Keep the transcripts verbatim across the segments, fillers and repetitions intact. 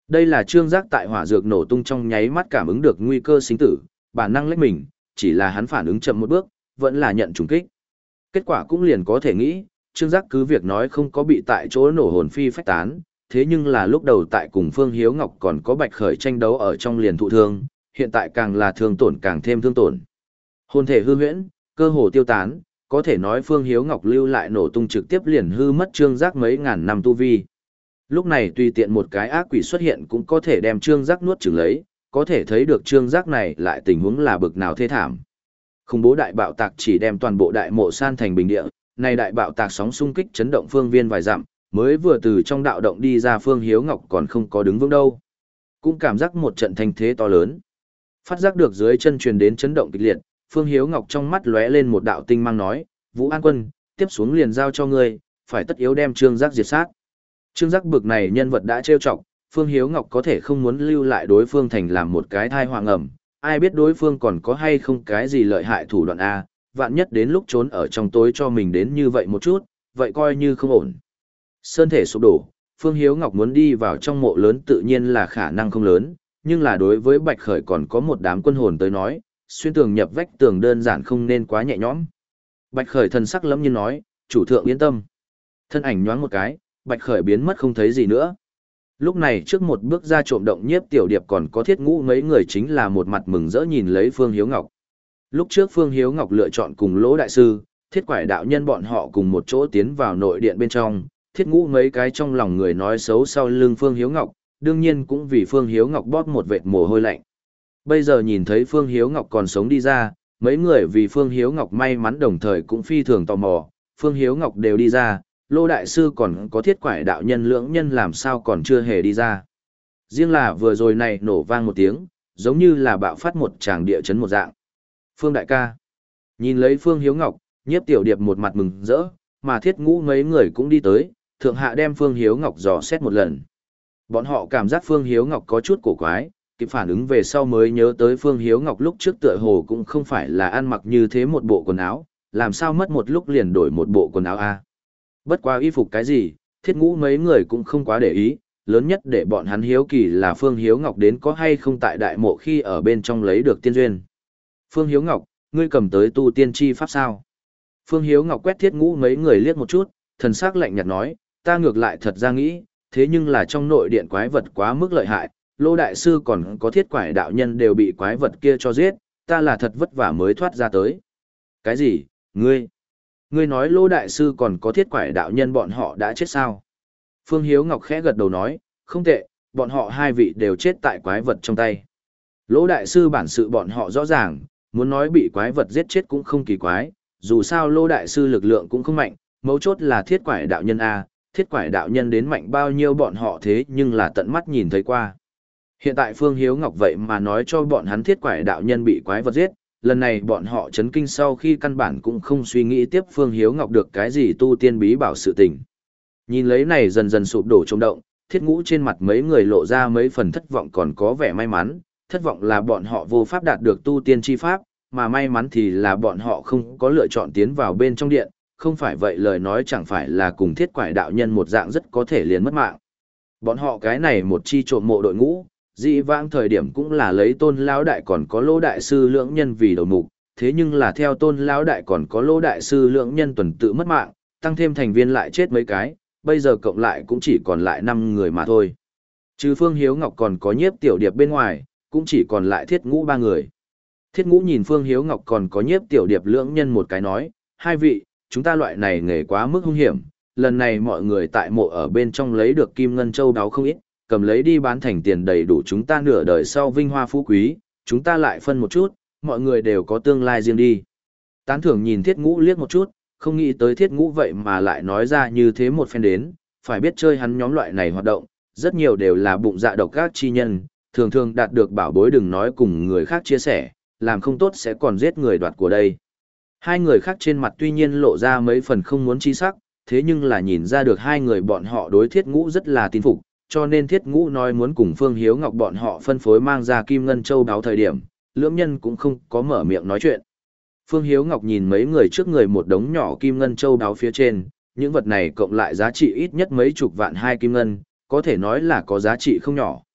Đây là Trương Giác tại hỏa dược nổ tung trong nháy mắt cảm ứng được nguy cơ sinh tử, bản năng lách mình, chỉ là hắn phản ứng chậm một bước, vẫn là nhận trùng kích. Kết quả cũng liền có thể nghĩ, Trương Giác cứ việc nói không có bị tại chỗ nổ hồn phi phách tán, thế nhưng là lúc đầu tại cùng Phương Hiếu Ngọc còn có Bạch Khởi tranh đấu ở trong liền thụ thương, hiện tại càng là thương tổn càng thêm thương tổn. Hồn thể hư huyễn, cơ hồ tiêu tán, có thể nói Phương Hiếu Ngọc lưu lại nổ tung trực tiếp liền hư mất Trương Giác mấy ngàn năm tu vi. Lúc này tùy tiện một cái ác quỷ xuất hiện cũng có thể đem Trương Giác nuốt chửng lấy, có thể thấy được Trương Giác này lại tình huống là bực nào thê thảm. Khủng bố đại bạo tạc chỉ đem toàn bộ đại mộ san thành bình địa, này đại bạo tạc sóng xung kích chấn động phương viên vài dặm, mới vừa từ trong đạo động đi ra Phương Hiếu Ngọc còn không có đứng vững đâu. Cũng cảm giác một trận thanh thế to lớn. Phát giác được dưới chân truyền đến chấn động kịch liệt, Phương Hiếu Ngọc trong mắt lóe lên một đạo tinh mang nói, Vũ An Quân, tiếp xuống liền giao cho ngươi, phải tất yếu đem Trương Giác diệt sát. Trương Giác bực này nhân vật đã trêu chọc, Phương Hiếu Ngọc có thể không muốn lưu lại đối phương thành làm một cái thai hoàng ẩm, ai biết đối phương còn có hay không cái gì lợi hại thủ đoạn A, vạn nhất đến lúc trốn ở trong tối cho mình đến như vậy một chút, vậy coi như không ổn. Sơn thể sụp đổ, Phương Hiếu Ngọc muốn đi vào trong mộ lớn tự nhiên là khả năng không lớn, nhưng là đối với Bạch Khởi còn có một đám quân hồn tới nói, xuyên tường nhập vách tường đơn giản không nên quá nhẹ nhõm. Bạch Khởi thần sắc lẫm nhiên nói, chủ thượng yên tâm. Thân ảnh nhoáng một cái, Bạch Khởi biến mất không thấy gì nữa. Lúc này trước một bước ra trộm động nhiếp tiểu điệp còn có Thiết Ngũ mấy người chính là một mặt mừng rỡ nhìn lấy Phương Hiếu Ngọc. Lúc trước Phương Hiếu Ngọc lựa chọn cùng Lỗ Đại Sư, Thiết Quải đạo nhân bọn họ cùng một chỗ tiến vào nội điện bên trong, Thiết Ngũ mấy cái trong lòng người nói xấu sau lưng Phương Hiếu Ngọc, đương nhiên cũng vì Phương Hiếu Ngọc bóp một vệt mồ hôi lạnh. Bây giờ nhìn thấy Phương Hiếu Ngọc còn sống đi ra, mấy người vì Phương Hiếu Ngọc may mắn đồng thời cũng phi thường tò mò, Phương Hiếu Ngọc đều đi ra, Lô Đại Sư còn có Thiết Quải đạo nhân lưỡng nhân làm sao còn chưa hề đi ra. Riêng là vừa rồi này nổ vang một tiếng, giống như là bạo phát một tràng địa chấn một dạng. Phương Đại ca. Nhìn lấy Phương Hiếu Ngọc, nhiếp tiểu điệp một mặt mừng rỡ, mà Thiết Ngũ mấy người cũng đi tới, thượng hạ đem Phương Hiếu Ngọc dò xét một lần. Bọn họ cảm giác Phương Hiếu Ngọc có chút cổ quái, kịp phản ứng về sau mới nhớ tới Phương Hiếu Ngọc lúc trước tựa hồ cũng không phải là ăn mặc như thế một bộ quần áo, làm sao mất một lúc liền đổi một bộ quần áo a? Bất quá y phục cái gì, Thiết Ngũ mấy người cũng không quá để ý, lớn nhất để bọn hắn hiếu kỳ là Phương Hiếu Ngọc đến có hay không tại đại mộ khi ở bên trong lấy được tiên duyên. Phương Hiếu Ngọc, ngươi cầm tới tu tiên chi pháp sao? Phương Hiếu Ngọc quét Thiết Ngũ mấy người liếc một chút, thần sắc lạnh nhạt nói, ta ngược lại thật ra nghĩ, thế nhưng là trong nội điện quái vật quá mức lợi hại, Lô Đại Sư còn có Thiết Quải đạo nhân đều bị quái vật kia cho giết, ta là thật vất vả mới thoát ra tới. Cái gì? Ngươi? Ngươi nói Lô Đại Sư còn có Thiết Quải đạo nhân bọn họ đã chết sao? Phương Hiếu Ngọc khẽ gật đầu nói, không tệ, bọn họ hai vị đều chết tại quái vật trong tay. Lô Đại Sư bản sự bọn họ rõ ràng, muốn nói bị quái vật giết chết cũng không kỳ quái, dù sao Lô Đại Sư lực lượng cũng không mạnh, mấu chốt là Thiết Quải đạo nhân A, Thiết Quải đạo nhân đến mạnh bao nhiêu bọn họ thế nhưng là tận mắt nhìn thấy qua. Hiện tại Phương Hiếu Ngọc vậy mà nói cho bọn hắn Thiết Quải đạo nhân bị quái vật giết, lần này bọn họ chấn kinh sau khi căn bản cũng không suy nghĩ tiếp Phương Hiếu Ngọc được cái gì tu tiên bí bảo sự tình. Nhìn lấy này dần dần sụp đổ trông động, Thiết Ngũ trên mặt mấy người lộ ra mấy phần thất vọng còn có vẻ may mắn, thất vọng là bọn họ vô pháp đạt được tu tiên chi pháp, mà may mắn thì là bọn họ không có lựa chọn tiến vào bên trong điện, không phải vậy lời nói chẳng phải là cùng Thiết Quải đạo nhân một dạng rất có thể liền mất mạng. Bọn họ cái này một chi trộm mộ đội ngũ, dĩ vãng thời điểm cũng là lấy Tôn lão đại còn có Lô Đại Sư lưỡng nhân vì đầu mục, thế nhưng là theo Tôn lão đại còn có Lô Đại Sư lưỡng nhân tuần tự mất mạng, tăng thêm thành viên lại chết mấy cái, bây giờ cộng lại cũng chỉ còn lại năm người mà thôi. Trừ Phương Hiếu Ngọc còn có nhiếp tiểu điệp bên ngoài, cũng chỉ còn lại Thiết Ngũ ba người. Thiết Ngũ nhìn Phương Hiếu Ngọc còn có nhiếp tiểu điệp lưỡng nhân một cái nói, hai vị, chúng ta loại này nghề quá mức hung hiểm, lần này mọi người tại mộ ở bên trong lấy được kim ngân châu đáo không ít, cầm lấy đi bán thành tiền đầy đủ chúng ta nửa đời sau vinh hoa phú quý, chúng ta lại phân một chút, mọi người đều có tương lai riêng đi. Tán thưởng nhìn Thiết Ngũ liếc một chút, không nghĩ tới Thiết Ngũ vậy mà lại nói ra như thế một phen đến, phải biết chơi hắn nhóm loại này hoạt động, rất nhiều đều là bụng dạ độc ác chi nhân, thường thường đạt được bảo bối đừng nói cùng người khác chia sẻ, làm không tốt sẽ còn giết người đoạt của đây. Hai người khác trên mặt tuy nhiên lộ ra mấy phần không muốn chi sắc, thế nhưng là nhìn ra được hai người bọn họ đối Thiết Ngũ rất là tin phục, cho nên Thiết Ngũ nói muốn cùng Phương Hiếu Ngọc bọn họ phân phối mang ra kim ngân châu đáo thời điểm, lưỡng nhân cũng không có mở miệng nói chuyện. Phương Hiếu Ngọc nhìn mấy người trước người một đống nhỏ kim ngân châu đáo phía trên, những vật này cộng lại giá trị ít nhất mấy chục vạn hai kim ngân, có thể nói là có giá trị không nhỏ.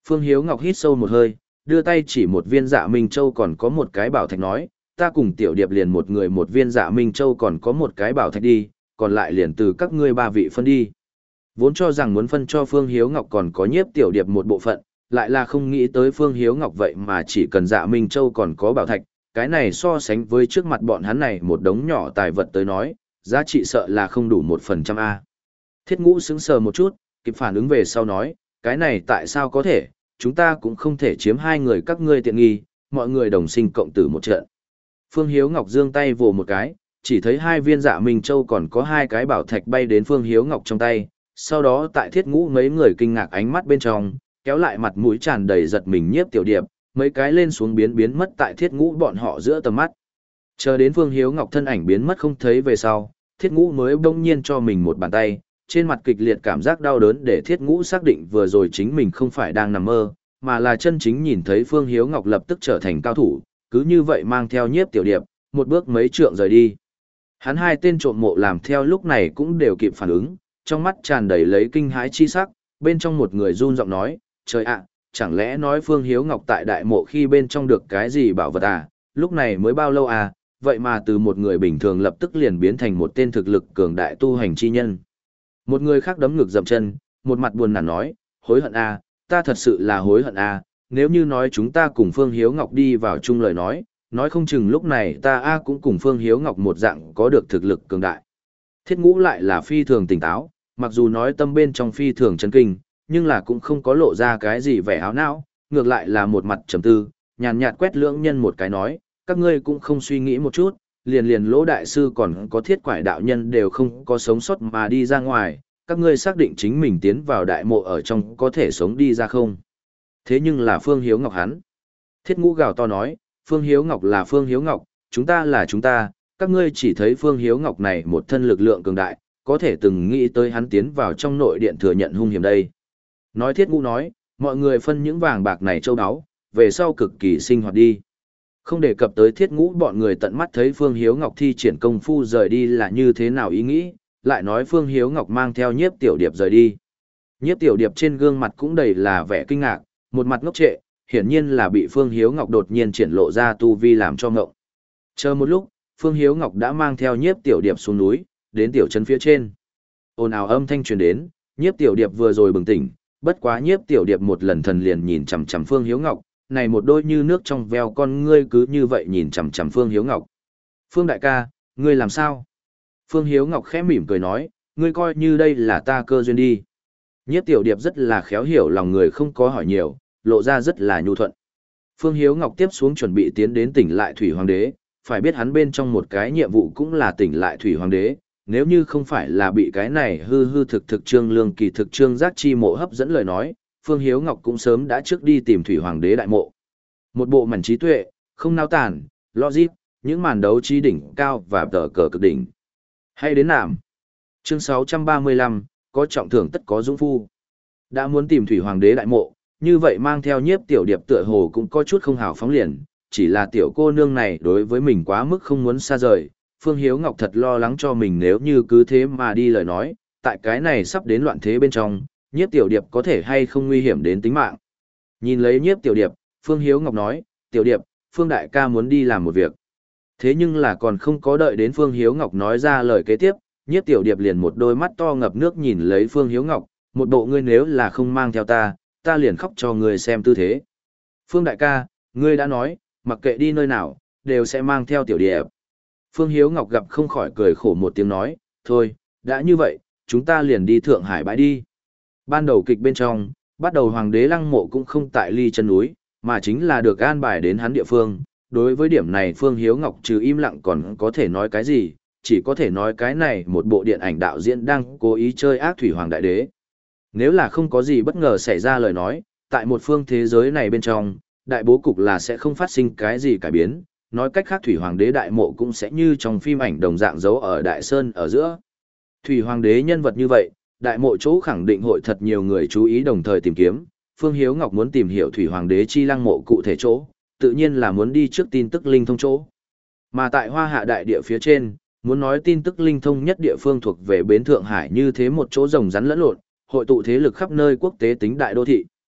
Phương Hiếu Ngọc hít sâu một hơi, đưa tay chỉ một viên Dạ Minh Châu còn có một cái bảo thạch nói, ta cùng Tiểu Điệp liền một người một viên Dạ Minh Châu còn có một cái bảo thạch đi, còn lại liền từ các ngươi ba vị phân đi. Vốn cho rằng muốn phân cho Phương Hiếu Ngọc còn có Nhiếp Tiểu Điệp một bộ phận, lại là không nghĩ tới Phương Hiếu Ngọc vậy mà chỉ cần Dạ Minh Châu còn có bảo thạch, cái này so sánh với trước mặt bọn hắn này một đống nhỏ tài vật tới nói, giá trị sợ là không đủ một phần trăm A. Thiết Ngũ sững sờ một chút, kịp phản ứng về sau nói, cái này tại sao có thể, chúng ta cũng không thể chiếm hai người các ngươi tiện nghi, mọi người đồng sinh cộng tử một trận. Phương Hiếu Ngọc giương tay vồ một cái, chỉ thấy hai viên Dạ Minh Châu còn có hai cái bảo thạch bay đến Phương Hiếu Ngọc trong tay, sau đó tại Thiết Ngũ mấy người kinh ngạc ánh mắt bên trong, kéo lại mặt mũi tràn đầy giật mình Nhiếp Tiểu Điệp, mấy cái lên xuống biến biến mất tại Thiết Ngũ bọn họ giữa tầm mắt. Chờ đến Phương Hiếu Ngọc thân ảnh biến mất không thấy về sau, Thiết Ngũ mới bỗng nhiên cho mình một bàn tay, trên mặt kịch liệt cảm giác đau đớn để Thiết Ngũ xác định vừa rồi chính mình không phải đang nằm mơ, mà là chân chính nhìn thấy Phương Hiếu Ngọc lập tức trở thành cao thủ, cứ như vậy mang theo Nhiếp Tiểu Điệp, một bước mấy trượng rời đi. Hắn hai tên trộm mộ làm theo lúc này cũng đều kịp phản ứng, trong mắt tràn đầy lấy kinh hãi chi sắc, bên trong một người run giọng nói, trời ạ, chẳng lẽ nói Phương Hiếu Ngọc tại đại mộ khi bên trong được cái gì bảo vật à, lúc này mới bao lâu à, vậy mà từ một người bình thường lập tức liền biến thành một tên thực lực cường đại tu hành chi nhân. Một người khác đấm ngực dậm chân, một mặt buồn nản nói, hối hận à, ta thật sự là hối hận à, nếu như nói chúng ta cùng Phương Hiếu Ngọc đi vào chung lời nói, nói không chừng lúc này ta a cũng cùng Phương Hiếu Ngọc một dạng có được thực lực cường đại. Thiết Ngũ lại là phi thường tỉnh táo, mặc dù nói tâm bên trong phi thường chấn kinh, nhưng là cũng không có lộ ra cái gì vẻ áo não, ngược lại là một mặt trầm tư, nhàn nhạt quét lưỡng nhân một cái nói, các ngươi cũng không suy nghĩ một chút, liền liền Lỗ đại sư còn có Thiết Quải đạo nhân đều không có sống sót mà đi ra ngoài, các ngươi xác định chính mình tiến vào đại mộ ở trong có thể sống đi ra không? Thế nhưng là Phương Hiếu Ngọc hắn. Thiết Ngũ gào to nói, Phương Hiếu Ngọc là Phương Hiếu Ngọc, chúng ta là chúng ta, các ngươi chỉ thấy Phương Hiếu Ngọc này một thân lực lượng cường đại, có thể từng nghĩ tới hắn tiến vào trong nội điện thừa nhận hung hiểm đây. Nói Thiết Ngũ nói, mọi người phân những vàng bạc này châu áo, về sau cực kỳ sinh hoạt đi. Không đề cập tới Thiết Ngũ bọn người tận mắt thấy Phương Hiếu Ngọc thi triển công phu rời đi là như thế nào ý nghĩ, lại nói Phương Hiếu Ngọc mang theo Nhiếp Tiểu Điệp rời đi. Nhiếp Tiểu Điệp trên gương mặt cũng đầy là vẻ kinh ngạc, một mặt ngốc trệ, hiển nhiên là bị Phương Hiếu Ngọc đột nhiên triển lộ ra tu vi làm cho ngộng. Chờ một lúc, Phương Hiếu Ngọc đã mang theo Nhiếp Tiểu Điệp xuống núi, đến tiểu trấn phía trên. Ồn ào âm thanh truyền đến, Nhiếp Tiểu Điệp vừa rồi bừng tỉnh, bất quá Nhiếp Tiểu Điệp một lần thần liền nhìn chằm chằm Phương Hiếu Ngọc, này một đôi như nước trong veo con ngươi cứ như vậy nhìn chằm chằm Phương Hiếu Ngọc. Phương đại ca, ngươi làm sao? Phương Hiếu Ngọc khẽ mỉm cười nói, ngươi coi như đây là ta cơ duyên đi. Nhiếp Tiểu Điệp rất là khéo hiểu lòng người không có hỏi nhiều, lộ ra rất là nhu thuận. Phương Hiếu Ngọc tiếp xuống chuẩn bị tiến đến tỉnh lại Thủy Hoàng đế, phải biết hắn bên trong một cái nhiệm vụ cũng là tỉnh lại Thủy Hoàng đế, nếu như không phải là bị cái này hư hư thực thực Trương Lương kỳ thực Trương Giác chi mộ hấp dẫn lời nói, Phương Hiếu Ngọc cũng sớm đã trước đi tìm Thủy Hoàng đế đại mộ. Một bộ mảnh trí tuệ, không nao tản, logic, những màn đấu trí đỉnh cao và tờ cờ cực đỉnh. Hay đến nạm. Chương sáu trăm ba mươi lăm, có trọng thưởng tất có dũng phu. Đã muốn tìm Thủy Hoàng đế đại mộ, như vậy mang theo Nhiếp Tiểu Điệp tựa hồ cũng có chút không hào phóng liền, chỉ là tiểu cô nương này đối với mình quá mức không muốn xa rời. Phương Hiếu Ngọc thật lo lắng cho mình nếu như cứ thế mà đi lời nói, tại cái này sắp đến loạn thế bên trong, Nhiếp Tiểu Điệp có thể hay không nguy hiểm đến tính mạng. Nhìn lấy Nhiếp Tiểu Điệp, Phương Hiếu Ngọc nói, Tiểu Điệp, Phương đại ca muốn đi làm một việc. Thế nhưng là còn không có đợi đến Phương Hiếu Ngọc nói ra lời kế tiếp, Nhiếp Tiểu Điệp liền một đôi mắt to ngập nước nhìn lấy Phương Hiếu Ngọc, một bộ ngươi nếu là không mang theo ta, ta liền khóc cho ngươi xem tư thế. Phương đại ca, ngươi đã nói, mặc kệ đi nơi nào, đều sẽ mang theo Tiểu Điệp. Phương Hiếu Ngọc gặp không khỏi cười khổ một tiếng nói, thôi, đã như vậy, chúng ta liền đi Thượng Hải bãi đi. Ban đầu kịch bên trong, bắt đầu Hoàng đế lăng mộ cũng không tại ly chân núi, mà chính là được an bài đến hắn địa phương. Đối với điểm này Phương Hiếu Ngọc trừ im lặng còn có thể nói cái gì, chỉ có thể nói cái này một bộ điện ảnh đạo diễn đang cố ý chơi ác Thủy Hoàng đại đế. Nếu là không có gì bất ngờ xảy ra lời nói, tại một phương thế giới này bên trong, đại bố cục là sẽ không phát sinh cái gì cải biến, nói cách khác Thủy Hoàng đế đại mộ cũng sẽ như trong phim ảnh đồng dạng giấu ở Đại Sơn ở giữa. Thủy Hoàng đế nhân vật như vậy, đại mộ chỗ khẳng định hội thật nhiều người chú ý đồng thời tìm kiếm, Phương Hiếu Ngọc muốn tìm hiểu Thủy Hoàng đế chi lăng mộ cụ thể chỗ, tự nhiên là muốn đi trước tin tức linh thông chỗ. Mà tại Hoa Hạ đại địa phía trên, muốn nói tin tức linh thông nhất địa phương thuộc về bến Thượng Hải như thế một chỗ rồng rắn lẫn lộn, hội tụ thế lực khắp nơi quốc tế tính đại đô thị.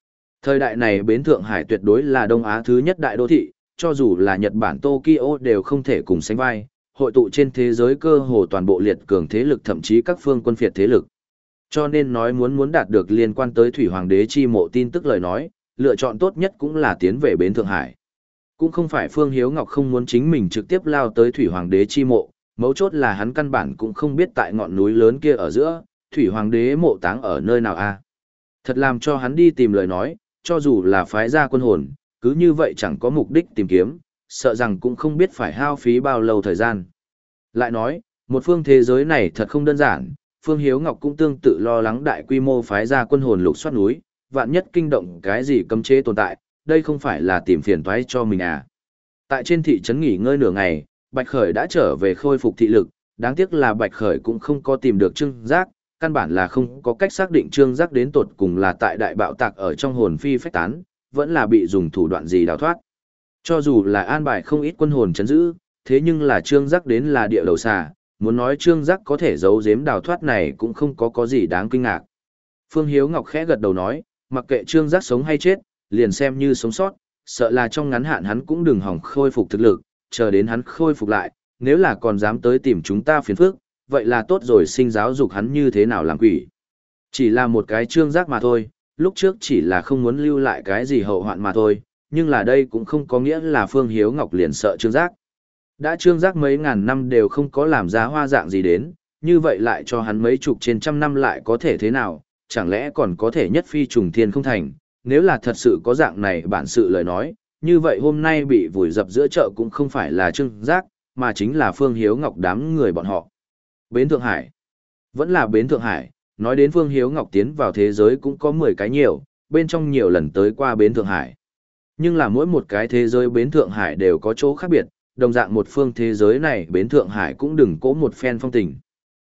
Thời đại này bến Thượng Hải tuyệt đối là Đông Á thứ nhất đại đô thị, cho dù là Nhật Bản Tokyo đều không thể cùng sánh vai, hội tụ trên thế giới cơ hồ toàn bộ liệt cường thế lực thậm chí các phương quân phiệt thế lực. Cho nên nói muốn muốn đạt được liên quan tới Thủy Hoàng đế chi mộ tin tức lời nói, lựa chọn tốt nhất cũng là tiến về bến Thượng Hải. Cũng không phải Phương Hiếu Ngọc không muốn chính mình trực tiếp lao tới Thủy Hoàng đế chi mộ, mấu chốt là hắn căn bản cũng không biết tại ngọn núi lớn kia ở giữa, Thủy Hoàng đế mộ táng ở nơi nào a. Thật làm cho hắn đi tìm lời nói, cho dù là phái ra quân hồn, cứ như vậy chẳng có mục đích tìm kiếm, sợ rằng cũng không biết phải hao phí bao lâu thời gian. Lại nói, một phương thế giới này thật không đơn giản, Phương Hiếu Ngọc cũng tương tự lo lắng đại quy mô phái ra quân hồn lục soát núi, vạn nhất kinh động cái gì cấm chế tồn tại, đây không phải là tìm phiền toái cho mình à. Tại trên thị trấn nghỉ ngơi nửa ngày, Bạch Khởi đã trở về khôi phục thị lực, đáng tiếc là Bạch Khởi cũng không có tìm được Trương Giác, căn bản là không có cách xác định Trương Giác đến tột cùng là tại đại bạo tạc ở trong hồn phi phách tán, vẫn là bị dùng thủ đoạn gì đào thoát. Cho dù là an bài không ít quân hồn chấn giữ, thế nhưng là Trương Giác đến là địa đầu xà, muốn nói Trương Giác có thể giấu giếm đào thoát này cũng không có có gì đáng kinh ngạc. Phương Hiếu Ngọc khẽ gật đầu nói, mặc kệ Trương Giác sống hay chết, liền xem như sống sót, sợ là trong ngắn hạn hắn cũng đừng hỏng khôi phục thực lực, chờ đến hắn khôi phục lại, nếu là còn dám tới tìm chúng ta phiền phức, vậy là tốt rồi, sinh giáo dục hắn như thế nào làm quỷ. Chỉ là một cái Trương Giác mà thôi, lúc trước chỉ là không muốn lưu lại cái gì hậu hoạn mà thôi, nhưng là đây cũng không có nghĩa là Phương Hiếu Ngọc liền sợ Trương Giác. Đã Trương Giác mấy ngàn năm đều không có làm ra hoa dạng gì đến, như vậy lại cho hắn mấy chục trên trăm năm lại có thể thế nào, chẳng lẽ còn có thể nhất phi trùng thiên không thành, nếu là thật sự có dạng này bản sự lời nói, như vậy hôm nay bị vùi dập giữa chợ cũng không phải là Trương Giác, mà chính là Phương Hiếu Ngọc đám người bọn họ. Bến Thượng Hải. Vẫn là Bến Thượng Hải, nói đến Phương Hiếu Ngọc tiến vào thế giới cũng có mười cái nhiều, bên trong nhiều lần tới qua Bến Thượng Hải. Nhưng là mỗi một cái thế giới Bến Thượng Hải đều có chỗ khác biệt, đồng dạng một phương thế giới này Bến Thượng Hải cũng đừng cố một phen phong tình.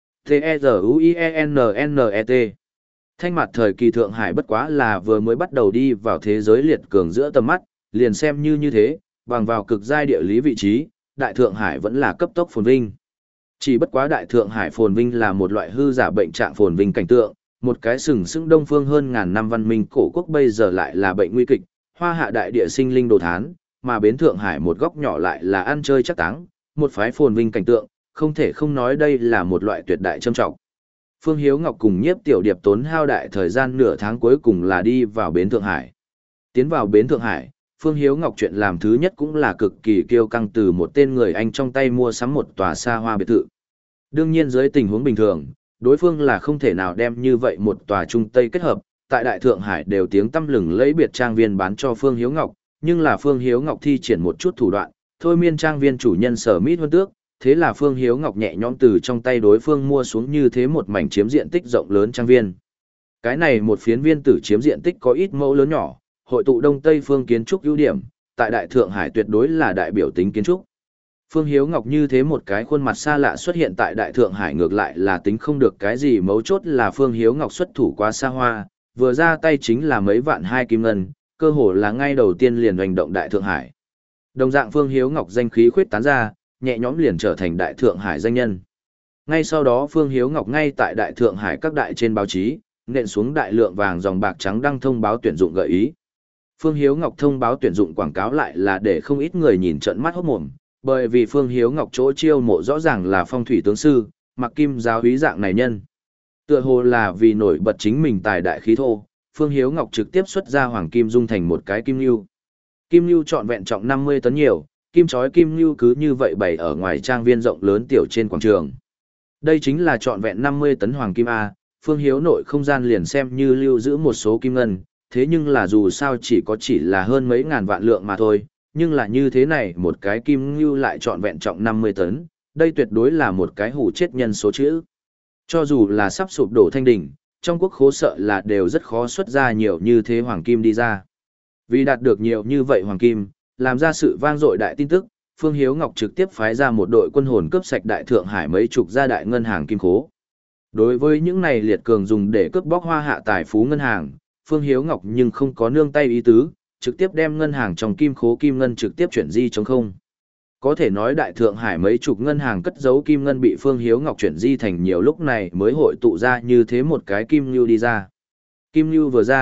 T-E-Z-U-I-E-N-N-E-T Thanh mặt thời kỳ Thượng Hải bất quá là vừa mới bắt đầu đi vào thế giới liệt cường giữa tầm mắt, liền xem như như thế, bằng vào cực giai địa lý vị trí, Đại Thượng Hải vẫn là cấp tốc phồn vinh. Chỉ bất quá Đại Thượng Hải phồn vinh là một loại hư giả bệnh trạng phồn vinh cảnh tượng, một cái sừng sững đông phương hơn ngàn năm văn minh cổ quốc bây giờ lại là bệnh nguy kịch, hoa hạ đại địa sinh linh đồ thán, mà Bến Thượng Hải một góc nhỏ lại là ăn chơi chắc táng, một phái phồn vinh cảnh tượng, không thể không nói đây là một loại tuyệt đại trâm trọng. Phương Hiếu Ngọc cùng Nhiếp Tiểu Điệp tốn hao đại thời gian nửa tháng cuối cùng là đi vào Bến Thượng Hải. Tiến vào Bến Thượng Hải, Phương Hiếu Ngọc chuyện làm thứ nhất cũng là cực kỳ kiêu căng từ một tên người Anh trong tay mua sắm một tòa xa hoa biệt thự. Đương nhiên dưới tình huống bình thường, đối phương là không thể nào đem như vậy một tòa Trung Tây kết hợp, tại Đại Thượng Hải đều tiếng tăm lừng lấy biệt trang viên bán cho Phương Hiếu Ngọc, nhưng là Phương Hiếu Ngọc thi triển một chút thủ đoạn, thôi miên trang viên chủ nhân Sở Mít Vân Tước, thế là Phương Hiếu Ngọc nhẹ nhõm từ trong tay đối phương mua xuống như thế một mảnh chiếm diện tích rộng lớn trang viên. Cái này một phiến viên tử chiếm diện tích có ít mẫu lớn nhỏ, hội tụ Đông Tây phương kiến trúc ưu điểm, tại Đại Thượng Hải tuyệt đối là đại biểu tính kiến trúc. Phương Hiếu Ngọc như thế một cái khuôn mặt xa lạ xuất hiện tại Đại Thượng Hải ngược lại là tính không được cái gì, mấu chốt là Phương Hiếu Ngọc xuất thủ quá xa hoa, vừa ra tay chính là mấy vạn hai kim ngân, cơ hồ là ngay đầu tiên liền hành động Đại Thượng Hải. Đồng dạng Phương Hiếu Ngọc danh khí khuyết tán ra, nhẹ nhõm liền trở thành Đại Thượng Hải danh nhân. Ngay sau đó Phương Hiếu Ngọc ngay tại Đại Thượng Hải các đại trên báo chí, nện xuống đại lượng vàng dòng bạc trắng đăng thông báo tuyển dụng gợi ý. Phương Hiếu Ngọc thông báo tuyển dụng quảng cáo lại là để không ít người nhìn trợn mắt hốt mồm, bởi vì Phương Hiếu Ngọc chỗ chiêu mộ rõ ràng là phong thủy tướng sư, mặc kim giáo úy dạng này nhân. Tựa hồ là vì nổi bật chính mình tài đại khí thô, Phương Hiếu Ngọc trực tiếp xuất ra hoàng kim dung thành một cái kim lưu. Kim lưu trọn vẹn trọng năm mươi tấn nhiều, kim chói kim lưu cứ như vậy bày ở ngoài trang viên rộng lớn tiểu trên quảng trường. Đây chính là trọn vẹn năm mươi tấn hoàng kim A, Phương Hiếu nội không gian liền xem như lưu giữ một số kim ngân, thế nhưng là dù sao chỉ có chỉ là hơn mấy ngàn vạn lượng mà thôi, nhưng là như thế này một cái kim ngưu lại trọn vẹn trọng năm mươi tấn, đây tuyệt đối là một cái hủ chết nhân số chữ. Cho dù là sắp sụp đổ thanh đỉnh, trong quốc khố sợ là đều rất khó xuất ra nhiều như thế hoàng kim đi ra. Vì đạt được nhiều như vậy hoàng kim, làm ra sự vang dội đại tin tức, Phương Hiếu Ngọc trực tiếp phái ra một đội quân hồn cướp sạch Đại Thượng Hải mấy chục gia đại ngân hàng kim khố. Đối với những này liệt cường dùng để cướp bóc hoa hạ tài phú ngân hàng, Phương Hiếu Ngọc nhưng không có nương tay ý tứ, trực tiếp đem ngân hàng trong kim khố kim ngân trực tiếp chuyển di trống không. Có thể nói Đại Thượng Hải mấy chục ngân hàng cất giấu kim ngân bị Phương Hiếu Ngọc chuyển di thành nhiều lúc này mới hội tụ ra như thế một cái kim lưu đi ra. Kim lưu vừa ra,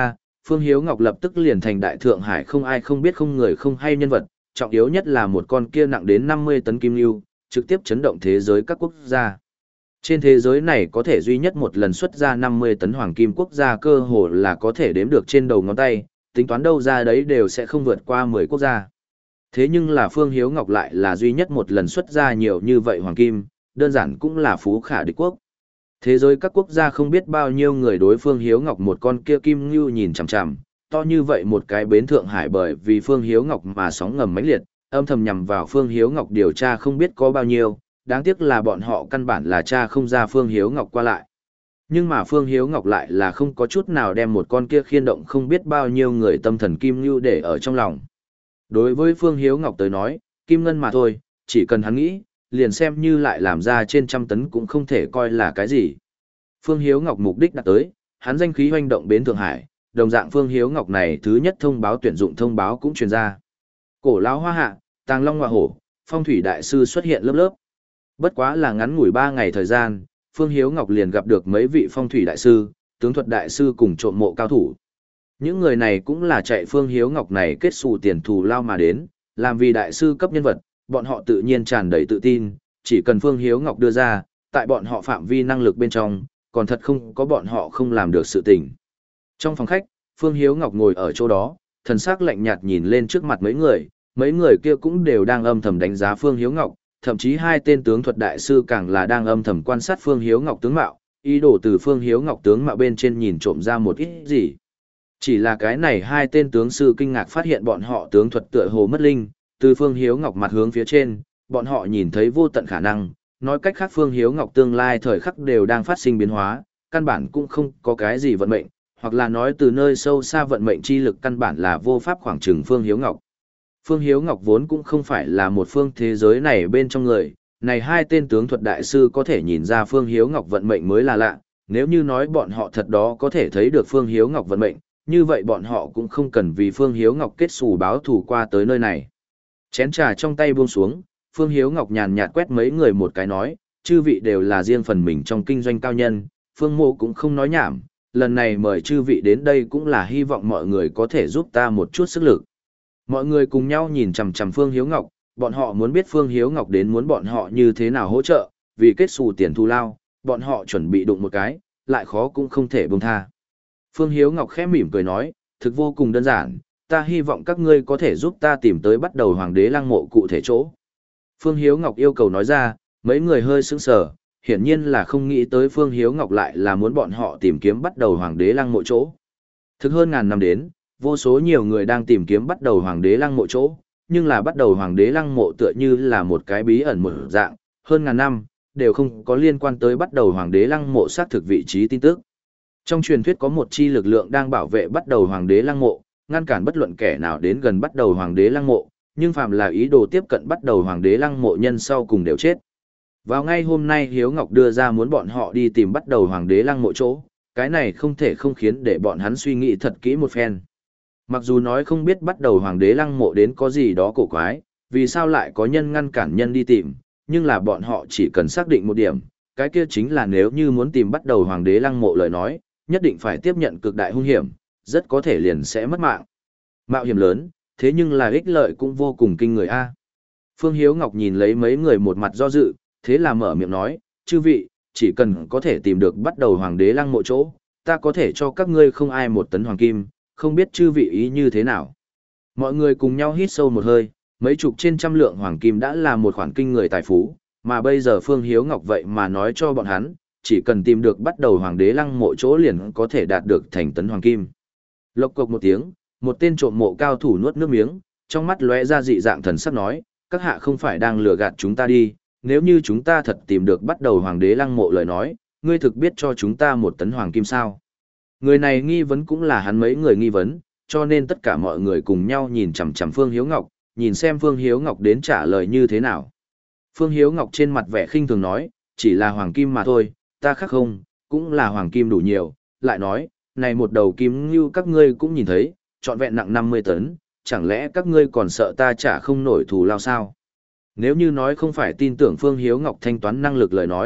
Phương Hiếu Ngọc lập tức liền thành Đại Thượng Hải không ai không biết không người không hay nhân vật, trọng yếu nhất là một con kia nặng đến năm mươi tấn kim lưu, trực tiếp chấn động thế giới các quốc gia. Trên thế giới này có thể duy nhất một lần xuất ra năm mươi tấn hoàng kim quốc gia cơ hồ là có thể đếm được trên đầu ngón tay, tính toán đâu ra đấy đều sẽ không vượt qua mười quốc gia. Thế nhưng là Phương Hiếu Ngọc lại là duy nhất một lần xuất ra nhiều như vậy hoàng kim, đơn giản cũng là phú khả địch quốc. Thế giới các quốc gia không biết bao nhiêu người đối Phương Hiếu Ngọc một con kia kim ngưu nhìn chằm chằm, to như vậy một cái bến Thượng Hải bởi vì Phương Hiếu Ngọc mà sóng ngầm mãnh liệt, âm thầm nhằm vào Phương Hiếu Ngọc điều tra không biết có bao nhiêu, đáng tiếc là bọn họ căn bản là tra không ra Phương Hiếu Ngọc qua lại. Nhưng mà Phương Hiếu Ngọc lại là không có chút nào đem một con kia khiên động không biết bao nhiêu người tâm thần kim ngưu để ở trong lòng. Đối với Phương Hiếu Ngọc tới nói, kim ngân mà thôi, chỉ cần hắn nghĩ, liền xem như lại làm ra trên trăm tấn cũng không thể coi là cái gì. Phương Hiếu Ngọc mục đích đã tới, hắn danh khí hoành động bến Thượng Hải, đồng dạng Phương Hiếu Ngọc này thứ nhất thông báo tuyển dụng thông báo cũng truyền ra. Cổ lão hoa hạ, tàng long ngọa hổ, phong thủy đại sư xuất hiện lớp lớp. Bất quá là ngắn ngủi ba ngày thời gian, Phương Hiếu Ngọc liền gặp được mấy vị phong thủy đại sư, tướng thuật đại sư cùng trộm mộ cao thủ. Những người này cũng là chạy Phương Hiếu Ngọc này kết xù tiền thù lao mà đến, làm vì đại sư cấp nhân vật, bọn họ tự nhiên tràn đầy tự tin, chỉ cần Phương Hiếu Ngọc đưa ra, tại bọn họ phạm vi năng lực bên trong, còn thật không có bọn họ không làm được sự tình. Trong phòng khách, Phương Hiếu Ngọc ngồi ở chỗ đó, thần sắc lạnh nhạt nhìn lên trước mặt mấy người, mấy người kia cũng đều đang âm thầm đánh giá Phương Hiếu Ngọc, thậm chí hai tên tướng thuật đại sư càng là đang âm thầm quan sát Phương Hiếu Ngọc tướng mạo, ý đồ từ Phương Hiếu Ngọc tướng mạo bên trên nhìn trộm ra một ít gì. Chỉ là cái này hai tên tướng sư kinh ngạc phát hiện bọn họ tướng thuật tựa hồ mất linh, từ Phương Hiếu Ngọc mặt hướng phía trên, bọn họ nhìn thấy vô tận khả năng, nói cách khác Phương Hiếu Ngọc tương lai thời khắc đều đang phát sinh biến hóa, căn bản cũng không có cái gì vận mệnh, hoặc là nói từ nơi sâu xa vận mệnh chi lực căn bản là vô pháp khoảng trừng Phương Hiếu Ngọc. Phương Hiếu Ngọc vốn cũng không phải là một phương thế giới này bên trong người, này hai tên tướng thuật đại sư có thể nhìn ra Phương Hiếu Ngọc vận mệnh mới là lạ, nếu như nói bọn họ thật đó có thể thấy được Phương Hiếu Ngọc vận mệnh, như vậy bọn họ cũng không cần vì Phương Hiếu Ngọc kết xù báo thù qua tới nơi này. Chén trà trong tay buông xuống, Phương Hiếu Ngọc nhàn nhạt quét mấy người một cái nói, chư vị đều là riêng phần mình trong kinh doanh cao nhân, Phương Mộ cũng không nói nhảm, lần này mời chư vị đến đây cũng là hy vọng mọi người có thể giúp ta một chút sức lực. Mọi người cùng nhau nhìn chằm chằm Phương Hiếu Ngọc, bọn họ muốn biết Phương Hiếu Ngọc đến muốn bọn họ như thế nào hỗ trợ, vì kết xù tiền thù lao, bọn họ chuẩn bị đụng một cái, lại khó cũng không thể buông tha. Phương Hiếu Ngọc khẽ mỉm cười nói, thực vô cùng đơn giản, ta hy vọng các ngươi có thể giúp ta tìm tới bắt đầu hoàng đế lăng mộ cụ thể chỗ. Phương Hiếu Ngọc yêu cầu nói ra, mấy người hơi sững sờ, hiển nhiên là không nghĩ tới Phương Hiếu Ngọc lại là muốn bọn họ tìm kiếm bắt đầu hoàng đế lăng mộ chỗ. Thực hơn ngàn năm đến, vô số nhiều người đang tìm kiếm bắt đầu hoàng đế lăng mộ chỗ, nhưng là bắt đầu hoàng đế lăng mộ tựa như là một cái bí ẩn một dạng, hơn ngàn năm, đều không có liên quan tới bắt đầu hoàng đế lăng mộ xác thực vị trí tin tức. Trong truyền thuyết có một chi lực lượng đang bảo vệ bắt đầu hoàng đế lăng mộ, ngăn cản bất luận kẻ nào đến gần bắt đầu hoàng đế lăng mộ, nhưng phàm là ý đồ tiếp cận bắt đầu hoàng đế lăng mộ nhân sau cùng đều chết. Vào ngay hôm nay Hiếu Ngọc đưa ra muốn bọn họ đi tìm bắt đầu hoàng đế lăng mộ chỗ, cái này không thể không khiến để bọn hắn suy nghĩ thật kỹ một phen. Mặc dù nói không biết bắt đầu hoàng đế lăng mộ đến có gì đó cổ quái, vì sao lại có nhân ngăn cản nhân đi tìm, nhưng là bọn họ chỉ cần xác định một điểm, cái kia chính là nếu như muốn tìm bắt đầu hoàng đế lăng mộ lời nói, nhất định phải tiếp nhận cực đại hung hiểm, rất có thể liền sẽ mất mạng. Mạo hiểm lớn, thế nhưng là ích lợi cũng vô cùng kinh người a. Phương Hiếu Ngọc nhìn lấy mấy người một mặt do dự, thế là mở miệng nói, chư vị, chỉ cần có thể tìm được bắt đầu hoàng đế lăng mộ chỗ, ta có thể cho các ngươi không ai một tấn hoàng kim, không biết chư vị ý như thế nào. Mọi người cùng nhau hít sâu một hơi, mấy chục trên trăm lượng hoàng kim đã là một khoản kinh người tài phú, mà bây giờ Phương Hiếu Ngọc vậy mà nói cho bọn hắn, chỉ cần tìm được bắt đầu hoàng đế lăng mộ chỗ liền có thể đạt được thành tấn hoàng kim. Lộc cộc một tiếng, một tên trộm mộ cao thủ nuốt nước miếng, trong mắt lóe ra dị dạng thần sắc nói, các hạ không phải đang lừa gạt chúng ta đi, nếu như chúng ta thật tìm được bắt đầu hoàng đế lăng mộ lời nói, ngươi thực biết cho chúng ta một tấn hoàng kim sao. Người này nghi vấn cũng là hắn mấy người nghi vấn, cho nên tất cả mọi người cùng nhau nhìn chằm chằm Phương Hiếu Ngọc, nhìn xem Phương Hiếu Ngọc đến trả lời như thế nào. Phương Hiếu Ngọc trên mặt vẻ khinh thường nói, chỉ là hoàng kim mà thôi, ta khác không, cũng là hoàng kim đủ nhiều, lại nói, này một đầu kim như các ngươi cũng nhìn thấy, trọn vẹn nặng năm mươi tấn, chẳng lẽ các ngươi còn sợ ta trả không nổi thù lao sao? Nếu như nói không phải tin tưởng Phương Hiếu Ngọc thanh toán năng lực lời nói,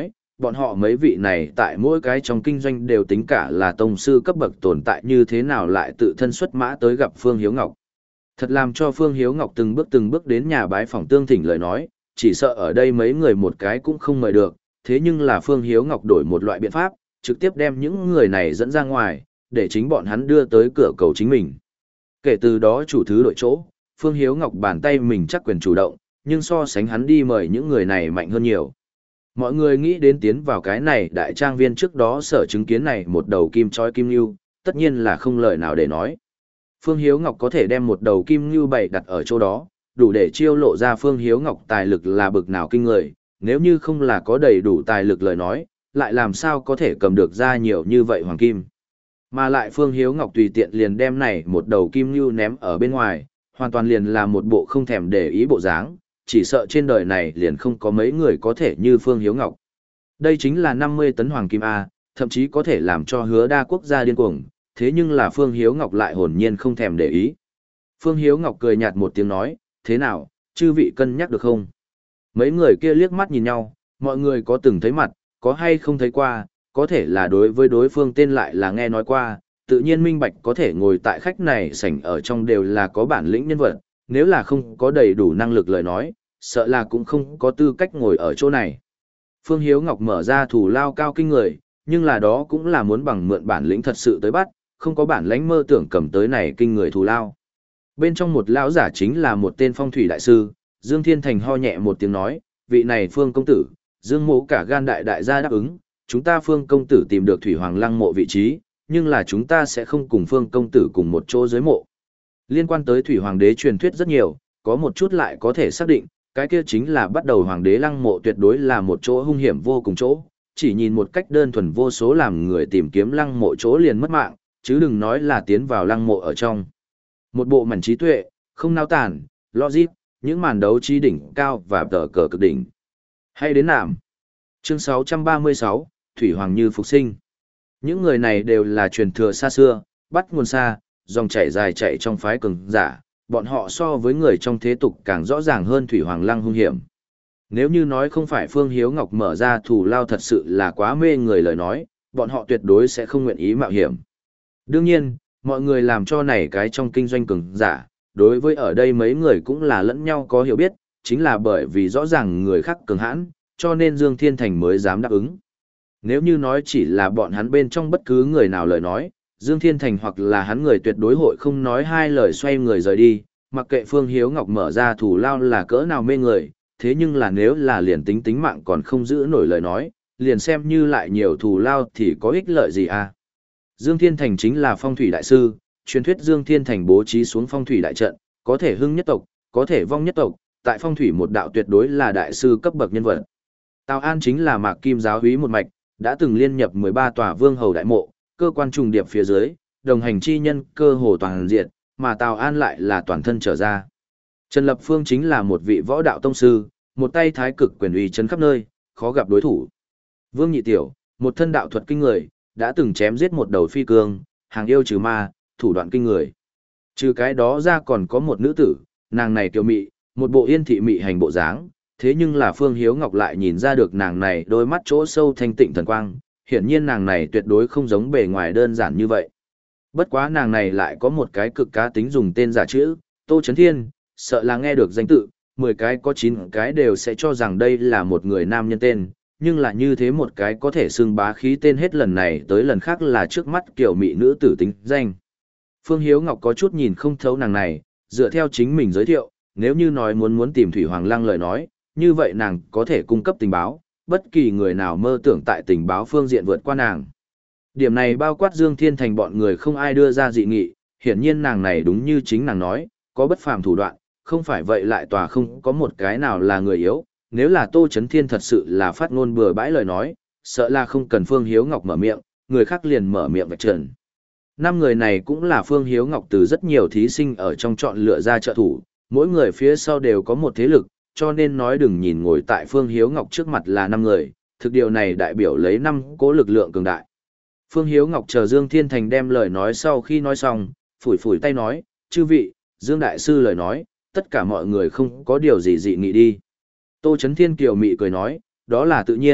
bọn họ mấy vị này tại mỗi cái trong kinh doanh đều tính cả là tông sư cấp bậc tồn tại như thế nào lại tự thân xuất mã tới gặp Phương Hiếu Ngọc. Thật làm cho Phương Hiếu Ngọc từng bước từng bước đến nhà bái phỏng tương thỉnh lời nói, chỉ sợ ở đây mấy người một cái cũng không mời được, thế nhưng là Phương Hiếu Ngọc đổi một loại biện pháp, trực tiếp đem những người này dẫn ra ngoài, để chính bọn hắn đưa tới cửa cầu chính mình. Kể từ đó chủ thứ đội chỗ, Phương Hiếu Ngọc bàn tay mình chắc quyền chủ động, nhưng so sánh hắn đi mời những người này mạnh hơn nhiều. Mọi người nghĩ đến tiến vào cái này đại trang viên trước đó sở chứng kiến này một đầu kim chói kim lưu, tất nhiên là không lời nào để nói. Phương Hiếu Ngọc có thể đem một đầu kim lưu bày đặt ở chỗ đó, đủ để chiêu lộ ra Phương Hiếu Ngọc tài lực là bực nào kinh người, nếu như không là có đầy đủ tài lực lời nói, lại làm sao có thể cầm được ra nhiều như vậy hoàng kim. Mà lại Phương Hiếu Ngọc tùy tiện liền đem này một đầu kim lưu ném ở bên ngoài, hoàn toàn liền là một bộ không thèm để ý bộ dáng, chỉ sợ trên đời này liền không có mấy người có thể như Phương Hiếu Ngọc. Đây chính là năm mươi tấn hoàng kim A, thậm chí có thể làm cho Hứa Đa quốc gia điên cuồng, thế nhưng là Phương Hiếu Ngọc lại hồn nhiên không thèm để ý. Phương Hiếu Ngọc cười nhạt một tiếng nói, thế nào, chư vị cân nhắc được không? Mấy người kia liếc mắt nhìn nhau, mọi người có từng thấy mặt, có hay không thấy qua, có thể là đối với đối phương tên lại là nghe nói qua, tự nhiên minh bạch có thể ngồi tại khách này sảnh ở trong đều là có bản lĩnh nhân vật, nếu là không có đầy đủ năng lực lời nói, sợ là cũng không có tư cách ngồi ở chỗ này. Phương Hiếu Ngọc mở ra thủ lao cao kinh người, nhưng là đó cũng là muốn bằng mượn bản lĩnh thật sự tới bắt, không có bản lãnh mơ tưởng cầm tới này kinh người thủ lao. Bên trong một lão giả chính là một tên phong thủy đại sư, Dương Thiên Thành ho nhẹ một tiếng nói, vị này Phương công tử, Dương mộ cả gan đại đại gia đáp ứng, chúng ta Phương công tử tìm được Thủy Hoàng Lăng mộ vị trí, nhưng là chúng ta sẽ không cùng Phương công tử cùng một chỗ dưới mộ. Liên quan tới Thủy Hoàng đế truyền thuyết rất nhiều, có một chút lại có thể xác định, cái kia chính là bắt đầu Hoàng đế Lăng mộ tuyệt đối là một chỗ hung hiểm vô cùng chỗ, chỉ nhìn một cách đơn thuần vô số làm người tìm kiếm Lăng mộ chỗ liền mất mạng, chứ đừng nói là tiến vào Lăng mộ ở trong. Một bộ mảnh trí tuệ, không nao tản, logic, những màn đấu trí đỉnh cao và tờ cờ cực đỉnh. Hay đến nạm. Chương sáu trăm ba mươi sáu, Thủy Hoàng như phục sinh. Những người này đều là truyền thừa xa xưa, bắt nguồn xa, dòng chảy dài chạy trong phái cường giả, bọn họ so với người trong thế tục càng rõ ràng hơn Thủy Hoàng Lăng hung hiểm. Nếu như nói không phải Phương Hiếu Ngọc mở ra thủ lao thật sự là quá mê người lời nói, bọn họ tuyệt đối sẽ không nguyện ý mạo hiểm. Đương nhiên, mọi người làm cho này cái trong kinh doanh cường giả, đối với ở đây mấy người cũng là lẫn nhau có hiểu biết, chính là bởi vì rõ ràng người khác cường hãn, cho nên Dương Thiên Thành mới dám đáp ứng. Nếu như nói chỉ là bọn hắn bên trong bất cứ người nào lời nói, Dương Thiên Thành hoặc là hắn người tuyệt đối hội không nói hai lời xoay người rời đi, mặc kệ Phương Hiếu Ngọc mở ra thủ lao là cỡ nào mê người, thế nhưng là nếu là liền tính tính mạng còn không giữ nổi lời nói, liền xem như lại nhiều thủ lao thì có ích lợi gì à. Dương Thiên Thành chính là phong thủy đại sư, truyền thuyết Dương Thiên Thành bố trí xuống phong thủy đại trận, có thể hưng nhất tộc, có thể vong nhất tộc, tại phong thủy một đạo tuyệt đối là đại sư cấp bậc nhân vật. Tào An chính là Mạc Kim giáo úy một mạch, đã từng liên nhập mười ba tòa vương hầu đại mộ, cơ quan trùng điệp phía dưới, đồng hành chi nhân cơ hồ toàn diện, mà Tào An lại là toàn thân trở ra. Trần Lập Phương chính là một vị võ đạo tông sư, một tay thái cực quyền uy chấn khắp nơi, khó gặp đối thủ. Vương Nhị Tiểu, một thân đạo thuật kinh người, đã từng chém giết một đầu phi cương, hàng yêu trừ ma, thủ đoạn kinh người. Trừ cái đó ra còn có một nữ tử, nàng này kiều mị, một bộ yên thị mị hành bộ dáng, thế nhưng là Phương Hiếu Ngọc lại nhìn ra được nàng này đôi mắt chỗ sâu thanh tịnh thần quang, hiển nhiên nàng này tuyệt đối không giống bề ngoài đơn giản như vậy. Bất quá nàng này lại có một cái cực cá tính dùng tên giả chữ, Tô Chấn Thiên, sợ là nghe được danh tự, mười cái có chín cái đều sẽ cho rằng đây là một người nam nhân tên, nhưng là như thế một cái có thể xưng bá khí tên hết lần này tới lần khác là trước mắt kiểu mỹ nữ tử tính danh. Phương Hiếu Ngọc có chút nhìn không thấu nàng này, dựa theo chính mình giới thiệu, nếu như nói muốn muốn tìm Thủy Hoàng Lăng lời nói, như vậy nàng có thể cung cấp tình báo, bất kỳ người nào mơ tưởng tại tình báo phương diện vượt qua nàng. Điểm này bao quát Dương Thiên Thành bọn người không ai đưa ra dị nghị, hiển nhiên nàng này đúng như chính nàng nói, có bất phàm thủ đoạn, không phải vậy lại tòa không có một cái nào là người yếu, nếu là Tô Chấn Thiên thật sự là phát ngôn bừa bãi lời nói, sợ là không cần Phương Hiếu Ngọc mở miệng, người khác liền mở miệng vạch trần. Năm người này cũng là Phương Hiếu Ngọc từ rất nhiều thí sinh ở trong chọn lựa ra trợ thủ, mỗi người phía sau đều có một thế lực, cho nên nói đừng nhìn ngồi tại Phương Hiếu Ngọc trước mặt là năm người, thực điều này đại biểu lấy năm cố lực lượng cường đại. Phương Hiếu Ngọc chờ Dương Thiên Thành đem lời nói sau khi nói xong, phủi phủi tay nói, chư vị, Dương Đại Sư lời nói, tất cả mọi người không có điều gì dị nghị đi. Tô Chấn Thiên kiều mị cười nói, đó là tự nhiên,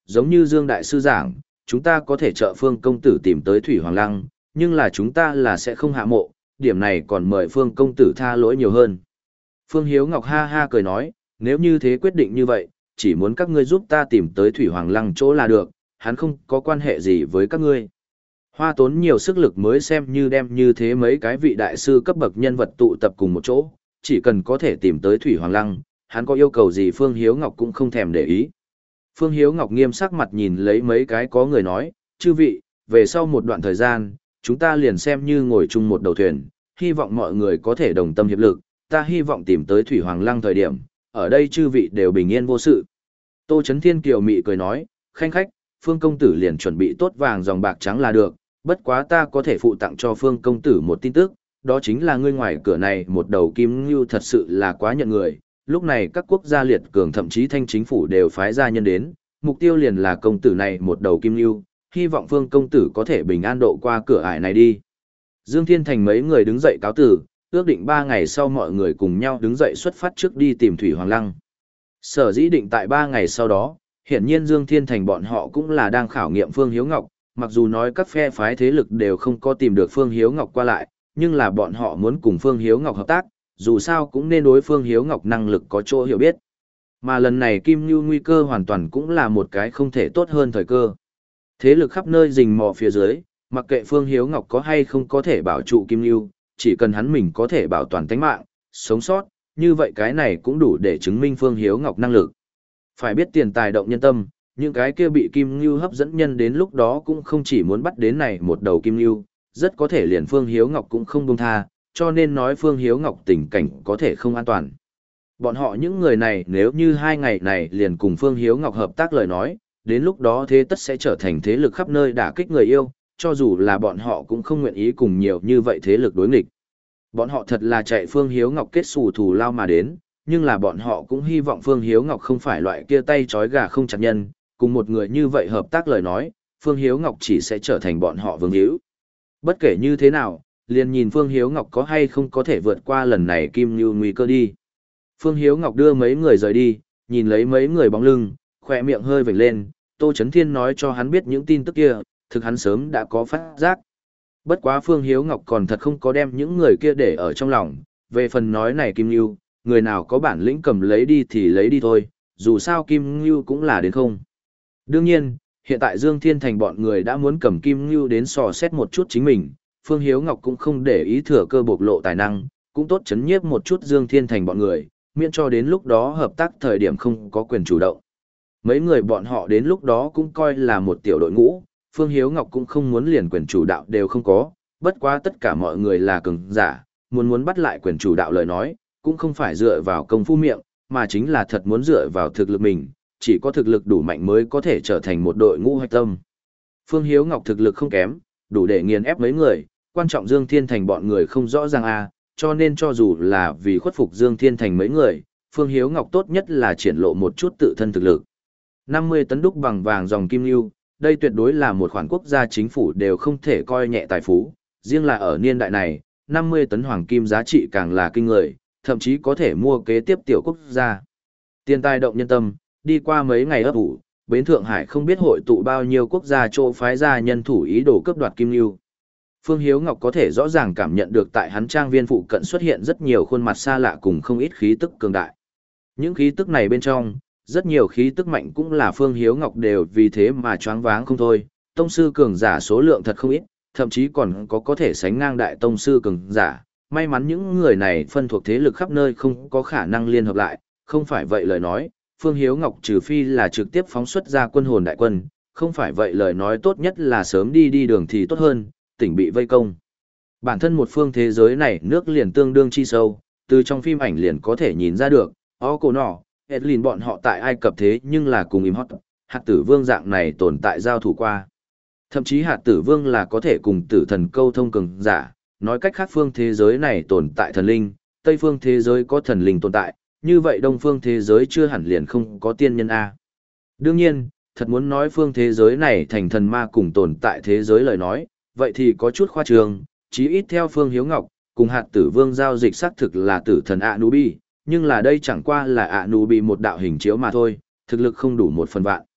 giống như Dương Đại Sư giảng, chúng ta có thể trợ Phương Công Tử tìm tới Thủy Hoàng Lăng, nhưng là chúng ta là sẽ không hạ mộ, điểm này còn mời Phương Công Tử tha lỗi nhiều hơn. Phương Hiếu Ngọc ha ha cười nói, nếu như thế quyết định như vậy, chỉ muốn các ngươi giúp ta tìm tới Thủy Hoàng Lăng chỗ là được, hắn không có quan hệ gì với các ngươi. Hoa tốn nhiều sức lực mới xem như đem như thế mấy cái vị đại sư cấp bậc nhân vật tụ tập cùng một chỗ, chỉ cần có thể tìm tới Thủy Hoàng Lăng, hắn có yêu cầu gì Phương Hiếu Ngọc cũng không thèm để ý. Phương Hiếu Ngọc nghiêm sắc mặt nhìn lấy mấy cái có người nói, chư vị, về sau một đoạn thời gian, chúng ta liền xem như ngồi chung một đầu thuyền, hy vọng mọi người có thể đồng tâm hiệp lực, ta hy vọng tìm tới Thủy Hoàng Lăng thời điểm, ở đây chư vị đều bình yên vô sự. Tô Chấn Thiên kiều mị cười nói, khanh khách, Phương Công Tử liền chuẩn bị tốt vàng dòng bạc trắng là được, bất quá ta có thể phụ tặng cho Phương Công Tử một tin tức, đó chính là ngươi ngoài cửa này một đầu kim ngưu thật sự là quá nhận người, lúc này các quốc gia liệt cường thậm chí thanh chính phủ đều phái gia nhân đến, mục tiêu liền là công tử này một đầu kim ngưu, hy vọng Phương Công Tử có thể bình an độ qua cửa ải này đi. Dương Thiên Thành mấy người đứng dậy cáo tử, ước định ba ngày sau mọi người cùng nhau đứng dậy xuất phát trước đi tìm Thủy Hoàng Lăng. Sở dĩ định tại ba ngày sau đó, hiển nhiên Dương Thiên Thành bọn họ cũng là đang khảo nghiệm Phương Hiếu Ngọc, mặc dù nói các phe phái thế lực đều không có tìm được Phương Hiếu Ngọc qua lại, nhưng là bọn họ muốn cùng Phương Hiếu Ngọc hợp tác, dù sao cũng nên đối Phương Hiếu Ngọc năng lực có chỗ hiểu biết. Mà lần này Kim Nhu nguy cơ hoàn toàn cũng là một cái không thể tốt hơn thời cơ. Thế lực khắp nơi rình mò phía dưới, mặc kệ Phương Hiếu Ngọc có hay không có thể bảo trụ Kim Nhu, chỉ cần hắn mình có thể bảo toàn tính mạng, sống sót, như vậy cái này cũng đủ để chứng minh Phương Hiếu Ngọc năng lực. Phải biết tiền tài động nhân tâm, những cái kia bị Kim Nhu hấp dẫn nhân đến lúc đó cũng không chỉ muốn bắt đến này một đầu Kim Nhu, rất có thể liền Phương Hiếu Ngọc cũng không buông tha, cho nên nói Phương Hiếu Ngọc tình cảnh có thể không an toàn. Bọn họ những người này nếu như hai ngày này liền cùng Phương Hiếu Ngọc hợp tác lời nói, đến lúc đó thế tất sẽ trở thành thế lực khắp nơi đả kích người yêu, cho dù là bọn họ cũng không nguyện ý cùng nhiều như vậy thế lực đối nghịch. Bọn họ thật là chạy Phương Hiếu Ngọc kết xù thù lao mà đến, nhưng là bọn họ cũng hy vọng Phương Hiếu Ngọc không phải loại kia tay trói gà không chặt nhân, cùng một người như vậy hợp tác lời nói, Phương Hiếu Ngọc chỉ sẽ trở thành bọn họ vương hữu. Bất kể như thế nào, liền nhìn Phương Hiếu Ngọc có hay không có thể vượt qua lần này Kim Nhu nguy cơ đi. Phương Hiếu Ngọc đưa mấy người rời đi, nhìn lấy mấy người bóng lưng, khỏe miệng hơi vểnh lên, Tô Chấn Thiên nói cho hắn biết những tin tức kia, thực hắn sớm đã có phát giác. Bất quá Phương Hiếu Ngọc còn thật không có đem những người kia để ở trong lòng, về phần nói này Kim Nhu, người nào có bản lĩnh cầm lấy đi thì lấy đi thôi, dù sao Kim Nhu cũng là đến không. Đương nhiên, hiện tại Dương Thiên Thành bọn người đã muốn cầm Kim Nhu đến sò xét một chút chính mình, Phương Hiếu Ngọc cũng không để ý thừa cơ bộc lộ tài năng, cũng tốt chấn nhiếp một chút Dương Thiên Thành bọn người, miễn cho đến lúc đó hợp tác thời điểm không có quyền chủ động. Mấy người bọn họ đến lúc đó cũng coi là một tiểu đội ngũ, Phương Hiếu Ngọc cũng không muốn liền quyền chủ đạo đều không có, bất quá tất cả mọi người là cường giả, muốn muốn bắt lại quyền chủ đạo lời nói, cũng không phải dựa vào công phu miệng, mà chính là thật muốn dựa vào thực lực mình, chỉ có thực lực đủ mạnh mới có thể trở thành một đội ngũ hạch tâm. Phương Hiếu Ngọc thực lực không kém, đủ để nghiền ép mấy người, quan trọng Dương Thiên Thành bọn người không rõ ràng a, cho nên cho dù là vì khuất phục Dương Thiên Thành mấy người, Phương Hiếu Ngọc tốt nhất là triển lộ một chút tự thân thực lực. năm mươi tấn đúc bằng vàng dòng kim lưu, đây tuyệt đối là một khoản quốc gia chính phủ đều không thể coi nhẹ tài phú, riêng là ở niên đại này, năm mươi tấn hoàng kim giá trị càng là kinh người, thậm chí có thể mua kế tiếp tiểu quốc gia. Tiền tài động nhân tâm, đi qua mấy ngày ấp ủ, bến Thượng Hải không biết hội tụ bao nhiêu quốc gia chỗ phái ra nhân thủ ý đồ cướp đoạt kim lưu. Phương Hiếu Ngọc có thể rõ ràng cảm nhận được tại hắn trang viên phụ cận xuất hiện rất nhiều khuôn mặt xa lạ cùng không ít khí tức cường đại. Những khí tức này bên trong, rất nhiều khí tức mạnh cũng là Phương Hiếu Ngọc đều vì thế mà choáng váng không thôi. Tông sư cường giả số lượng thật không ít, thậm chí còn có có thể sánh ngang đại tông sư cường giả. May mắn những người này phân thuộc thế lực khắp nơi không có khả năng liên hợp lại, không phải vậy lời nói, Phương Hiếu Ngọc trừ phi là trực tiếp phóng xuất ra quân hồn đại quân, không phải vậy lời nói tốt nhất là sớm đi đi đường thì tốt hơn, tỉnh bị vây công. Bản thân một phương thế giới này nước liền tương đương chi sâu, từ trong phim ảnh liền có thể nhìn ra được, ó cổ nọ, Edlin bọn họ tại Ai Cập thế nhưng là cùng im hót, hạt tử vương dạng này tồn tại giao thủ qua. Thậm chí hạt tử vương là có thể cùng tử thần câu thông cường giả, nói cách khác phương thế giới này tồn tại thần linh, Tây phương thế giới có thần linh tồn tại, như vậy Đông phương thế giới chưa hẳn liền không có tiên nhân A. Đương nhiên, thật muốn nói phương thế giới này thành thần ma cùng tồn tại thế giới lời nói, vậy thì có chút khoa trương, chí ít theo Phương Hiếu Ngọc, cùng hạt tử vương giao dịch xác thực là tử thần Anubi, nhưng là đây chẳng qua là Anubi một đạo hình chiếu mà thôi, thực lực không đủ một phần vạn.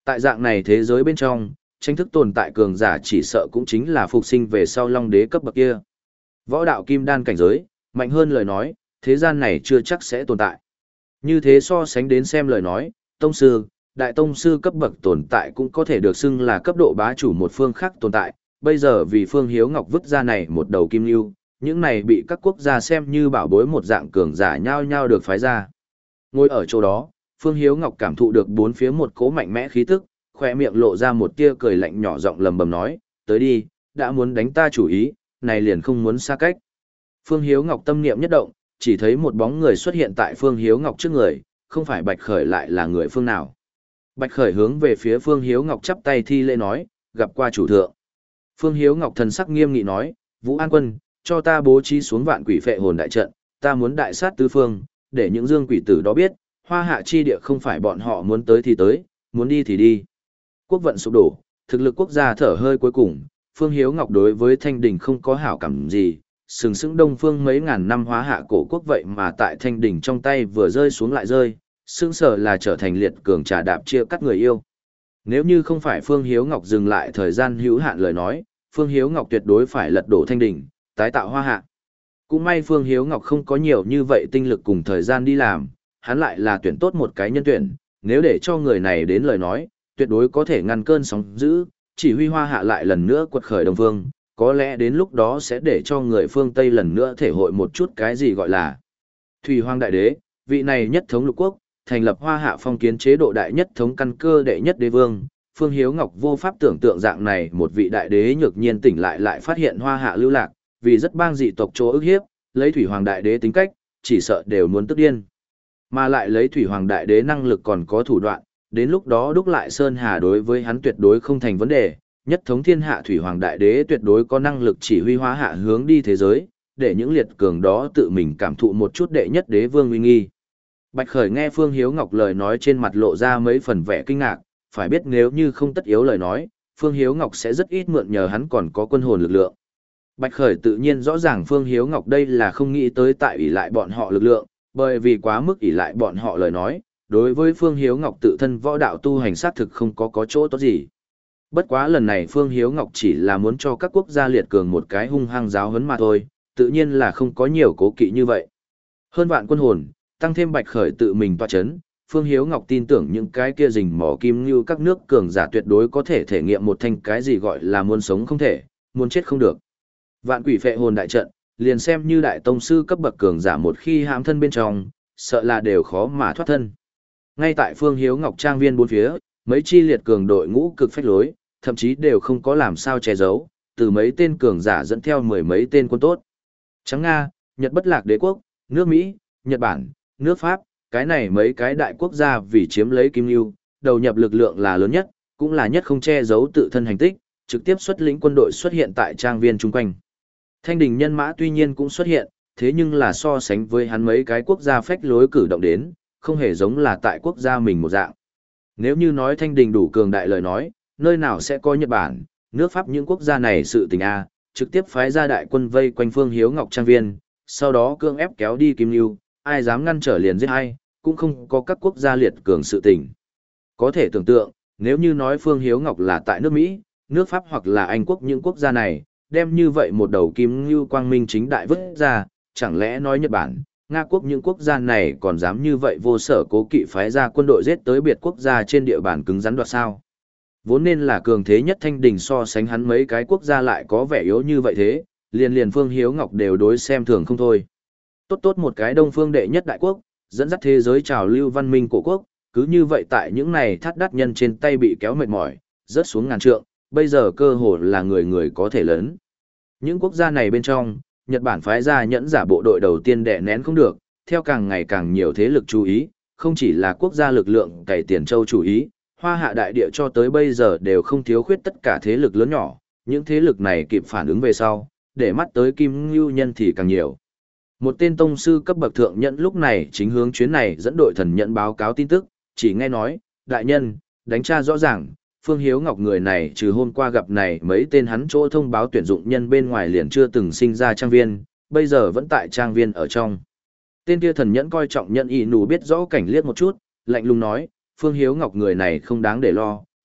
Tại dạng này thế giới bên trong, tranh thức tồn tại cường giả chỉ sợ cũng chính là phục sinh về sau long đế cấp bậc kia. Võ đạo kim đan cảnh giới, mạnh hơn lời nói, thế gian này chưa chắc sẽ tồn tại. Như thế so sánh đến xem lời nói, tông sư, đại tông sư cấp bậc tồn tại cũng có thể được xưng là cấp độ bá chủ một phương khác tồn tại. Bây giờ vì Phương Hiếu Ngọc vứt ra này một đầu kim lưu, những này bị các quốc gia xem như bảo bối một dạng cường giả nhau nhau được phái ra. Ngồi ở chỗ đó, Phương Hiếu Ngọc cảm thụ được bốn phía một cỗ mạnh mẽ khí tức, khỏe miệng lộ ra một tia cười lạnh nhỏ giọng lầm bầm nói, tới đi, đã muốn đánh ta chủ ý, này liền không muốn xa cách. Phương Hiếu Ngọc tâm niệm nhất động, chỉ thấy một bóng người xuất hiện tại Phương Hiếu Ngọc trước người, không phải Bạch Khởi lại là người phương nào. Bạch Khởi hướng về phía Phương Hiếu Ngọc chắp tay thi lễ nói, gặp qua chủ thượng. Phương Hiếu Ngọc thần sắc nghiêm nghị nói, Vũ An Quân, cho ta bố trí xuống vạn quỷ phệ hồn đại trận, ta muốn đại sát tứ phương, để những dương quỷ tử đó biết, hoa hạ chi địa không phải bọn họ muốn tới thì tới, muốn đi thì đi. Quốc vận sụp đổ, thực lực quốc gia thở hơi cuối cùng, Phương Hiếu Ngọc đối với Thanh Đình không có hảo cảm gì, sừng sững Đông Phương mấy ngàn năm hóa hạ cổ quốc vậy mà tại Thanh Đình trong tay vừa rơi xuống lại rơi, sững sờ là trở thành liệt cường trà đạp chia cắt người yêu. Nếu như không phải Phương Hiếu Ngọc dừng lại thời gian hữu hạn lời nói, Phương Hiếu Ngọc tuyệt đối phải lật đổ Thanh Đình, tái tạo hoa hạ. Cũng may Phương Hiếu Ngọc không có nhiều như vậy tinh lực cùng thời gian đi làm, hắn lại là tuyển tốt một cái nhân tuyển, nếu để cho người này đến lời nói, tuyệt đối có thể ngăn cơn sóng dữ, chỉ huy hoa hạ lại lần nữa quật khởi Đông Phương, có lẽ đến lúc đó sẽ để cho người phương Tây lần nữa thể hội một chút cái gì gọi là Thủy Hoàng Đại Đế, vị này nhất thống lục quốc, thành lập hoa hạ phong kiến chế độ đại nhất thống căn cơ đệ nhất đế vương. Phương Hiếu Ngọc vô pháp tưởng tượng dạng này một vị đại đế nhược nhiên tỉnh lại lại phát hiện hoa hạ lưu lạc, vì rất bang dị tộc chỗ ức hiếp, lấy Thủy Hoàng Đại Đế tính cách, chỉ sợ đều muốn tức điên. Mà lại lấy Thủy Hoàng Đại Đế năng lực còn có thủ đoạn, đến lúc đó đúc lại Sơn Hà đối với hắn tuyệt đối không thành vấn đề, nhất thống thiên hạ Thủy Hoàng Đại Đế tuyệt đối có năng lực chỉ huy hóa hạ hướng đi thế giới, để những liệt cường đó tự mình cảm thụ một chút đệ nhất đế vương uy nghi. Bạch Khởi nghe Phương Hiếu Ngọc lời nói trên mặt lộ ra mấy phần vẻ kinh ngạc, phải biết nếu như không tất yếu lời nói, Phương Hiếu Ngọc sẽ rất ít mượn nhờ hắn còn có quân hồn lực lượng. Bạch Khởi tự nhiên rõ ràng Phương Hiếu Ngọc đây là không nghĩ tới tại ỷ lại bọn họ lực lượng, bởi vì quá mức ỷ lại bọn họ lời nói, đối với Phương Hiếu Ngọc tự thân võ đạo tu hành sát thực không có có chỗ tốt gì. Bất quá lần này Phương Hiếu Ngọc chỉ là muốn cho các quốc gia liệt cường một cái hung hăng giáo huấn mà thôi, tự nhiên là không có nhiều cố kỵ như vậy. Hơn vạn quân hồn, tăng thêm Bạch Khởi tự mình tọa chấn, Phương Hiếu Ngọc tin tưởng những cái kia rình mỏ kim như các nước cường giả tuyệt đối có thể thể nghiệm một thanh cái gì gọi là muốn sống không thể, muốn chết không được. Vạn quỷ phệ hồn đại trận, liền xem như đại tông sư cấp bậc cường giả một khi hãm thân bên trong, sợ là đều khó mà thoát thân. Ngay tại Phương Hiếu Ngọc trang viên bốn phía, mấy chi liệt cường đội ngũ cực phách lối, thậm chí đều không có làm sao che giấu, từ mấy tên cường giả dẫn theo mười mấy tên quân tốt. Trắng Nga, Nhật Bất Lạc Đế quốc, nước Mỹ, Nhật Bản, nước Pháp, cái này mấy cái đại quốc gia vì chiếm lấy Kim Lưu, đầu nhập lực lượng là lớn nhất, cũng là nhất không che giấu tự thân hành tích, trực tiếp xuất lĩnh quân đội xuất hiện tại trang viên chung quanh. Thanh Đình nhân mã tuy nhiên cũng xuất hiện, thế nhưng là so sánh với hắn mấy cái quốc gia phách lối cử động đến, không hề giống là tại quốc gia mình một dạng. Nếu như nói Thanh Đình đủ cường đại lời nói, nơi nào sẽ có Nhật Bản, nước Pháp những quốc gia này sự tình A, trực tiếp phái ra đại quân vây quanh Phương Hiếu Ngọc trang viên, sau đó cưỡng ép kéo đi Kim Lưu, ai dám ngăn trở liền giết ai, cũng không có các quốc gia liệt cường sự tình. Có thể tưởng tượng, nếu như nói Phương Hiếu Ngọc là tại nước Mỹ, nước Pháp hoặc là Anh quốc những quốc gia này, đem như vậy một đầu Kim Lưu quang minh chính đại vứt ra, chẳng lẽ nói Nhật Bản, Nga quốc những quốc gia này còn dám như vậy vô sở cố kỵ phái ra quân đội giết tới biệt quốc gia trên địa bàn cứng rắn đoạt sao? Vốn nên là cường thế nhất Thanh Đình so sánh hắn mấy cái quốc gia lại có vẻ yếu như vậy thế, liền liền Phương Hiếu Ngọc đều đối xem thường không thôi. Tốt tốt một cái Đông Phương đệ nhất đại quốc, dẫn dắt thế giới trào lưu văn minh cổ quốc, cứ như vậy tại những này thắt đắt nhân trên tay bị kéo mệt mỏi, rớt xuống ngàn trượng, bây giờ cơ hồ là người người có thể lớn. Những quốc gia này bên trong, Nhật Bản phái ra nhẫn giả bộ đội đầu tiên đè nén không được, theo càng ngày càng nhiều thế lực chú ý, không chỉ là quốc gia lực lượng cày tiền châu chú ý, hoa hạ đại địa cho tới bây giờ đều không thiếu khuyết tất cả thế lực lớn nhỏ, những thế lực này kịp phản ứng về sau, để mắt tới Kim Ngưu nhân thì càng nhiều. Một tên tông sư cấp bậc thượng nhẫn lúc này chính hướng chuyến này dẫn đội thần nhận báo cáo tin tức, chỉ nghe nói, đại nhân, đánh tra rõ ràng, Phương Hiếu Ngọc người này trừ hôm qua gặp này mấy tên hắn chỗ thông báo tuyển dụng nhân bên ngoài liền chưa từng sinh ra trang viên, bây giờ vẫn tại trang viên ở trong. Tên kia thần nhẫn coi trọng nhận y nù biết rõ cảnh liếc một chút, lạnh lùng nói, Phương Hiếu Ngọc người này không đáng để lo,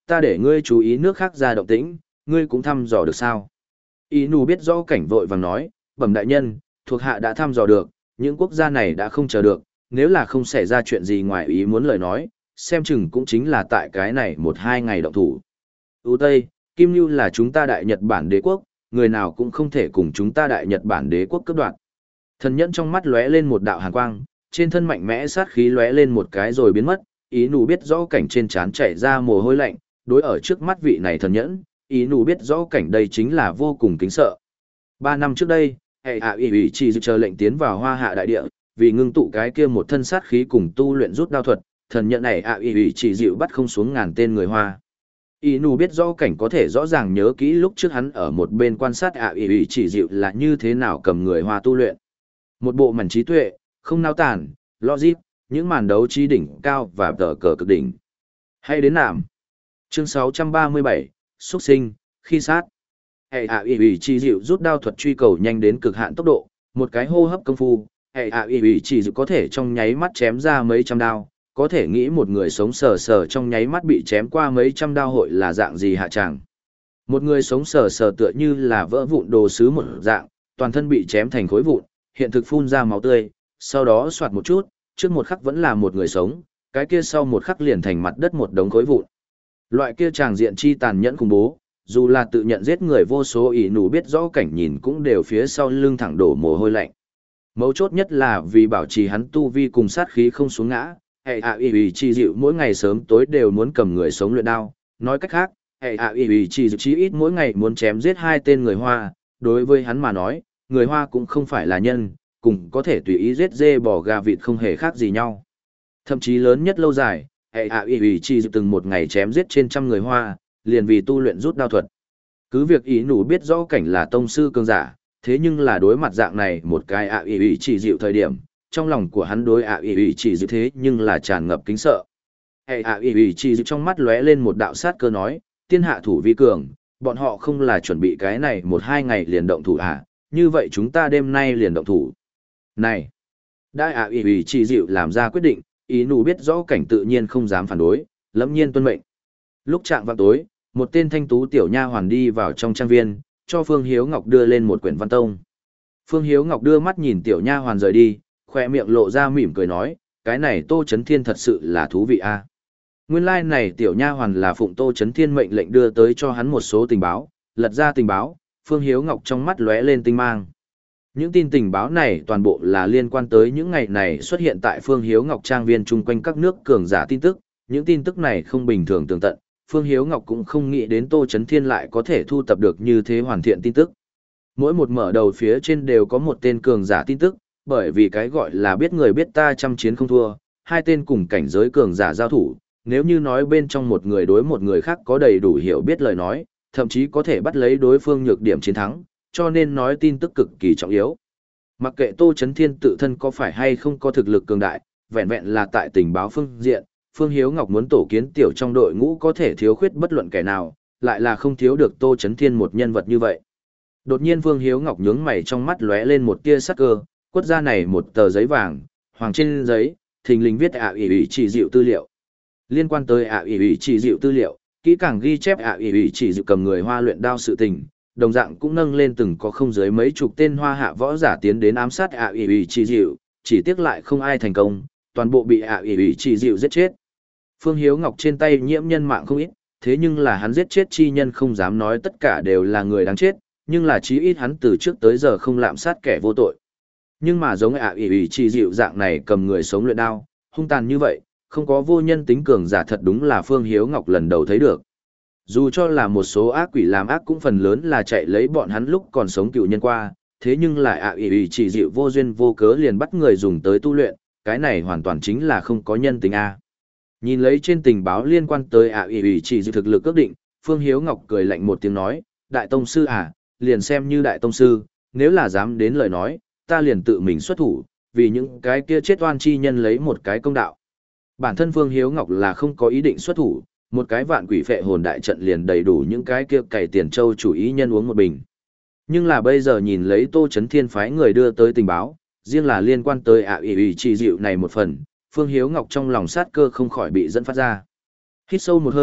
ta để ngươi chú ý nước khác ra động tĩnh, ngươi cũng thăm dò được sao? Ý nù biết rõ cảnh vội vàng nói, bẩm đại nhân, thuộc hạ đã thăm dò được, những quốc gia này đã không chờ được, nếu là không xảy ra chuyện gì ngoài ý muốn lời nói, xem chừng cũng chính là tại cái này một hai ngày động thủ. Ú Tây, Kim Nhu là chúng ta Đại Nhật Bản đế quốc, người nào cũng không thể cùng chúng ta Đại Nhật Bản đế quốc cướp đoạt. Thần nhẫn trong mắt lóe lên một đạo hàn quang, trên thân mạnh mẽ sát khí lóe lên một cái rồi biến mất, ý nù biết rõ cảnh trên trán chảy ra mồ hôi lạnh, đối ở trước mắt vị này thần nhẫn, ý nù biết rõ cảnh đây chính là vô cùng kính sợ. Ba năm trước đây, hệ hạ ủy ủy chỉ chờ lệnh tiến vào Hoa Hạ đại địa, vì ngưng tụ cái kia một thân sát khí cùng tu luyện rút đao thuật, thần nhẫn này ạ ủy ủy chỉ dịu bắt không xuống ngàn tên người Hoa. Ý nù biết rõ cảnh có thể rõ ràng nhớ kỹ lúc trước hắn ở một bên quan sát ạ ủy ủy chỉ dịu là như thế nào cầm người Hoa tu luyện. Một bộ mảnh trí tuệ, không nao tản, logic, những màn đấu trí đỉnh cao và tờ cờ cực đỉnh. Hay đến nạm. Chương sáu trăm ba mươi bảy, xuất sinh, khi sát. Hệ hạ ủy ủy chỉ dịu rút đao thuật truy cầu nhanh đến cực hạn tốc độ, một cái hô hấp công phu, hệ hạ ủy ủy chỉ dịu có thể trong nháy mắt chém ra mấy trăm đao, có thể nghĩ một người sống sờ sờ trong nháy mắt bị chém qua mấy trăm đao hội là dạng gì hạ tràng. Một người sống sờ sờ tựa như là vỡ vụn đồ sứ một dạng, toàn thân bị chém thành khối vụn, hiện thực phun ra máu tươi, sau đó soạt một chút, trước một khắc vẫn là một người sống, cái kia sau một khắc liền thành mặt đất một đống khối vụn. Loại kia tràng diện chi tàn nhẫn khủng bố, dù là tự nhận giết người vô số ỷ nụ biết rõ cảnh nhìn cũng đều phía sau lưng thẳng đổ mồ hôi lạnh. Mấu chốt nhất là vì bảo trì hắn tu vi cùng sát khí không xuống ngã, hệ hạ ỷ ủy chi dịu mỗi ngày sớm tối đều muốn cầm người sống luyện đao. Nói cách khác, hệ hạ ỷ ủy chi dịu chí ít mỗi ngày muốn chém giết hai tên người Hoa, đối với hắn mà nói, người Hoa cũng không phải là nhân, cùng có thể tùy ý giết dê bò gà vịt không hề khác gì nhau. Thậm chí lớn nhất lâu dài, hệ hạ ỷ ủy chi dịu từng một ngày chém giết trên trăm người Hoa, liền vì tu luyện rút đao thuật. Cứ việc ý nụ biết rõ cảnh là tông sư cường giả, thế nhưng là đối mặt dạng này một cái ạ ỷ ủy chỉ dịu thời điểm, trong lòng của hắn đối ạ ỷ ủy chỉ dịu thế nhưng là tràn ngập kính sợ. Hệ ạ ỷ ủy chỉ dịu trong mắt lóe lên một đạo sát cơ nói, tiên hạ thủ vi cường, bọn họ không là chuẩn bị cái này một hai ngày liền động thủ à, như vậy chúng ta đêm nay liền động thủ. Này, đại ạ ỷ ủy chỉ dịu làm ra quyết định, ý nụ biết rõ cảnh tự nhiên không dám phản đối, lẫm nhiên tuân mệnh. Lúc chạng vào tối, một tên thanh tú tiểu nha hoàn đi vào trong trang viên, cho Phương Hiếu Ngọc đưa lên một quyển văn tông. Phương Hiếu Ngọc đưa mắt nhìn tiểu nha hoàn rời đi, khoe miệng lộ ra mỉm cười nói, cái này Tô Chấn Thiên thật sự là thú vị a. Nguyên lai like này tiểu nha hoàn là phụng Tô Chấn Thiên mệnh lệnh đưa tới cho hắn một số tình báo, lật ra tình báo, Phương Hiếu Ngọc trong mắt lóe lên tinh mang. Những tin tình báo này toàn bộ là liên quan tới những ngày này xuất hiện tại Phương Hiếu Ngọc trang viên chung quanh các nước cường giả tin tức, những tin tức này không bình thường tường tận. Phương Hiếu Ngọc cũng không nghĩ đến Tô Chấn Thiên lại có thể thu tập được như thế hoàn thiện tin tức. Mỗi một mở đầu phía trên đều có một tên cường giả tin tức, bởi vì cái gọi là biết người biết ta trăm chiến không thua, hai tên cùng cảnh giới cường giả giao thủ, nếu như nói bên trong một người đối một người khác có đầy đủ hiểu biết lời nói, thậm chí có thể bắt lấy đối phương nhược điểm chiến thắng, cho nên nói tin tức cực kỳ trọng yếu. Mặc kệ Tô Chấn Thiên tự thân có phải hay không có thực lực cường đại, vẹn vẹn là tại tình báo phương diện, Phương Hiếu Ngọc muốn tổ kiến tiểu trong đội ngũ có thể thiếu khuyết bất luận kẻ nào, lại là không thiếu được Tô Chấn Thiên một nhân vật như vậy. Đột nhiên Phương Hiếu Ngọc nhướng mày trong mắt lóe lên một tia sắc cơ, quất ra này một tờ giấy vàng, hoàng trên giấy, thình lình viết ạ ỷ ủy chỉ dịu tư liệu. Liên quan tới ạ ỷ ủy chỉ dịu tư liệu, kỹ càng ghi chép ạ ỷ ủy chỉ dịu cầm người Hoa luyện đao sự tình, đồng dạng cũng nâng lên từng có không dưới mấy chục tên Hoa hạ võ giả tiến đến ám sát ạ ỷ ủy chỉ dịu, chỉ tiếc lại không ai thành công, toàn bộ bị ạ ỷ ủy chỉ dịu giết chết. Phương Hiếu Ngọc trên tay nhiễm nhân mạng không ít, thế nhưng là hắn giết chết chi nhân không dám nói tất cả đều là người đáng chết, nhưng là chí ít hắn từ trước tới giờ không lạm sát kẻ vô tội. Nhưng mà giống ạ ỷ ủy chỉ dịu dạng này cầm người sống luyện đao, hung tàn như vậy, không có vô nhân tính cường giả thật đúng là Phương Hiếu Ngọc lần đầu thấy được. Dù cho là một số ác quỷ làm ác cũng phần lớn là chạy lấy bọn hắn lúc còn sống cựu nhân qua, thế nhưng lại ạ ỷ ủy chỉ dịu vô duyên vô cớ liền bắt người dùng tới tu luyện, cái này hoàn toàn chính là không có nhân tính a. Nhìn lấy trên tình báo liên quan tới ạ ỷ ủy chỉ dịu thực lực ước định, Phương Hiếu Ngọc cười lạnh một tiếng nói, đại tông sư à, liền xem như đại tông sư, nếu là dám đến lời nói, ta liền tự mình xuất thủ, vì những cái kia chết oan chi nhân lấy một cái công đạo. Bản thân Phương Hiếu Ngọc là không có ý định xuất thủ, một cái vạn quỷ phệ hồn đại trận liền đầy đủ những cái kia cày tiền châu chủ ý nhân uống một bình. Nhưng là bây giờ nhìn lấy Tô Chấn Thiên phái người đưa tới tình báo, riêng là liên quan tới ạ ỷ ủy chỉ dịu này một phần, Phương Hiếu Ngọc trong lòng sát cơ không khỏi bị dẫn phát ra. Hít sâu một hơi,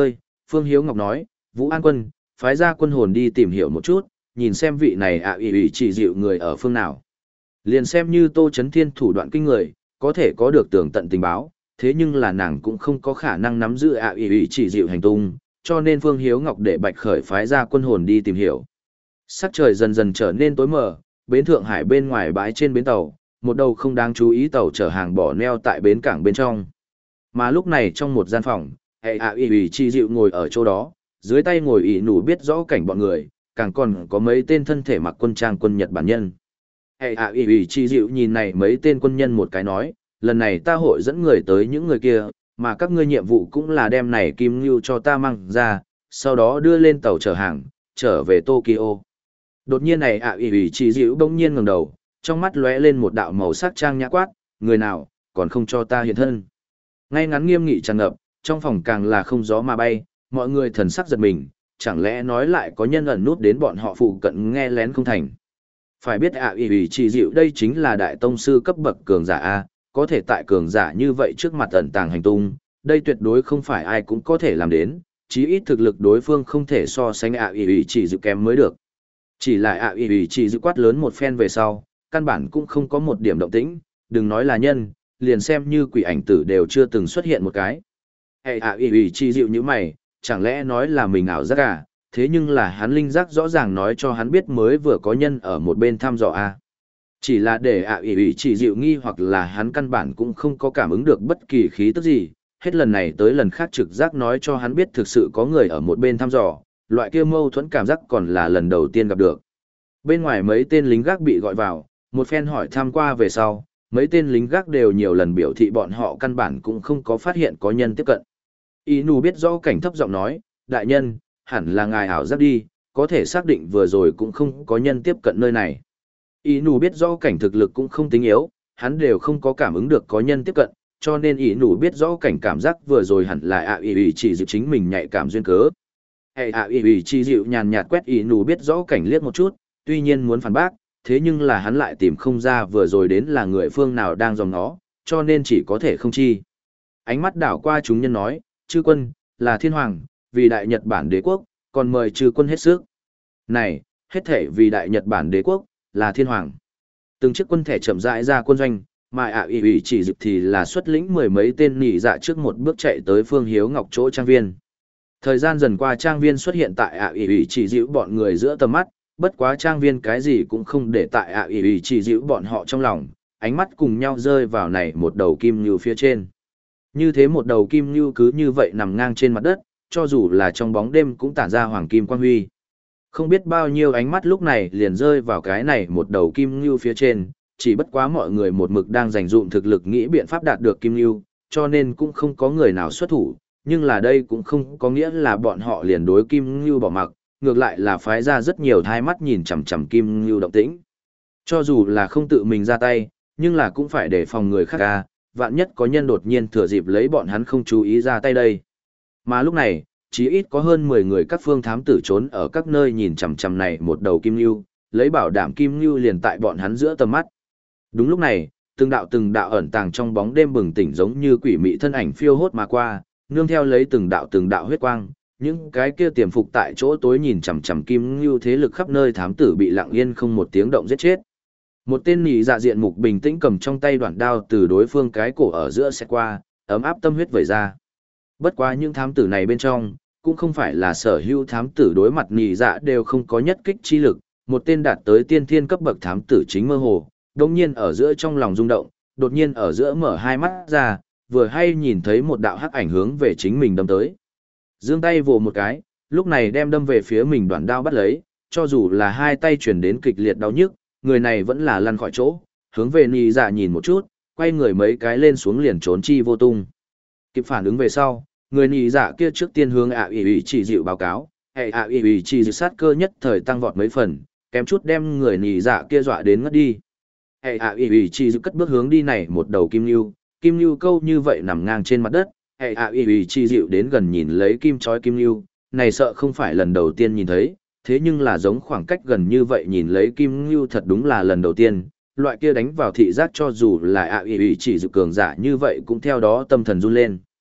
Phương Hiếu Ngọc nói, Vũ An Quân, phái ra quân hồn đi tìm hiểu một chút, nhìn xem vị này ạ ủy ủy chỉ dịu người ở phương nào. Liền xem như Tô Chấn Thiên thủ đoạn kinh người, có thể có được tường tận tình báo, thế nhưng là nàng cũng không có khả năng nắm giữ ạ ủy ủy chỉ dịu hành tung, cho nên Phương Hiếu Ngọc để Bạch Khởi phái ra quân hồn đi tìm hiểu. Sắc trời dần dần trở nên tối mờ, bến Thượng Hải bên ngoài bãi trên bến tàu, một đầu không đáng chú ý tàu chở hàng bỏ neo tại bến cảng bên trong. Mà lúc này trong một gian phòng, hệ ạ ủy ủy chỉ dịu ngồi ở chỗ đó, dưới tay ngồi ỷ nụ biết rõ cảnh bọn người, càng còn có mấy tên thân thể mặc quân trang quân Nhật Bản nhân. Hệ ạ ủy ủy chỉ dịu nhìn này mấy tên quân nhân một cái nói, lần này ta hội dẫn người tới những người kia, mà các ngươi nhiệm vụ cũng là đem này kim ngưu cho ta mang ra, sau đó đưa lên tàu chở hàng, trở về Tokyo. Đột nhiên này ạ ủy ủy chỉ dịu bỗng nhiên ngẩng đầu, trong mắt lóe lên một đạo màu sắc trang nhã quát, người nào, còn không cho ta hiện thân. Ngay ngắn nghiêm nghị tràn ngập, trong phòng càng là không gió mà bay, mọi người thần sắc giật mình, chẳng lẽ nói lại có nhân ẩn nút đến bọn họ phụ cận nghe lén không thành. Phải biết ạ ủy ủy chỉ dịu đây chính là đại tông sư cấp bậc cường giả A, có thể tại cường giả như vậy trước mặt ẩn tàng hành tung, đây tuyệt đối không phải ai cũng có thể làm đến, chí ít thực lực đối phương không thể so sánh ạ ủy ủy chỉ dịu kém mới được. Chỉ là ạ ủy ủy chỉ dịu quát lớn một phen về sau, căn bản cũng không có một điểm động tĩnh, đừng nói là nhân, liền xem như quỷ ảnh tử đều chưa từng xuất hiện một cái. Hệ ạ ủy ủy chỉ dịu như mày, chẳng lẽ nói là mình ảo giác à, thế nhưng là hắn linh giác rõ ràng nói cho hắn biết mới vừa có nhân ở một bên thăm dò a. Chỉ là để ạ ủy ủy chỉ dịu nghi hoặc là hắn căn bản cũng không có cảm ứng được bất kỳ khí tức gì, hết lần này tới lần khác trực giác nói cho hắn biết thực sự có người ở một bên thăm dò, loại kia mâu thuẫn cảm giác còn là lần đầu tiên gặp được. Bên ngoài mấy tên lính gác bị gọi vào, một phen hỏi thăm qua về sau, mấy tên lính gác đều nhiều lần biểu thị bọn họ căn bản cũng không có phát hiện có nhân tiếp cận. Inu biết rõ cảnh thấp giọng nói, đại nhân, hẳn là ngài ảo giác đi, có thể xác định vừa rồi cũng không có nhân tiếp cận nơi này. Inu biết rõ cảnh thực lực cũng không tính yếu, hắn đều không có cảm ứng được có nhân tiếp cận, cho nên Inu biết rõ cảnh cảm giác vừa rồi hẳn là ạ ủy ủy chỉ dịu chính mình nhạy cảm duyên cớ. Hệ ạ ủy ủy chỉ dịu nhàn nhạt quét Inu biết rõ cảnh liếc một chút, tuy nhiên muốn phản bác, thế nhưng là hắn lại tìm không ra vừa rồi đến là người phương nào đang dòng nó, cho nên chỉ có thể không chi. Ánh mắt đảo qua chúng nhân nói, chư quân, là thiên hoàng, vì đại Nhật Bản đế quốc, còn mời chư quân hết sức. Này, hết thể vì đại Nhật Bản đế quốc, là thiên hoàng. Từng chiếc quân thể chậm rãi ra quân doanh, mà ạ ủy ủy chỉ dịp thì là xuất lĩnh mười mấy tên nỉ dạ trước một bước chạy tới Phương Hiếu Ngọc chỗ trang viên. Thời gian dần qua trang viên xuất hiện tại ạ ủy ủy chỉ dịu bọn người giữa tầm mắt, bất quá trang viên cái gì cũng không để tại ạ ủy ủy chỉ dịu bọn họ trong lòng, ánh mắt cùng nhau rơi vào này một đầu kim như phía trên. Như thế một đầu kim như cứ như vậy nằm ngang trên mặt đất, cho dù là trong bóng đêm cũng tản ra hoàng kim quang huy. Không biết bao nhiêu ánh mắt lúc này liền rơi vào cái này một đầu kim như phía trên, chỉ bất quá mọi người một mực đang dành dụm thực lực nghĩ biện pháp đạt được kim như, cho nên cũng không có người nào xuất thủ, nhưng là đây cũng không có nghĩa là bọn họ liền đối kim như bỏ mặc, ngược lại là phái ra rất nhiều thai mắt nhìn chằm chằm kim như động tĩnh. Cho dù là không tự mình ra tay, nhưng là cũng phải để phòng người khác ra, vạn nhất có nhân đột nhiên thừa dịp lấy bọn hắn không chú ý ra tay đây. Mà lúc này, chỉ ít có hơn mười người các phương thám tử trốn ở các nơi nhìn chằm chằm này một đầu kim lưu, lấy bảo đảm kim lưu liền tại bọn hắn giữa tầm mắt. Đúng lúc này, từng đạo từng đạo ẩn tàng trong bóng đêm bừng tỉnh giống như quỷ mị thân ảnh phiêu hốt mà qua, nương theo lấy từng đạo từng đạo huyết quang, những cái kia tiềm phục tại chỗ tối nhìn chằm chằm kim lưu thế lực khắp nơi thám tử bị lặng yên không một tiếng động giết chết. Một tên nỉ dạ diện mục bình tĩnh cầm trong tay đoạn đao từ đối phương cái cổ ở giữa sẽ qua, ấm áp tâm huyết vẩy ra. Bất quá những thám tử này bên trong, cũng không phải là sở hữu thám tử đối mặt nỉ dạ đều không có nhất kích chi lực, một tên đạt tới tiên thiên cấp bậc thám tử chính mơ hồ, đột nhiên ở giữa trong lòng rung động, đột nhiên ở giữa mở hai mắt ra, vừa hay nhìn thấy một đạo hắc ảnh hướng về chính mình đâm tới. Giương tay vồ một cái, lúc này đem đâm về phía mình đoạn đao bắt lấy, cho dù là hai tay truyền đến kịch liệt đau nhức, người này vẫn là lăn khỏi chỗ, hướng về nỉ dạ nhìn một chút, quay người mấy cái lên xuống liền trốn chi vô tung. Kịp phản ứng về sau, người nỉ dạ kia trước tiên hướng ạ ủy ủy chỉ dịu báo cáo, hệ ạ ủy ủy chỉ dịu sát cơ nhất thời tăng vọt mấy phần, kém chút đem người nỉ dạ kia dọa đến ngất đi. Hệ ạ ủy ủy chỉ dịu cất bước hướng đi này một đầu kim lưu, kim lưu câu như vậy nằm ngang trên mặt đất, hệ ạ ủy ủy chỉ dịu đến gần nhìn lấy kim chói kim lưu, này sợ không phải lần đầu tiên nhìn thấy, thế nhưng là giống khoảng cách gần như vậy nhìn lấy kim lưu thật đúng là lần đầu tiên, loại kia đánh vào thị giác cho dù là ạ ủy ủy chỉ dịu cường giả như vậy cũng theo đó tâm thần run lên.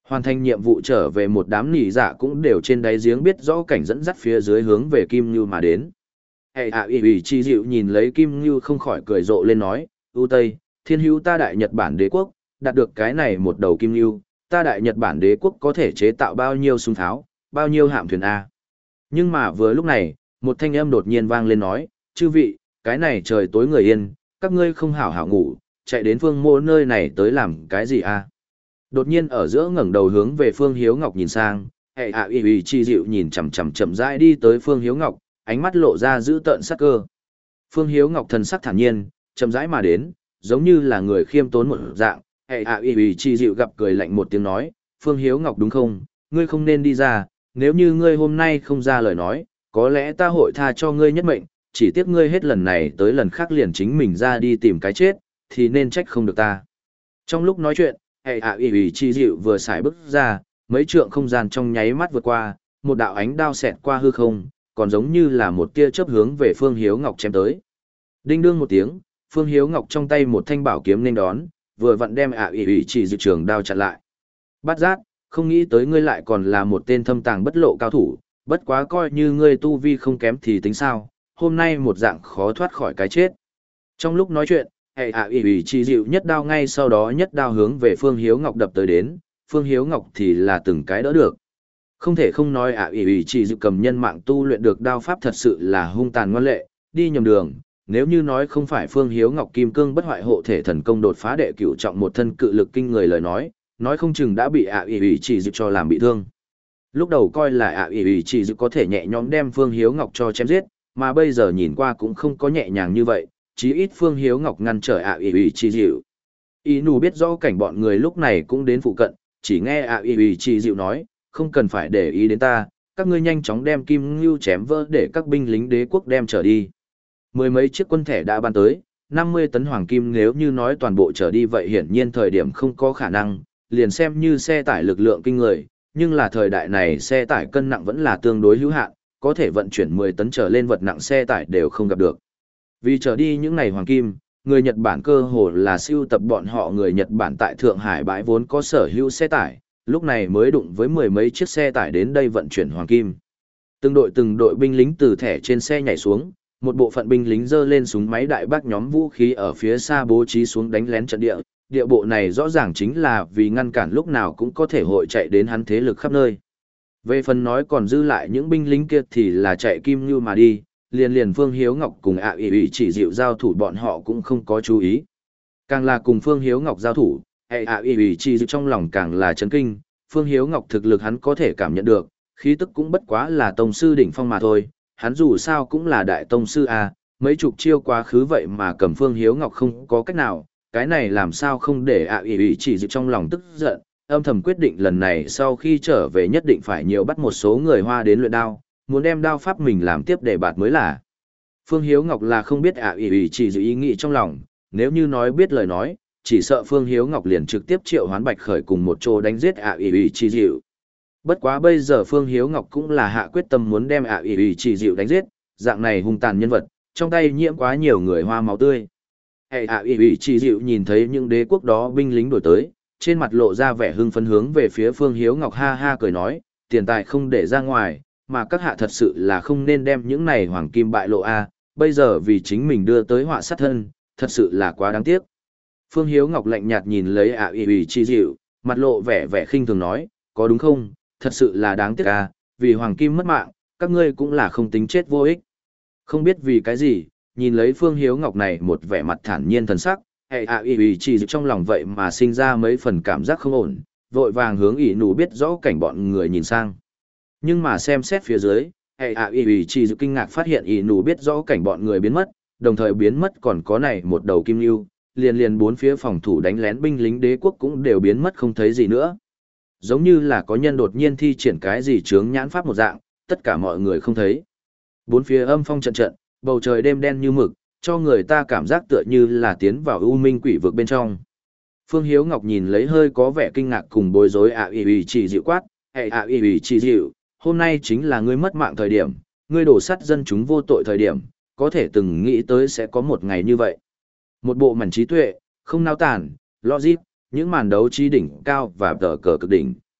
Hoàn thành nhiệm vụ trở về một đám nỉ dạ cũng đều trên đáy giếng biết rõ cảnh dẫn dắt phía dưới hướng về Kim Ngưu mà đến. Hệ ạ ủy ủy chi dịu nhìn lấy Kim Ngưu không khỏi cười rộ lên nói, ưu tây, thiên hữu ta đại Nhật Bản đế quốc, đạt được cái này một đầu Kim Ngưu, ta đại Nhật Bản đế quốc có thể chế tạo bao nhiêu súng tháo, bao nhiêu hạm thuyền A. Nhưng mà vừa lúc này, một thanh âm đột nhiên vang lên nói, chư vị, cái này trời tối người yên, các ngươi không hảo hảo ngủ, chạy đến phương mô nơi này tới làm cái gì A. Đột nhiên ở giữa ngẩng đầu hướng về Phương Hiếu Ngọc nhìn sang, hệ ạ ủy ủy chi dịu nhìn chằm chằm chậm rãi đi tới Phương Hiếu Ngọc, ánh mắt lộ ra dữ tợn sắc cơ. Phương Hiếu Ngọc thần sắc thản nhiên, chậm rãi mà đến, giống như là người khiêm tốn một dạng, hệ ạ ủy ủy chi dịu gặp cười lạnh một tiếng nói, Phương Hiếu Ngọc đúng không, ngươi không nên đi ra, nếu như ngươi hôm nay không ra lời nói, có lẽ ta hội tha cho ngươi nhất mệnh, chỉ tiếc ngươi hết lần này tới lần khác liền chính mình ra đi tìm cái chết, thì nên trách không được ta. Trong lúc nói chuyện, hệ ạ ủy ủy chi dịu vừa xài bước ra, mấy trượng không gian trong nháy mắt vượt qua, một đạo ánh đao xẹt qua hư không, còn giống như là một tia chớp hướng về Phương Hiếu Ngọc chém tới. Đinh đương một tiếng, Phương Hiếu Ngọc trong tay một thanh bảo kiếm nên đón, vừa vặn đem ạ ủy ủy chỉ dịu trường đao chặn lại. Bát giác, không nghĩ tới ngươi lại còn là một tên thâm tàng bất lộ cao thủ, bất quá coi như ngươi tu vi không kém thì tính sao, hôm nay một dạng khó thoát khỏi cái chết. Trong lúc nói chuyện, hệ ạ ủy ủy chỉ dịu nhất đao ngay sau đó nhất đao hướng về Phương Hiếu Ngọc đập tới đến, Phương Hiếu Ngọc thì là từng cái đỡ được. Không thể không nói ạ ủy ủy chỉ dịu cầm nhân mạng tu luyện được đao pháp thật sự là hung tàn ngoan lệ, đi nhầm đường. Nếu như nói không phải Phương Hiếu Ngọc kim cương bất hoại hộ thể thần công đột phá đệ cửu trọng một thân cự lực kinh người lời nói, nói không chừng đã bị ạ ủy ủy chỉ dịu cho làm bị thương. Lúc đầu coi là ạ ủy ủy chỉ dịu có thể nhẹ nhõm đem Phương Hiếu Ngọc cho chém giết, mà bây giờ nhìn qua cũng không có nhẹ nhàng như vậy, chí ít Phương Hiếu Ngọc ngăn trở ạ ủy ủy chỉ dịu. Y nù biết rõ cảnh bọn người lúc này cũng đến phụ cận, chỉ nghe ạ ủy ủy chỉ dịu nói, không cần phải để ý đến ta, các ngươi nhanh chóng đem Kim Ngưu chém vỡ để các binh lính đế quốc đem trở đi. Mười mấy chiếc quân thẻ đã ban tới, năm mươi tấn hoàng kim nếu như nói toàn bộ trở đi vậy hiển nhiên thời điểm không có khả năng, liền xem như xe tải lực lượng kinh người, nhưng là thời đại này xe tải cân nặng vẫn là tương đối hữu hạn, có thể vận chuyển mười tấn trở lên vật nặng xe tải đều không gặp được. Vì trở đi những ngày hoàng kim, người Nhật Bản cơ hồ là siêu tập bọn họ người Nhật Bản tại Thượng Hải bãi vốn có sở hữu xe tải, lúc này mới đụng với mười mấy chiếc xe tải đến đây vận chuyển hoàng kim. Từng đội từng đội binh lính từ thẻ trên xe nhảy xuống, một bộ phận binh lính giơ lên súng máy đại bác nhóm vũ khí ở phía xa bố trí xuống đánh lén trận địa, địa bộ này rõ ràng chính là vì ngăn cản lúc nào cũng có thể hội chạy đến hắn thế lực khắp nơi. Về phần nói còn dư lại những binh lính kia thì là chạy kim như mà đi, liền liền Phương Hiếu Ngọc cùng ạ ủy ủy chỉ dịu giao thủ bọn họ cũng không có chú ý. Càng là cùng Phương Hiếu Ngọc giao thủ, ạ ủy ủy chỉ dịu trong lòng càng là chấn kinh, Phương Hiếu Ngọc thực lực hắn có thể cảm nhận được, khí tức cũng bất quá là tông sư đỉnh phong mà thôi, hắn dù sao cũng là đại tông sư a, mấy chục chiêu quá khứ vậy mà cầm Phương Hiếu Ngọc không có cách nào, cái này làm sao không để ạ ủy ủy chỉ dịu trong lòng tức giận, âm thầm quyết định lần này sau khi trở về nhất định phải nhiều bắt một số người Hoa đến luyện đao, muốn đem đao pháp mình làm tiếp để bạt mới là. Phương Hiếu Ngọc là không biết ạ ủy ủy chỉ dịu ý nghĩ trong lòng, nếu như nói biết lời nói, chỉ sợ Phương Hiếu Ngọc liền trực tiếp triệu hoán Bạch Khởi cùng một chỗ đánh giết ạ ủy ủy chỉ dịu. Bất quá bây giờ Phương Hiếu Ngọc cũng là hạ quyết tâm muốn đem ạ ủy ủy chỉ dịu đánh giết, dạng này hung tàn nhân vật, trong tay nhiễm quá nhiều người Hoa máu tươi. Hệ ạ ủy ủy chỉ dịu nhìn thấy những đế quốc đó binh lính đổi tới, trên mặt lộ ra vẻ hưng phấn hướng về phía Phương Hiếu Ngọc ha ha cười nói, tiền tài không để ra ngoài, mà các hạ thật sự là không nên đem những này hoàng kim bại lộ a, bây giờ vì chính mình đưa tới họa sát thân, thật sự là quá đáng tiếc. Phương Hiếu Ngọc lạnh nhạt nhìn lấy ạ ủy ủy chỉ dịu, mặt lộ vẻ vẻ khinh thường nói, có đúng không, thật sự là đáng tiếc a, vì hoàng kim mất mạng, các ngươi cũng là không tính chết vô ích. Không biết vì cái gì, nhìn lấy Phương Hiếu Ngọc này một vẻ mặt thản nhiên thần sắc, hệ ạ ủy ủy chỉ dịu trong lòng vậy mà sinh ra mấy phần cảm giác không ổn, vội vàng hướng ỷ nụ biết rõ cảnh bọn người nhìn sang. Nhưng mà xem xét phía dưới, hệ ạ ủy ủy chỉ dịu kinh ngạc phát hiện ỷ nụ biết rõ cảnh bọn người biến mất, đồng thời biến mất còn có này một đầu kim lưu, liền liền bốn phía phòng thủ đánh lén binh lính đế quốc cũng đều biến mất không thấy gì nữa. Giống như là có nhân đột nhiên thi triển cái gì chướng nhãn pháp một dạng, tất cả mọi người không thấy. Bốn phía âm phong trận trận, bầu trời đêm đen như mực, cho người ta cảm giác tựa như là tiến vào u minh quỷ vực bên trong. Phương Hiếu Ngọc nhìn lấy hơi có vẻ kinh ngạc cùng bối rối ạ ủy ủy chỉ dịu quát, hệ ạ ủy ủy chỉ dịu, hôm nay chính là ngươi mất mạng thời điểm, ngươi đổ sắt dân chúng vô tội thời điểm, có thể từng nghĩ tới sẽ có một ngày như vậy. Một bộ mảnh trí tuệ, không nao tản, logic, những màn đấu trí đỉnh cao và tờ cờ cực đỉnh.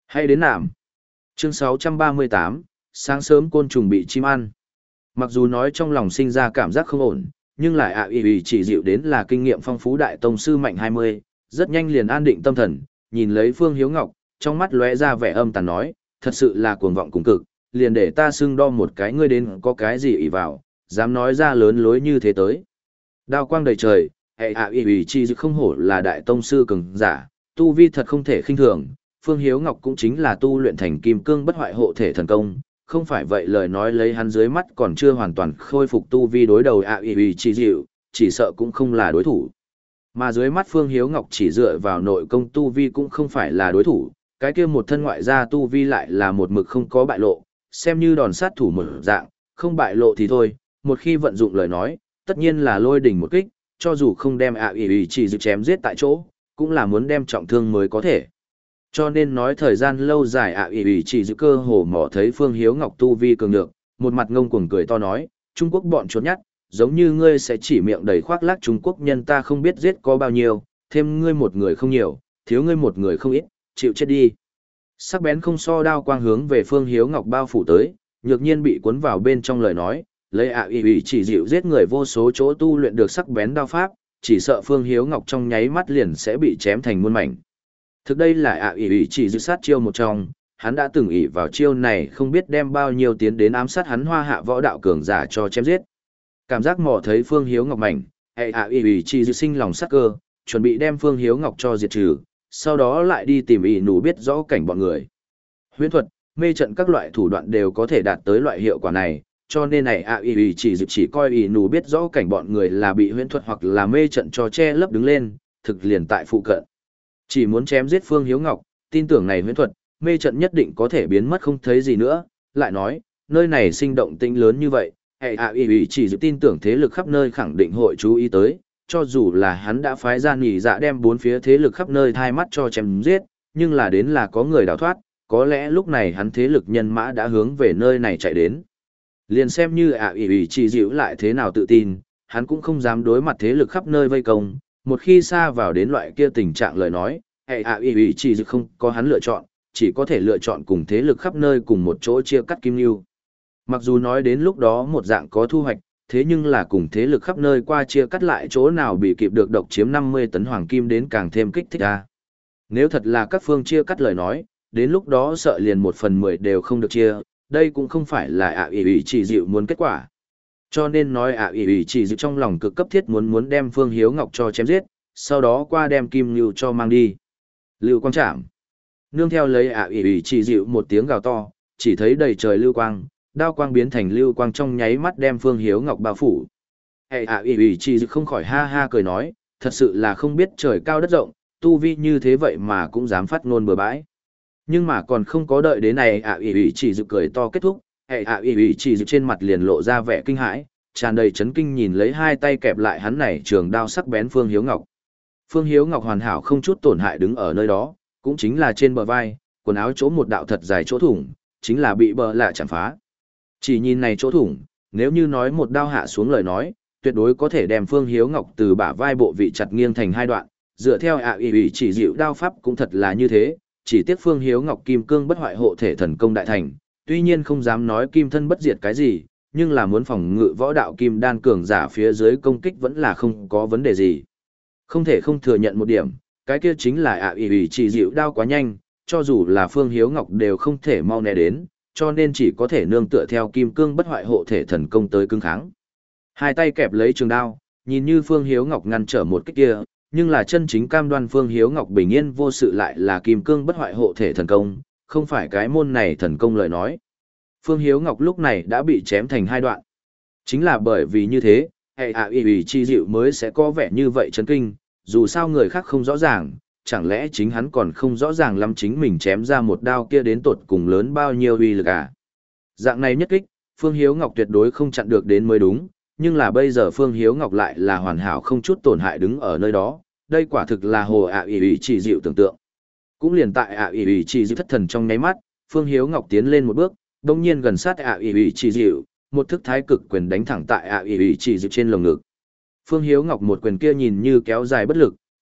Hay đến nạm. Chương sáu trăm ba mươi tám, sáng sớm côn trùng bị chim ăn. Mặc dù nói trong lòng sinh ra cảm giác không ổn, nhưng lại ạ ý ý chỉ dịu đến là kinh nghiệm phong phú đại tông sư mạnh hai mươi, rất nhanh liền an định tâm thần, nhìn lấy Phương Hiếu Ngọc, trong mắt lóe ra vẻ âm tàn nói, thật sự là cuồng vọng cùng cực, liền để ta xưng đo một cái ngươi đến có cái gì ỷ vào, dám nói ra lớn lối như thế tới. Đao quang đầy trời, hệ ạ ý ý chỉ dịu không hổ là đại tông sư cường giả, tu vi thật không thể khinh thường, Phương Hiếu Ngọc cũng chính là tu luyện thành kim cương bất hoại hộ thể thần công, không phải vậy lời nói lấy hắn dưới mắt còn chưa hoàn toàn khôi phục tu vi đối đầu ạ ý ý chỉ dịu, chỉ sợ cũng không là đối thủ. Mà dưới mắt Phương Hiếu Ngọc chỉ dựa vào nội công tu vi cũng không phải là đối thủ, cái kia một thân ngoại gia tu vi lại là một mực không có bại lộ, xem như đòn sát thủ một dạng, không bại lộ thì thôi, một khi vận dụng lời nói, tất nhiên là lôi đỉnh một kích, cho dù không đem ạ ý ý chỉ dịu chém giết tại chỗ, cũng là muốn đem trọng thương mới có thể. Cho nên nói thời gian lâu dài ạ ý ý chỉ dịu cơ hồ mò thấy Phương Hiếu Ngọc tu vi cường được, một mặt ngông cuồng cười to nói, Trung Quốc bọn chuột nhắt, giống như ngươi sẽ chỉ miệng đầy khoác lác Trung Quốc nhân ta không biết giết có bao nhiêu, thêm ngươi một người không nhiều, thiếu ngươi một người không ít, chịu chết đi. Sắc bén không so đao quang hướng về Phương Hiếu Ngọc bao phủ tới, nhược nhiên bị cuốn vào bên trong lời nói, lấy ạ ý ý chỉ dịu giết người vô số chỗ tu luyện được sắc bén đao pháp, chỉ sợ Phương Hiếu Ngọc trong nháy mắt liền sẽ bị chém thành muôn mảnh. Thực đây là ạ ý ý chỉ dịu sát chiêu một trong, hắn đã từng ỷ vào chiêu này không biết đem bao nhiêu tiến đến ám sát hắn hoa hạ võ đạo cường giả cho chém giết. Cảm giác mò thấy Phương Hiếu Ngọc mảnh, hệ ạ ý ý chỉ dịu sinh lòng sắc cơ, chuẩn bị đem Phương Hiếu Ngọc cho diệt trừ, sau đó lại đi tìm ỷ nụ biết rõ cảnh bọn người. Huyễn thuật, mê trận các loại thủ đoạn đều có thể đạt tới loại hiệu quả này, cho nên này ạ ý ý chỉ dịu chỉ coi ỷ nụ biết rõ cảnh bọn người là bị huyễn thuật hoặc là mê trận cho che lấp đứng lên, thực liền tại phụ cận. Chỉ muốn chém giết Phương Hiếu Ngọc, tin tưởng này huyễn thuật, mê trận nhất định có thể biến mất không thấy gì nữa, lại nói, nơi này sinh động tĩnh lớn như vậy, hệ ạ ý ý chỉ dịu tin tưởng thế lực khắp nơi khẳng định hội chú ý tới, cho dù là hắn đã phái ra nghỉ dạ đem bốn phía thế lực khắp nơi thai mắt cho chém giết, nhưng là đến là có người đào thoát, có lẽ lúc này hắn thế lực nhân mã đã hướng về nơi này chạy đến. Liền xem như ạ ý ý chỉ dịu lại thế nào tự tin, hắn cũng không dám đối mặt thế lực khắp nơi vây công, một khi xa vào đến loại kia tình trạng lời nói, hệ ạ ý ý chỉ dịu không có hắn lựa chọn, chỉ có thể lựa chọn cùng thế lực khắp nơi cùng một chỗ chia cắt kim lưu. Mặc dù nói đến lúc đó một dạng có thu hoạch, thế nhưng là cùng thế lực khắp nơi qua chia cắt lại chỗ nào bị kịp được độc chiếm năm mươi tấn hoàng kim đến càng thêm kích thích ra. Nếu thật là các phương chia cắt lời nói, đến lúc đó sợ liền một phần mười đều không được chia, đây cũng không phải là ạ ý ý chỉ dịu muốn kết quả. Cho nên nói ạ ý ý chỉ dịu trong lòng cực cấp thiết muốn muốn đem Phương Hiếu Ngọc cho chém giết, sau đó qua đem kim lưu cho mang đi. Lưu quang chạm. Nương theo lấy ạ ý ý chỉ dịu một tiếng gào to, chỉ thấy đầy trời lưu quang, đao quang biến thành lưu quang trong nháy mắt đem Phương Hiếu Ngọc bao phủ. Hệ ạ ý ý chỉ dịu không khỏi ha ha cười nói, thật sự là không biết trời cao đất rộng, tu vi như thế vậy mà cũng dám phát ngôn bừa bãi. Nhưng mà còn không có đợi đến này ạ ý ý chỉ dịu cười to kết thúc, hệ ạ ý ý chỉ dịu trên mặt liền lộ ra vẻ kinh hãi, tràn đầy chấn kinh nhìn lấy hai tay kẹp lại hắn này trường đao sắc bén Phương Hiếu Ngọc. Phương Hiếu Ngọc hoàn hảo không chút tổn hại đứng ở nơi đó, cũng chính là trên bờ vai, quần áo chỗ một đạo thật dài chỗ thủng, chính là bị bờ lạ chạm phá. Chỉ nhìn này chỗ thủng, nếu như nói một đao hạ xuống lời nói, tuyệt đối có thể đem Phương Hiếu Ngọc từ bả vai bộ vị chặt nghiêng thành hai đoạn, dựa theo ạ ý ý chỉ dịu đao pháp cũng thật là như thế, chỉ tiếc Phương Hiếu Ngọc kim cương bất hoại hộ thể thần công đại thành, tuy nhiên không dám nói kim thân bất diệt cái gì, nhưng là muốn phòng ngự võ đạo kim đan cường giả phía dưới công kích vẫn là không có vấn đề gì. Không thể không thừa nhận một điểm, cái kia chính là ạ ý ý chỉ dịu đao quá nhanh, cho dù là Phương Hiếu Ngọc đều không thể mau né đến, cho nên chỉ có thể nương tựa theo kim cương bất hoại hộ thể thần công tới cứng kháng. Hai tay kẹp lấy trường đao, nhìn như Phương Hiếu Ngọc ngăn trở một kích kia, nhưng là chân chính cam đoan Phương Hiếu Ngọc bình yên vô sự lại là kim cương bất hoại hộ thể thần công, không phải cái môn này thần công lời nói. Phương Hiếu Ngọc lúc này đã bị chém thành hai đoạn. Chính là bởi vì như thế, hệ ạ ý ý chi dịu mới sẽ có vẻ như vậy chấn kinh, dù sao người khác không rõ ràng, chẳng lẽ chính hắn còn không rõ ràng lắm chính mình chém ra một đao kia đến tột cùng lớn bao nhiêu uy lực à. Dạng này nhất kích, Phương Hiếu Ngọc tuyệt đối không chặn được đến mới đúng, nhưng là bây giờ Phương Hiếu Ngọc lại là hoàn hảo không chút tổn hại đứng ở nơi đó, đây quả thực là hồ ạ ý ý chỉ dịu tưởng tượng. Cũng liền tại ạ ý ý chỉ dịu thất thần trong nháy mắt, Phương Hiếu Ngọc tiến lên một bước, đồng nhiên gần sát ạ ý ý chỉ dịu, một thức thái cực quyền đánh thẳng tại ạ ý ý chỉ dịu trên lồng ngực. Phương Hiếu Ngọc một quyền kia nhìn như kéo dài bất lực,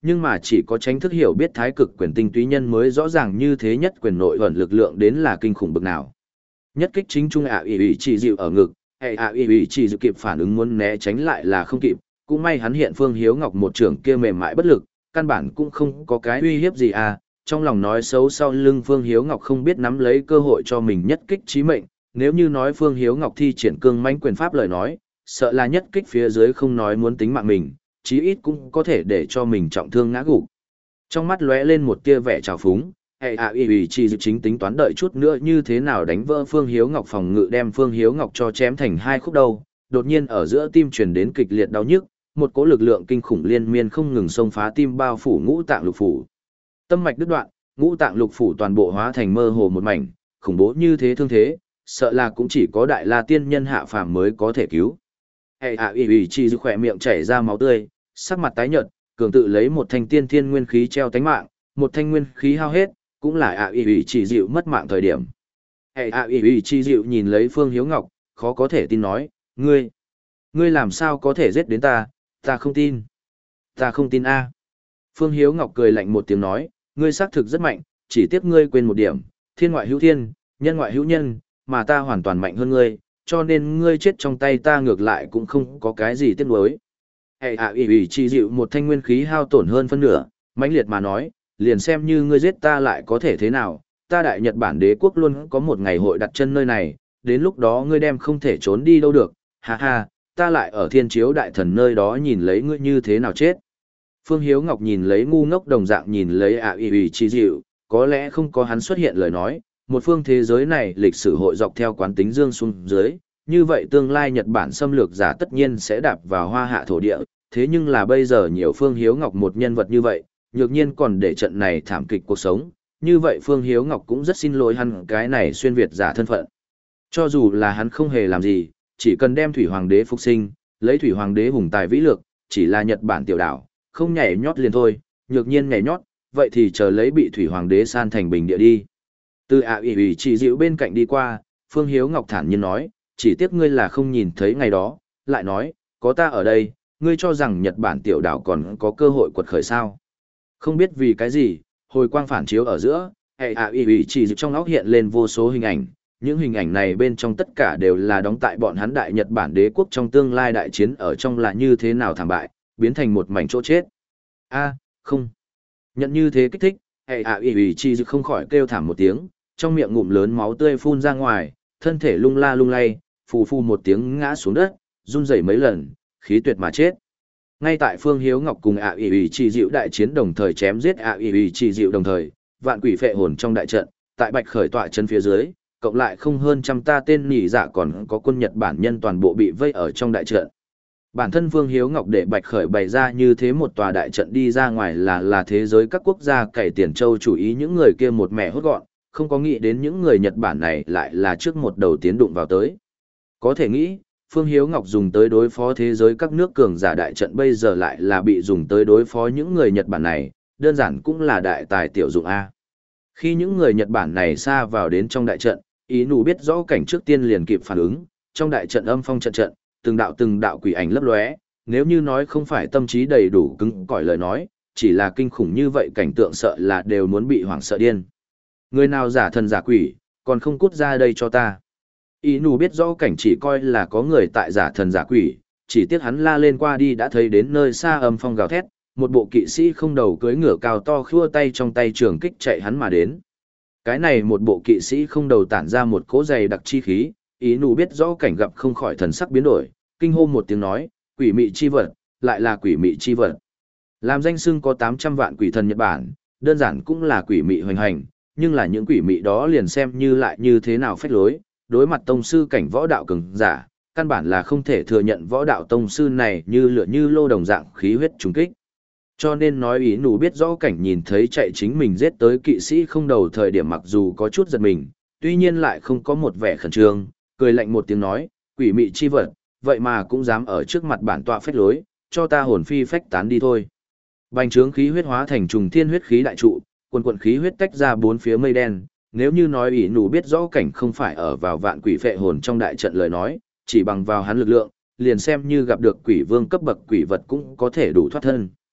Nhưng mà chỉ có tránh thức hiểu biết thái cực quyền tinh túy nhân mới rõ ràng như thế nhất quyền nội ẩn lực lượng đến là kinh khủng bực nào. Nhất kích chính trung ạ ỉ ỉ chỉ dịu ở ngực, hệ ạ ỉ ỉ chỉ dịu kịp phản ứng muốn né tránh lại là không kịp, cũng may hắn hiện Phương Hiếu Ngọc một trưởng kia mềm mại bất lực, căn bản cũng không có cái uy hiếp gì à, trong lòng nói xấu sau lưng Phương Hiếu Ngọc không biết nắm lấy cơ hội cho mình nhất kích chí mệnh, nếu như nói Phương Hiếu Ngọc thi triển cương mãnh quyền pháp lời nói, sợ là nhất kích phía dưới không nói muốn tính mạng mình, chí ít cũng có thể để cho mình trọng thương ngã gục. Trong mắt lóe lên một tia vẻ trào phúng, hệ ạ ỉ ỉ chỉ dịu chính tính toán đợi chút nữa như thế nào đánh vỡ Phương Hiếu Ngọc phòng ngự đem Phương Hiếu Ngọc cho chém thành hai khúc đầu, đột nhiên ở giữa tim truyền đến kịch liệt đau nhức, một cỗ lực lượng kinh khủng liên miên không ngừng xông phá tim bao phủ ngũ tạng lục phủ. Tâm mạch đứt đoạn, ngũ tạng lục phủ toàn bộ hóa thành mơ hồ một mảnh, khủng bố như thế thương thế, sợ là cũng chỉ có đại la tiên nhân hạ phàm mới có thể cứu. Hệ ạ ỉ ỉ chỉ dịu khỏe miệng chảy ra máu tươi, sắc mặt tái nhợt, cường tự lấy một thanh tiên thiên nguyên khí treo tánh mạng, một thanh nguyên khí hao hết, cũng là ạ ỉ ỉ chỉ dịu mất mạng thời điểm. Hệ ạ ỉ ỉ chỉ dịu nhìn lấy Phương Hiếu Ngọc, khó có thể tin nói, ngươi, ngươi làm sao có thể giết đến ta, ta không tin. Ta không tin a. Phương Hiếu Ngọc cười lạnh một tiếng nói, ngươi xác thực rất mạnh, chỉ tiếc ngươi quên một điểm, thiên ngoại hữu thiên, nhân ngoại hữu nhân, mà ta hoàn toàn mạnh hơn ngươi, cho nên ngươi chết trong tay ta ngược lại cũng không có cái gì tiếc nuối. Hệ ạ ỉ ỉ chỉ dịu một thanh nguyên khí hao tổn hơn phân nửa, mãnh liệt mà nói, liền xem như ngươi giết ta lại có thể thế nào, ta Đại Nhật Bản đế quốc luôn có một ngày hội đặt chân nơi này, đến lúc đó ngươi đem không thể trốn đi đâu được, ha ha, ta lại ở thiên chiếu đại thần nơi đó nhìn lấy ngươi như thế nào chết. Phương Hiếu Ngọc nhìn lấy ngu ngốc đồng dạng nhìn lấy ạ ỉ ỉ chỉ dịu, có lẽ không có hắn xuất hiện lời nói, một phương thế giới này lịch sử hội dọc theo quán tính dương xuống dưới, như vậy tương lai Nhật Bản xâm lược giả tất nhiên sẽ đạp vào hoa hạ thổ địa, thế nhưng là bây giờ nhiều Phương Hiếu Ngọc một nhân vật như vậy, nhược nhiên còn để trận này thảm kịch cuộc sống, như vậy Phương Hiếu Ngọc cũng rất xin lỗi hắn cái này xuyên Việt giả thân phận. Cho dù là hắn không hề làm gì, chỉ cần đem Thủy Hoàng đế phục sinh, lấy Thủy Hoàng đế hùng tài vĩ lược, chỉ là Nhật Bản tiểu đảo, không nhảy nhót liền thôi, nhược nhiên nhảy nhót, vậy thì chờ lấy bị Thủy Hoàng đế san thành bình địa đi. Từ ạ ỉ ỉ chỉ dịu bên cạnh đi qua, Phương Hiếu Ngọc thản nhiên nói, chỉ tiếc ngươi là không nhìn thấy ngày đó, lại nói, có ta ở đây, ngươi cho rằng Nhật Bản tiểu đảo còn có cơ hội quật khởi sao. Không biết vì cái gì, hồi quang phản chiếu ở giữa, hệ ạ ỉ ỉ chỉ dịu trong óc hiện lên vô số hình ảnh, những hình ảnh này bên trong tất cả đều là đóng tại bọn hắn Đại Nhật Bản đế quốc trong tương lai đại chiến ở trong là như thế nào thảm bại, biến thành một mảnh chỗ chết. A, không. Nhận như thế kích thích, hệ ạ ỉ ỉ chỉ dịu không khỏi kêu thảm một tiếng, trong miệng ngụm lớn máu tươi phun ra ngoài, thân thể lung la lung lay, phù phù một tiếng ngã xuống đất, run rẩy mấy lần, khí tuyệt mà chết. Ngay tại Phương Hiếu Ngọc cùng ạ ỉ ỉ chỉ dịu đại chiến đồng thời chém giết ạ ỉ ỉ chỉ dịu đồng thời, vạn quỷ phệ hồn trong đại trận, tại Bạch Khởi tọa chân phía dưới, cộng lại không hơn trăm ta tên nhị dạ còn có quân Nhật Bản nhân toàn bộ bị vây ở trong đại trận. Bản thân Phương Hiếu Ngọc để Bạch Khởi bày ra như thế một tòa đại trận đi ra ngoài là là thế giới các quốc gia cày tiền châu chủ ý những người kia một mẹ hốt gọn, không có nghĩ đến những người Nhật Bản này lại là trước một đầu tiến đụng vào tới. Có thể nghĩ, Phương Hiếu Ngọc dùng tới đối phó thế giới các nước cường giả đại trận bây giờ lại là bị dùng tới đối phó những người Nhật Bản này, đơn giản cũng là đại tài tiểu dụng A. Khi những người Nhật Bản này xa vào đến trong đại trận, ý nụ biết rõ cảnh trước tiên liền kịp phản ứng, trong đại trận âm phong trận trận, từng đạo từng đạo quỷ ảnh lấp lóe, nếu như nói không phải tâm trí đầy đủ cứng cỏi lời nói, chỉ là kinh khủng như vậy cảnh tượng sợ là đều muốn bị hoảng sợ điên. Người nào giả thần giả quỷ, còn không cút ra đây cho ta. Ý nụ biết rõ cảnh chỉ coi là có người tại giả thần giả quỷ, chỉ tiếc hắn la lên qua đi đã thấy đến nơi xa âm phong gào thét, một bộ kỵ sĩ không đầu cưỡi ngựa cao to khua tay trong tay trường kích chạy hắn mà đến. Cái này một bộ kỵ sĩ không đầu tản ra một cỗ dày đặc chi khí, ý nụ biết rõ cảnh gặp không khỏi thần sắc biến đổi, kinh hô một tiếng nói, quỷ mị chi vật, lại là quỷ mị chi vật. Làm danh xưng có tám trăm vạn quỷ thần Nhật Bản, đơn giản cũng là quỷ mị hoành hành, nhưng là những quỷ mị đó liền xem như lại như thế nào phách lối, đối mặt tông sư cảnh võ đạo cường giả, căn bản là không thể thừa nhận võ đạo tông sư này như lửa như lô đồng dạng khí huyết trùng kích. Cho nên nói ý nụ biết rõ cảnh nhìn thấy chạy chính mình giết tới kỵ sĩ không đầu thời điểm mặc dù có chút giật mình, tuy nhiên lại không có một vẻ khẩn trương, cười lạnh một tiếng nói, quỷ mị chi vật, vậy mà cũng dám ở trước mặt bản tọa phách lối, cho ta hồn phi phách tán đi thôi. Bành trướng khí huyết hóa thành trùng thiên huyết khí đại trụ, quần quần khí huyết tách ra bốn phía mây đen, nếu như nói ý nụ biết rõ cảnh không phải ở vào vạn quỷ phệ hồn trong đại trận lời nói, chỉ bằng vào hắn lực lượng, liền xem như gặp được quỷ vương cấp bậc quỷ vật cũng có thể đủ thoát thân.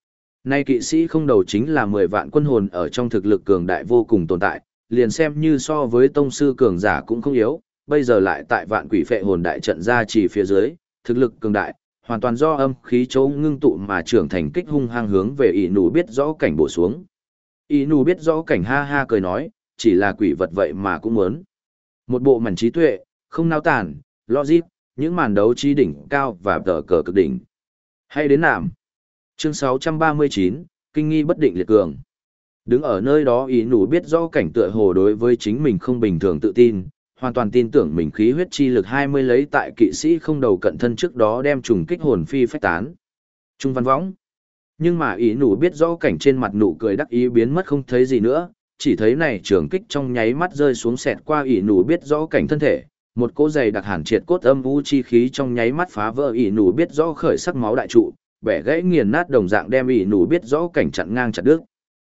Nay kỵ sĩ không đầu chính là mười vạn quân hồn ở trong thực lực cường đại vô cùng tồn tại, liền xem như so với tông sư cường giả cũng không yếu, bây giờ lại tại vạn quỷ phệ hồn đại trận ra chỉ phía dưới, thực lực cường đại, hoàn toàn do âm khí chỗ ngưng tụ mà trưởng thành kích hung hăng hướng về ỷ nụ biết rõ cảnh bổ xuống. Ỷ nụ biết rõ cảnh ha ha cười nói, chỉ là quỷ vật vậy mà cũng muốn. Một bộ mảnh trí tuệ, không nao tàn, logic, những màn đấu trí đỉnh cao và tờ cờ cực đỉnh. Hay đến nạm. Chương sáu trăm ba mươi chín, Kinh nghi bất định liệt cường. Đứng ở nơi đó ý nụ biết rõ cảnh tựa hồ đối với chính mình không bình thường tự tin, hoàn toàn tin tưởng mình khí huyết chi lực hai mươi lấy tại kỵ sĩ không đầu cận thân trước đó đem trùng kích hồn phi phách tán. Trung văn võng. Nhưng mà ý nụ biết rõ cảnh trên mặt nụ cười đắc ý biến mất không thấy gì nữa, chỉ thấy này trường kích trong nháy mắt rơi xuống xẹt qua ý nụ biết rõ cảnh thân thể, một cỗ dày đặc hàn triệt cốt âm u chi khí trong nháy mắt phá vỡ ý nụ biết rõ khởi sắc máu đại trụ, bẻ gãy nghiền nát đồng dạng đem ý nụ biết rõ cảnh chặn ngang chặt đứt.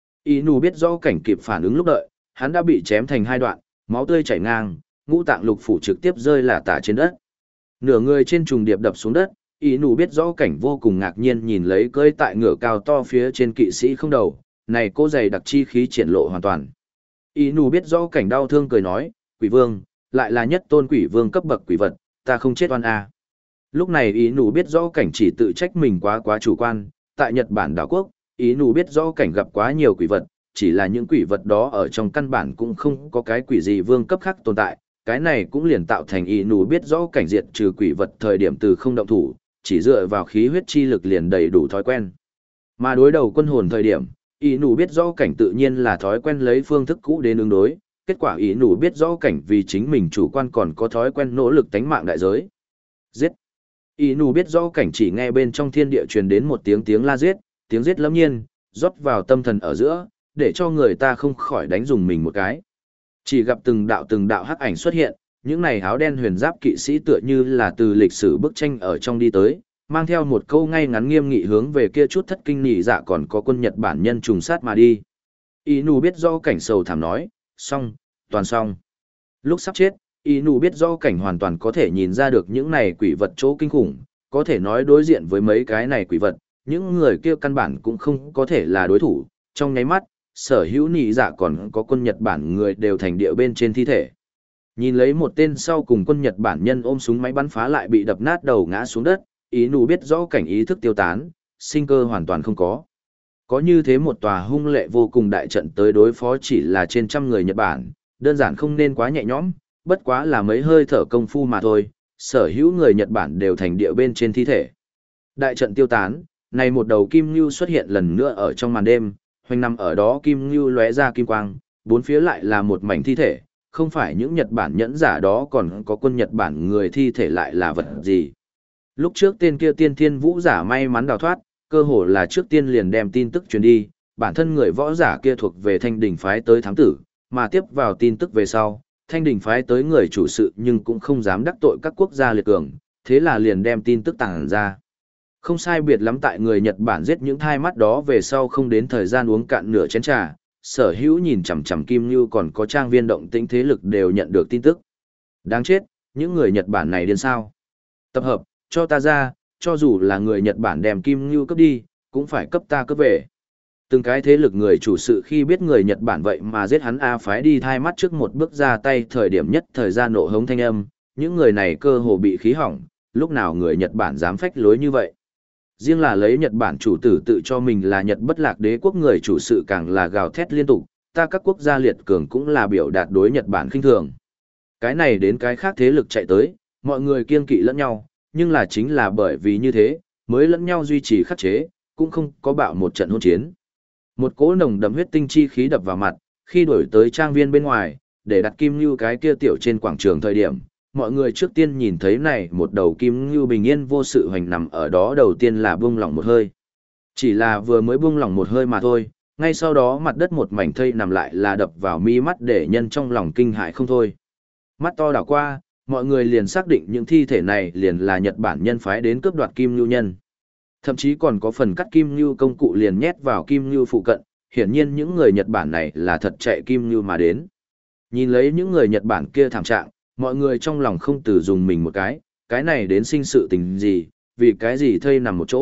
Ý nụ biết rõ cảnh kịp phản ứng lúc đợi, hắn đã bị chém thành hai đoạn, máu tươi chảy ngang, ngũ tạng lục phủ trực tiếp rơi lả tả trên đất. Nửa người trên trùng điệp đập xuống đất, ý nụ biết rõ cảnh vô cùng ngạc nhiên nhìn lấy cơi tại ngựa cao to phía trên kỵ sĩ không đầu, này cô dày đặc chi khí triển lộ hoàn toàn. Ý nụ biết rõ cảnh đau thương cười nói, quỷ vương, lại là nhất tôn quỷ vương cấp bậc quỷ vật, ta không chết oan à. Lúc này ý nụ biết rõ cảnh chỉ tự trách mình quá quá chủ quan, tại Nhật Bản đảo quốc, ý nụ biết rõ cảnh gặp quá nhiều quỷ vật, chỉ là những quỷ vật đó ở trong căn bản cũng không có cái quỷ gì vương cấp khác tồn tại, cái này cũng liền tạo thành ý nụ biết rõ cảnh diệt trừ quỷ vật thời điểm từ không động thủ, chỉ dựa vào khí huyết chi lực liền đầy đủ thói quen. Mà đối đầu quân hồn thời điểm, ý nụ biết rõ cảnh tự nhiên là thói quen lấy phương thức cũ đến ứng đối, kết quả ý nụ biết rõ cảnh vì chính mình chủ quan còn có thói quen nỗ lực tánh mạng đại giới. Giết! Ý nụ biết rõ cảnh chỉ nghe bên trong thiên địa truyền đến một tiếng tiếng la giết, tiếng giết lâm nhiên, rót vào tâm thần ở giữa, để cho người ta không khỏi đánh dùng mình một cái. Chỉ gặp từng đạo từng đạo hắc ảnh xuất hiện, những này áo đen huyền giáp kỵ sĩ tựa như là từ lịch sử bức tranh ở trong đi tới, mang theo một câu ngay ngắn nghiêm nghị hướng về kia chút thất kinh nhị dạ còn có quân Nhật Bản nhân trùng sát mà đi. Inu biết do cảnh sầu thảm nói, xong, toàn xong. Lúc sắp chết, Inu biết do cảnh hoàn toàn có thể nhìn ra được những này quỷ vật chỗ kinh khủng, có thể nói đối diện với mấy cái này quỷ vật, những người kia căn bản cũng không có thể là đối thủ, trong nháy mắt, sở hữu nhị dạ còn có quân Nhật Bản người đều thành địa bên trên thi thể. Nhìn lấy một tên sau cùng quân Nhật Bản nhân ôm súng máy bắn phá lại bị đập nát đầu ngã xuống đất, Inu biết rõ cảnh ý thức tiêu tán, sinh cơ hoàn toàn không có. Có như thế một tòa hung lệ vô cùng đại trận tới đối phó chỉ là trên trăm người Nhật Bản, đơn giản không nên quá nhẹ nhõm, bất quá là mấy hơi thở công phu mà thôi, sở hữu người Nhật Bản đều thành địa bên trên thi thể. Đại trận tiêu tán, này một đầu kim ngưu xuất hiện lần nữa ở trong màn đêm, hoành nằm ở đó kim ngưu lóe ra kim quang, bốn phía lại là một mảnh thi thể, không phải những Nhật Bản nhẫn giả đó còn có quân Nhật Bản người thi thể lại là vật gì. Lúc trước tên kia tiên thiên vũ giả may mắn đào thoát, cơ hồ là trước tiên liền đem tin tức truyền đi, bản thân người võ giả kia thuộc về thanh đỉnh phái tới thám tử, mà tiếp vào tin tức về sau, thanh đỉnh phái tới người chủ sự nhưng cũng không dám đắc tội các quốc gia liệt cường, thế là liền đem tin tức tàng ra. Không sai biệt lắm tại người Nhật Bản giết những thai mắt đó về sau không đến thời gian uống cạn nửa chén trà, sở hữu nhìn chằm chằm Kim Nhu còn có trang viên động tĩnh thế lực đều nhận được tin tức. Đáng chết, những người Nhật Bản này điên sao? Tập hợp, cho ta ra, cho dù là người Nhật Bản đem Kim Nhu cấp đi, cũng phải cấp ta cấp về. Từng cái thế lực người chủ sự khi biết người Nhật Bản vậy mà giết hắn A phái đi thai mắt trước một bước ra tay thời điểm nhất thời gian nộ hống thanh âm, những người này cơ hồ bị khí hỏng, lúc nào người Nhật Bản dám phách lối như vậy. Riêng là lấy Nhật Bản chủ tử tự cho mình là Nhật bất lạc đế quốc người chủ sự càng là gào thét liên tục, ta các quốc gia liệt cường cũng là biểu đạt đối Nhật Bản khinh thường. Cái này đến cái khác thế lực chạy tới, mọi người kiêng kỵ lẫn nhau, nhưng là chính là bởi vì như thế, mới lẫn nhau duy trì khắc chế, cũng không có bạo một trận hôn chiến. Một cỗ nồng đậm huyết tinh chi khí đập vào mặt, khi đổi tới trang viên bên ngoài, để đặt kim như cái kia tiểu trên quảng trường thời điểm, mọi người trước tiên nhìn thấy này một đầu kim như bình yên vô sự hoành nằm ở đó đầu tiên là buông lỏng một hơi. Chỉ là vừa mới buông lỏng một hơi mà thôi, ngay sau đó mặt đất một mảnh thây nằm lại là đập vào mi mắt để nhân trong lòng kinh hại không thôi. Mắt to đảo qua, mọi người liền xác định những thi thể này liền là Nhật Bản nhân phái đến cướp đoạt kim như nhân. Thậm chí còn có phần cắt kim như công cụ liền nhét vào kim như phụ cận, hiển nhiên những người Nhật Bản này là thật chạy kim như mà đến. Nhìn lấy những người Nhật Bản kia thảm trạng, mọi người trong lòng không từ dùng mình một cái, cái này đến sinh sự tình gì, vì cái gì thây nằm một chỗ,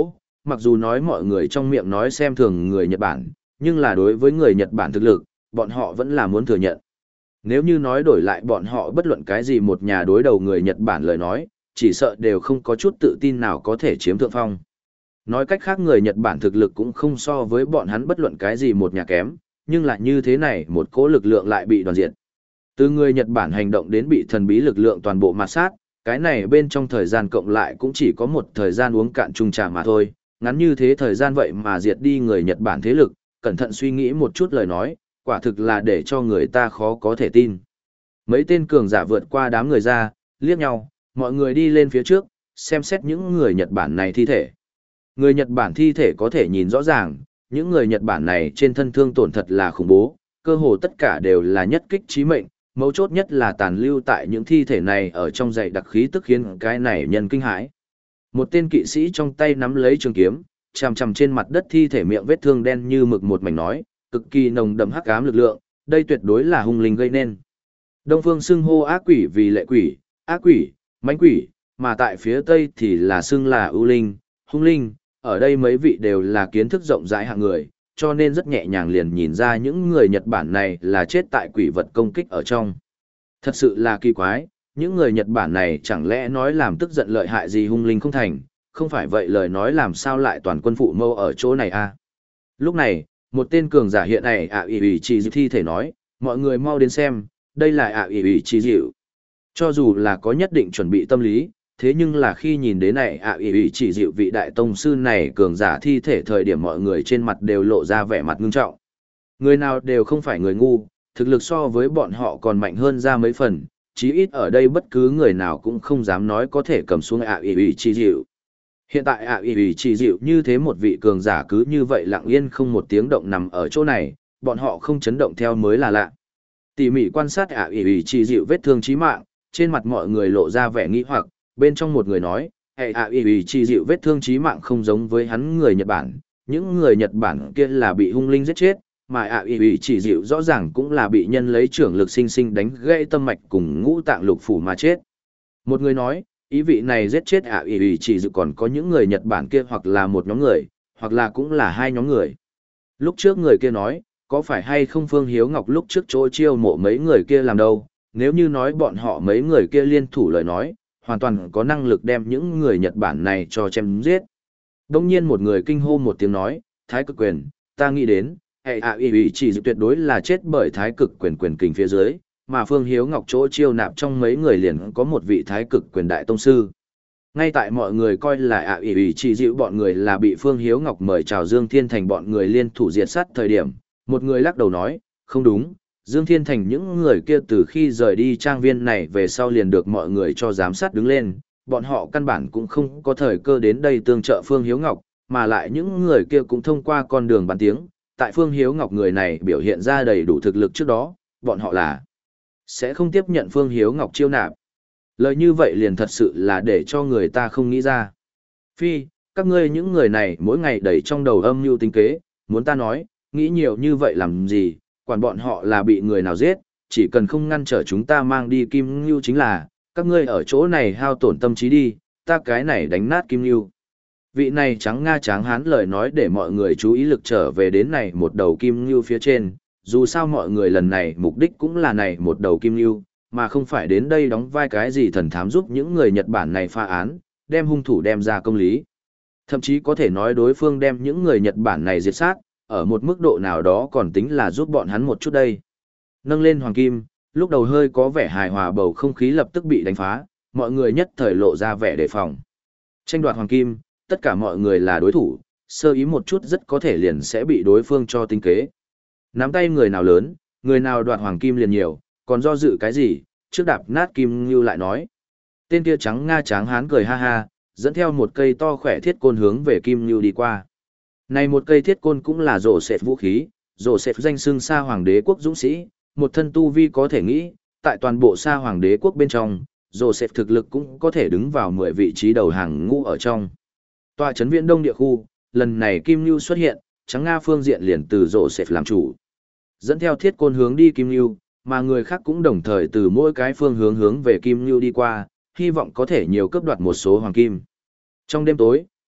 mặc dù nói mọi người trong miệng nói xem thường người Nhật Bản, nhưng là đối với người Nhật Bản thực lực, bọn họ vẫn là muốn thừa nhận. Nếu như nói đổi lại bọn họ bất luận cái gì một nhà đối đầu người Nhật Bản lời nói, chỉ sợ đều không có chút tự tin nào có thể chiếm thượng phong. Nói cách khác người Nhật Bản thực lực cũng không so với bọn hắn bất luận cái gì một nhà kém, nhưng lại như thế này một cỗ lực lượng lại bị đoàn diệt. Từ người Nhật Bản hành động đến bị thần bí lực lượng toàn bộ mạt sát, cái này bên trong thời gian cộng lại cũng chỉ có một thời gian uống cạn chung trà mà thôi, ngắn như thế thời gian vậy mà diệt đi người Nhật Bản thế lực, cẩn thận suy nghĩ một chút lời nói, quả thực là để cho người ta khó có thể tin. Mấy tên cường giả vượt qua đám người ra, liếc nhau, mọi người đi lên phía trước, xem xét những người Nhật Bản này thi thể. Người Nhật Bản thi thể có thể nhìn rõ ràng, những người Nhật Bản này trên thân thương tổn thật là khủng bố, cơ hồ tất cả đều là nhất kích chí mệnh, mấu chốt nhất là tàn lưu tại những thi thể này ở trong dày đặc khí tức khiến cái này nhân kinh hãi. Một tên kỵ sĩ trong tay nắm lấy trường kiếm, chằm chằm trên mặt đất thi thể miệng vết thương đen như mực một mảnh nói, cực kỳ nồng đậm hắc ám lực lượng, đây tuyệt đối là hung linh gây nên. Đông phương xưng hô ác quỷ vì lệ quỷ, ác quỷ, mãnh quỷ, mà tại phía tây thì là xưng là ưu linh, hung linh, ở đây mấy vị đều là kiến thức rộng rãi hạng người, cho nên rất nhẹ nhàng liền nhìn ra những người Nhật Bản này là chết tại quỷ vật công kích ở trong. Thật sự là kỳ quái, những người Nhật Bản này chẳng lẽ nói làm tức giận lợi hại gì hung linh không thành, không phải vậy lời nói làm sao lại toàn quân phụ mâu ở chỗ này a? Lúc này, một tên cường giả hiện này ạ ỷ ỷ chỉ dịu thi thể nói, mọi người mau đến xem, đây là ạ ỷ ỷ chỉ dịu. Cho dù là có nhất định chuẩn bị tâm lý, thế nhưng là khi nhìn đến này ạ ỷ ỷ chỉ dịu vị đại tông sư này cường giả thi thể thời điểm mọi người trên mặt đều lộ ra vẻ mặt ngưng trọng. Người nào đều không phải người ngu, thực lực so với bọn họ còn mạnh hơn ra mấy phần, chí ít ở đây bất cứ người nào cũng không dám nói có thể cầm xuống ạ ỷ ỷ chỉ dịu. Hiện tại ạ ỷ ỷ chỉ dịu như thế một vị cường giả cứ như vậy lặng yên không một tiếng động nằm ở chỗ này, bọn họ không chấn động theo mới là lạ. Tỉ mỉ quan sát ạ ỷ ỷ chỉ dịu vết thương chí mạng, trên mặt mọi người lộ ra vẻ nghi hoặc, bên trong một người nói, hệ ạ ỷ ỷ chỉ dịu vết thương chí mạng không giống với hắn người Nhật Bản, những người Nhật Bản kia là bị hung linh giết chết, mà ạ ỷ ỷ chỉ dịu rõ ràng cũng là bị nhân lấy trưởng lực sinh sinh đánh gãy tâm mạch cùng ngũ tạng lục phủ mà chết. Một người nói, ý vị này giết chết ạ ỷ ỷ chỉ dịu còn có những người Nhật Bản kia hoặc là một nhóm người, hoặc là cũng là hai nhóm người. Lúc trước người kia nói, có phải hay không Phương Hiếu Ngọc lúc trước chỗ chiêu mộ mấy người kia làm đâu, nếu như nói bọn họ mấy người kia liên thủ lời nói, hoàn toàn có năng lực đem những người Nhật Bản này cho chém giết. Đông nhiên một người kinh hô một tiếng nói, Thái Cực Quyền, ta nghĩ đến, hệ ạ ỷ ỷ chỉ dịu tuyệt đối là chết bởi Thái Cực Quyền quyền kình phía dưới, mà Phương Hiếu Ngọc chỗ chiêu nạp trong mấy người liền có một vị Thái Cực Quyền đại tông sư. Ngay tại mọi người coi là ạ ỷ ỷ chỉ dịu bọn người là bị Phương Hiếu Ngọc mời chào Dương Thiên Thành bọn người liên thủ diệt sát thời điểm, một người lắc đầu nói, không đúng, Dương Thiên Thành những người kia từ khi rời đi trang viên này về sau liền được mọi người cho giám sát đứng lên, bọn họ căn bản cũng không có thời cơ đến đây tương trợ Phương Hiếu Ngọc, mà lại những người kia cũng thông qua con đường bàn tiếng, tại Phương Hiếu Ngọc người này biểu hiện ra đầy đủ thực lực trước đó, bọn họ là sẽ không tiếp nhận Phương Hiếu Ngọc chiêu nạp. Lời như vậy liền thật sự là để cho người ta không nghĩ ra. Phi, các ngươi những người này mỗi ngày đầy trong đầu âm mưu tính kế, muốn ta nói, nghĩ nhiều như vậy làm gì, quản bọn họ là bị người nào giết, chỉ cần không ngăn trở chúng ta mang đi Kim Ngưu chính là, các ngươi ở chỗ này hao tổn tâm trí đi, ta cái này đánh nát Kim Ngưu. Vị này trắng Nga tráng hán lời nói để mọi người chú ý lực trở về đến này một đầu Kim Ngưu phía trên, dù sao mọi người lần này mục đích cũng là này một đầu Kim Ngưu, mà không phải đến đây đóng vai cái gì thần thám giúp những người Nhật Bản này phá án, đem hung thủ đem ra công lý. Thậm chí có thể nói đối phương đem những người Nhật Bản này diệt sát, ở một mức độ nào đó còn tính là giúp bọn hắn một chút đây. Nâng lên hoàng kim, lúc đầu hơi có vẻ hài hòa bầu không khí lập tức bị đánh phá, mọi người nhất thời lộ ra vẻ đề phòng. Tranh đoạt hoàng kim, tất cả mọi người là đối thủ, sơ ý một chút rất có thể liền sẽ bị đối phương cho tính kế. Nắm tay người nào lớn, người nào đoạt hoàng kim liền nhiều, còn do dự cái gì, trước đạp nát Kim Ngưu lại nói. Tên kia trắng Nga tráng hán cười ha ha, dẫn theo một cây to khỏe thiết côn hướng về Kim Ngưu đi qua. Này một cây thiết côn cũng là rổ xẹt vũ khí, rổ xẹt danh xưng Sa Hoàng đế quốc dũng sĩ, một thân tu vi có thể nghĩ, tại toàn bộ Sa Hoàng đế quốc bên trong, rổ xẹt thực lực cũng có thể đứng vào mười vị trí đầu hàng ngũ ở trong. Tòa trấn Viễn Đông địa khu, lần này Kim Ngưu xuất hiện, trắng Nga phương diện liền từ rổ xẹt làm chủ. Dẫn theo thiết côn hướng đi Kim Ngưu, mà người khác cũng đồng thời từ mỗi cái phương hướng hướng về Kim Ngưu đi qua, hy vọng có thể nhiều cướp đoạt một số hoàng kim. Trong đêm tối,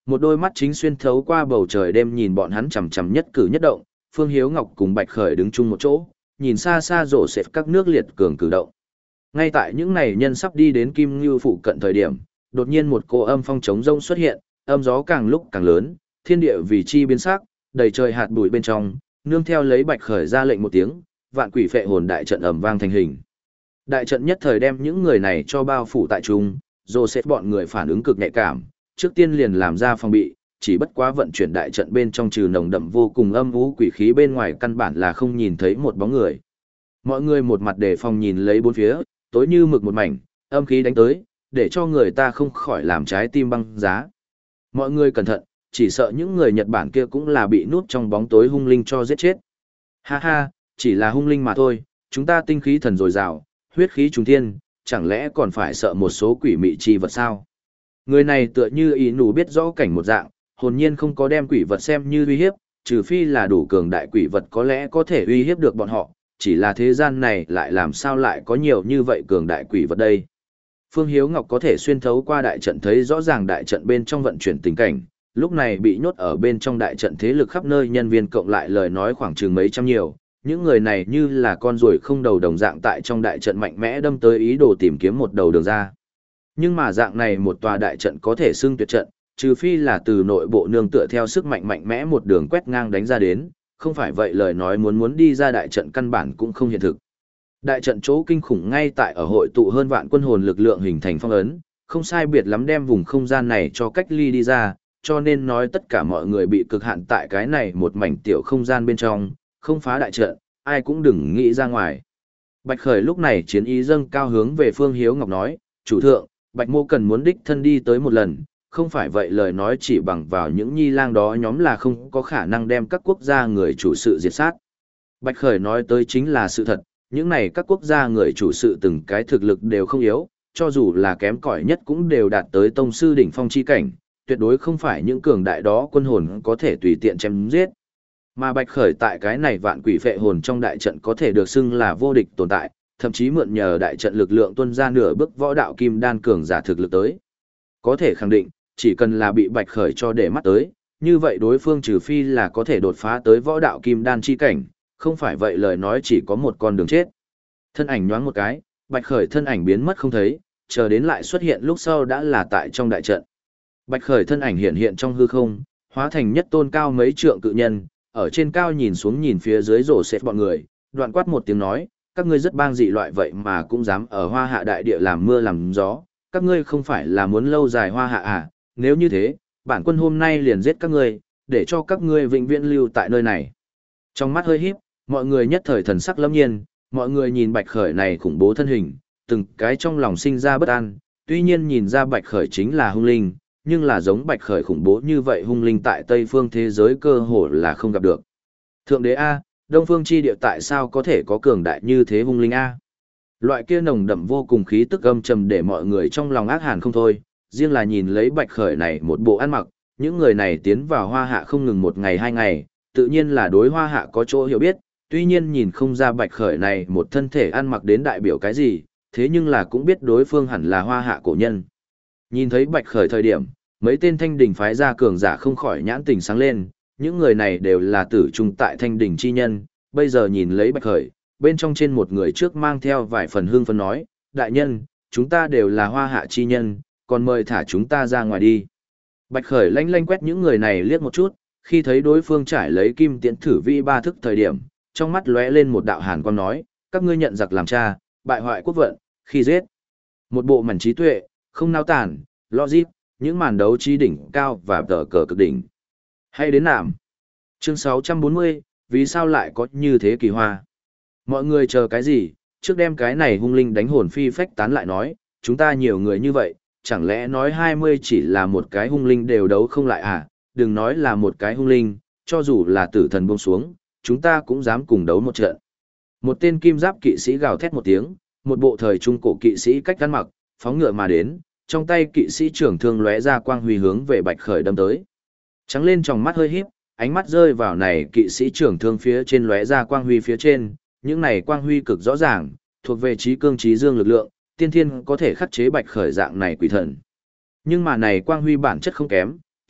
một đôi mắt chính xuyên thấu qua bầu trời đêm nhìn bọn hắn chằm chằm nhất cử nhất động, Phương Hiếu Ngọc cùng Bạch Khởi đứng chung một chỗ, nhìn xa xa rổ xẹp các nước liệt cường cử động. Ngay tại những này nhân sắp đi đến Kim Ngưu phụ cận thời điểm, đột nhiên một cô âm phong trống rông xuất hiện, âm gió càng lúc càng lớn, thiên địa vì chi biến sắc, đầy trời hạt bụi bên trong, nương theo lấy Bạch Khởi ra lệnh một tiếng, vạn quỷ phệ hồn đại trận ầm vang thành hình. Đại trận nhất thời đem những người này cho bao phủ tại trung, Joseph bọn người phản ứng cực nhạy cảm, trước tiên liền làm ra phòng bị, chỉ bất quá vận chuyển đại trận bên trong trừ nồng đậm vô cùng âm u quỷ khí bên ngoài căn bản là không nhìn thấy một bóng người. Mọi người một mặt đề phòng nhìn lấy bốn phía, tối như mực một mảnh, âm khí đánh tới, để cho người ta không khỏi làm trái tim băng giá. Mọi người cẩn thận, chỉ sợ những người Nhật Bản kia cũng là bị núp trong bóng tối hung linh cho giết chết. Ha ha, chỉ là hung linh mà thôi, chúng ta tinh khí thần dồi dào, huyết khí trùng thiên, chẳng lẽ còn phải sợ một số quỷ mị chi vật sao? Người này tựa như ý nụ biết rõ cảnh một dạng, hồn nhiên không có đem quỷ vật xem như uy hiếp, trừ phi là đủ cường đại quỷ vật có lẽ có thể uy hiếp được bọn họ, chỉ là thế gian này lại làm sao lại có nhiều như vậy cường đại quỷ vật đây. Phương Hiếu Ngọc có thể xuyên thấu qua đại trận thấy rõ ràng đại trận bên trong vận chuyển tình cảnh, lúc này bị nhốt ở bên trong đại trận thế lực khắp nơi nhân viên cộng lại lời nói khoảng chừng mấy trăm nhiều, những người này như là con ruồi không đầu đồng dạng tại trong đại trận mạnh mẽ đâm tới ý đồ tìm kiếm một đầu đường ra. Nhưng mà dạng này một tòa đại trận có thể xưng tuyệt trận, trừ phi là từ nội bộ nương tựa theo sức mạnh mạnh mẽ một đường quét ngang đánh ra đến, không phải vậy lời nói muốn muốn đi ra đại trận căn bản cũng không hiện thực. Đại trận chỗ kinh khủng ngay tại ở hội tụ hơn vạn quân hồn lực lượng hình thành phong ấn, không sai biệt lắm đem vùng không gian này cho cách ly đi ra, cho nên nói tất cả mọi người bị cực hạn tại cái này một mảnh tiểu không gian bên trong, không phá đại trận, ai cũng đừng nghĩ ra ngoài. Bạch Khởi lúc này chiến ý dâng cao hướng về Phương Hiếu Ngọc nói, chủ thượng, Bạch Mô cần muốn đích thân đi tới một lần, không phải vậy lời nói chỉ bằng vào những nhi lang đó nhóm là không có khả năng đem các quốc gia người chủ sự diệt sát. Bạch Khởi nói tới chính là sự thật, những này các quốc gia người chủ sự từng cái thực lực đều không yếu, cho dù là kém cỏi nhất cũng đều đạt tới tông sư đỉnh phong chi cảnh, tuyệt đối không phải những cường đại đó quân hồn có thể tùy tiện chém giết. Mà Bạch Khởi tại cái này vạn quỷ phệ hồn trong đại trận có thể được xưng là vô địch tồn tại, thậm chí mượn nhờ đại trận lực lượng tuân ra nửa bước võ đạo kim đan cường giả thực lực tới. Có thể khẳng định, chỉ cần là bị Bạch Khởi cho để mắt tới, như vậy đối phương trừ phi là có thể đột phá tới võ đạo kim đan chi cảnh, không phải vậy lời nói chỉ có một con đường chết. Thân ảnh nhoáng một cái, Bạch Khởi thân ảnh biến mất không thấy, chờ đến lại xuất hiện lúc sau đã là tại trong đại trận. Bạch Khởi thân ảnh hiện hiện trong hư không, hóa thành nhất tôn cao mấy trượng cự nhân, ở trên cao nhìn xuống nhìn phía dưới rổ xếp bọn người, đoạn quát một tiếng nói, các ngươi rất bang dị loại vậy mà cũng dám ở hoa hạ đại địa làm mưa làm gió, các ngươi không phải là muốn lâu dài hoa hạ à, nếu như thế, bản quân hôm nay liền giết các ngươi, để cho các ngươi vĩnh viễn lưu tại nơi này. Trong mắt hơi híp, mọi người nhất thời thần sắc lâm nhiên, mọi người nhìn Bạch Khởi này khủng bố thân hình, từng cái trong lòng sinh ra bất an, tuy nhiên nhìn ra Bạch Khởi chính là hung linh, nhưng là giống Bạch Khởi khủng bố như vậy hung linh tại Tây phương thế giới cơ hồ là không gặp được. Thượng đế A, Đông phương chi địa tại sao có thể có cường đại như thế hung linh A? Loại kia nồng đậm vô cùng khí tức âm trầm để mọi người trong lòng ác hàn không thôi, riêng là nhìn lấy Bạch Khởi này một bộ ăn mặc, những người này tiến vào hoa hạ không ngừng một ngày hai ngày, tự nhiên là đối hoa hạ có chỗ hiểu biết, tuy nhiên nhìn không ra Bạch Khởi này một thân thể ăn mặc đến đại biểu cái gì, thế nhưng là cũng biết đối phương hẳn là hoa hạ cổ nhân. Nhìn thấy Bạch Khởi thời điểm, mấy tên thanh đình phái ra cường giả không khỏi nhãn tình sáng lên, những người này đều là tử trung tại thanh đình chi nhân, bây giờ nhìn lấy Bạch Khởi, bên trong trên một người trước mang theo vài phần hương phấn nói, đại nhân, chúng ta đều là hoa hạ chi nhân, còn mời thả chúng ta ra ngoài đi. Bạch Khởi lanh lanh quét những người này liếc một chút, khi thấy đối phương trải lấy kim tiễn thử vi ba thức thời điểm, trong mắt lóe lên một đạo hàn quang nói, các ngươi nhận giặc làm cha, bại hoại quốc vận, khi giết. Một bộ mảnh trí tuệ, không nao tản, logic, những màn đấu trí đỉnh cao và tờ cờ cực đỉnh. Hay đến nạm. Chương sáu trăm bốn mươi, vì sao lại có như thế kỳ hoa? Mọi người chờ cái gì, trước đem cái này hung linh đánh hồn phi phách tán lại nói, chúng ta nhiều người như vậy, chẳng lẽ nói hai mươi chỉ là một cái hung linh đều đấu không lại à? Đừng nói là một cái hung linh, cho dù là tử thần buông xuống, chúng ta cũng dám cùng đấu một trận. Một tên kim giáp kỵ sĩ gào thét một tiếng, một bộ thời trung cổ kỵ sĩ cách ăn mặc, phóng ngựa mà đến, trong tay kỵ sĩ trưởng thương lóe ra quang huy hướng về Bạch Khởi đâm tới. Trắng lên trong mắt hơi híp, ánh mắt rơi vào này kỵ sĩ trưởng thương phía trên lóe ra quang huy phía trên, những này quang huy cực rõ ràng, thuộc về trí cương trí dương lực lượng, tiên thiên có thể khắc chế Bạch Khởi dạng này quỷ thần. Nhưng mà này quang huy bản chất không kém,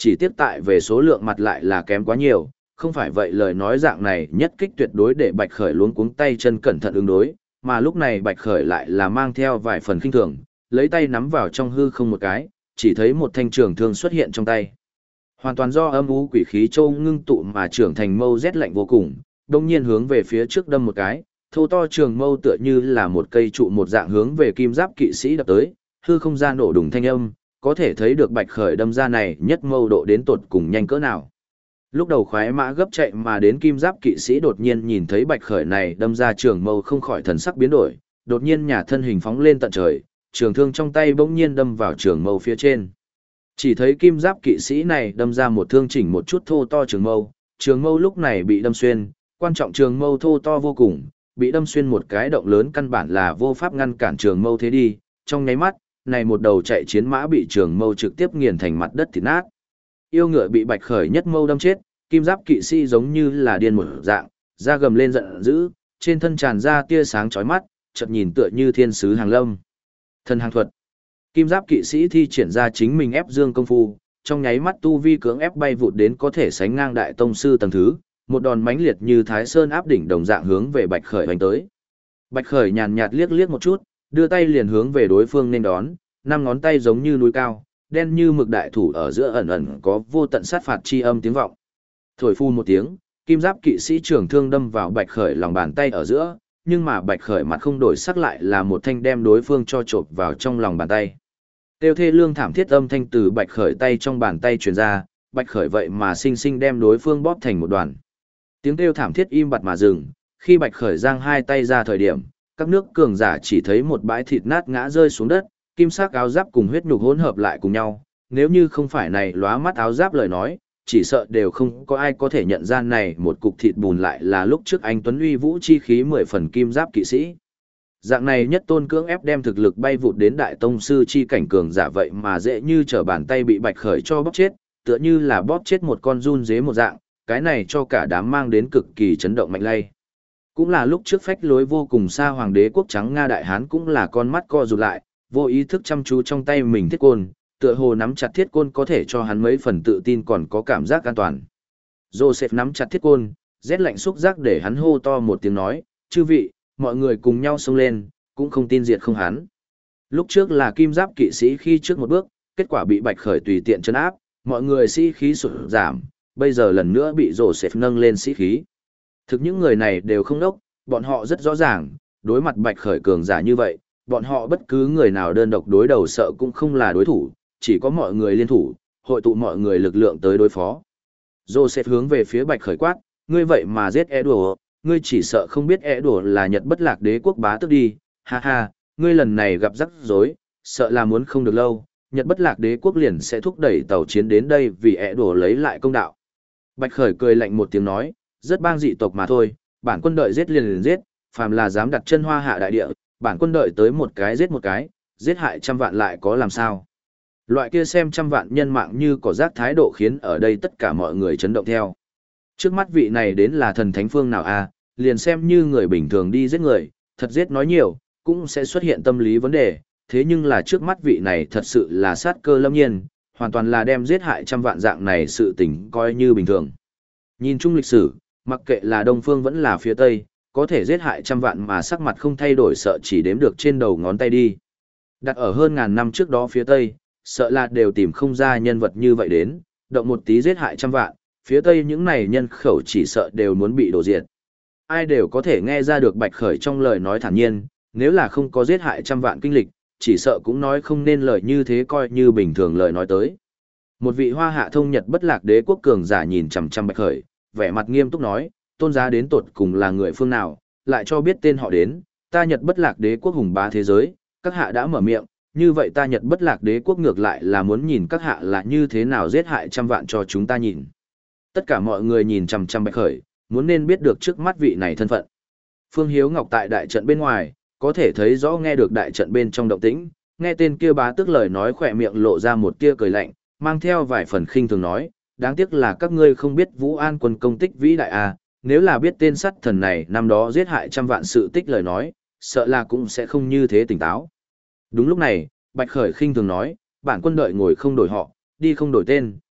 Chỉ tiếp tại về số lượng mặt lại là kém quá nhiều, không phải vậy lời nói dạng này nhất kích tuyệt đối để Bạch Khởi luống cuống tay chân cẩn thận ứng đối, mà lúc này Bạch Khởi lại là mang theo vài phần kinh thường, lấy tay nắm vào trong hư không một cái, chỉ thấy một thanh trường thương xuất hiện trong tay. Hoàn toàn do âm u quỷ khí châu ngưng tụ mà trưởng thành mâu rét lạnh vô cùng, đồng nhiên hướng về phía trước đâm một cái, thô to trường mâu tựa như là một cây trụ một dạng hướng về kim giáp kỵ sĩ đập tới, hư không gian nổ đùng thanh âm, có thể thấy được Bạch Khởi đâm ra này nhất mâu độ đến tột cùng nhanh cỡ nào. Lúc đầu khoái mã gấp chạy mà đến kim giáp kỵ sĩ đột nhiên nhìn thấy Bạch Khởi này đâm ra trường mâu không khỏi thần sắc biến đổi, đột nhiên nhà thân hình phóng lên tận trời, trường thương trong tay bỗng nhiên đâm vào trường mâu phía trên. Chỉ thấy kim giáp kỵ sĩ này đâm ra một thương chỉnh một chút thô to trường mâu, trường mâu lúc này bị đâm xuyên, quan trọng trường mâu thô to vô cùng, bị đâm xuyên một cái động lớn căn bản là vô pháp ngăn cản trường mâu thế đi, trong nháy mắt, này một đầu chạy chiến mã bị trường mâu trực tiếp nghiền thành mặt đất thịt nát. Yêu ngựa bị Bạch Khởi nhất mâu đâm chết, kim giáp kỵ sĩ giống như là điên một dạng, da gầm lên giận dữ, trên thân tràn ra tia sáng chói mắt, chợt nhìn tựa như thiên sứ hàng lâm. Thần hàng thuật. Kim giáp kỵ sĩ thi triển ra chính mình ép dương công phu, trong nháy mắt tu vi cưỡng ép bay vụt đến có thể sánh ngang đại tông sư tầng thứ, một đòn mãnh liệt như Thái Sơn áp đỉnh đồng dạng hướng về Bạch Khởi đánh tới. Bạch Khởi nhàn nhạt liếc liếc một chút, đưa tay liền hướng về đối phương nên đón, năm ngón tay giống như núi cao, đen như mực đại thủ ở giữa ẩn ẩn có vô tận sát phạt chi âm tiếng vọng. Thổi phu một tiếng, kim giáp kỵ sĩ trường thương đâm vào Bạch Khởi lòng bàn tay ở giữa, nhưng mà Bạch Khởi mặt không đổi sắc lại là một thanh đem đối phương cho chộp vào trong lòng bàn tay. Tiêu thê lương thảm thiết âm thanh từ Bạch Khởi tay trong bàn tay truyền ra, Bạch Khởi vậy mà sinh sinh đem đối phương bóp thành một đoàn. Tiếng kêu thảm thiết im bặt mà dừng, khi Bạch Khởi giang hai tay ra thời điểm, các nước cường giả chỉ thấy một bãi thịt nát ngã rơi xuống đất, kim sắc áo giáp cùng huyết nhục hỗn hợp lại cùng nhau, nếu như không phải này lóa mắt áo giáp lời nói, chỉ sợ đều không có ai có thể nhận ra này một cục thịt bùn lại là lúc trước anh Tuấn uy vũ chi khí mười phần kim giáp kỵ sĩ. Dạng này nhất tôn cưỡng ép đem thực lực bay vụt đến đại tông sư chi cảnh cường giả vậy mà dễ như trở bàn tay bị Bạch Khởi cho bóp chết, tựa như là bóp chết một con giun dế một dạng, cái này cho cả đám mang đến cực kỳ chấn động mạnh lay. Cũng là lúc trước phách lối vô cùng xa hoàng đế quốc trắng Nga Đại Hán cũng là con mắt co rụt lại, vô ý thức chăm chú trong tay mình thiết côn, tựa hồ nắm chặt thiết côn có thể cho hắn mấy phần tự tin còn có cảm giác an toàn. Joseph nắm chặt thiết côn, rét lạnh xúc giác để hắn hô to một tiếng nói, chư vị, mọi người cùng nhau xông lên, cũng không tin diệt không hắn. Lúc trước là kim giáp kỵ sĩ khi trước một bước, kết quả bị Bạch Khởi tùy tiện trấn áp, mọi người sĩ khí sụt giảm, bây giờ lần nữa bị Joseph nâng lên sĩ khí. Thực những người này đều không đốc, bọn họ rất rõ ràng, đối mặt Bạch Khởi cường giả như vậy, bọn họ bất cứ người nào đơn độc đối đầu sợ cũng không là đối thủ, chỉ có mọi người liên thủ, hội tụ mọi người lực lượng tới đối phó. Joseph hướng về phía Bạch Khởi quát, ngươi vậy mà giết Edward, ngươi chỉ sợ không biết Edward là Nhật Bất Lạc Đế quốc bá tước đi, ha ha, ngươi lần này gặp rắc rối, sợ là muốn không được lâu, Nhật Bất Lạc Đế quốc liền sẽ thúc đẩy tàu chiến đến đây vì Edward lấy lại công đạo. Bạch Khởi cười lạnh một tiếng nói, rất bang dị tộc mà thôi, bản quân đợi giết liền liền giết, phàm là dám đặt chân Hoa Hạ đại địa, bản quân đợi tới một cái giết một cái, giết hại trăm vạn lại có làm sao. Loại kia xem trăm vạn nhân mạng như cỏ rác thái độ khiến ở đây tất cả mọi người chấn động theo. Trước mắt vị này đến là thần thánh phương nào a, liền xem như người bình thường đi giết người, thật giết nói nhiều, cũng sẽ xuất hiện tâm lý vấn đề, thế nhưng là trước mắt vị này thật sự là sát cơ lâm nhiên, hoàn toàn là đem giết hại trăm vạn dạng này sự tình coi như bình thường. Nhìn chung lịch sử, mặc kệ là Đông Phương vẫn là phía Tây, có thể giết hại trăm vạn mà sắc mặt không thay đổi sợ chỉ đếm được trên đầu ngón tay đi. Đặt ở hơn ngàn năm trước đó phía Tây, sợ là đều tìm không ra nhân vật như vậy đến, động một tí giết hại trăm vạn, phía Tây những này nhân khẩu chỉ sợ đều muốn bị đổ diệt. Ai đều có thể nghe ra được Bạch Khởi trong lời nói thản nhiên, nếu là không có giết hại trăm vạn kinh lịch, chỉ sợ cũng nói không nên lời như thế coi như bình thường lời nói tới. Một vị Hoa Hạ thông Nhật Bất Lạc Đế quốc cường giả nhìn chằm chằm Bạch Khởi, vẻ mặt nghiêm túc nói, tôn giá đến tột cùng là người phương nào, lại cho biết tên họ đến, ta Nhật Bất Lạc Đế quốc hùng bá thế giới, các hạ đã mở miệng, như vậy ta Nhật Bất Lạc Đế quốc ngược lại là muốn nhìn các hạ là như thế nào giết hại trăm vạn cho chúng ta nhìn. Tất cả mọi người nhìn chằm chằm Bạch Khởi, muốn nên biết được trước mắt vị này thân phận. Phương Hiếu Ngọc tại đại trận bên ngoài, có thể thấy rõ nghe được đại trận bên trong động tĩnh, nghe tên kia bá tước lời nói khỏe miệng lộ ra một tia cười lạnh, mang theo vài phần khinh thường nói, đáng tiếc là các ngươi không biết Vũ An quân công tích vĩ đại a, nếu là biết tên sắt thần này năm đó giết hại trăm vạn sự tích lời nói, sợ là cũng sẽ không như thế tỉnh táo. Đúng lúc này, Bạch Khởi khinh thường nói, bản quân đợi ngồi không đổi họ, đi không đổi tên,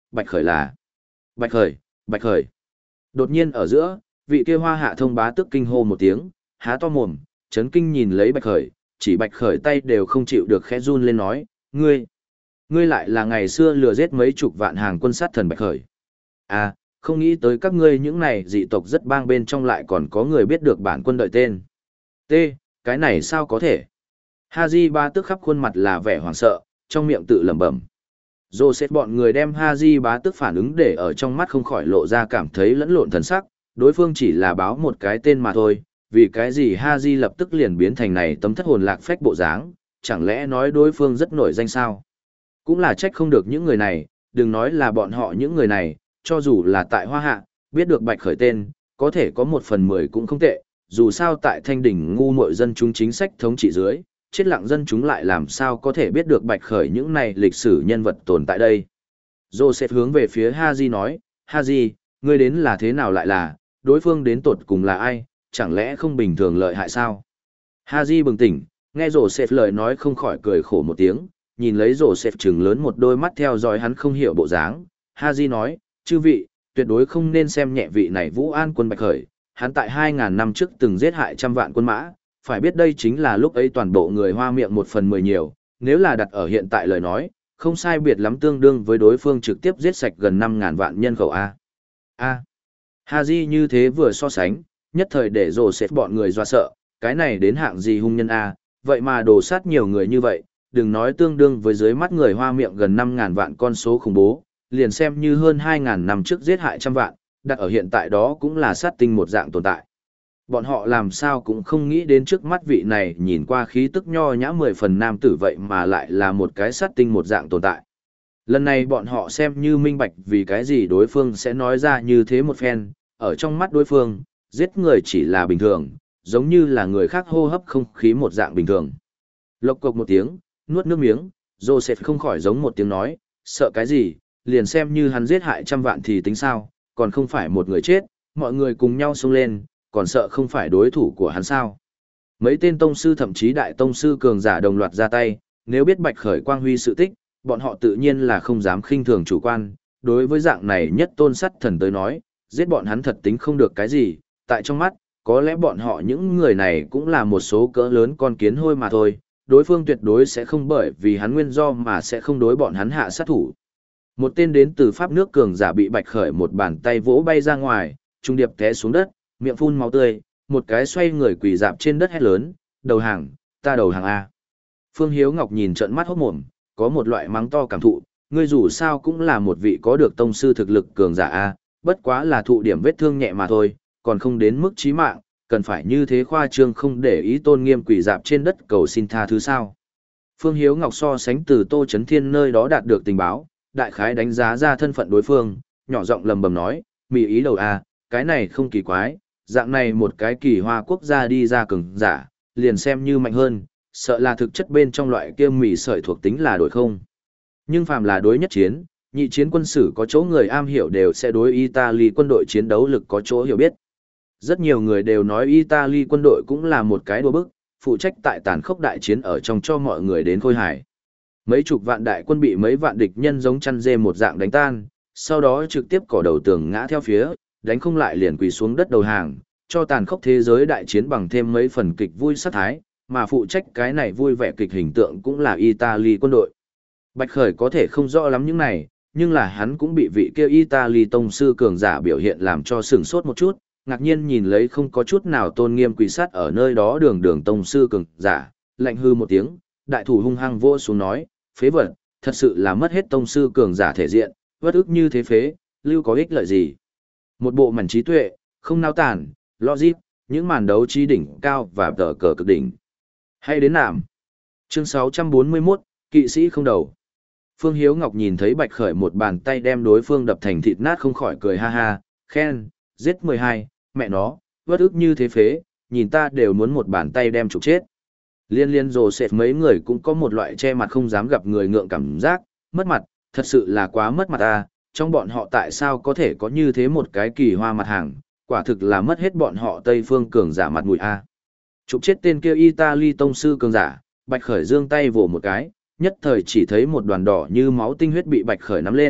Bạch Khởi là... Bạch Khởi, Bạch Khởi. Đột nhiên ở giữa, vị kia Hoa Hạ thông bá tức kinh hô một tiếng, há to mồm, chấn kinh nhìn lấy Bạch Khởi, chỉ Bạch Khởi tay đều không chịu được khẽ run lên nói, ngươi, ngươi lại là ngày xưa lừa giết mấy chục vạn hàng quân sát thần Bạch Khởi. À, không nghĩ tới các ngươi những này dị tộc rất bang bên trong lại còn có người biết được bản quân đợi tên. T, cái này sao có thể? Haji Bá Tước khắp khuôn mặt là vẻ hoảng sợ, trong miệng tự lẩm bẩm. Joseph bọn người đem Haji Bá Tước phản ứng để ở trong mắt không khỏi lộ ra cảm thấy lẫn lộn thần sắc, đối phương chỉ là báo một cái tên mà thôi, vì cái gì Haji lập tức liền biến thành này tấm thất hồn lạc phách bộ dáng, chẳng lẽ nói đối phương rất nổi danh sao? Cũng là trách không được những người này, đừng nói là bọn họ những người này, cho dù là tại Hoa Hạ, biết được Bạch Khởi tên, có thể có một phần mười cũng không tệ, dù sao tại Thanh Đỉnh ngu muội dân chúng chính sách thống trị dưới, chết lặng dân chúng lại làm sao có thể biết được Bạch Khởi những này lịch sử nhân vật tồn tại đây. Joseph hướng về phía Haji nói, Haji, ngươi đến là thế nào lại là, đối phương đến tột cùng là ai, chẳng lẽ không bình thường lợi hại sao? Haji bừng tỉnh, nghe Joseph lời nói không khỏi cười khổ một tiếng, nhìn lấy Joseph trừng lớn một đôi mắt theo dõi hắn không hiểu bộ dáng. Haji nói, chư vị, tuyệt đối không nên xem nhẹ vị này Vũ An quân Bạch Khởi, hắn tại hai ngàn năm trước từng giết hại trăm vạn quân mã, phải biết đây chính là lúc ấy toàn bộ người Hoa miệng một phần mười nhiều, nếu là đặt ở hiện tại lời nói, không sai biệt lắm tương đương với đối phương trực tiếp giết sạch gần năm ngàn vạn nhân khẩu A. A. Haji như thế vừa so sánh, nhất thời để Joseph bọn người doa sợ, cái này đến hạng gì hung nhân A, vậy mà đổ sát nhiều người như vậy, đừng nói tương đương với dưới mắt người Hoa miệng gần năm ngàn vạn con số khủng bố, liền xem như hơn hai ngàn năm trước giết hại trăm vạn, đặt ở hiện tại đó cũng là sát tinh một dạng tồn tại. Bọn họ làm sao cũng không nghĩ đến trước mắt vị này nhìn qua khí tức nho nhã mười phần nam tử vậy mà lại là một cái sát tinh một dạng tồn tại. Lần này bọn họ xem như minh bạch vì cái gì đối phương sẽ nói ra như thế một phen, ở trong mắt đối phương, giết người chỉ là bình thường, giống như là người khác hô hấp không khí một dạng bình thường. Lộc cộc một tiếng, nuốt nước miếng, Joseph không khỏi giống một tiếng nói, sợ cái gì, liền xem như hắn giết hại trăm vạn thì tính sao, còn không phải một người chết, mọi người cùng nhau xông lên, còn sợ không phải đối thủ của hắn sao. Mấy tên tông sư thậm chí đại tông sư cường giả đồng loạt ra tay, nếu biết Bạch Khởi quang huy sự tích, bọn họ tự nhiên là không dám khinh thường chủ quan, đối với dạng này nhất tôn sắt thần tới nói, giết bọn hắn thật tính không được cái gì, tại trong mắt, có lẽ bọn họ những người này cũng là một số cỡ lớn con kiến hôi mà thôi, đối phương tuyệt đối sẽ không bởi vì hắn nguyên do mà sẽ không đối bọn hắn hạ sát thủ. Một tên đến từ Pháp nước cường giả bị Bạch Khởi một bàn tay vỗ bay ra ngoài, trung điệp té xuống đất, miệng phun máu tươi, một cái xoay người quỳ dạp trên đất hét lớn, đầu hàng, ta đầu hàng A. Phương Hiếu Ngọc nhìn trận mắt hốt mồm, có một loại mắng to cảm thụ, ngươi dù sao cũng là một vị có được tông sư thực lực cường giả A, bất quá là thụ điểm vết thương nhẹ mà thôi, còn không đến mức chí mạng, cần phải như thế khoa trương không để ý tôn nghiêm quỳ dạp trên đất cầu xin tha thứ sao. Phương Hiếu Ngọc so sánh từ Tô Chấn Thiên nơi đó đạt được tình báo, đại khái đánh giá ra thân phận đối phương, nhỏ giọng lầm bầm nói, mì ý đầu A, cái này không kỳ quái, dạng này một cái kỳ hoa quốc gia đi ra cường giả, liền xem như mạnh hơn, sợ là thực chất bên trong loại kia mì sợi thuộc tính là đổi không. Nhưng phàm là đối nhất chiến, nhị chiến quân sử có chỗ người am hiểu đều sẽ đối Italy quân đội chiến đấu lực có chỗ hiểu biết. Rất nhiều người đều nói Italy quân đội cũng là một cái đùa bức, phụ trách tại tàn khốc đại chiến ở trong cho mọi người đến khôi hài. Mấy chục vạn đại quân bị mấy vạn địch nhân giống chăn dê một dạng đánh tan, sau đó trực tiếp cỏ đầu tường ngã theo phía, đánh không lại liền quỳ xuống đất đầu hàng, cho tàn khốc thế giới đại chiến bằng thêm mấy phần kịch vui sát thái, mà phụ trách cái này vui vẻ kịch hình tượng cũng là Italy quân đội. Bạch Khởi có thể không rõ lắm những này, nhưng là hắn cũng bị vị kia Italy tông sư cường giả biểu hiện làm cho sửng sốt một chút, ngạc nhiên nhìn lấy không có chút nào tôn nghiêm quỳ sát ở nơi đó đường đường tông sư cường giả, lạnh hư một tiếng, đại thủ hung hăng vỗ xuống nói, phế vật, thật sự là mất hết tông sư cường giả thể diện, vất ức như thế phế, lưu có ích lợi gì. Một bộ mảnh trí tuệ, không nao tản, logic, những màn đấu trí đỉnh cao và tờ cờ cực đỉnh. Hay đến nạm. Chương sáu trăm bốn mươi mốt, kỵ sĩ không đầu. Phương Hiếu Ngọc nhìn thấy Bạch Khởi một bàn tay đem đối phương đập thành thịt nát không khỏi cười ha ha, khen, giết mười hai, mẹ nó, vất ức như thế phế, nhìn ta đều muốn một bàn tay đem trục chết. Liên liên rồ sệt mấy người cũng có một loại che mặt không dám gặp người ngượng cảm giác, mất mặt, thật sự là quá mất mặt ta, trong bọn họ tại sao có thể có như thế một cái kỳ hoa mặt hàng, quả thực là mất hết bọn họ Tây Phương cường giả mặt mũi a. Trục chết tên kia Italy tông sư cường giả, Bạch Khởi giương tay vỗ một cái, nhất thời chỉ thấy một đoàn đỏ như máu tinh huyết bị Bạch Khởi nắm lên,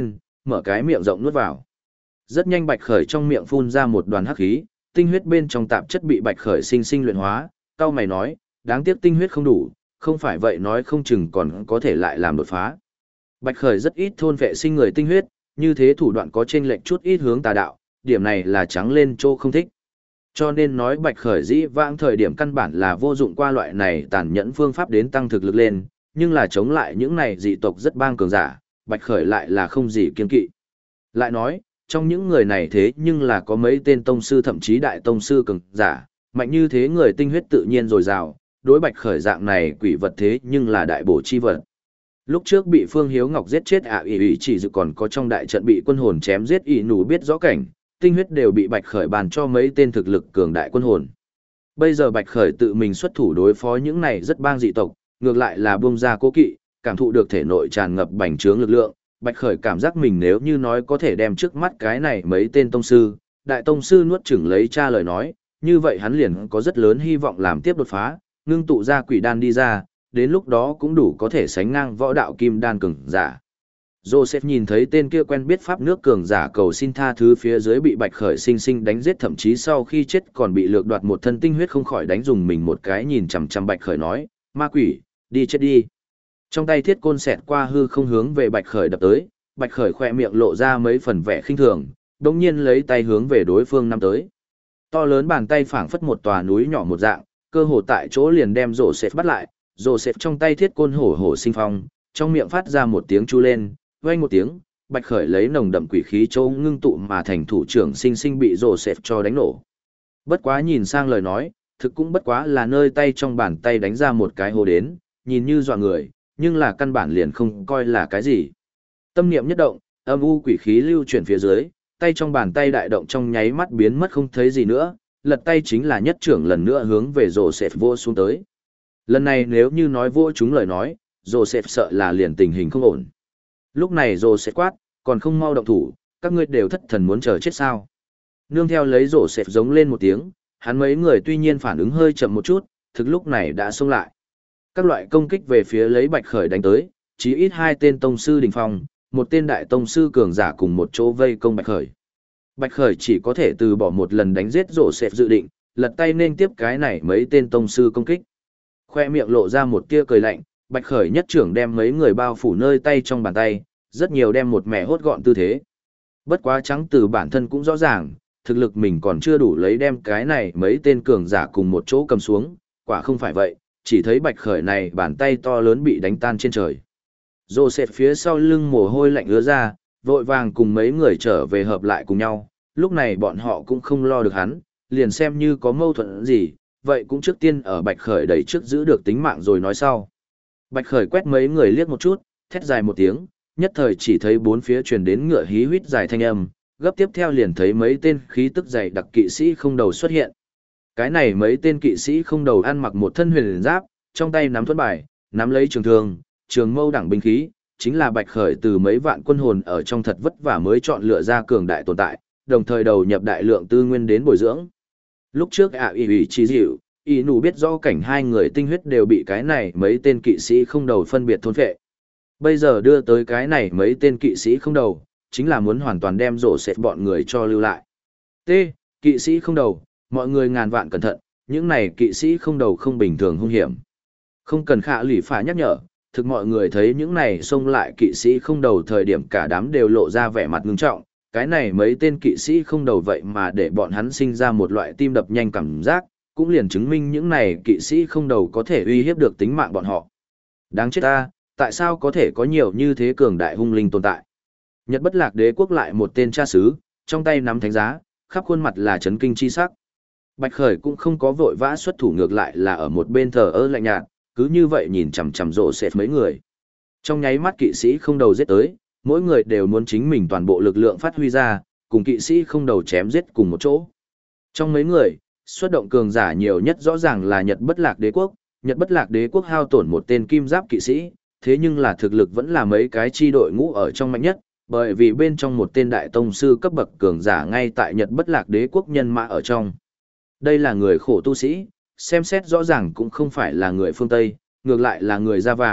mở cái miệng rộng nuốt vào. Rất nhanh Bạch Khởi trong miệng phun ra một đoàn hắc khí, tinh huyết bên trong tạp chất bị Bạch Khởi sinh sinh luyện hóa, cao mày nói, đáng tiếc tinh huyết không đủ, không phải vậy nói không chừng còn có thể lại làm đột phá. Bạch Khởi rất ít thôn vệ sinh người tinh huyết, như thế thủ đoạn có chênh lệch chút ít hướng tà đạo, điểm này là trắng lên chỗ không thích. Cho nên nói Bạch Khởi dĩ vãng thời điểm căn bản là vô dụng qua loại này tàn nhẫn phương pháp đến tăng thực lực lên, nhưng là chống lại những này dị tộc rất bang cường giả, Bạch Khởi lại là không gì kiên kỵ. Lại nói, trong những người này thế nhưng là có mấy tên tông sư thậm chí đại tông sư cường giả, mạnh như thế người tinh huyết tự nhiên dồi dào, đối Bạch Khởi dạng này quỷ vật thế nhưng là đại bổ chi vật. Lúc trước bị Phương Hiếu Ngọc giết chết ạ ỷ ỷ chỉ dự còn có trong đại trận bị quân hồn chém giết ỷ nủ biết rõ cảnh, tinh huyết đều bị Bạch Khởi bàn cho mấy tên thực lực cường đại quân hồn. Bây giờ Bạch Khởi tự mình xuất thủ đối phó những này rất bang dị tộc, ngược lại là buông ra cố kỵ, cảm thụ được thể nội tràn ngập bành trướng lực lượng, Bạch Khởi cảm giác mình nếu như nói có thể đem trước mắt cái này mấy tên tông sư, đại tông sư nuốt chửng lấy cha lời nói, như vậy hắn liền có rất lớn hy vọng làm tiếp đột phá, ngưng tụ ra quỷ đan đi ra, đến lúc đó cũng đủ có thể sánh ngang võ đạo kim đan cường giả. Joseph nhìn thấy tên kia quen biết pháp nước cường giả cầu xin tha thứ phía dưới bị Bạch Khởi sinh sinh đánh giết, thậm chí sau khi chết còn bị lược đoạt một thân tinh huyết, không khỏi đánh dùng mình một cái nhìn chằm chằm Bạch Khởi nói, ma quỷ, đi chết đi. Trong tay thiết côn xẹt qua hư không hướng về Bạch Khởi đập tới, Bạch Khởi khỏe miệng lộ ra mấy phần vẻ khinh thường, đồng nhiên lấy tay hướng về đối phương năm tới. To lớn bàn tay phảng phất một tòa núi nhỏ một dạng, cơ hồ tại chỗ liền đem Joseph bắt lại, Joseph trong tay thiết côn hổ hổ sinh phong, trong miệng phát ra một tiếng chu lên, vang một tiếng, Bạch Khởi lấy nồng đậm quỷ khí châu ngưng tụ mà thành thủ trưởng sinh sinh bị Joseph cho đánh nổ. Bất quá nhìn sang lời nói, thực cũng bất quá là nơi tay trong bàn tay đánh ra một cái hố đến, nhìn như dọa người, nhưng là căn bản liền không coi là cái gì. Tâm niệm nhất động, âm u quỷ khí lưu chuyển phía dưới, tay trong bàn tay đại động trong nháy mắt biến mất không thấy gì nữa, lật tay chính là nhất trưởng lần nữa hướng về Joseph vô xuống tới. Lần này nếu như nói vô chúng lời nói, Joseph sợ là liền tình hình không ổn. Lúc này Joseph quát, còn không mau động thủ, các ngươi đều thất thần muốn chờ chết sao. Nương theo lấy Joseph giống lên một tiếng, hắn mấy người tuy nhiên phản ứng hơi chậm một chút, thực lúc này đã xông lại. Các loại công kích về phía lấy Bạch Khởi đánh tới, chí ít hai tên tông sư đỉnh phong, một tên đại tông sư cường giả cùng một chỗ vây công Bạch Khởi. Bạch Khởi chỉ có thể từ bỏ một lần đánh giết Joseph dự định, lật tay nên tiếp cái này mấy tên tông sư công kích. Khoe miệng lộ ra một tia cười lạnh, Bạch Khởi nhất trưởng đem mấy người bao phủ nơi tay trong bàn tay, rất nhiều đem một mẻ hốt gọn tư thế. Bất quá trắng từ bản thân cũng rõ ràng, thực lực mình còn chưa đủ lấy đem cái này mấy tên cường giả cùng một chỗ cầm xuống, quả không phải vậy, chỉ thấy Bạch Khởi này bàn tay to lớn bị đánh tan trên trời. Joseph phía sau lưng mồ hôi lạnh ứa ra, vội vàng cùng mấy người trở về hợp lại cùng nhau, lúc này bọn họ cũng không lo được hắn, liền xem như có mâu thuẫn gì, vậy cũng trước tiên ở Bạch Khởi đẩy trước giữ được tính mạng rồi nói sau. Bạch Khởi quét mấy người liếc một chút, thét dài một tiếng, nhất thời chỉ thấy bốn phía truyền đến ngựa hí huýt dài thanh âm, gấp tiếp theo liền thấy mấy tên khí tức dày đặc kỵ sĩ không đầu xuất hiện. Cái này mấy tên kỵ sĩ không đầu ăn mặc một thân huyền giáp, trong tay nắm thuẫn bài, nắm lấy trường thương, trường mâu đẳng binh khí, chính là Bạch Khởi từ mấy vạn quân hồn ở trong thật vất vả mới chọn lựa ra cường đại tồn tại, đồng thời đầu nhập đại lượng tư nguyên đến bồi dưỡng. Lúc trước ạ ỷ ỷ chỉ dịu, ỷ nụ biết rõ cảnh hai người tinh huyết đều bị cái này mấy tên kỵ sĩ không đầu phân biệt thôn phệ. Bây giờ đưa tới cái này mấy tên kỵ sĩ không đầu, chính là muốn hoàn toàn đem rổ xẹt bọn người cho lưu lại. T. Kỵ sĩ không đầu, mọi người ngàn vạn cẩn thận, những này kỵ sĩ không đầu không bình thường hung hiểm. Không cần khả lỷ phá nhắc nhở, thực mọi người thấy những này xông lại kỵ sĩ không đầu thời điểm cả đám đều lộ ra vẻ mặt ngưng trọng, cái này mấy tên kỵ sĩ không đầu vậy mà để bọn hắn sinh ra một loại tim đập nhanh cảm giác, cũng liền chứng minh những này kỵ sĩ không đầu có thể uy hiếp được tính mạng bọn họ. Đáng chết ta, tại sao có thể có nhiều như thế cường đại hung linh tồn tại? Nhật Bất Lạc Đế quốc lại một tên cha xứ, trong tay nắm thánh giá, khắp khuôn mặt là chấn kinh chi sắc. Bạch Khởi cũng không có vội vã xuất thủ, ngược lại là ở một bên thờ ơ lạnh nhạt, cứ như vậy nhìn chằm chằm rộ xẹt mấy người. Trong nháy mắt kỵ sĩ không đầu giết tới, mỗi người đều muốn chính mình toàn bộ lực lượng phát huy ra, cùng kỵ sĩ không đầu chém giết cùng một chỗ. Trong mấy người, xuất động cường giả nhiều nhất rõ ràng là Nhật Bất Lạc Đế quốc, Nhật Bất Lạc Đế quốc hao tổn một tên kim giáp kỵ sĩ, thế nhưng là thực lực vẫn là mấy cái chi đội ngũ ở trong mạnh nhất, bởi vì bên trong một tên đại tông sư cấp bậc cường giả ngay tại Nhật Bất Lạc Đế quốc nhân mã ở trong. Đây là người khổ tu sĩ, xem xét rõ ràng cũng không phải là người phương Tây, ngược lại là người da vàng,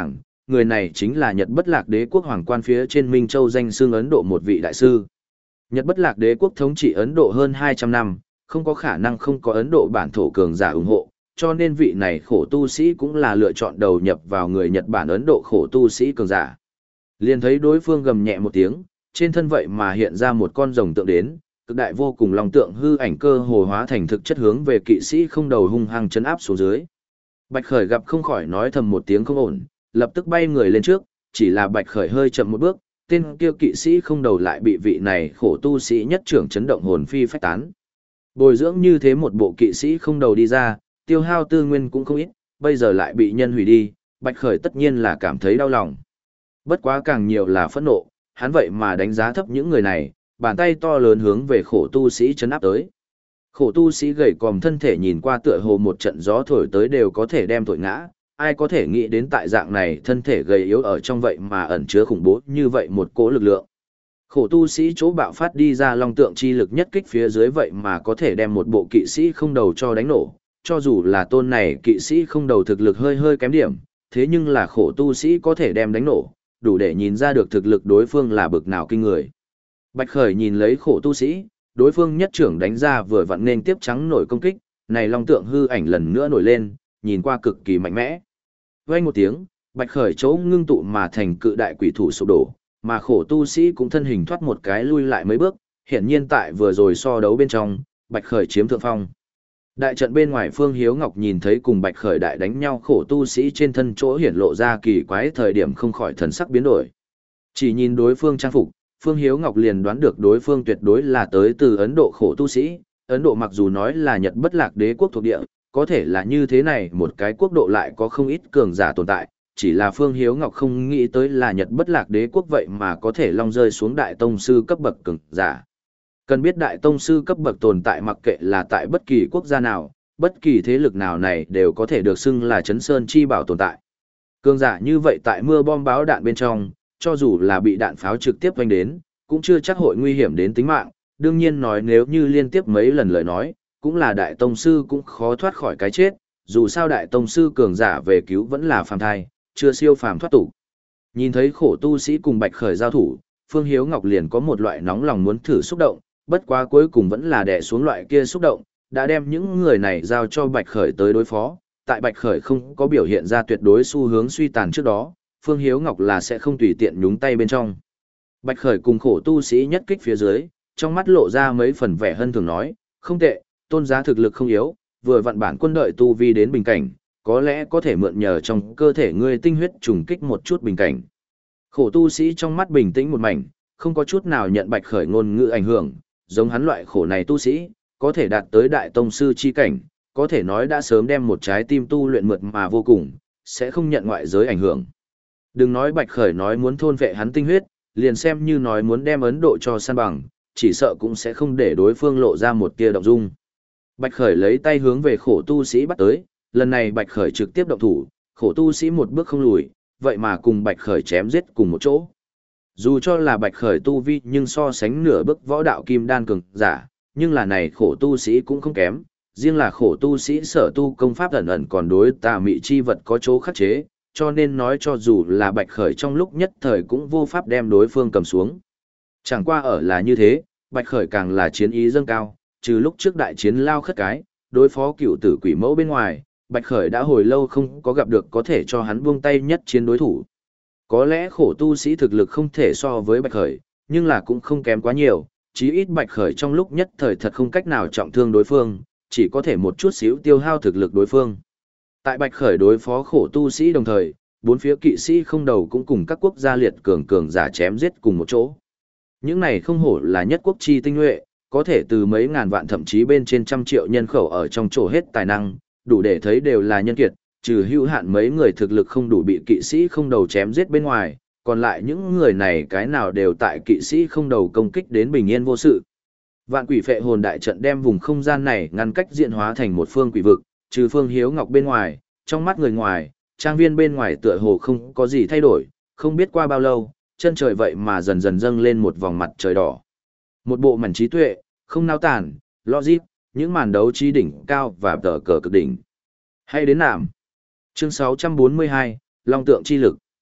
người này chính là Nhật Bất Lạc Đế quốc hoàng quan phía trên Minh Châu danh xưng Ấn Độ một vị đại sư. Nhật Bất Lạc Đế quốc thống trị Ấn Độ hơn hai trăm năm, không có khả năng không có Ấn Độ bản thổ cường giả ủng hộ, cho nên vị này khổ tu sĩ cũng là lựa chọn đầu nhập vào người Nhật Bản Ấn Độ khổ tu sĩ cường giả. Liền thấy đối phương gầm nhẹ một tiếng, trên thân vậy mà hiện ra một con rồng tượng đến, cực đại vô cùng long tượng hư ảnh cơ hồ hóa thành thực chất hướng về kỵ sĩ không đầu hung hăng chấn áp xuống dưới. Bạch Khởi gặp không khỏi nói thầm một tiếng không ổn, lập tức bay người lên trước, chỉ là Bạch Khởi hơi chậm một bước, tên kia kỵ sĩ không đầu lại bị vị này khổ tu sĩ nhất trưởng chấn động hồn phi phách tán. Bồi dưỡng như thế một bộ kỵ sĩ không đầu đi ra, tiêu hao tư nguyên cũng không ít, bây giờ lại bị nhân hủy đi, Bạch Khởi tất nhiên là cảm thấy đau lòng. Bất quá càng nhiều là phẫn nộ, hắn vậy mà đánh giá thấp những người này, bàn tay to lớn hướng về khổ tu sĩ chấn áp tới. Khổ tu sĩ gầy còm thân thể nhìn qua tựa hồ một trận gió thổi tới đều có thể đem thổi ngã, ai có thể nghĩ đến tại dạng này thân thể gầy yếu ở trong vậy mà ẩn chứa khủng bố như vậy một cỗ lực lượng. Khổ tu sĩ chỗ bạo phát đi ra long tượng chi lực nhất kích phía dưới vậy mà có thể đem một bộ kỵ sĩ không đầu cho đánh nổ, cho dù là tôn này kỵ sĩ không đầu thực lực hơi hơi kém điểm, thế nhưng là khổ tu sĩ có thể đem đánh nổ, đủ để nhìn ra được thực lực đối phương là bực nào kinh người. Bạch Khởi nhìn lấy khổ tu sĩ, đối phương nhất trưởng đánh ra vừa vặn nên tiếp trắng nổi công kích, này long tượng hư ảnh lần nữa nổi lên, nhìn qua cực kỳ mạnh mẽ. Vang một tiếng, Bạch Khởi chỗ ngưng tụ mà thành cự đại quỷ thủ sụp đổ, mà khổ tu sĩ cũng thân hình thoát một cái lui lại mấy bước, hiển nhiên tại vừa rồi so đấu bên trong, Bạch Khởi chiếm thượng phong. Đại trận bên ngoài Phương Hiếu Ngọc nhìn thấy cùng Bạch Khởi đại đánh nhau khổ tu sĩ trên thân chỗ hiển lộ ra kỳ quái thời điểm không khỏi thần sắc biến đổi. Chỉ nhìn đối phương trang phục, Phương Hiếu Ngọc liền đoán được đối phương tuyệt đối là tới từ Ấn Độ khổ tu sĩ. Ấn Độ mặc dù nói là Nhật Bất Lạc Đế quốc thuộc địa, có thể là như thế này một cái quốc độ lại có không ít cường giả tồn tại, chỉ là Phương Hiếu Ngọc không nghĩ tới là Nhật Bất Lạc Đế quốc vậy mà có thể long rơi xuống đại tông sư cấp bậc cường giả. Cần biết đại tông sư cấp bậc tồn tại mặc kệ là tại bất kỳ quốc gia nào, bất kỳ thế lực nào này đều có thể được xưng là chấn sơn chi bảo tồn tại. Cường giả như vậy tại mưa bom báo đạn bên trong, cho dù là bị đạn pháo trực tiếp vanh đến, cũng chưa chắc hội nguy hiểm đến tính mạng, đương nhiên nói nếu như liên tiếp mấy lần lời nói, cũng là đại tông sư cũng khó thoát khỏi cái chết, dù sao đại tông sư cường giả về cứu vẫn là phàm thai, chưa siêu phàm thoát tục. Nhìn thấy khổ tu sĩ cùng Bạch Khởi giao thủ, Phương Hiếu Ngọc liền có một loại nóng lòng muốn thử xúc động, bất quá cuối cùng vẫn là đè xuống loại kia xúc động, đã đem những người này giao cho Bạch Khởi tới đối phó, tại Bạch Khởi không có biểu hiện ra tuyệt đối xu hướng suy tàn trước đó, Phương Hiếu Ngọc là sẽ không tùy tiện nhúng tay bên trong. Bạch Khởi cùng khổ tu sĩ nhất kích phía dưới, trong mắt lộ ra mấy phần vẻ hân thường nói, không tệ, tôn giá thực lực không yếu, vừa vặn bản quân đợi tu vi đến bình cảnh, có lẽ có thể mượn nhờ trong cơ thể ngươi tinh huyết trùng kích một chút bình cảnh. Khổ tu sĩ trong mắt bình tĩnh một mảnh, không có chút nào nhận Bạch Khởi ngôn ngữ ảnh hưởng, giống hắn loại khổ này tu sĩ, có thể đạt tới đại tông sư chi cảnh, có thể nói đã sớm đem một trái tim tu luyện mượt mà vô cùng, sẽ không nhận ngoại giới ảnh hưởng. Đừng nói Bạch Khởi nói muốn thôn vệ hắn tinh huyết, liền xem như nói muốn đem Ấn Độ cho san bằng, chỉ sợ cũng sẽ không để đối phương lộ ra một tia động dung. Bạch Khởi lấy tay hướng về khổ tu sĩ bắt tới, lần này Bạch Khởi trực tiếp động thủ, khổ tu sĩ một bước không lùi, vậy mà cùng Bạch Khởi chém giết cùng một chỗ. Dù cho là Bạch Khởi tu vi nhưng so sánh nửa bước võ đạo kim đan cường giả, nhưng là này khổ tu sĩ cũng không kém, riêng là khổ tu sĩ sở tu công pháp ẩn ẩn còn đối tà mị chi vật có chỗ khắc chế, cho nên nói cho dù là Bạch Khởi trong lúc nhất thời cũng vô pháp đem đối phương cầm xuống. Chẳng qua ở là như thế, Bạch Khởi càng là chiến ý dâng cao, trừ lúc trước đại chiến lao khất cái, đối phó cựu tử quỷ mẫu bên ngoài, Bạch Khởi đã hồi lâu không có gặp được có thể cho hắn buông tay nhất chiến đối thủ. Có lẽ khổ tu sĩ thực lực không thể so với Bạch Khởi, nhưng là cũng không kém quá nhiều, chí ít Bạch Khởi trong lúc nhất thời thật không cách nào trọng thương đối phương, chỉ có thể một chút xíu tiêu hao thực lực đối phương. Tại Bạch Khởi đối phó khổ tu sĩ đồng thời, bốn phía kỵ sĩ không đầu cũng cùng các quốc gia liệt cường cường giả chém giết cùng một chỗ. Những này không hổ là nhất quốc chi tinh nhuệ, có thể từ mấy ngàn vạn thậm chí bên trên trăm triệu nhân khẩu ở trong chỗ hết tài năng, đủ để thấy đều là nhân kiệt, trừ hữu hạn mấy người thực lực không đủ bị kỵ sĩ không đầu chém giết bên ngoài, còn lại những người này cái nào đều tại kỵ sĩ không đầu công kích đến bình yên vô sự. Vạn quỷ phệ hồn đại trận đem vùng không gian này ngăn cách diện hóa thành một phương quỷ vực, trừ Phương Hiếu Ngọc bên ngoài, trong mắt người ngoài, trang viên bên ngoài tựa hồ không có gì thay đổi, không biết qua bao lâu, chân trời vậy mà dần dần dâng lên một vòng mặt trời đỏ. Một bộ mảnh trí tuệ, không nao tản, logic, những màn đấu trí đỉnh cao và tờ cờ cực đỉnh. Hay đến nạm. Chương sáu trăm bốn mươi hai, Long tượng chi lực.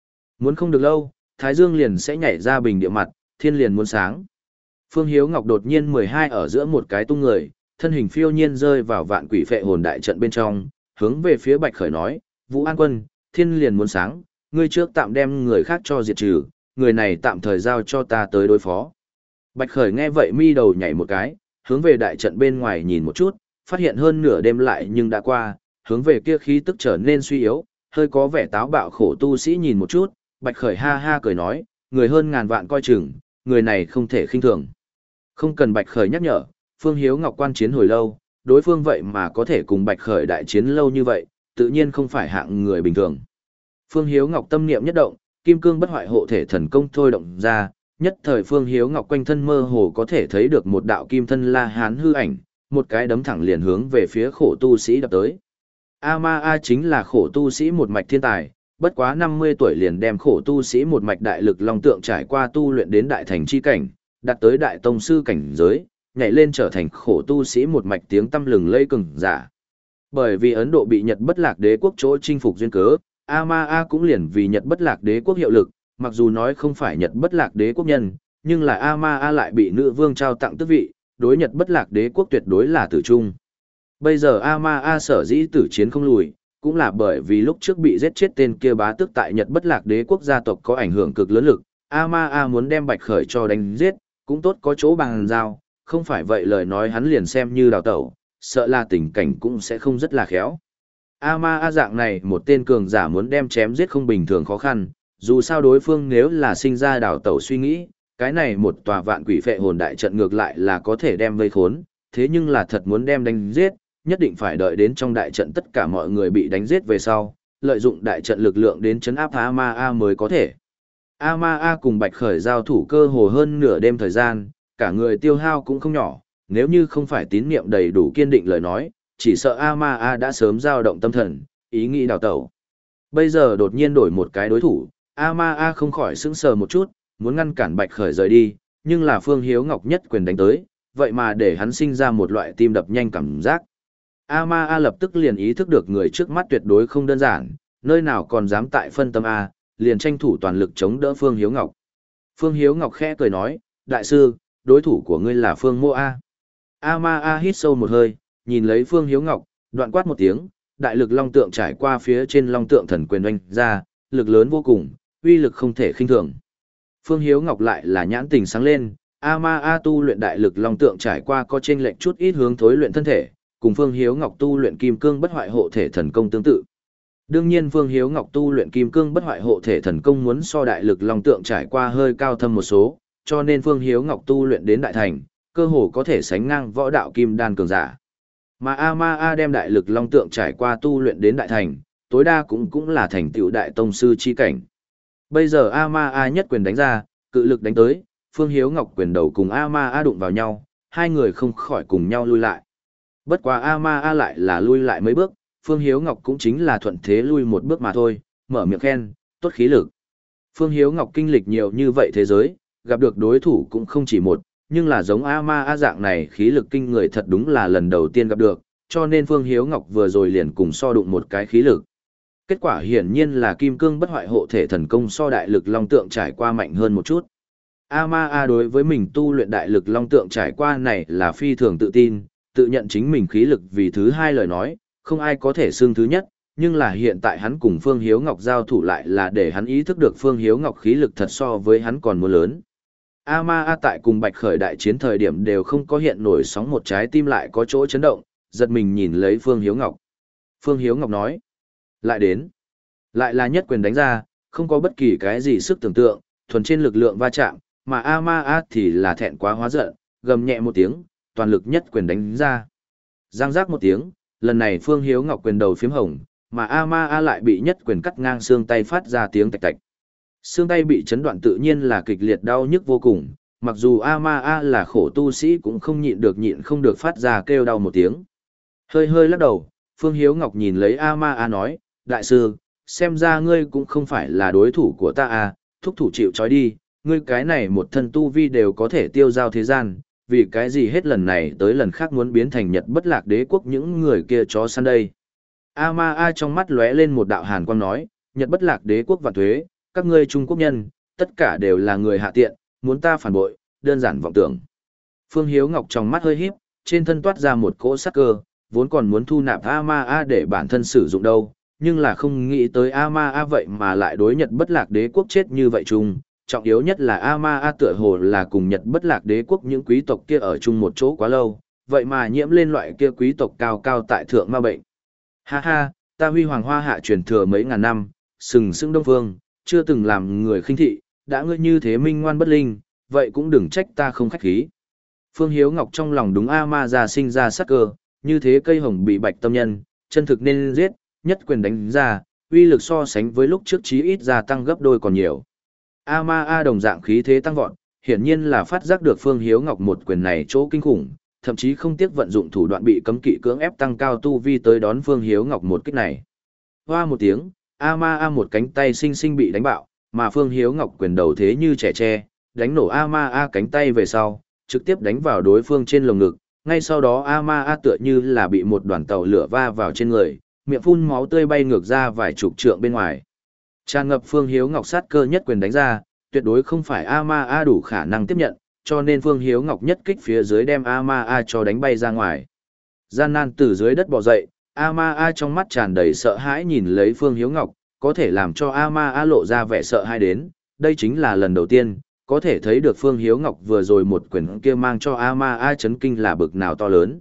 Muốn không được lâu, Thái Dương liền sẽ nhảy ra bình địa mặt, thiên liền muốn sáng. Phương Hiếu Ngọc đột nhiên mười hai ở giữa một cái tung người, thân hình phiêu nhiên rơi vào vạn quỷ phệ hồn đại trận bên trong, hướng về phía Bạch Khởi nói, Vũ An Quân, thiên liền muốn sáng, ngươi trước tạm đem người khác cho diệt trừ, người này tạm thời giao cho ta tới đối phó. Bạch Khởi nghe vậy mi đầu nhảy một cái, hướng về đại trận bên ngoài nhìn một chút, phát hiện hơn nửa đêm lại nhưng đã qua, hướng về kia khí tức trở nên suy yếu, hơi có vẻ táo bạo khổ tu sĩ nhìn một chút, Bạch Khởi ha ha cười nói, người hơn ngàn vạn coi chừng, người này không thể khinh thường. Không cần Bạch Khởi nhắc nhở, Phương Hiếu Ngọc quan chiến hồi lâu, đối phương vậy mà có thể cùng Bạch Khởi đại chiến lâu như vậy, tự nhiên không phải hạng người bình thường. Phương Hiếu Ngọc tâm niệm nhất động, kim cương bất hoại hộ thể thần công thôi động ra, nhất thời Phương Hiếu Ngọc quanh thân mơ hồ có thể thấy được một đạo kim thân La Hán hư ảnh, một cái đấm thẳng liền hướng về phía khổ tu sĩ đập tới. A Ma A chính là khổ tu sĩ một mạch thiên tài, bất quá năm mươi tuổi liền đem khổ tu sĩ một mạch đại lực long tượng trải qua tu luyện đến đại thành chi cảnh, đạt tới đại tông sư cảnh giới, nhảy lên trở thành khổ tu sĩ một mạch tiếng tăm lừng lây cường giả. Bởi vì Ấn Độ bị Nhật Bất Lạc Đế quốc chỗ chinh phục duyên cớ, A Ma A cũng liền vì Nhật Bất Lạc Đế quốc hiệu lực, mặc dù nói không phải Nhật Bất Lạc Đế quốc nhân, nhưng là A Ma A lại bị nữ vương trao tặng tước vị, đối Nhật Bất Lạc Đế quốc tuyệt đối là tử trung. Bây giờ A Ma A sở dĩ tử chiến không lùi, cũng là bởi vì lúc trước bị giết chết tên kia bá tước tại Nhật Bất Lạc Đế quốc gia tộc có ảnh hưởng cực lớn lực, A Ma A muốn đem Bạch Khởi cho đánh giết, cũng tốt có chỗ bằng giao, không phải vậy lời nói hắn liền xem như đào tẩu, sợ là tình cảnh cũng sẽ không rất là khéo. A Ma A dạng này một tên cường giả muốn đem chém giết không bình thường khó khăn, dù sao đối phương nếu là sinh ra đào tẩu suy nghĩ, cái này một tòa vạn quỷ phệ hồn đại trận ngược lại là có thể đem vây khốn, thế nhưng là thật muốn đem đánh giết, nhất định phải đợi đến trong đại trận tất cả mọi người bị đánh giết về sau, lợi dụng đại trận lực lượng đến chấn áp A Ma A mới có thể. A Ma A cùng Bạch Khởi giao thủ cơ hồ hơn nửa đêm thời gian, cả người tiêu hao cũng không nhỏ, nếu như không phải tín niệm đầy đủ kiên định lời nói, chỉ sợ A Ma A đã sớm dao động tâm thần, ý nghĩ đào tẩu. Bây giờ đột nhiên đổi một cái đối thủ, A Ma A không khỏi sững sờ một chút, muốn ngăn cản Bạch Khởi rời đi, nhưng là Phương Hiếu Ngọc nhất quyền đánh tới, vậy mà để hắn sinh ra một loại tim đập nhanh cảm giác. A Ma A lập tức liền ý thức được người trước mắt tuyệt đối không đơn giản, nơi nào còn dám tại phân tâm A, liền tranh thủ toàn lực chống đỡ Phương Hiếu Ngọc. Phương Hiếu Ngọc khẽ cười nói, đại sư, đối thủ của ngươi là Phương Mô A. A Ma A hít sâu một hơi, nhìn lấy Phương Hiếu Ngọc, đoạn quát một tiếng, đại lực long tượng trải qua phía trên long tượng thần quyền oanh ra, lực lớn vô cùng, uy lực không thể khinh thường. Phương Hiếu Ngọc lại là nhãn tình sáng lên, A Ma A tu luyện đại lực long tượng trải qua có chênh lệch chút ít hướng thối luyện thân thể, cùng Phương Hiếu Ngọc tu luyện kim cương bất hoại hộ thể thần công tương tự. Đương nhiên Phương Hiếu Ngọc tu luyện kim cương bất hoại hộ thể thần công muốn so đại lực long tượng trải qua hơi cao thâm một số, cho nên Phương Hiếu Ngọc tu luyện đến đại thành, cơ hồ có thể sánh ngang võ đạo kim đan cường giả. Mà A Ma A đem đại lực long tượng trải qua tu luyện đến đại thành, tối đa cũng cũng là thành tựu đại tông sư chi cảnh. Bây giờ A Ma A nhất quyền đánh ra, cự lực đánh tới, Phương Hiếu Ngọc quyền đầu cùng A Ma A đụng vào nhau, hai người không khỏi cùng nhau lui lại. Bất quá A Ma A lại là lui lại mấy bước, Phương Hiếu Ngọc cũng chính là thuận thế lui một bước mà thôi, mở miệng khen, tốt khí lực. Phương Hiếu Ngọc kinh lịch nhiều như vậy thế giới, gặp được đối thủ cũng không chỉ một, nhưng là giống A Ma A dạng này khí lực kinh người thật đúng là lần đầu tiên gặp được, cho nên Phương Hiếu Ngọc vừa rồi liền cùng so đụng một cái khí lực. Kết quả hiển nhiên là kim cương bất hoại hộ thể thần công so đại lực long tượng trải qua mạnh hơn một chút. A Ma A đối với mình tu luyện đại lực long tượng trải qua này là phi thường tự tin, tự nhận chính mình khí lực vì thứ hai lời nói, không ai có thể xưng thứ nhất, nhưng là hiện tại hắn cùng Phương Hiếu Ngọc giao thủ lại là để hắn ý thức được Phương Hiếu Ngọc khí lực thật so với hắn còn muốn lớn. A Ma A tại cùng Bạch Khởi đại chiến thời điểm đều không có hiện nổi sóng một trái tim lại có chỗ chấn động, giật mình nhìn lấy Phương Hiếu Ngọc. Phương Hiếu Ngọc nói, lại đến, lại là nhất quyền đánh ra, không có bất kỳ cái gì sức tưởng tượng, thuần trên lực lượng va chạm, mà A Ma A thì là thẹn quá hóa giận, gầm nhẹ một tiếng, toàn lực nhất quyền đánh ra. Giang giác một tiếng, lần này Phương Hiếu Ngọc quyền đầu phiếm hồng, mà A Ma A lại bị nhất quyền cắt ngang xương tay phát ra tiếng tạch tạch. Xương tay bị chấn đoạn tự nhiên là kịch liệt đau nhức vô cùng, mặc dù A Ma A là khổ tu sĩ cũng không nhịn được nhịn không được phát ra kêu đau một tiếng. Hơi hơi lắc đầu, Phương Hiếu Ngọc nhìn lấy A Ma A nói, đại sư, xem ra ngươi cũng không phải là đối thủ của ta à, thúc thủ chịu trói đi, ngươi cái này một thân tu vi đều có thể tiêu giao thế gian, vì cái gì hết lần này tới lần khác muốn biến thành Nhật Bất Lạc Đế quốc những người kia chó săn đây. A Ma A trong mắt lóe lên một đạo hàn quang nói, Nhật Bất Lạc Đế quốc vạn tuế, các ngươi Trung Quốc nhân, tất cả đều là người hạ tiện, muốn ta phản bội, đơn giản vọng tưởng. Phương Hiếu Ngọc trong mắt hơi híp, trên thân toát ra một cỗ sắc cơ, vốn còn muốn thu nạp A-ma-a để bản thân sử dụng đâu, nhưng là không nghĩ tới A-ma-a vậy mà lại đối Nhật Bất Lạc Đế quốc chết như vậy chung. Trọng yếu nhất là A-ma-a tựa hồ là cùng Nhật Bất Lạc Đế quốc những quý tộc kia ở chung một chỗ quá lâu, vậy mà nhiễm lên loại kia quý tộc cao cao tại thượng ma bệnh. Ha ha, ta Huy Hoàng Hoa Hạ truyền thừa mấy ngàn năm, sừng sững Đông Phương, chưa từng làm người khinh thị, đã ngươi như thế minh ngoan bất linh, vậy cũng đừng trách ta không khách khí. Phương Hiếu Ngọc trong lòng đúng A-ma ra sinh ra sắc cơ, như thế cây hồng bị bạch tâm nhân, chân thực nên giết, nhất quyền đánh ra, uy lực so sánh với lúc trước chí ít gia tăng gấp đôi còn nhiều. A-ma-a đồng dạng khí thế tăng vọt, hiển nhiên là phát giác được Phương Hiếu Ngọc một quyền này chỗ kinh khủng, thậm chí không tiếc vận dụng thủ đoạn bị cấm kỵ cưỡng ép tăng cao tu vi tới đón Phương Hiếu Ngọc một kích này. Hoa một tiếng, A-ma-a một cánh tay sinh sinh bị đánh bạo, mà Phương Hiếu Ngọc quyền đầu thế như trẻ tre, đánh nổ A-ma-a cánh tay về sau, trực tiếp đánh vào đối phương trên lồng ngực, ngay sau đó A-ma-a tựa như là bị một đoàn tàu lửa va vào trên người, miệng phun máu tươi bay ngược ra vài chục trượng bên ngoài. Tràn ngập Phương Hiếu Ngọc sát cơ nhất quyền đánh ra, tuyệt đối không phải A-ma-a đủ khả năng tiếp nhận, cho nên Phương Hiếu Ngọc nhất kích phía dưới đem A-ma-a cho đánh bay ra ngoài. Gian nan từ dưới đất bò dậy, A-ma-a trong mắt tràn đầy sợ hãi nhìn lấy Phương Hiếu Ngọc, có thể làm cho A-ma-a lộ ra vẻ sợ hãi đến, đây chính là lần đầu tiên, có thể thấy được Phương Hiếu Ngọc vừa rồi một quyền kia mang cho A-ma-a chấn kinh là bực nào to lớn.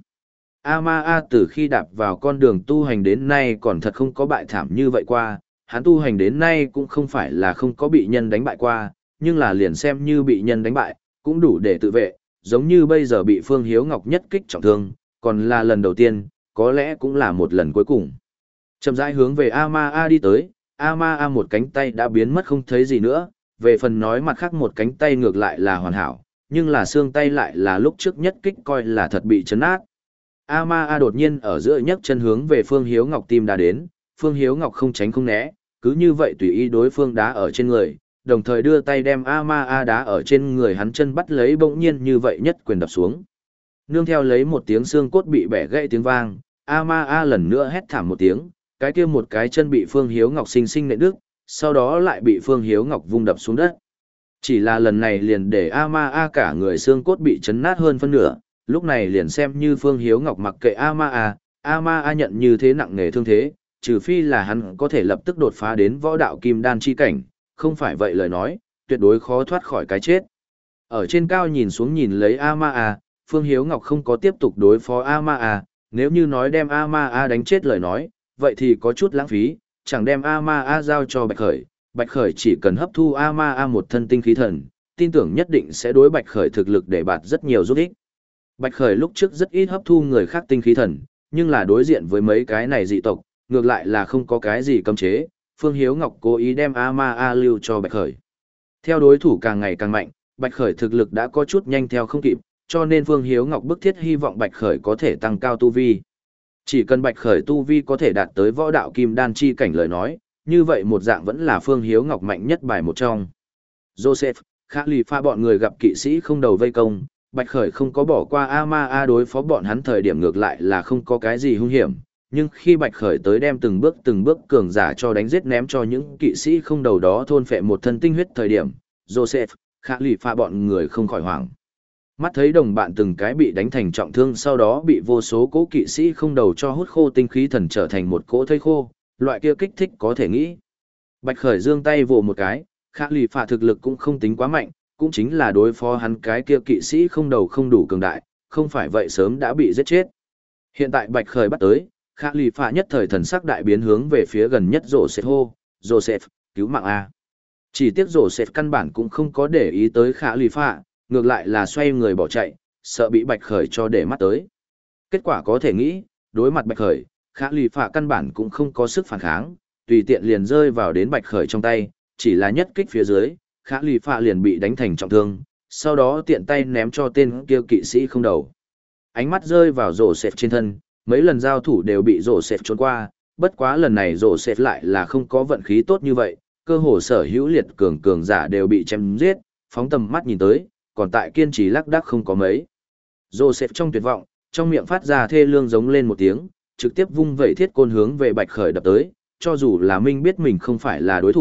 A-ma-a từ khi đạp vào con đường tu hành đến nay còn thật không có bại thảm như vậy qua, hắn tu hành đến nay cũng không phải là không có bị nhân đánh bại qua, nhưng là liền xem như bị nhân đánh bại, cũng đủ để tự vệ, giống như bây giờ bị Phương Hiếu Ngọc nhất kích trọng thương, còn là lần đầu tiên, có lẽ cũng là một lần cuối cùng. Chậm rãi hướng về A-ma-a đi tới, A-ma-a một cánh tay đã biến mất không thấy gì nữa, về phần nói mặt khác một cánh tay ngược lại là hoàn hảo, nhưng là xương tay lại là lúc trước nhất kích coi là thật bị chấn át. A-ma-a đột nhiên ở giữa nhấc chân hướng về Phương Hiếu Ngọc tim đã đến, Phương Hiếu Ngọc không tránh không né, cứ như vậy tùy ý đối phương đá ở trên người, đồng thời đưa tay đem A-ma-a đá ở trên người hắn chân bắt lấy bỗng nhiên như vậy nhất quyền đập xuống. Nương theo lấy một tiếng xương cốt bị bẻ gãy tiếng vang, A-ma-a lần nữa hét thảm một tiếng, cái kia một cái chân bị Phương Hiếu Ngọc sinh sinh nện đứt, sau đó lại bị Phương Hiếu Ngọc vung đập xuống đất. Chỉ là lần này liền để A-ma-a cả người xương cốt bị chấn nát hơn phân nửa, lúc này liền xem như Phương Hiếu Ngọc mặc kệ A-ma-a, A-ma-a nhận như thế nặng nề thương thế, trừ phi là hắn có thể lập tức đột phá đến võ đạo kim đan chi cảnh, không phải vậy lời nói, tuyệt đối khó thoát khỏi cái chết. Ở trên cao nhìn xuống nhìn lấy A-ma-a, Phương Hiếu Ngọc không có tiếp tục đối phó A-ma-a, nếu như nói đem A-ma-a đánh chết lời nói, vậy thì có chút lãng phí, chẳng đem A-ma-a giao cho Bạch Khởi, Bạch Khởi chỉ cần hấp thu A-ma-a một thân tinh khí thần, tin tưởng nhất định sẽ đối Bạch Khởi thực lực để bạt rất nhiều giúp ích. Bạch Khởi lúc trước rất ít hấp thu người khác tinh khí thần, nhưng là đối diện với mấy cái này dị tộc, ngược lại là không có cái gì cấm chế, Phương Hiếu Ngọc cố ý đem A-ma-a lưu cho Bạch Khởi. Theo đối thủ càng ngày càng mạnh, Bạch Khởi thực lực đã có chút nhanh theo không kịp, cho nên Phương Hiếu Ngọc bức thiết hy vọng Bạch Khởi có thể tăng cao tu vi. Chỉ cần Bạch Khởi tu vi có thể đạt tới võ đạo kim đan chi cảnh lời nói, như vậy một dạng vẫn là Phương Hiếu Ngọc mạnh nhất bài một trong. Joseph, Khalifa bọn người gặp kỵ sĩ không đầu vây công, Bạch Khởi không có bỏ qua A-ma-a đối phó bọn hắn thời điểm ngược lại là không có cái gì hung hiểm, nhưng khi Bạch Khởi tới đem từng bước từng bước cường giả cho đánh giết ném cho những kỵ sĩ không đầu đó thôn phệ một thân tinh huyết thời điểm, Joseph, Khalifa bọn người không khỏi hoảng. Mắt thấy đồng bạn từng cái bị đánh thành trọng thương sau đó bị vô số cỗ kỵ sĩ không đầu cho hút khô tinh khí thần trở thành một cỗ thây khô, loại kia kích thích có thể nghĩ. Bạch Khởi giương tay vồ một cái, Khalifa thực lực cũng không tính quá mạnh, cũng chính là đối phó hắn cái kia kỵ sĩ không đầu không đủ cường đại, không phải vậy sớm đã bị giết chết. Hiện tại Bạch Khởi bắt tới, Khalifa nhất thời thần sắc đại biến hướng về phía gần nhất Joseph hô, Joseph, cứu mạng A. Chỉ tiếc Joseph căn bản cũng không có để ý tới Khalifa, ngược lại là xoay người bỏ chạy, sợ bị Bạch Khởi cho để mắt tới. Kết quả có thể nghĩ, đối mặt Bạch Khởi, Khalifa căn bản cũng không có sức phản kháng, tùy tiện liền rơi vào đến Bạch Khởi trong tay, chỉ là nhất kích phía dưới, Khalifa liền bị đánh thành trọng thương, sau đó tiện tay ném cho tên kia kỵ sĩ không đầu. Ánh mắt rơi vào Joseph trên thân, mấy lần giao thủ đều bị Joseph trốn qua, bất quá lần này Joseph lại là không có vận khí tốt như vậy, cơ hồ sở hữu liệt cường cường giả đều bị chém giết, phóng tầm mắt nhìn tới, còn tại kiên trì lắc đắc không có mấy. Joseph trong tuyệt vọng, trong miệng phát ra thê lương giống lên một tiếng, trực tiếp vung vẩy thiết côn hướng về Bạch Khởi đập tới, cho dù là Minh biết mình không phải là đối thủ,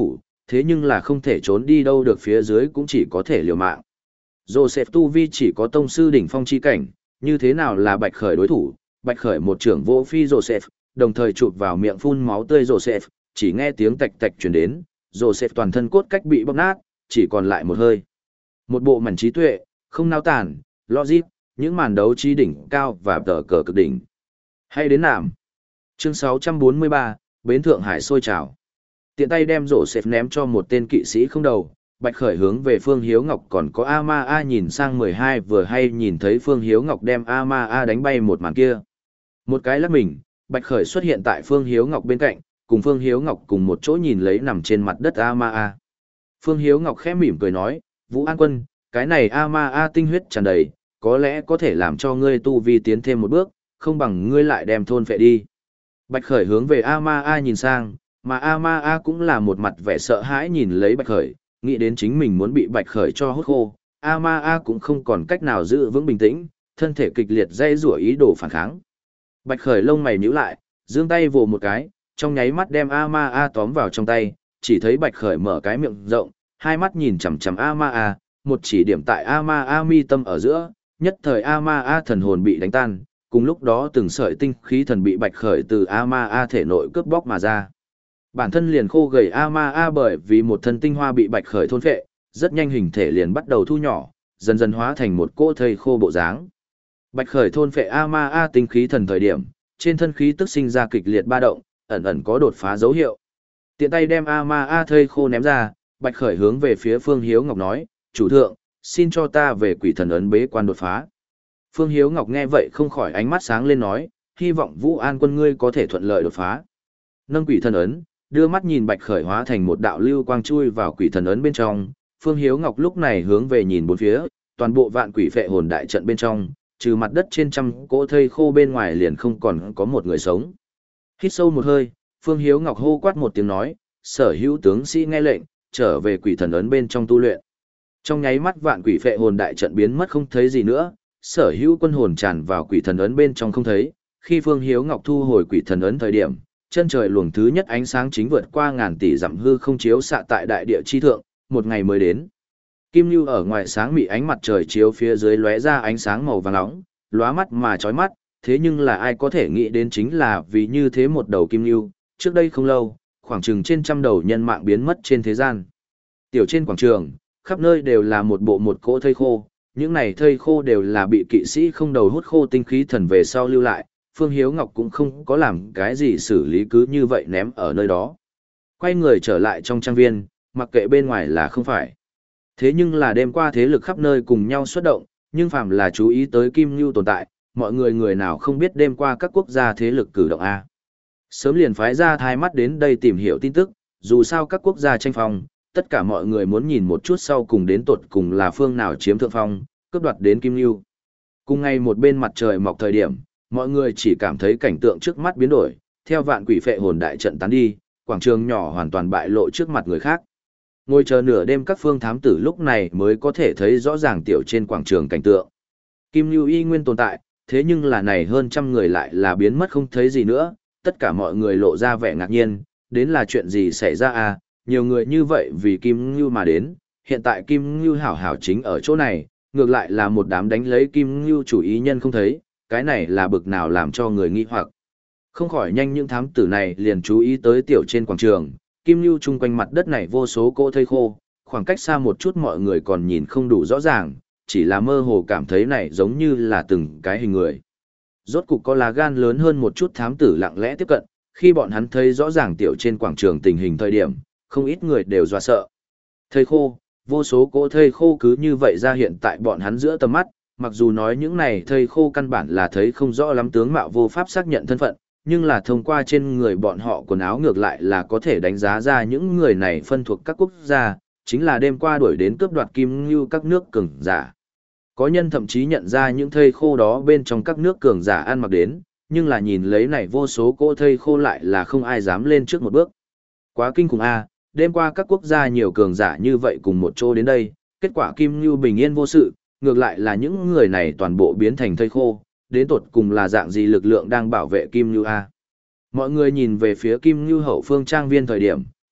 thế nhưng là không thể trốn đi đâu được, phía dưới cũng chỉ có thể liều mạng. Joseph tu vi chỉ có tông sư đỉnh phong chi cảnh, như thế nào là Bạch Khởi đối thủ? Bạch Khởi một trưởng vỗ phi Joseph, đồng thời chụp vào miệng phun máu tươi Joseph, chỉ nghe tiếng tạch tạch truyền đến, Joseph toàn thân cốt cách bị bóp nát, chỉ còn lại một hơi. Một bộ mảnh trí tuệ, không nao tản, logic, những màn đấu trí đỉnh cao và tờ cờ cực đỉnh. Hay đến nạm. Chương sáu trăm bốn mươi ba, Bến Thượng Hải sôi trào. Tiện tay đem Joseph ném cho một tên kỵ sĩ không đầu, Bạch Khởi hướng về Phương Hiếu Ngọc còn có A-ma-a nhìn sang mười hai, vừa hay nhìn thấy Phương Hiếu Ngọc đem A-ma-a đánh bay một màn kia. Một cái lắc mình, Bạch Khởi xuất hiện tại Phương Hiếu Ngọc bên cạnh, cùng Phương Hiếu Ngọc cùng một chỗ nhìn lấy nằm trên mặt đất A-ma-a. Phương Hiếu Ngọc khẽ mỉm cười nói, Vũ An Quân, cái này A-ma-a tinh huyết tràn đầy, có lẽ có thể làm cho ngươi tu vi tiến thêm một bước, không bằng ngươi lại đem thôn phệ đi. Bạch Khởi hướng về A-ma-a nhìn sang, mà A-ma-a cũng là một mặt vẻ sợ hãi nhìn lấy Bạch Khởi, nghĩ đến chính mình muốn bị Bạch Khởi cho hút khô. A-ma-a cũng không còn cách nào giữ vững bình tĩnh, thân thể kịch liệt dây rủa ý đồ phản kháng. Bạch Khởi lông mày nhíu lại, giương tay vồ một cái, trong nháy mắt đem A-ma-a tóm vào trong tay, chỉ thấy Bạch Khởi mở cái miệng rộng, hai mắt nhìn chằm chằm A-ma-a, một chỉ điểm tại A-ma-a mi tâm ở giữa, nhất thời A-ma-a thần hồn bị đánh tan, cùng lúc đó từng sợi tinh khí thần bị Bạch Khởi từ A-ma-a thể nội cướp bóc mà ra. Bản thân liền khô gầy A-ma-a bởi vì một thân tinh hoa bị Bạch Khởi thôn phệ, rất nhanh hình thể liền bắt đầu thu nhỏ, dần dần hóa thành một cỗ thây khô bộ dáng. Bạch Khởi thôn phệ A-ma-a tinh khí thần thời điểm, trên thân khí tức sinh ra kịch liệt ba động, ẩn ẩn có đột phá dấu hiệu. Tiện tay đem A-ma-a thây khô ném ra, Bạch Khởi hướng về phía Phương Hiếu Ngọc nói, chủ thượng, xin cho ta về quỷ thần ấn bế quan đột phá. Phương Hiếu Ngọc nghe vậy không khỏi ánh mắt sáng lên nói, hy vọng Vũ An Quân ngươi có thể thuận lợi đột phá. Nâng quỷ thần ấn, đưa mắt nhìn Bạch Khởi hóa thành một đạo lưu quang chui vào quỷ thần ấn bên trong, Phương Hiếu Ngọc lúc này hướng về nhìn bốn phía, toàn bộ vạn quỷ phệ hồn đại trận bên trong, trừ mặt đất trên trăm cỗ thây khô bên ngoài liền không còn có một người sống. Hít sâu một hơi, Phương Hiếu Ngọc hô quát một tiếng nói, sở hữu tướng sĩ nghe lệnh, trở về quỷ thần ấn bên trong tu luyện. Trong nháy mắt vạn quỷ phệ hồn đại trận biến mất không thấy gì nữa, sở hữu quân hồn tràn vào quỷ thần ấn bên trong không thấy, khi Phương Hiếu Ngọc thu hồi quỷ thần ấn thời điểm, chân trời luồng thứ nhất ánh sáng chính vượt qua ngàn tỷ dặm hư không chiếu xạ tại đại địa chi thượng, một ngày mới đến. Kim lưu ở ngoài sáng mị ánh mặt trời chiếu phía dưới lóe ra ánh sáng màu vàng nóng, lóa mắt mà chói mắt, thế nhưng là ai có thể nghĩ đến chính là vì như thế một đầu kim lưu, trước đây không lâu, khoảng chừng trên trăm đầu nhân mạng biến mất trên thế gian. Tiểu trên quảng trường, khắp nơi đều là một bộ một cỗ thây khô, những này thây khô đều là bị kỵ sĩ không đầu hút khô tinh khí thần về sau lưu lại, Phương Hiếu Ngọc cũng không có làm cái gì xử lý cứ như vậy ném ở nơi đó. Quay người trở lại trong trang viên, mặc kệ bên ngoài là không phải. Thế nhưng là đêm qua thế lực khắp nơi cùng nhau xuất động, nhưng phàm là chú ý tới Kim Nhu tồn tại, mọi người người nào không biết đêm qua các quốc gia thế lực cử động A. Sớm liền phái ra thai mắt đến đây tìm hiểu tin tức, dù sao các quốc gia tranh phong, tất cả mọi người muốn nhìn một chút sau cùng đến tột cùng là phương nào chiếm thượng phong, cướp đoạt đến Kim Nhu. Cùng ngay một bên mặt trời mọc thời điểm, mọi người chỉ cảm thấy cảnh tượng trước mắt biến đổi, theo vạn quỷ phệ hồn đại trận tán đi, quảng trường nhỏ hoàn toàn bại lộ trước mặt người khác. Ngồi chờ nửa đêm các phương thám tử lúc này mới có thể thấy rõ ràng tiểu trên quảng trường cảnh tượng. Kim Nhu y nguyên tồn tại, thế nhưng là này hơn trăm người lại là biến mất không thấy gì nữa, tất cả mọi người lộ ra vẻ ngạc nhiên, đến là chuyện gì xảy ra à, nhiều người như vậy vì Kim Nhu mà đến, hiện tại Kim Nhu hảo hảo chính ở chỗ này, ngược lại là một đám đánh lấy Kim Nhu chủ ý nhân không thấy, cái này là bực nào làm cho người nghi hoặc. Không khỏi nhanh những thám tử này liền chú ý tới tiểu trên quảng trường, Kim Nhu chung quanh mặt đất này vô số cỗ thây khô, khoảng cách xa một chút mọi người còn nhìn không đủ rõ ràng, chỉ là mơ hồ cảm thấy này giống như là từng cái hình người. Rốt cục có lá gan lớn hơn một chút thám tử lặng lẽ tiếp cận, khi bọn hắn thấy rõ ràng tiểu trên quảng trường tình hình thời điểm, không ít người đều dọa sợ. Thây khô, vô số cỗ thây khô cứ như vậy ra hiện tại bọn hắn giữa tầm mắt, mặc dù nói những này thây khô căn bản là thấy không rõ lắm tướng mạo vô pháp xác nhận thân phận, nhưng là thông qua trên người bọn họ quần áo ngược lại là có thể đánh giá ra những người này phân thuộc các quốc gia, chính là đêm qua đuổi đến cướp đoạt Kim Ngưu các nước cường giả. Có nhân thậm chí nhận ra những thây khô đó bên trong các nước cường giả ăn mặc đến, nhưng là nhìn lấy này vô số cỗ thây khô lại là không ai dám lên trước một bước. Quá kinh khủng a, đêm qua các quốc gia nhiều cường giả như vậy cùng một chỗ đến đây, kết quả Kim Ngưu bình yên vô sự, ngược lại là những người này toàn bộ biến thành thây khô, đến tột cùng là dạng gì lực lượng đang bảo vệ Kim Ngưu a. Mọi người nhìn về phía Kim Ngưu hậu phương trang viên thời điểm,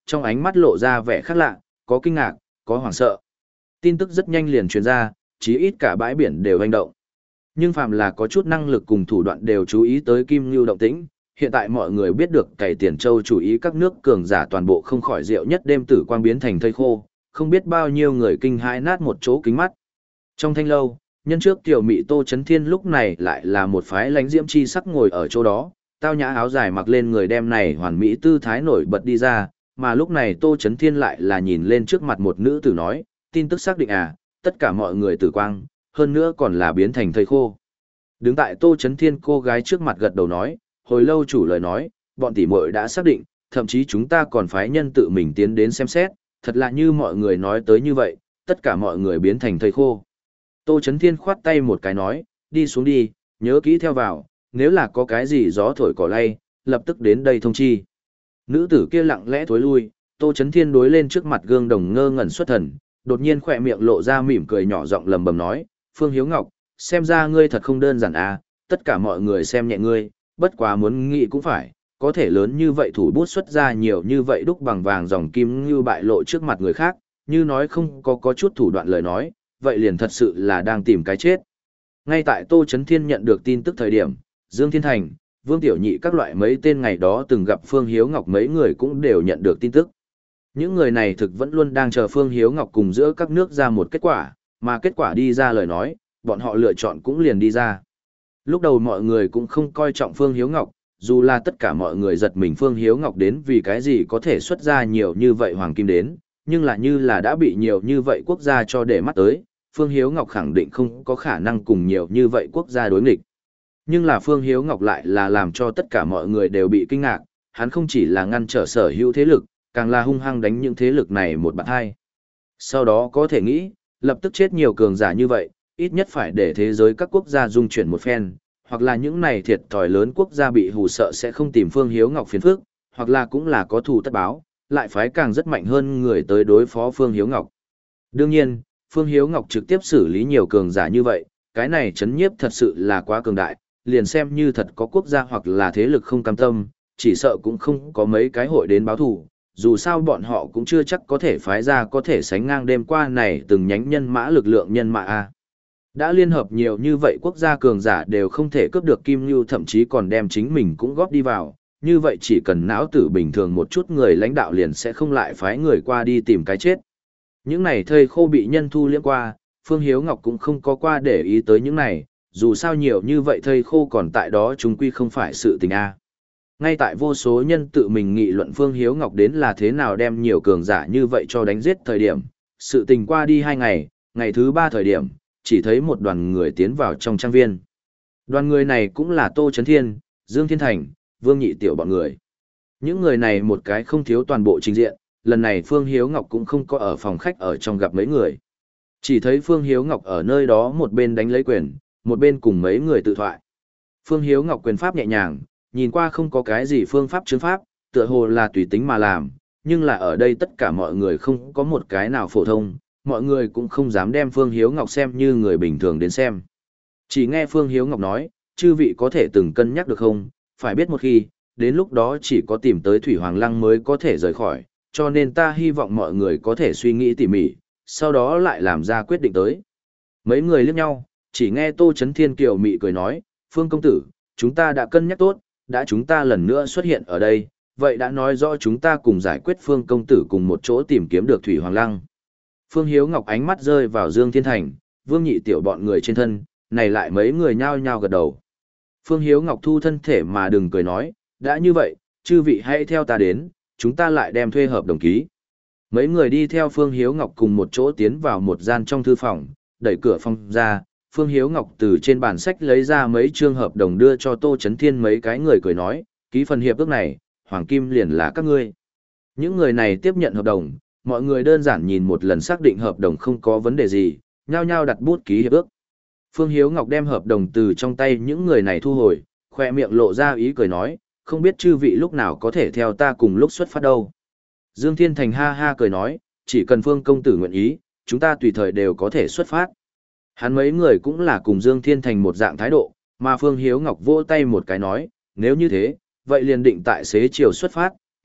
trong ánh mắt lộ ra vẻ khác lạ, có kinh ngạc, có hoảng sợ. Tin tức rất nhanh liền truyền ra, chí ít cả bãi biển đều hành động. Nhưng phàm là có chút năng lực cùng thủ đoạn đều chú ý tới Kim Ngưu động tĩnh, hiện tại mọi người biết được cày tiền châu chủ ý các nước cường giả toàn bộ không khỏi rượu nhất đêm tử quang biến thành thây khô, không biết bao nhiêu người kinh hãi nát một chỗ kính mắt. Trong thanh lâu, nhân trước tiểu mị Tô Chấn Thiên lúc này lại là một phái lánh diễm chi sắc ngồi ở chỗ đó, tao nhã áo dài mặc lên người đem này hoàn mỹ tư thái nổi bật đi ra, mà lúc này Tô Chấn Thiên lại là nhìn lên trước mặt một nữ tử nói, tin tức xác định à, tất cả mọi người tử quang, hơn nữa còn là biến thành thây khô. Đứng tại Tô Chấn Thiên cô gái trước mặt gật đầu nói, hồi lâu chủ lời nói, bọn tỷ muội đã xác định, thậm chí chúng ta còn phái nhân tự mình tiến đến xem xét, thật là như mọi người nói tới như vậy, tất cả mọi người biến thành thây khô. Tô Chấn Thiên khoát tay một cái nói, đi xuống đi, nhớ kỹ theo vào, nếu là có cái gì gió thổi cỏ lay, lập tức đến đây thông chi. Nữ tử kia lặng lẽ thối lui, Tô Chấn Thiên đối lên trước mặt gương đồng ngơ ngẩn xuất thần, đột nhiên khỏe miệng lộ ra mỉm cười nhỏ giọng lầm bầm nói, Phương Hiếu Ngọc, xem ra ngươi thật không đơn giản à, tất cả mọi người xem nhẹ ngươi, bất quá muốn nghĩ cũng phải, có thể lớn như vậy thủ bút xuất ra nhiều như vậy đúc bằng vàng dòng kim như bại lộ trước mặt người khác, như nói không có có chút thủ đoạn lời nói, vậy liền thật sự là đang tìm cái chết. Ngay tại Tô Chấn Thiên nhận được tin tức thời điểm, Dương Thiên Thành, Vương Tiểu Nhị các loại mấy tên ngày đó từng gặp Phương Hiếu Ngọc mấy người cũng đều nhận được tin tức. Những người này thực vẫn luôn đang chờ Phương Hiếu Ngọc cùng giữa các nước ra một kết quả, mà kết quả đi ra lời nói, bọn họ lựa chọn cũng liền đi ra. Lúc đầu mọi người cũng không coi trọng Phương Hiếu Ngọc, dù là tất cả mọi người giật mình Phương Hiếu Ngọc đến vì cái gì có thể xuất ra nhiều như vậy hoàng kim đến, nhưng là như là đã bị nhiều như vậy quốc gia cho để mắt tới, Phương Hiếu Ngọc khẳng định không có khả năng cùng nhiều như vậy quốc gia đối nghịch. Nhưng là Phương Hiếu Ngọc lại là làm cho tất cả mọi người đều bị kinh ngạc, hắn không chỉ là ngăn trở sở hữu thế lực, càng là hung hăng đánh những thế lực này một bạn hai. Sau đó có thể nghĩ, lập tức chết nhiều cường giả như vậy, ít nhất phải để thế giới các quốc gia dung chuyển một phen, hoặc là những này thiệt thòi lớn quốc gia bị hù sợ sẽ không tìm Phương Hiếu Ngọc phiền phức, hoặc là cũng là có thù tất báo, lại phái càng rất mạnh hơn người tới đối phó Phương Hiếu Ngọc. Đương nhiên, Phương Hiếu Ngọc trực tiếp xử lý nhiều cường giả như vậy, cái này chấn nhiếp thật sự là quá cường đại, liền xem như thật có quốc gia hoặc là thế lực không cam tâm, chỉ sợ cũng không có mấy cái hội đến báo thù, dù sao bọn họ cũng chưa chắc có thể phái ra có thể sánh ngang đêm qua này từng nhánh nhân mã lực lượng nhân mã a. Đã liên hợp nhiều như vậy quốc gia cường giả đều không thể cướp được Kim Nhu, thậm chí còn đem chính mình cũng góp đi vào, như vậy chỉ cần não tử bình thường một chút người lãnh đạo liền sẽ không lại phái người qua đi tìm cái chết. Những này thây khô bị nhân thu liễm qua, Phương Hiếu Ngọc cũng không có qua để ý tới những này, dù sao nhiều như vậy thây khô còn tại đó chúng quy không phải sự tình a. Ngay tại vô số nhân tự mình nghị luận Phương Hiếu Ngọc đến là thế nào đem nhiều cường giả như vậy cho đánh giết thời điểm, sự tình qua đi hai ngày, ngày thứ ba thời điểm, chỉ thấy một đoàn người tiến vào trong trang viên. Đoàn người này cũng là Tô Chấn Thiên, Dương Thiên Thành, Vương Nhị Tiểu bọn người. Những người này một cái không thiếu toàn bộ trình diện, lần này Phương Hiếu Ngọc cũng không có ở phòng khách ở trong gặp mấy người. Chỉ thấy Phương Hiếu Ngọc ở nơi đó một bên đánh lấy quyền, một bên cùng mấy người tự thoại. Phương Hiếu Ngọc quyền pháp nhẹ nhàng, nhìn qua không có cái gì phương pháp chứng pháp, tựa hồ là tùy tính mà làm, nhưng là ở đây tất cả mọi người không có một cái nào phổ thông, mọi người cũng không dám đem Phương Hiếu Ngọc xem như người bình thường đến xem. Chỉ nghe Phương Hiếu Ngọc nói, chư vị có thể từng cân nhắc được không, phải biết một khi, đến lúc đó chỉ có tìm tới Thủy Hoàng Lăng mới có thể rời khỏi, cho nên ta hy vọng mọi người có thể suy nghĩ tỉ mỉ, sau đó lại làm ra quyết định tới. Mấy người liếc nhau, chỉ nghe Tô Chấn Thiên kiều mị cười nói, Phương công tử, chúng ta đã cân nhắc tốt, đã chúng ta lần nữa xuất hiện ở đây, vậy đã nói rõ chúng ta cùng giải quyết Phương công tử cùng một chỗ tìm kiếm được Thủy Hoàng Lăng. Phương Hiếu Ngọc ánh mắt rơi vào Dương Thiên Thành, Vương Nhị Tiểu bọn người trên thân, này lại mấy người nhao nhao gật đầu. Phương Hiếu Ngọc thu thân thể mà đừng cười nói, đã như vậy, chư vị hãy theo ta đến, chúng ta lại đem thuê hợp đồng ký. Mấy người đi theo Phương Hiếu Ngọc cùng một chỗ tiến vào một gian trong thư phòng, đẩy cửa phòng ra, Phương Hiếu Ngọc từ trên bản sách lấy ra mấy chương hợp đồng đưa cho Tô Chấn Thiên mấy cái người cười nói, ký phần hiệp ước này, Hoàng Kim liền là các ngươi. Những người này tiếp nhận hợp đồng, mọi người đơn giản nhìn một lần xác định hợp đồng không có vấn đề gì, nhao nhao đặt bút ký hiệp ước. Phương Hiếu Ngọc đem hợp đồng từ trong tay những người này thu hồi, khoe miệng lộ ra ý cười nói, không biết chư vị lúc nào có thể theo ta cùng lúc xuất phát đâu. Dương Thiên Thành ha ha cười nói, chỉ cần Phương công tử nguyện ý, chúng ta tùy thời đều có thể xuất phát. Hắn mấy người cũng là cùng Dương Thiên Thành một dạng thái độ, mà Phương Hiếu Ngọc vỗ tay một cái nói, nếu như thế, vậy liền định tại xế chiều xuất phát,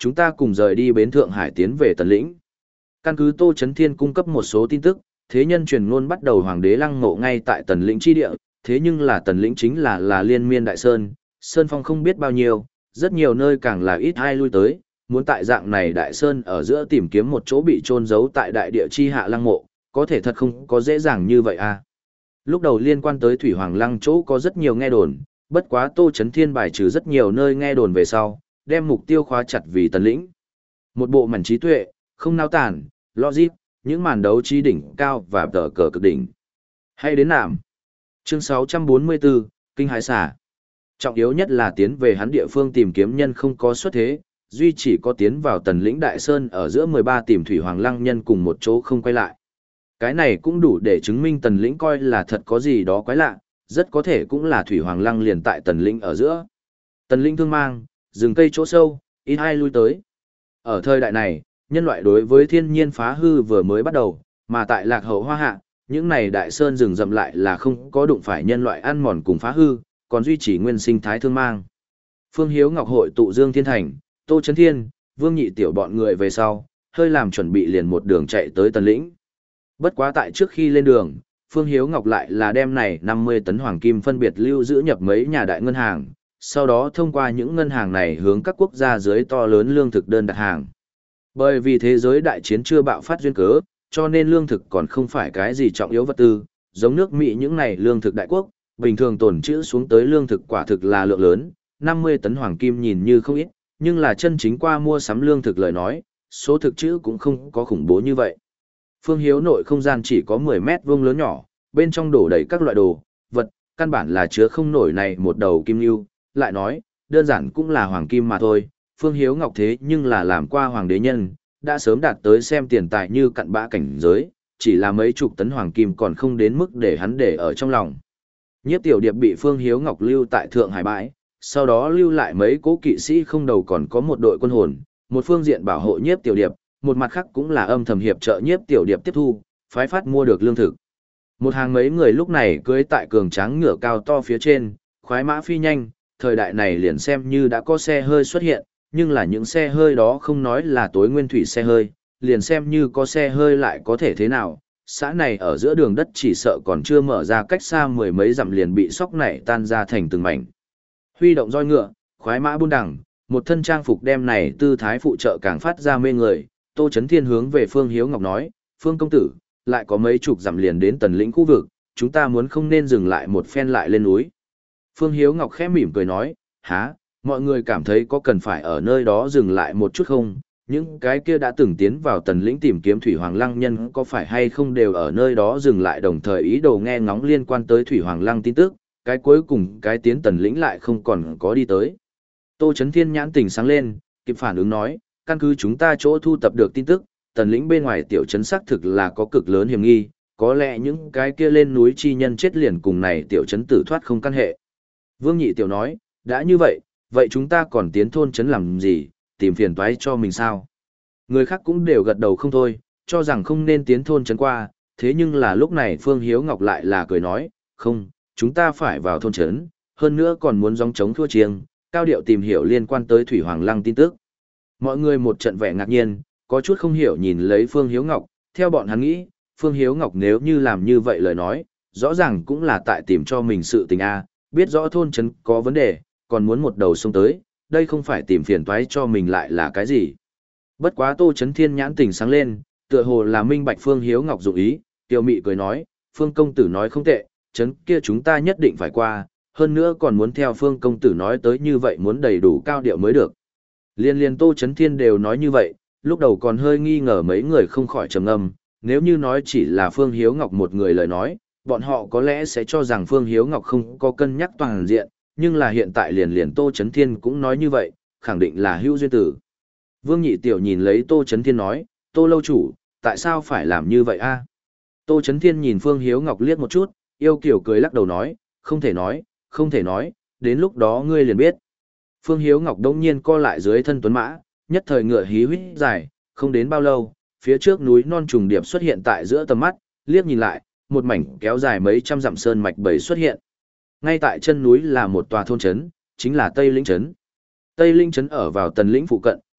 chúng ta cùng rời đi bến Thượng Hải tiến về Tần Lĩnh. Căn cứ Tô Chấn Thiên cung cấp một số tin tức, thế nhân truyền ngôn bắt đầu hoàng đế lăng mộ ngay tại Tần Lĩnh chi địa, thế nhưng là Tần Lĩnh chính là là liên miên đại sơn, sơn phong không biết bao nhiêu, rất nhiều nơi càng là ít ai lui tới, muốn tại dạng này đại sơn ở giữa tìm kiếm một chỗ bị chôn giấu tại đại địa chi hạ lăng mộ, có thể thật không có dễ dàng như vậy à. Lúc đầu liên quan tới Thủy Hoàng Lăng chỗ có rất nhiều nghe đồn, bất quá Tô Chấn Thiên bài trừ rất nhiều nơi nghe đồn về sau, đem mục tiêu khóa chặt vì Tần Lĩnh. Một bộ mảnh trí tuệ, không nao tản, logic, những màn đấu trí đỉnh cao và tờ cờ cực đỉnh. Hay đến nạm. Chương sáu trăm bốn mươi bốn, Kinh Hải Xả. Trọng yếu nhất là tiến về hắn địa phương tìm kiếm nhân không có xuất thế, duy chỉ có tiến vào Tần Lĩnh Đại Sơn ở giữa mười ba tìm Thủy Hoàng Lăng nhân cùng một chỗ không quay lại. Cái này cũng đủ để chứng minh Tần Lĩnh coi là thật có gì đó quái lạ, rất có thể cũng là Thủy Hoàng Lăng liền tại Tần Lĩnh ở giữa. Tần Lĩnh thương mang, rừng cây chỗ sâu, ít ai lui tới. Ở thời đại này, nhân loại đối với thiên nhiên phá hư vừa mới bắt đầu, mà tại Lạc Hậu Hoa Hạ, những này đại sơn rừng rậm lại là không có đụng phải nhân loại ăn mòn cùng phá hư, còn duy trì nguyên sinh thái thương mang. Phương Hiếu Ngọc hội tụ Dương Thiên Thành, Tô Chấn Thiên, Vương Nhị Tiểu bọn người về sau, hơi làm chuẩn bị liền một đường chạy tới Tần Lĩnh. Bất quá tại trước khi lên đường, Phương Hiếu Ngọc lại là đem này năm mươi tấn hoàng kim phân biệt lưu giữ nhập mấy nhà đại ngân hàng, sau đó thông qua những ngân hàng này hướng các quốc gia dưới to lớn lương thực đơn đặt hàng. Bởi vì thế giới đại chiến chưa bạo phát duyên cớ, cho nên lương thực còn không phải cái gì trọng yếu vật tư, giống nước Mỹ những này lương thực đại quốc, bình thường tồn trữ xuống tới lương thực quả thực là lượng lớn, năm mươi tấn hoàng kim nhìn như không ít, nhưng là chân chính qua mua sắm lương thực lời nói, số thực trữ cũng không có khủng bố như vậy. Phương Hiếu nội không gian chỉ có mười mét vuông lớn nhỏ, bên trong đổ đầy các loại đồ, vật, căn bản là chứa không nổi này một đầu kim lưu, lại nói, đơn giản cũng là hoàng kim mà thôi, Phương Hiếu Ngọc thế nhưng là làm qua hoàng đế nhân, đã sớm đạt tới xem tiền tài như cặn bã cảnh giới, chỉ là mấy chục tấn hoàng kim còn không đến mức để hắn để ở trong lòng. Nhiếp Tiểu Điệp bị Phương Hiếu Ngọc lưu tại Thượng Hải bãi, sau đó lưu lại mấy cố kỵ sĩ không đầu còn có một đội quân hồn, một phương diện bảo hộ Nhiếp Tiểu Điệp, một mặt khác cũng là âm thầm hiệp trợ Nhiếp Tiểu Điệp tiếp thu, phái phát mua được lương thực. Một hàng mấy người lúc này cưỡi tại cường tráng ngựa cao to phía trên, khoái mã phi nhanh, thời đại này liền xem như đã có xe hơi xuất hiện, nhưng là những xe hơi đó không nói là tối nguyên thủy xe hơi, liền xem như có xe hơi lại có thể thế nào, xã này ở giữa đường đất chỉ sợ còn chưa mở ra cách xa mười mấy dặm liền bị sóc nảy tan ra thành từng mảnh. Huy động roi ngựa, khoái mã buôn đằng, một thân trang phục đem này tư thái phụ trợ càng phát ra mê người, Tô Chấn Thiên hướng về Phương Hiếu Ngọc nói, Phương công tử, lại có mấy chục dặm liền đến Tần Lĩnh khu vực, chúng ta muốn không nên dừng lại một phen lại lên núi. Phương Hiếu Ngọc khẽ mỉm cười nói, há, mọi người cảm thấy có cần phải ở nơi đó dừng lại một chút không? Những cái kia đã từng tiến vào Tần Lĩnh tìm kiếm Thủy Hoàng Lăng nhân có phải hay không đều ở nơi đó dừng lại đồng thời ý đồ nghe ngóng liên quan tới Thủy Hoàng Lăng tin tức, cái cuối cùng cái tiến Tần Lĩnh lại không còn có đi tới. Tô Chấn Thiên nhãn tỉnh sáng lên, kịp phản ứng nói, căn cứ chúng ta chỗ thu tập được tin tức, Tần Lĩnh bên ngoài tiểu trấn xác thực là có cực lớn hiểm nghi, có lẽ những cái kia lên núi chi nhân chết liền cùng này tiểu trấn tử thoát không căn hệ. Vương Nhị Tiểu nói, đã như vậy, vậy chúng ta còn tiến thôn trấn làm gì, tìm phiền toái cho mình sao? Người khác cũng đều gật đầu không thôi, cho rằng không nên tiến thôn trấn qua, thế nhưng là lúc này Phương Hiếu Ngọc lại là cười nói, không, chúng ta phải vào thôn trấn, hơn nữa còn muốn gióng trống thua chiêng, cao điệu tìm hiểu liên quan tới Thủy Hoàng Lăng tin tức. Mọi người một trận vẻ ngạc nhiên, có chút không hiểu nhìn lấy Phương Hiếu Ngọc, theo bọn hắn nghĩ, Phương Hiếu Ngọc nếu như làm như vậy lời nói, rõ ràng cũng là tại tìm cho mình sự tình a, biết rõ thôn trấn có vấn đề, còn muốn một đầu xông tới, đây không phải tìm phiền toái cho mình lại là cái gì. Bất quá Tô Chấn Thiên nhãn tỉnh sáng lên, tựa hồ là minh bạch Phương Hiếu Ngọc dụng ý, Tiêu Mị cười nói, Phương công tử nói không tệ, trấn kia chúng ta nhất định phải qua, hơn nữa còn muốn theo Phương công tử nói tới như vậy muốn đầy đủ cao điệu mới được. Liên liên Tô Chấn Thiên đều nói như vậy, lúc đầu còn hơi nghi ngờ mấy người không khỏi trầm ngâm, nếu như nói chỉ là Phương Hiếu Ngọc một người lời nói, bọn họ có lẽ sẽ cho rằng Phương Hiếu Ngọc không có cân nhắc toàn diện, nhưng là hiện tại liền liền Tô Chấn Thiên cũng nói như vậy, khẳng định là hữu duyên tử. Vương Nhị Tiểu nhìn lấy Tô Chấn Thiên nói, Tô lâu chủ, tại sao phải làm như vậy a? Tô Chấn Thiên nhìn Phương Hiếu Ngọc liếc một chút, yêu kiểu cười lắc đầu nói, không thể nói, không thể nói, đến lúc đó ngươi liền biết. Phương Hiếu Ngọc đông nhiên co lại dưới thân tuấn mã, nhất thời ngựa hí huýt dài, không đến bao lâu, phía trước núi non trùng điệp xuất hiện tại giữa tầm mắt, liếc nhìn lại, một mảnh kéo dài mấy trăm dặm sơn mạch bầy xuất hiện. Ngay tại chân núi là một tòa thôn trấn, chính là Tây Lĩnh trấn. Tây Lĩnh trấn ở vào Tần Lĩnh phụ cận,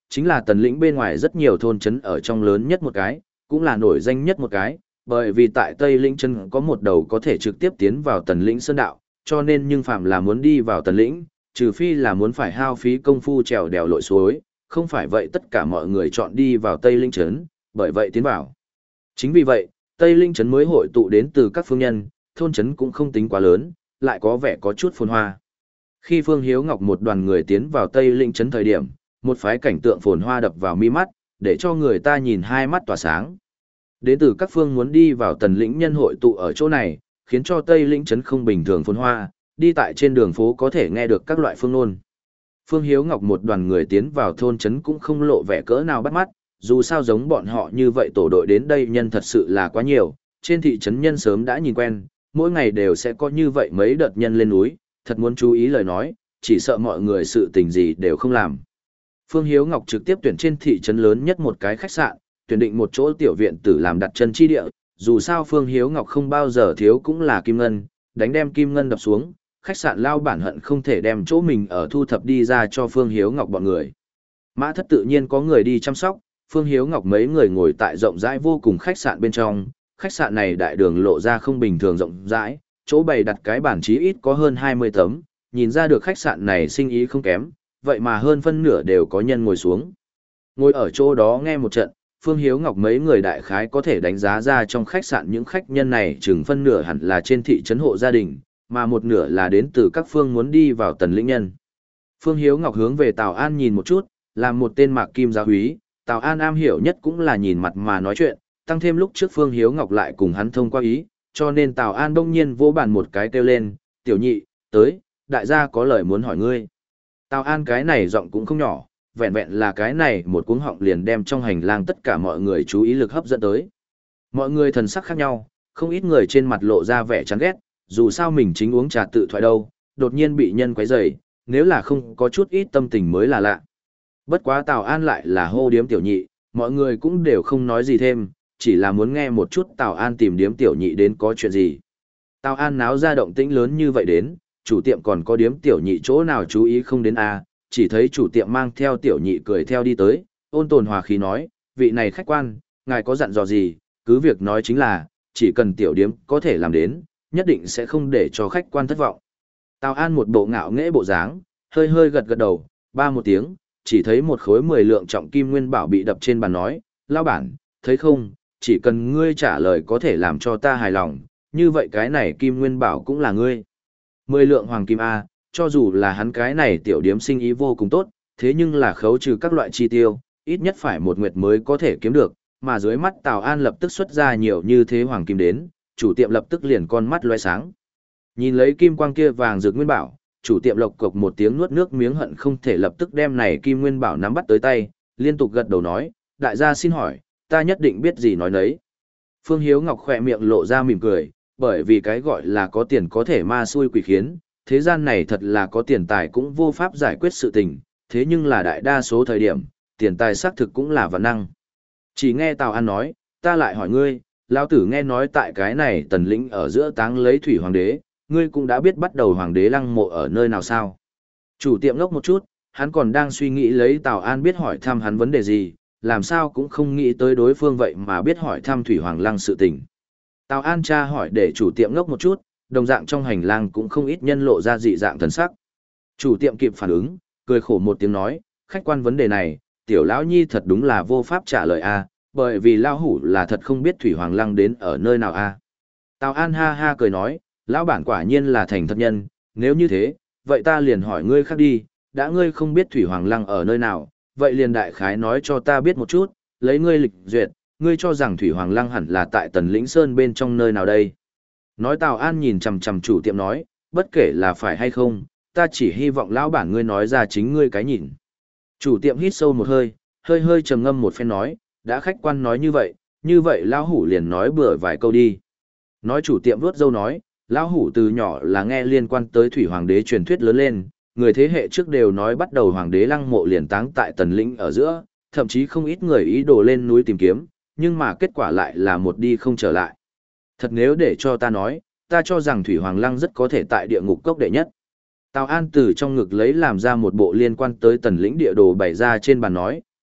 chính là tần lĩnh bên ngoài rất nhiều thôn trấn ở trong lớn nhất một cái, cũng là nổi danh nhất một cái, bởi vì tại Tây Lĩnh Trấn có một đầu có thể trực tiếp tiến vào tần lĩnh sơn đạo, cho nên nhưng phạm là muốn đi vào tần lĩnh, trừ phi là muốn phải hao phí công phu trèo đèo lội suối, không phải vậy tất cả mọi người chọn đi vào Tây Lĩnh Trấn, bởi vậy tiến vào. Chính vì vậy, Tây Lĩnh Trấn mới hội tụ đến từ các phương nhân, thôn trấn cũng không tính quá lớn, lại có vẻ có chút phồn hoa. Khi Phương Hiếu Ngọc một đoàn người tiến vào Tây Lĩnh Trấn thời điểm, một phái cảnh tượng phồn hoa đập vào mi mắt, để cho người ta nhìn hai mắt tỏa sáng. Đến từ các phương muốn đi vào tần lĩnh nhân hội tụ ở chỗ này, khiến cho Tây Lĩnh Trấn không bình thường phồn hoa, đi tại trên đường phố có thể nghe được các loại phương ngôn. Phương Hiếu Ngọc một đoàn người tiến vào thôn trấn cũng không lộ vẻ cỡ nào bắt mắt, dù sao giống bọn họ như vậy tổ đội đến đây nhân thật sự là quá nhiều, trên thị trấn nhân sớm đã nhìn quen, mỗi ngày đều sẽ có như vậy mấy đợt nhân lên núi, thật muốn chú ý lời nói, chỉ sợ mọi người sự tình gì đều không làm. Phương Hiếu Ngọc trực tiếp tuyển trên thị trấn lớn nhất một cái khách sạn, tuyển định một chỗ tiểu viện tử làm đặt chân chi địa, dù sao Phương Hiếu Ngọc không bao giờ thiếu cũng là kim ngân, đánh đem kim ngân đập xuống, khách sạn lao bản hận không thể đem chỗ mình ở thu thập đi ra cho Phương Hiếu Ngọc bọn người. Mã thất tự nhiên có người đi chăm sóc, Phương Hiếu Ngọc mấy người ngồi tại rộng rãi vô cùng khách sạn bên trong, khách sạn này đại đường lộ ra không bình thường rộng rãi, chỗ bày đặt cái bàn chí ít có hơn hai mươi tấm, nhìn ra được khách sạn này sinh ý không kém, vậy mà hơn phân nửa đều có nhân ngồi xuống. Ngồi ở chỗ đó nghe một trận, Phương Hiếu Ngọc mấy người đại khái có thể đánh giá ra trong khách sạn những khách nhân này chừng phân nửa hẳn là trên thị trấn hộ gia đình, mà một nửa là đến từ các phương muốn đi vào tần lĩnh nhân. Phương Hiếu Ngọc hướng về Tào An nhìn một chút, làm một tên mạc kim giáo úy, Tào An am hiểu nhất cũng là nhìn mặt mà nói chuyện, tăng thêm lúc trước Phương Hiếu Ngọc lại cùng hắn thông qua ý, cho nên Tào An đông nhiên vỗ bàn một cái kêu lên, tiểu nhị, tới, đại gia có lời muốn hỏi ngươi. Tào An cái này giọng cũng không nhỏ, vẹn vẹn là cái này một cuống họng liền đem trong hành lang tất cả mọi người chú ý lực hấp dẫn tới. Mọi người thần sắc khác nhau, không ít người trên mặt lộ ra vẻ chán ghét, dù sao mình chính uống trà tự thoại đâu, đột nhiên bị nhân quấy rầy, nếu là không có chút ít tâm tình mới là lạ. Bất quá Tào An lại là hô điếm tiểu nhị, mọi người cũng đều không nói gì thêm, chỉ là muốn nghe một chút Tào An tìm điếm tiểu nhị đến có chuyện gì. Tào An náo ra động tĩnh lớn như vậy đến, chủ tiệm còn có điếm tiểu nhị chỗ nào chú ý không đến à, chỉ thấy chủ tiệm mang theo tiểu nhị cười theo đi tới, ôn tồn hòa khí nói, vị này khách quan, ngài có dặn dò gì, cứ việc nói chính là, chỉ cần tiểu điếm có thể làm đến, nhất định sẽ không để cho khách quan thất vọng. Tào An một bộ ngạo nghễ bộ dáng, hơi hơi gật gật đầu, ba một tiếng, chỉ thấy một khối mười lượng trọng kim nguyên bảo bị đập trên bàn nói, lao bản, thấy không, chỉ cần ngươi trả lời có thể làm cho ta hài lòng, như vậy cái này kim nguyên bảo cũng là ngươi. Mười lượng hoàng kim A, cho dù là hắn cái này tiểu điếm sinh ý vô cùng tốt, thế nhưng là khấu trừ các loại chi tiêu, ít nhất phải một nguyệt mới có thể kiếm được, mà dưới mắt Tào An lập tức xuất ra nhiều như thế hoàng kim đến, chủ tiệm lập tức liền con mắt loe sáng. Nhìn lấy kim quang kia vàng rực nguyên bảo, chủ tiệm lộc cộc một tiếng nuốt nước miếng hận không thể lập tức đem này kim nguyên bảo nắm bắt tới tay, liên tục gật đầu nói, đại gia xin hỏi, ta nhất định biết gì nói nấy. Phương Hiếu Ngọc khỏe miệng lộ ra mỉm cười, bởi vì cái gọi là có tiền có thể ma xui quỷ khiến, thế gian này thật là có tiền tài cũng vô pháp giải quyết sự tình, thế nhưng là đại đa số thời điểm, tiền tài xác thực cũng là vật năng. Chỉ nghe Tào An nói, ta lại hỏi ngươi, lão tử nghe nói tại cái này tần lĩnh ở giữa táng lấy thủy hoàng đế, ngươi cũng đã biết bắt đầu hoàng đế lăng mộ ở nơi nào sao? Chủ tiệm ngốc một chút, hắn còn đang suy nghĩ lấy Tào An biết hỏi thăm hắn vấn đề gì, làm sao cũng không nghĩ tới đối phương vậy mà biết hỏi thăm thủy hoàng lăng sự tình. Tào An tra hỏi để chủ tiệm ngốc một chút, đồng dạng trong hành lang cũng không ít nhân lộ ra dị dạng thần sắc. Chủ tiệm kịp phản ứng, cười khổ một tiếng nói, khách quan vấn đề này, tiểu lão nhi thật đúng là vô pháp trả lời a, bởi vì lão hủ là thật không biết thủy hoàng lăng đến ở nơi nào a. Tào An ha ha cười nói, lão bản quả nhiên là thành thật nhân, nếu như thế, vậy ta liền hỏi ngươi khác đi, đã ngươi không biết thủy hoàng lăng ở nơi nào, vậy liền đại khái nói cho ta biết một chút, lấy ngươi lịch duyệt, ngươi cho rằng thủy hoàng lăng hẳn là tại tần lĩnh sơn bên trong nơi nào đây. Nói Tào An nhìn chằm chằm chủ tiệm nói, bất kể là phải hay không, ta chỉ hy vọng lão bản ngươi nói ra chính ngươi cái nhìn. Chủ tiệm hít sâu một hơi, hơi hơi trầm ngâm một phen nói, đã khách quan nói như vậy, như vậy lão hủ liền nói bừa vài câu đi. Nói chủ tiệm vuốt râu nói, lão hủ từ nhỏ là nghe liên quan tới thủy hoàng đế truyền thuyết lớn lên, người thế hệ trước đều nói bắt đầu hoàng đế lăng mộ liền táng tại tần lĩnh ở giữa, thậm chí không ít người ý đồ lên núi tìm kiếm, nhưng mà kết quả lại là một đi không trở lại. Thật nếu để cho ta nói, ta cho rằng thủy hoàng lăng rất có thể tại địa ngục cốc đệ nhất. Tào An từ trong ngực lấy làm ra một bộ liên quan tới tần lĩnh địa đồ bày ra trên bàn nói,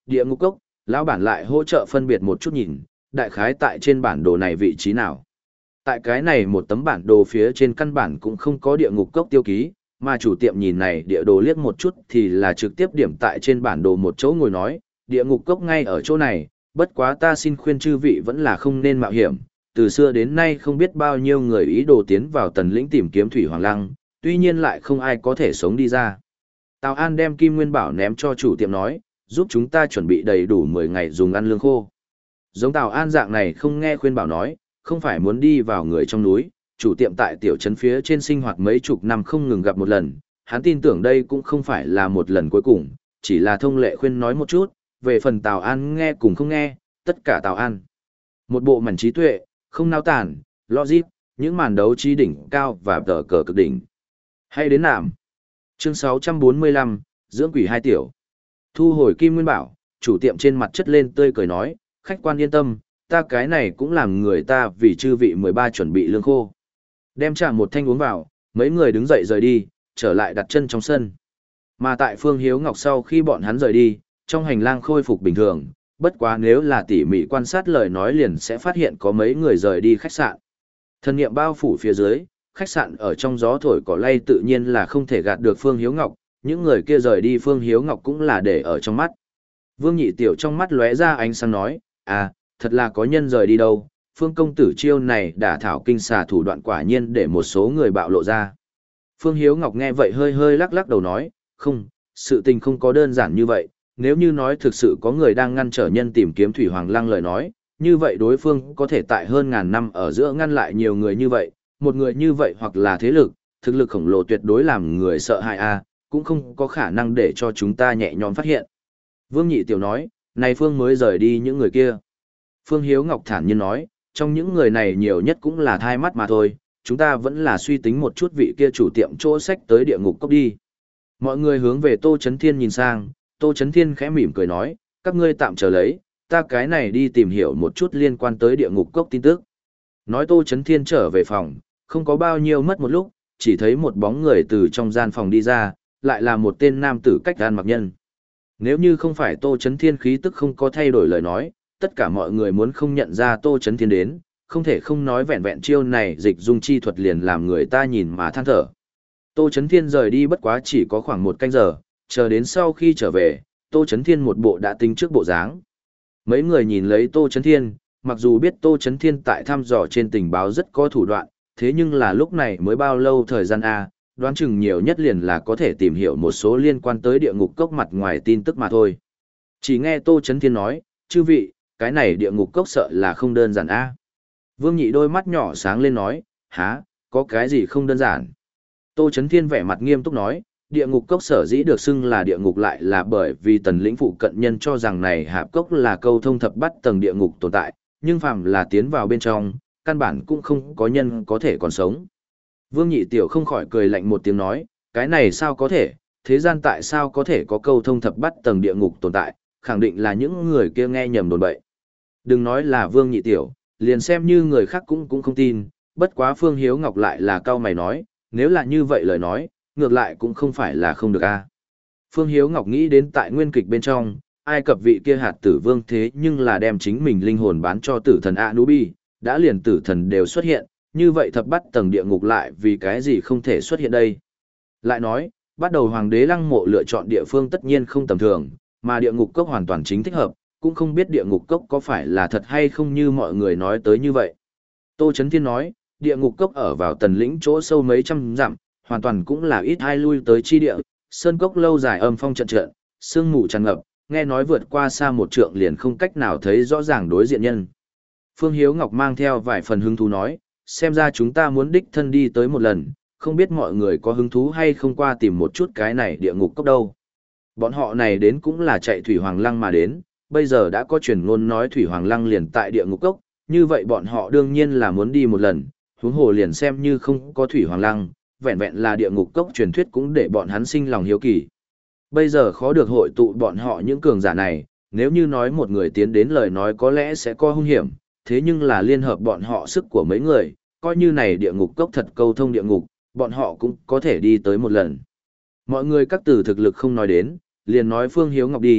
địa ngục cốc, lão bản lại hỗ trợ phân biệt một chút nhìn, đại khái tại trên bản đồ này vị trí nào. Tại cái này một tấm bản đồ phía trên căn bản cũng không có địa ngục cốc tiêu ký, mà chủ tiệm nhìn này địa đồ liếc một chút thì là trực tiếp điểm tại trên bản đồ một chỗ ngồi nói, địa ngục cốc ngay ở chỗ này, bất quá ta xin khuyên chư vị vẫn là không nên mạo hiểm, từ xưa đến nay không biết bao nhiêu người ý đồ tiến vào tần lĩnh tìm kiếm thủy hoàng lăng, tuy nhiên lại không ai có thể sống đi ra. Tào An đem Kim Nguyên Bảo ném cho chủ tiệm nói, giúp chúng ta chuẩn bị đầy đủ mười ngày dùng ăn lương khô. Giống Tào An dạng này không nghe khuyên bảo nói, không phải muốn đi vào người trong núi, chủ tiệm tại tiểu trấn phía trên sinh hoạt mấy chục năm không ngừng gặp một lần, hắn tin tưởng đây cũng không phải là một lần cuối cùng, chỉ là thông lệ khuyên nói một chút, về phần Tào An nghe cùng không nghe, tất cả Tào An. Một bộ mảnh trí tuệ, không nao tản, logic, những màn đấu trí đỉnh cao và tờ cờ cực đỉnh. Hay đến nạm. Chương sáu trăm bốn mươi lăm, dưỡng quỷ hai tiểu. Thu hồi Kim Nguyên Bảo, chủ tiệm trên mặt chất lên tươi cười nói, khách quan yên tâm, ta cái này cũng làm người ta vì chư vị mười ba chuẩn bị lương khô. Đem trà một thanh uống vào, mấy người đứng dậy rời đi, trở lại đặt chân trong sân. Mà tại Phương Hiếu Ngọc sau khi bọn hắn rời đi, trong hành lang khôi phục bình thường, bất quá nếu là tỉ mỉ quan sát lời nói liền sẽ phát hiện có mấy người rời đi khách sạn. Thân niệm bao phủ phía dưới, khách sạn ở trong gió thổi cỏ lay tự nhiên là không thể gạt được Phương Hiếu Ngọc, những người kia rời đi Phương Hiếu Ngọc cũng là để ở trong mắt. Vương Nhị Tiểu trong mắt lóe ra ánh sáng nói, à, thật là có nhân rời đi đâu, Phương công tử chiêu này đả thảo kinh xà thủ đoạn quả nhiên để một số người bạo lộ ra. Phương Hiếu Ngọc nghe vậy hơi hơi lắc lắc đầu nói, không, sự tình không có đơn giản như vậy, nếu như nói thực sự có người đang ngăn trở nhân tìm kiếm Thủy Hoàng Lăng lời nói, như vậy đối phương có thể tại hơn ngàn năm ở giữa ngăn lại nhiều người như vậy, một người như vậy hoặc là thế lực, thực lực khổng lồ tuyệt đối làm người sợ hãi a, cũng không có khả năng để cho chúng ta nhẹ nhõm phát hiện. Vương Nhị Tiểu nói, này Phương mới rời đi những người kia. Phương Hiếu Ngọc thản nhiên nói, trong những người này nhiều nhất cũng là thai mắt mà thôi, chúng ta vẫn là suy tính một chút vị kia chủ tiệm chỗ sách tới địa ngục cốc đi. Mọi người hướng về Tô Chấn Thiên nhìn sang, Tô Chấn Thiên khẽ mỉm cười nói, các ngươi tạm chờ lấy, ta cái này đi tìm hiểu một chút liên quan tới địa ngục cốc tin tức. Nói Tô Chấn Thiên trở về phòng, không có bao nhiêu mất một lúc, chỉ thấy một bóng người từ trong gian phòng đi ra, lại là một tên nam tử cách gan mặc nhân. Nếu như không phải Tô Chấn Thiên khí tức không có thay đổi lời nói, tất cả mọi người muốn không nhận ra Tô Chấn Thiên đến, không thể không nói vẹn vẹn chiêu này dịch dung chi thuật liền làm người ta nhìn mà than thở. Tô Chấn Thiên rời đi bất quá chỉ có khoảng một canh giờ, chờ đến sau khi trở về, Tô Chấn Thiên một bộ đã tính trước bộ dáng. Mấy người nhìn lấy Tô Chấn Thiên, mặc dù biết Tô Chấn Thiên tại thăm dò trên tình báo rất có thủ đoạn, thế nhưng là lúc này mới bao lâu thời gian a, đoán chừng nhiều nhất liền là có thể tìm hiểu một số liên quan tới địa ngục cốc mặt ngoài tin tức mà thôi. Chỉ nghe Tô Chấn Thiên nói, chư vị, cái này địa ngục cốc sợ là không đơn giản a. Vương Nhị đôi mắt nhỏ sáng lên nói, há, có cái gì không đơn giản. Tô Chấn Thiên vẻ mặt nghiêm túc nói, địa ngục cốc sở dĩ được xưng là địa ngục lại là bởi vì tần lĩnh phụ cận nhân cho rằng này hạp cốc là câu thông thập bắt tầng địa ngục tồn tại, nhưng phàm là tiến vào bên trong, căn bản cũng không có nhân có thể còn sống. Vương Nhị Tiểu không khỏi cười lạnh một tiếng nói, cái này sao có thể, thế gian tại sao có thể có câu thông thập bắt tầng địa ngục tồn tại, khẳng định là những người kia nghe nhầm đồn bậy. Đừng nói là Vương Nhị Tiểu, liền xem như người khác cũng cũng không tin, bất quá Phương Hiếu Ngọc lại là cao mày nói, nếu là như vậy lời nói, ngược lại cũng không phải là không được a. Phương Hiếu Ngọc nghĩ đến tại nguyên kịch bên trong, Ai Cập vị kia hạt tử vương thế nhưng là đem chính mình linh hồn bán cho tử thần Anubi, đã liền tử thần đều xuất hiện, như vậy thập bắt tầng địa ngục lại vì cái gì không thể xuất hiện đây. Lại nói, bắt đầu hoàng đế lăng mộ lựa chọn địa phương tất nhiên không tầm thường, mà địa ngục cốc hoàn toàn chính thích hợp, cũng không biết địa ngục cốc có phải là thật hay không như mọi người nói tới như vậy. Tô Chấn Thiên nói, địa ngục cốc ở vào tần lĩnh chỗ sâu mấy trăm dặm, hoàn toàn cũng là ít ai lui tới chi địa, sơn cốc lâu dài âm phong trận trận, sương mù tràn ngập, nghe nói vượt qua xa một trượng liền không cách nào thấy rõ ràng đối diện nhân. Phương Hiếu Ngọc mang theo vài phần hứng thú nói, xem ra chúng ta muốn đích thân đi tới một lần, không biết mọi người có hứng thú hay không qua tìm một chút cái này địa ngục cốc đâu. Bọn họ này đến cũng là chạy Thủy Hoàng Lăng mà đến, bây giờ đã có truyền ngôn nói Thủy Hoàng Lăng liền tại địa ngục cốc, như vậy bọn họ đương nhiên là muốn đi một lần, huống hồ liền xem như không có Thủy Hoàng Lăng, vẹn vẹn là địa ngục cốc truyền thuyết cũng để bọn hắn sinh lòng hiếu kỳ. Bây giờ khó được hội tụ bọn họ những cường giả này, nếu như nói một người tiến đến lời nói có lẽ sẽ có hung hiểm, thế nhưng là liên hợp bọn họ sức của mấy người, coi như này địa ngục cốc thật câu thông địa ngục, bọn họ cũng có thể đi tới một lần. Mọi người các từ thực lực không nói đến, liền nói Phương Hiếu Ngọc đi,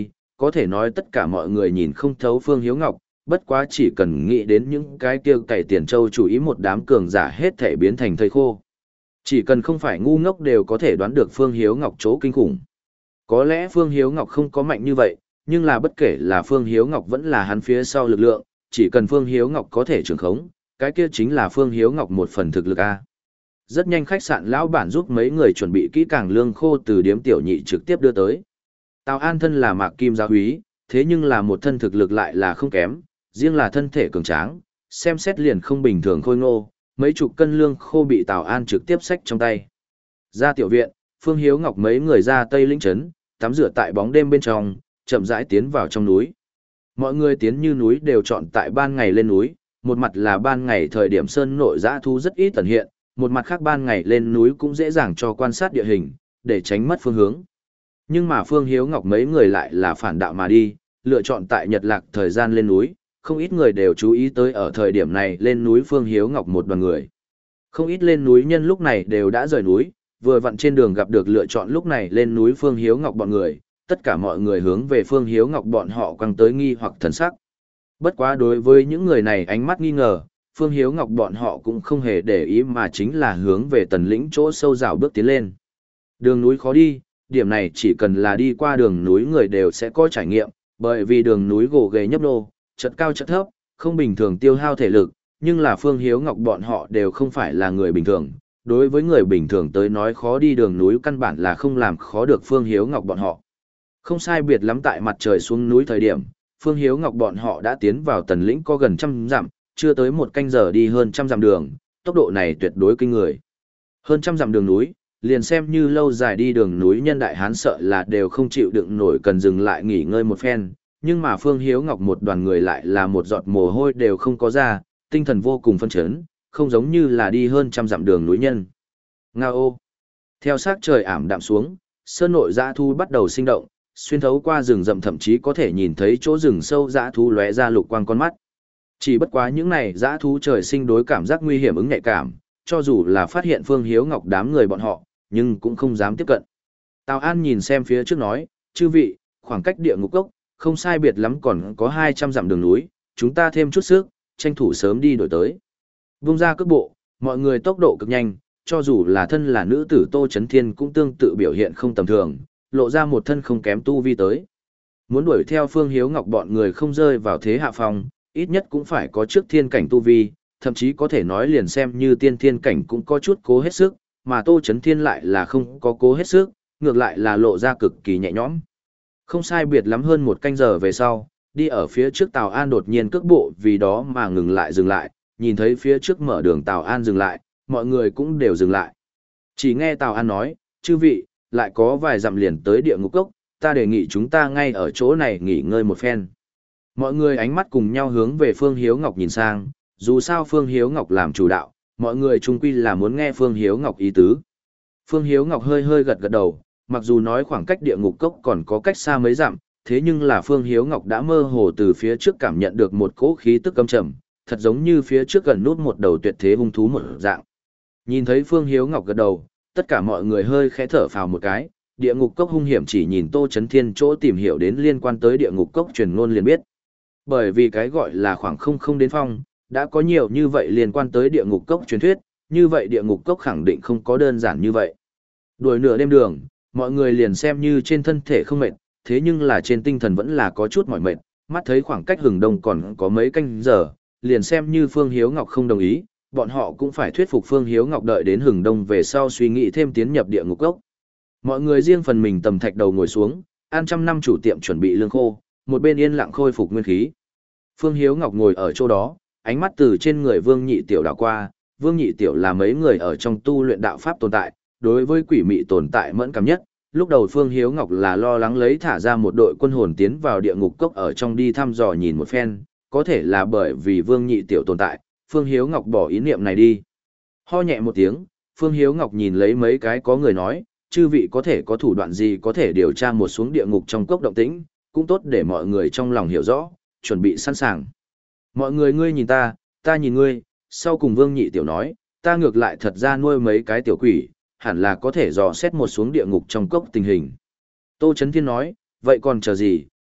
có thể nói tất cả mọi người nhìn không thấu Phương Hiếu Ngọc, bất quá chỉ cần nghĩ đến những cái kia cày tiền châu chủ ý một đám cường giả hết thể biến thành thây khô. Chỉ cần không phải ngu ngốc đều có thể đoán được Phương Hiếu Ngọc chỗ kinh khủng. Có lẽ Phương Hiếu Ngọc không có mạnh như vậy, nhưng là bất kể là Phương Hiếu Ngọc vẫn là hắn phía sau lực lượng, chỉ cần Phương Hiếu Ngọc có thể trưởng khống, cái kia chính là Phương Hiếu Ngọc một phần thực lực A. Rất nhanh khách sạn lão bản giúp mấy người chuẩn bị kỹ càng lương khô từ điếm tiểu nhị trực tiếp đưa tới. Tào An thân là Mạc Kim giáo úy, thế nhưng là một thân thực lực lại là không kém, riêng là thân thể cường tráng, xem xét liền không bình thường khôi ngô, mấy chục cân lương khô bị Tào An trực tiếp xách trong tay. Ra tiểu viện, Phương Hiếu Ngọc mấy người ra Tây Lĩnh trấn, tắm rửa tại bóng đêm bên trong, chậm rãi tiến vào trong núi. Mọi người tiến như núi đều chọn tại ban ngày lên núi, một mặt là ban ngày thời điểm sơn nội dã thu rất ít tẩn hiện, một mặt khác ban ngày lên núi cũng dễ dàng cho quan sát địa hình, để tránh mất phương hướng. Nhưng mà Phương Hiếu Ngọc mấy người lại là phản đạo mà đi, lựa chọn tại nhật lạc thời gian lên núi, không ít người đều chú ý tới ở thời điểm này lên núi Phương Hiếu Ngọc một đoàn người. Không ít lên núi nhân lúc này đều đã rời núi, vừa vặn trên đường gặp được lựa chọn lúc này lên núi Phương Hiếu Ngọc bọn người, tất cả mọi người hướng về Phương Hiếu Ngọc bọn họ quăng tới nghi hoặc thần sắc. Bất quá đối với những người này ánh mắt nghi ngờ, Phương Hiếu Ngọc bọn họ cũng không hề để ý mà chính là hướng về tần lĩnh chỗ sâu rào bước tiến lên. Đường núi khó đi, điểm này chỉ cần là đi qua đường núi người đều sẽ có trải nghiệm, bởi vì đường núi gồ ghề nhấp nô, chật cao chật thấp, không bình thường tiêu hao thể lực, nhưng là Phương Hiếu Ngọc bọn họ đều không phải là người bình thường. Đối với người bình thường tới nói khó đi đường núi căn bản là không làm khó được Phương Hiếu Ngọc bọn họ. Không sai biệt lắm tại mặt trời xuống núi thời điểm, Phương Hiếu Ngọc bọn họ đã tiến vào tần lĩnh có gần trăm dặm, chưa tới một canh giờ đi hơn trăm dặm đường, tốc độ này tuyệt đối kinh người. Hơn trăm dặm đường núi, liền xem như lâu dài đi đường núi nhân đại hán sợ là đều không chịu đựng nổi cần dừng lại nghỉ ngơi một phen, nhưng mà Phương Hiếu Ngọc một đoàn người lại là một giọt mồ hôi đều không có ra, tinh thần vô cùng phân chấn, không giống như là đi hơn trăm dặm đường núi nhân. Nga ô! Theo sát trời ảm đạm xuống, sơn nội dã thu bắt đầu sinh động, xuyên thấu qua rừng rậm thậm chí có thể nhìn thấy chỗ rừng sâu dã thú lóe ra lục quang con mắt. Chỉ bất quá những này dã thú trời sinh đối cảm giác nguy hiểm ứng nhạy cảm, cho dù là phát hiện Phương Hiếu Ngọc đám người bọn họ, nhưng cũng không dám tiếp cận. Tào An nhìn xem phía trước nói, chư vị, khoảng cách địa ngục cốc, không sai biệt lắm còn có hai trăm dặm đường núi, chúng ta thêm chút sức, tranh thủ sớm đi đổi tới. Vung ra cước bộ, mọi người tốc độ cực nhanh, cho dù là thân là nữ tử Tô Chấn Thiên cũng tương tự biểu hiện không tầm thường, lộ ra một thân không kém tu vi tới. Muốn đuổi theo Phương Hiếu Ngọc bọn người không rơi vào thế hạ phong, ít nhất cũng phải có trước thiên cảnh tu vi, thậm chí có thể nói liền xem như tiên thiên cảnh cũng có chút cố hết sức, mà Tô Chấn Thiên lại là không có cố hết sức, ngược lại là lộ ra cực kỳ nhẹ nhõm. Không sai biệt lắm hơn một canh giờ về sau, đi ở phía trước Tào An đột nhiên cước bộ vì đó mà ngừng lại dừng lại, nhìn thấy phía trước mở đường Tào An dừng lại, mọi người cũng đều dừng lại. Chỉ nghe Tào An nói, chư vị, lại có vài dặm liền tới địa ngục cốc, ta đề nghị chúng ta ngay ở chỗ này nghỉ ngơi một phen. Mọi người ánh mắt cùng nhau hướng về Phương Hiếu Ngọc nhìn sang, dù sao Phương Hiếu Ngọc làm chủ đạo, mọi người chung quy là muốn nghe Phương Hiếu Ngọc ý tứ. Phương Hiếu Ngọc hơi hơi gật gật đầu, mặc dù nói khoảng cách địa ngục cốc còn có cách xa mấy dặm, thế nhưng là Phương Hiếu Ngọc đã mơ hồ từ phía trước cảm nhận được một cỗ khí tức căm trầm, thật giống như phía trước gần nút một đầu tuyệt thế hung thú một dạng. Nhìn thấy Phương Hiếu Ngọc gật đầu, tất cả mọi người hơi khẽ thở phào một cái, địa ngục cốc hung hiểm chỉ nhìn Tô Chấn Thiên chỗ tìm hiểu đến liên quan tới địa ngục cốc truyền ngôn liền biết. Bởi vì cái gọi là khoảng không không đến phong, đã có nhiều như vậy liên quan tới địa ngục cốc truyền thuyết, như vậy địa ngục cốc khẳng định không có đơn giản như vậy. Đuổi nửa đêm đường, mọi người liền xem như trên thân thể không mệt, thế nhưng là trên tinh thần vẫn là có chút mỏi mệt, mắt thấy khoảng cách hừng đông còn có mấy canh giờ, liền xem như Phương Hiếu Ngọc không đồng ý, bọn họ cũng phải thuyết phục Phương Hiếu Ngọc đợi đến hừng đông về sau suy nghĩ thêm tiến nhập địa ngục cốc. Mọi người riêng phần mình tầm thạch đầu ngồi xuống, ăn trăm năm chủ tiệm chuẩn bị lương khô, một bên yên lặng khôi phục nguyên khí. Phương Hiếu Ngọc ngồi ở chỗ đó, ánh mắt từ trên người Vương Nhị Tiểu đảo qua, Vương Nhị Tiểu là mấy người ở trong tu luyện đạo pháp tồn tại, đối với quỷ mị tồn tại mẫn cảm nhất. Lúc đầu Phương Hiếu Ngọc là lo lắng lấy thả ra một đội quân hồn tiến vào địa ngục cốc ở trong đi thăm dò nhìn một phen, có thể là bởi vì Vương Nhị Tiểu tồn tại, Phương Hiếu Ngọc bỏ ý niệm này đi. Ho nhẹ một tiếng, Phương Hiếu Ngọc nhìn lấy mấy cái có người nói, chư vị có thể có thủ đoạn gì có thể điều tra một xuống địa ngục trong cốc động tĩnh, cũng tốt để mọi người trong lòng hiểu rõ, chuẩn bị sẵn sàng. Mọi người ngươi nhìn ta, ta nhìn ngươi, sau cùng Vương Nhị Tiểu nói, ta ngược lại thật ra nuôi mấy cái tiểu quỷ, hẳn là có thể dò xét một xuống địa ngục trong cốc tình hình. Tô Chấn Thiên nói, vậy còn chờ gì,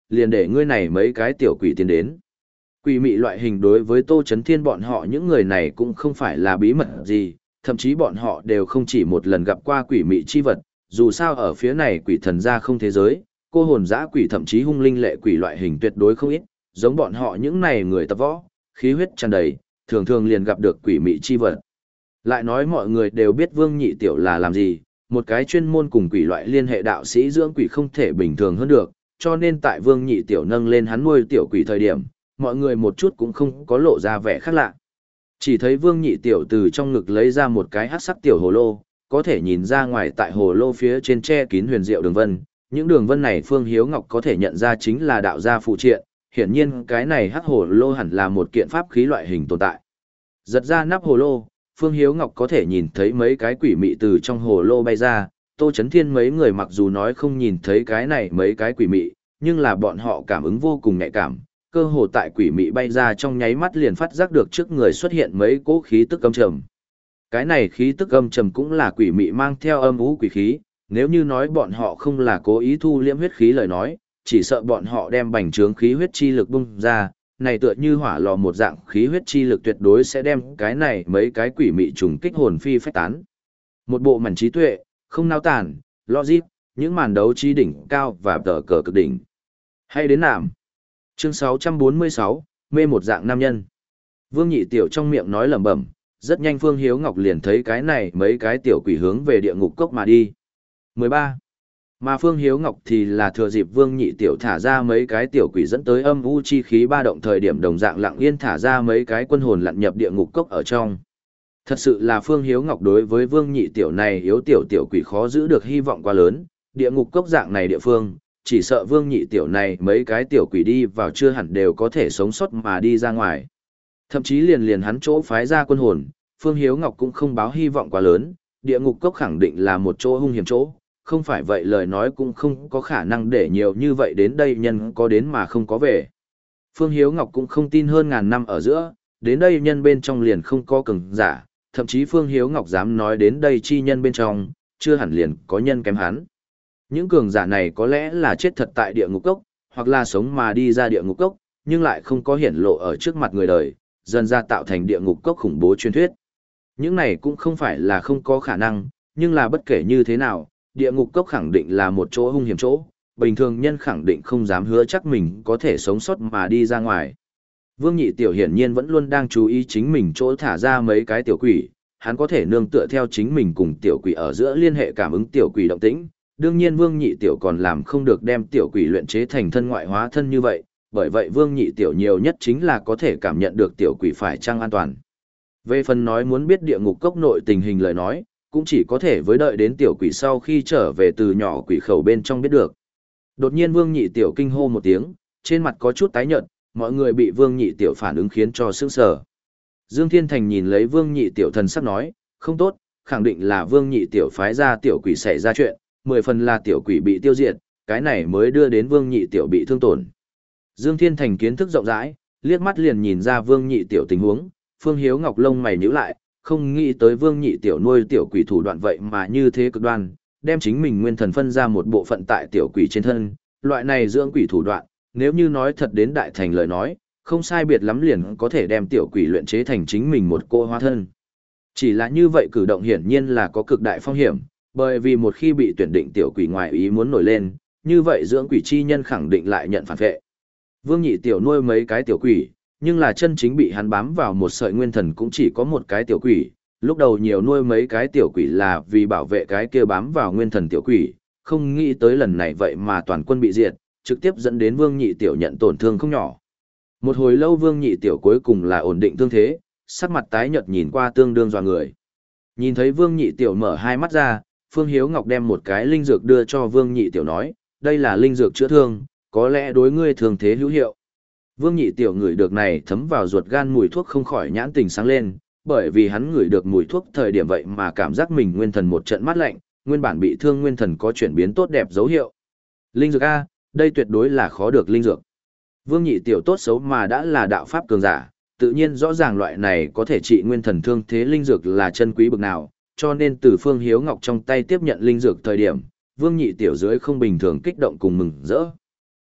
liền để ngươi này mấy cái tiểu quỷ tiến đến. Quỷ mị loại hình đối với Tô Chấn Thiên bọn họ những người này cũng không phải là bí mật gì, thậm chí bọn họ đều không chỉ một lần gặp qua quỷ mị chi vật, dù sao ở phía này quỷ thần gia không thế giới, cô hồn dã quỷ thậm chí hung linh lệ quỷ loại hình tuyệt đối không ít, giống bọn họ những này người tập võ, khí huyết tràn đầy, thường thường liền gặp được quỷ mị chi vật. Lại nói mọi người đều biết Vương Nhị Tiểu là làm gì, một cái chuyên môn cùng quỷ loại liên hệ đạo sĩ dưỡng quỷ không thể bình thường hơn được, cho nên tại Vương Nhị Tiểu nâng lên hắn nuôi tiểu quỷ thời điểm, mọi người một chút cũng không có lộ ra vẻ khác lạ. Chỉ thấy Vương Nhị Tiểu từ trong ngực lấy ra một cái hắc sắc tiểu hồ lô, có thể nhìn ra ngoài tại hồ lô phía trên che kín huyền diệu đường vân, những đường vân này Phương Hiếu Ngọc có thể nhận ra chính là đạo gia phụ triện, hiển nhiên cái này hắc hồ lô hẳn là một kiện pháp khí loại hình tồn tại. Giật ra nắp hồ lô, Phương Hiếu Ngọc có thể nhìn thấy mấy cái quỷ mị từ trong hồ lô bay ra, Tô Chấn Thiên mấy người mặc dù nói không nhìn thấy cái này mấy cái quỷ mị, nhưng là bọn họ cảm ứng vô cùng nhạy cảm, cơ hồ tại quỷ mị bay ra trong nháy mắt liền phát giác được trước người xuất hiện mấy cỗ khí tức âm trầm. Cái này khí tức âm trầm cũng là quỷ mị mang theo âm ú quỷ khí, nếu như nói bọn họ không là cố ý thu liễm huyết khí lời nói, chỉ sợ bọn họ đem bành trướng khí huyết chi lực bung ra, này tựa như hỏa lò một dạng khí huyết chi lực tuyệt đối sẽ đem cái này mấy cái quỷ mị trùng kích hồn phi phách tán. Một bộ màn trí tuệ, không nao tản, logic, những màn đấu trí đỉnh cao và tờ cờ cực đỉnh. Hay đến nàm. Chương sáu trăm bốn mươi sáu, mê một dạng nam nhân. Vương Nhị Tiểu trong miệng nói lẩm bẩm, rất nhanh Phương Hiếu Ngọc liền thấy cái này mấy cái tiểu quỷ hướng về địa ngục cốc mà đi. mười ba. Mà Phương Hiếu Ngọc thì là thừa dịp Vương Nhị Tiểu thả ra mấy cái tiểu quỷ dẫn tới âm u chi khí ba động thời điểm đồng dạng lặng yên thả ra mấy cái quân hồn lặn nhập địa ngục cốc ở trong. Thật sự là Phương Hiếu Ngọc đối với Vương Nhị Tiểu này yếu tiểu tiểu quỷ khó giữ được hy vọng quá lớn, địa ngục cốc dạng này địa phương, chỉ sợ Vương Nhị Tiểu này mấy cái tiểu quỷ đi vào chưa hẳn đều có thể sống sót mà đi ra ngoài. Thậm chí liền liền hắn chỗ phái ra quân hồn, Phương Hiếu Ngọc cũng không báo hy vọng quá lớn, địa ngục cốc khẳng định là một chỗ hung hiểm chỗ, không phải vậy lời nói cũng không có khả năng để nhiều như vậy đến đây nhân có đến mà không có về. Phương Hiếu Ngọc cũng không tin hơn ngàn năm ở giữa, đến đây nhân bên trong liền không có cường giả, thậm chí Phương Hiếu Ngọc dám nói đến đây chi nhân bên trong, chưa hẳn liền có nhân kém hắn. Những cường giả này có lẽ là chết thật tại địa ngục cốc, hoặc là sống mà đi ra địa ngục cốc, nhưng lại không có hiển lộ ở trước mặt người đời, dần ra tạo thành địa ngục cốc khủng bố truyền thuyết. Những này cũng không phải là không có khả năng, nhưng là bất kể như thế nào, địa ngục cốc khẳng định là một chỗ hung hiểm chỗ, bình thường nhân khẳng định không dám hứa chắc mình có thể sống sót mà đi ra ngoài. Vương Nhị Tiểu hiển nhiên vẫn luôn đang chú ý chính mình chỗ thả ra mấy cái tiểu quỷ, hắn có thể nương tựa theo chính mình cùng tiểu quỷ ở giữa liên hệ cảm ứng tiểu quỷ động tĩnh. Đương nhiên Vương Nhị Tiểu còn làm không được đem tiểu quỷ luyện chế thành thân ngoại hóa thân như vậy, bởi vậy Vương Nhị Tiểu nhiều nhất chính là có thể cảm nhận được tiểu quỷ phải chăng an toàn. Về phần nói muốn biết địa ngục cốc nội tình hình lời nói, cũng chỉ có thể với đợi đến tiểu quỷ sau khi trở về từ nhỏ quỷ khẩu bên trong biết được. Đột nhiên Vương Nhị Tiểu kinh hô một tiếng, trên mặt có chút tái nhợt, mọi người bị Vương Nhị Tiểu phản ứng khiến cho sững sờ. Dương Thiên Thành nhìn lấy Vương Nhị Tiểu thần sắc nói, không tốt, khẳng định là Vương Nhị Tiểu phái ra tiểu quỷ xảy ra chuyện, mười phần là tiểu quỷ bị tiêu diệt, cái này mới đưa đến Vương Nhị Tiểu bị thương tổn. Dương Thiên Thành kiến thức rộng rãi, liếc mắt liền nhìn ra Vương Nhị Tiểu tình huống, Phương Hiếu Ngọc lông mày nhíu lại, không nghĩ tới Vương Nhị Tiểu nuôi tiểu quỷ thủ đoạn vậy mà như thế cực đoan, đem chính mình nguyên thần phân ra một bộ phận tại tiểu quỷ trên thân, loại này dưỡng quỷ thủ đoạn, nếu như nói thật đến đại thành lời nói, không sai biệt lắm liền có thể đem tiểu quỷ luyện chế thành chính mình một cô hóa thân. Chỉ là như vậy cử động hiển nhiên là có cực đại phong hiểm, bởi vì một khi bị tuyển định tiểu quỷ ngoài ý muốn nổi lên, như vậy dưỡng quỷ chi nhân khẳng định lại nhận phản vệ. Vương Nhị Tiểu nuôi mấy cái tiểu quỷ, nhưng là chân chính bị hắn bám vào một sợi nguyên thần cũng chỉ có một cái tiểu quỷ, lúc đầu nhiều nuôi mấy cái tiểu quỷ là vì bảo vệ cái kia bám vào nguyên thần tiểu quỷ, không nghĩ tới lần này vậy mà toàn quân bị diệt, trực tiếp dẫn đến Vương Nhị Tiểu nhận tổn thương không nhỏ. Một hồi lâu Vương Nhị Tiểu cuối cùng là ổn định thương thế, sắc mặt tái nhợt nhìn qua tương đương dọa người. Nhìn thấy Vương Nhị Tiểu mở hai mắt ra, Phương Hiếu Ngọc đem một cái linh dược đưa cho Vương Nhị Tiểu nói, đây là linh dược chữa thương, có lẽ đối ngươi thường thế hữu hiệu. Vương Nhị Tiểu ngửi được này thấm vào ruột gan mùi thuốc không khỏi nhãn tình sáng lên, bởi vì hắn ngửi được mùi thuốc thời điểm vậy mà cảm giác mình nguyên thần một trận mát lạnh, nguyên bản bị thương nguyên thần có chuyển biến tốt đẹp dấu hiệu. Linh dược A, đây tuyệt đối là khó được linh dược. Vương Nhị Tiểu tốt xấu mà đã là đạo pháp cường giả, tự nhiên rõ ràng loại này có thể trị nguyên thần thương thế linh dược là chân quý bực nào, cho nên từ Phương Hiếu Ngọc trong tay tiếp nhận linh dược thời điểm, Vương Nhị Tiểu dưới không bình thường kích động cùng mừng rỡ.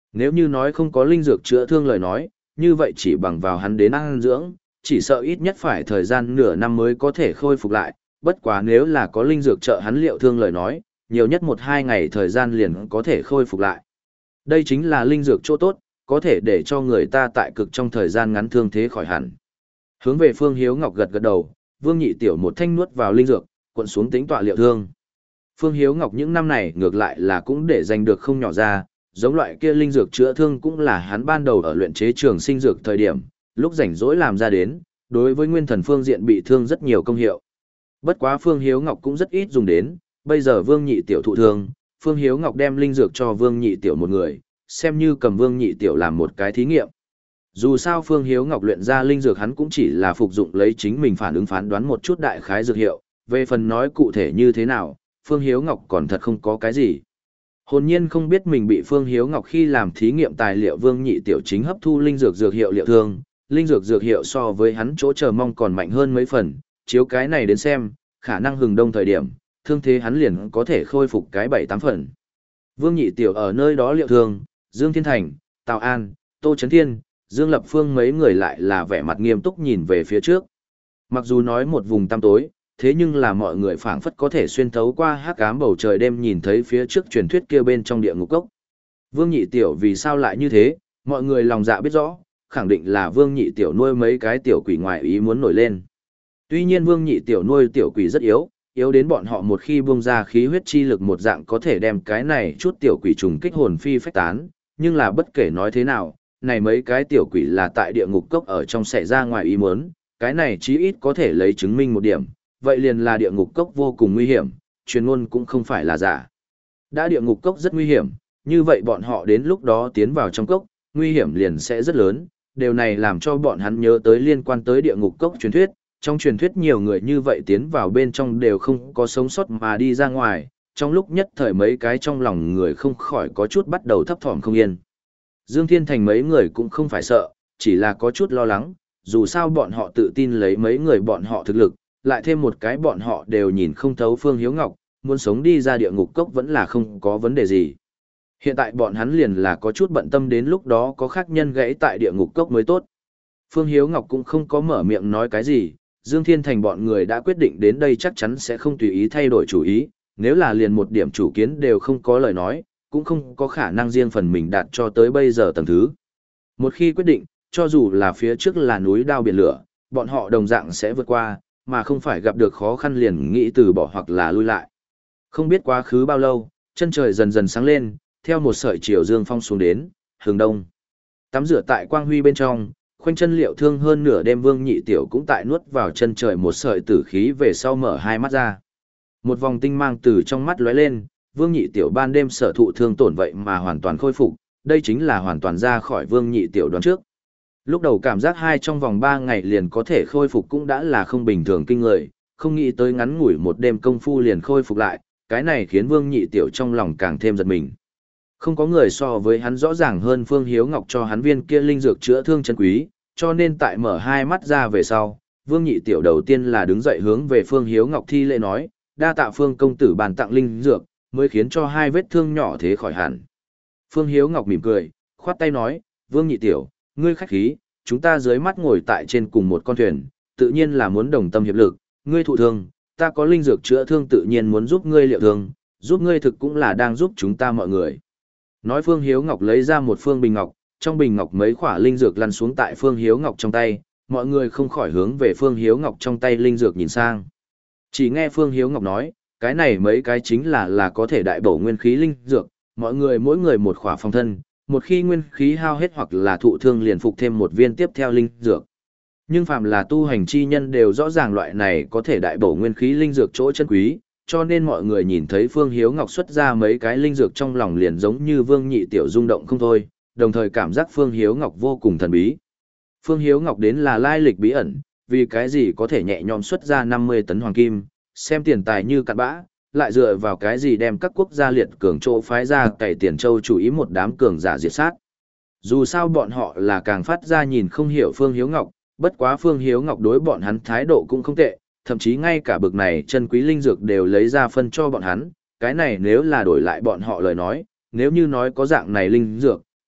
Nếu như nói không có linh dược chữa thương lời nói, như vậy chỉ bằng vào hắn đến ăn dưỡng, chỉ sợ ít nhất phải thời gian nửa năm mới có thể khôi phục lại, bất quá nếu là có linh dược trợ hắn liệu thương lời nói, nhiều nhất một hai ngày thời gian liền có thể khôi phục lại. Đây chính là linh dược chỗ tốt, có thể để cho người ta tại cực trong thời gian ngắn thương thế khỏi hẳn. Hướng về Phương Hiếu Ngọc gật gật đầu, Vương Nhị Tiểu một thanh nuốt vào linh dược, cuộn xuống tính tọa liệu thương. Phương Hiếu Ngọc những năm này ngược lại là cũng để giành được không nhỏ ra, giống loại kia linh dược chữa thương cũng là hắn ban đầu ở luyện chế trường sinh dược thời điểm, lúc rảnh rỗi làm ra đến, đối với nguyên thần phương diện bị thương rất nhiều công hiệu. Bất quá Phương Hiếu Ngọc cũng rất ít dùng đến, bây giờ Vương Nhị Tiểu thụ thương, Phương Hiếu Ngọc đem linh dược cho Vương Nhị Tiểu một người, xem như cầm Vương Nhị Tiểu làm một cái thí nghiệm. Dù sao Phương Hiếu Ngọc luyện ra linh dược hắn cũng chỉ là phục dụng lấy chính mình phản ứng phán đoán một chút đại khái dược hiệu, về phần nói cụ thể như thế nào, Phương Hiếu Ngọc còn thật không có cái gì. Hồn nhiên không biết mình bị Phương Hiếu Ngọc khi làm thí nghiệm tài liệu Vương Nhị Tiểu chính hấp thu linh dược dược hiệu liệu thương, linh dược dược hiệu so với hắn chỗ chờ mong còn mạnh hơn mấy phần, chiếu cái này đến xem, khả năng hừng đông thời điểm, thương thế hắn liền có thể khôi phục cái bảy tám phần. Vương Nhị Tiểu ở nơi đó liệu thương, Dương Thiên Thành, Tào An, Tô Chấn Thiên, Dương Lập Phương mấy người lại là vẻ mặt nghiêm túc nhìn về phía trước. Mặc dù nói một vùng tăm tối, thế nhưng là mọi người phảng phất có thể xuyên thấu qua hắc ám bầu trời đêm nhìn thấy phía trước truyền thuyết kia bên trong địa ngục cốc. Vương Nhị Tiểu vì sao lại như thế, mọi người lòng dạ biết rõ, khẳng định là Vương Nhị Tiểu nuôi mấy cái tiểu quỷ ngoài ý muốn nổi lên. Tuy nhiên Vương Nhị Tiểu nuôi tiểu quỷ rất yếu, yếu đến bọn họ một khi buông ra khí huyết chi lực một dạng có thể đem cái này chút tiểu quỷ trùng kích hồn phi phách tán, nhưng là bất kể nói thế nào, này mấy cái tiểu quỷ là tại địa ngục cốc ở trong xảy ra ngoài ý muốn, cái này chí ít có thể lấy chứng minh một điểm, vậy liền là địa ngục cốc vô cùng nguy hiểm, truyền ngôn cũng không phải là giả. Đã địa ngục cốc rất nguy hiểm, như vậy bọn họ đến lúc đó tiến vào trong cốc, nguy hiểm liền sẽ rất lớn, điều này làm cho bọn hắn nhớ tới liên quan tới địa ngục cốc truyền thuyết, trong truyền thuyết nhiều người như vậy tiến vào bên trong đều không có sống sót mà đi ra ngoài, trong lúc nhất thời mấy cái trong lòng người không khỏi có chút bắt đầu thấp thỏm không yên. Dương Thiên Thành mấy người cũng không phải sợ, chỉ là có chút lo lắng, dù sao bọn họ tự tin lấy mấy người bọn họ thực lực, lại thêm một cái bọn họ đều nhìn không thấu Phương Hiếu Ngọc, muốn sống đi ra địa ngục cốc vẫn là không có vấn đề gì. Hiện tại bọn hắn liền là có chút bận tâm đến lúc đó có khác nhân gãy tại địa ngục cốc mới tốt. Phương Hiếu Ngọc cũng không có mở miệng nói cái gì, Dương Thiên Thành bọn người đã quyết định đến đây chắc chắn sẽ không tùy ý thay đổi chủ ý, nếu là liền một điểm chủ kiến đều không có lời nói, cũng không có khả năng riêng phần mình đạt cho tới bây giờ tầng thứ. Một khi quyết định, cho dù là phía trước là núi đao biển lửa, bọn họ đồng dạng sẽ vượt qua, mà không phải gặp được khó khăn liền nghĩ từ bỏ hoặc là lui lại. Không biết quá khứ bao lâu, chân trời dần dần sáng lên, theo một sợi chiều dương phong xuống đến, hướng đông. Tắm rửa tại quang huy bên trong, khoanh chân liệu thương hơn nửa đêm Vương Nhị Tiểu cũng tại nuốt vào chân trời một sợi tử khí về sau mở hai mắt ra. Một vòng tinh mang từ trong mắt lóe lên, Vương Nhị Tiểu ban đêm sở thụ thương tổn vậy mà hoàn toàn khôi phục, đây chính là hoàn toàn ra khỏi Vương Nhị Tiểu đoán trước. Lúc đầu cảm giác hai trong vòng ba ngày liền có thể khôi phục cũng đã là không bình thường kinh người, không nghĩ tới ngắn ngủi một đêm công phu liền khôi phục lại, cái này khiến Vương Nhị Tiểu trong lòng càng thêm giật mình. Không có người so với hắn rõ ràng hơn Phương Hiếu Ngọc cho hắn viên kia linh dược chữa thương chân quý, cho nên tại mở hai mắt ra về sau, Vương Nhị Tiểu đầu tiên là đứng dậy hướng về Phương Hiếu Ngọc thi lễ nói, đa tạ Phương công tử bàn tặng linh dược, mới khiến cho hai vết thương nhỏ thế khỏi hẳn. Phương Hiếu Ngọc mỉm cười, khoát tay nói, Vương Nhị Tiểu, ngươi khách khí, chúng ta dưới mắt ngồi tại trên cùng một con thuyền, tự nhiên là muốn đồng tâm hiệp lực, ngươi thụ thương, ta có linh dược chữa thương tự nhiên muốn giúp ngươi liệu thương, giúp ngươi thực cũng là đang giúp chúng ta mọi người. Nói Phương Hiếu Ngọc lấy ra một phương bình ngọc, trong bình ngọc mấy khỏa linh dược lăn xuống tại Phương Hiếu Ngọc trong tay, mọi người không khỏi hướng về Phương Hiếu Ngọc trong tay linh dược nhìn sang. Chỉ nghe Phương Hiếu Ngọc nói, cái này mấy cái chính là là có thể đại bổ nguyên khí linh dược, mọi người mỗi người một khỏa phòng thân, một khi nguyên khí hao hết hoặc là thụ thương liền phục thêm một viên tiếp theo linh dược. Nhưng phàm là tu hành chi nhân đều rõ ràng loại này có thể đại bổ nguyên khí linh dược chỗ chân quý, cho nên mọi người nhìn thấy Phương Hiếu Ngọc xuất ra mấy cái linh dược trong lòng liền giống như Vương Nhị Tiểu rung động không thôi, đồng thời cảm giác Phương Hiếu Ngọc vô cùng thần bí. Phương Hiếu Ngọc đến là lai lịch bí ẩn, vì cái gì có thể nhẹ nhõm xuất ra năm mươi tấn hoàng kim, xem tiền tài như cặn bã, lại dựa vào cái gì đem các quốc gia liệt cường chỗ phái ra cày tiền châu chủ ý một đám cường giả diệt sát. Dù sao bọn họ là càng phát ra nhìn không hiểu Phương Hiếu Ngọc, bất quá Phương Hiếu Ngọc đối bọn hắn thái độ cũng không tệ, thậm chí ngay cả bực này chân quý linh dược đều lấy ra phân cho bọn hắn, cái này nếu là đổi lại bọn họ lời nói, nếu như nói có dạng này linh dược,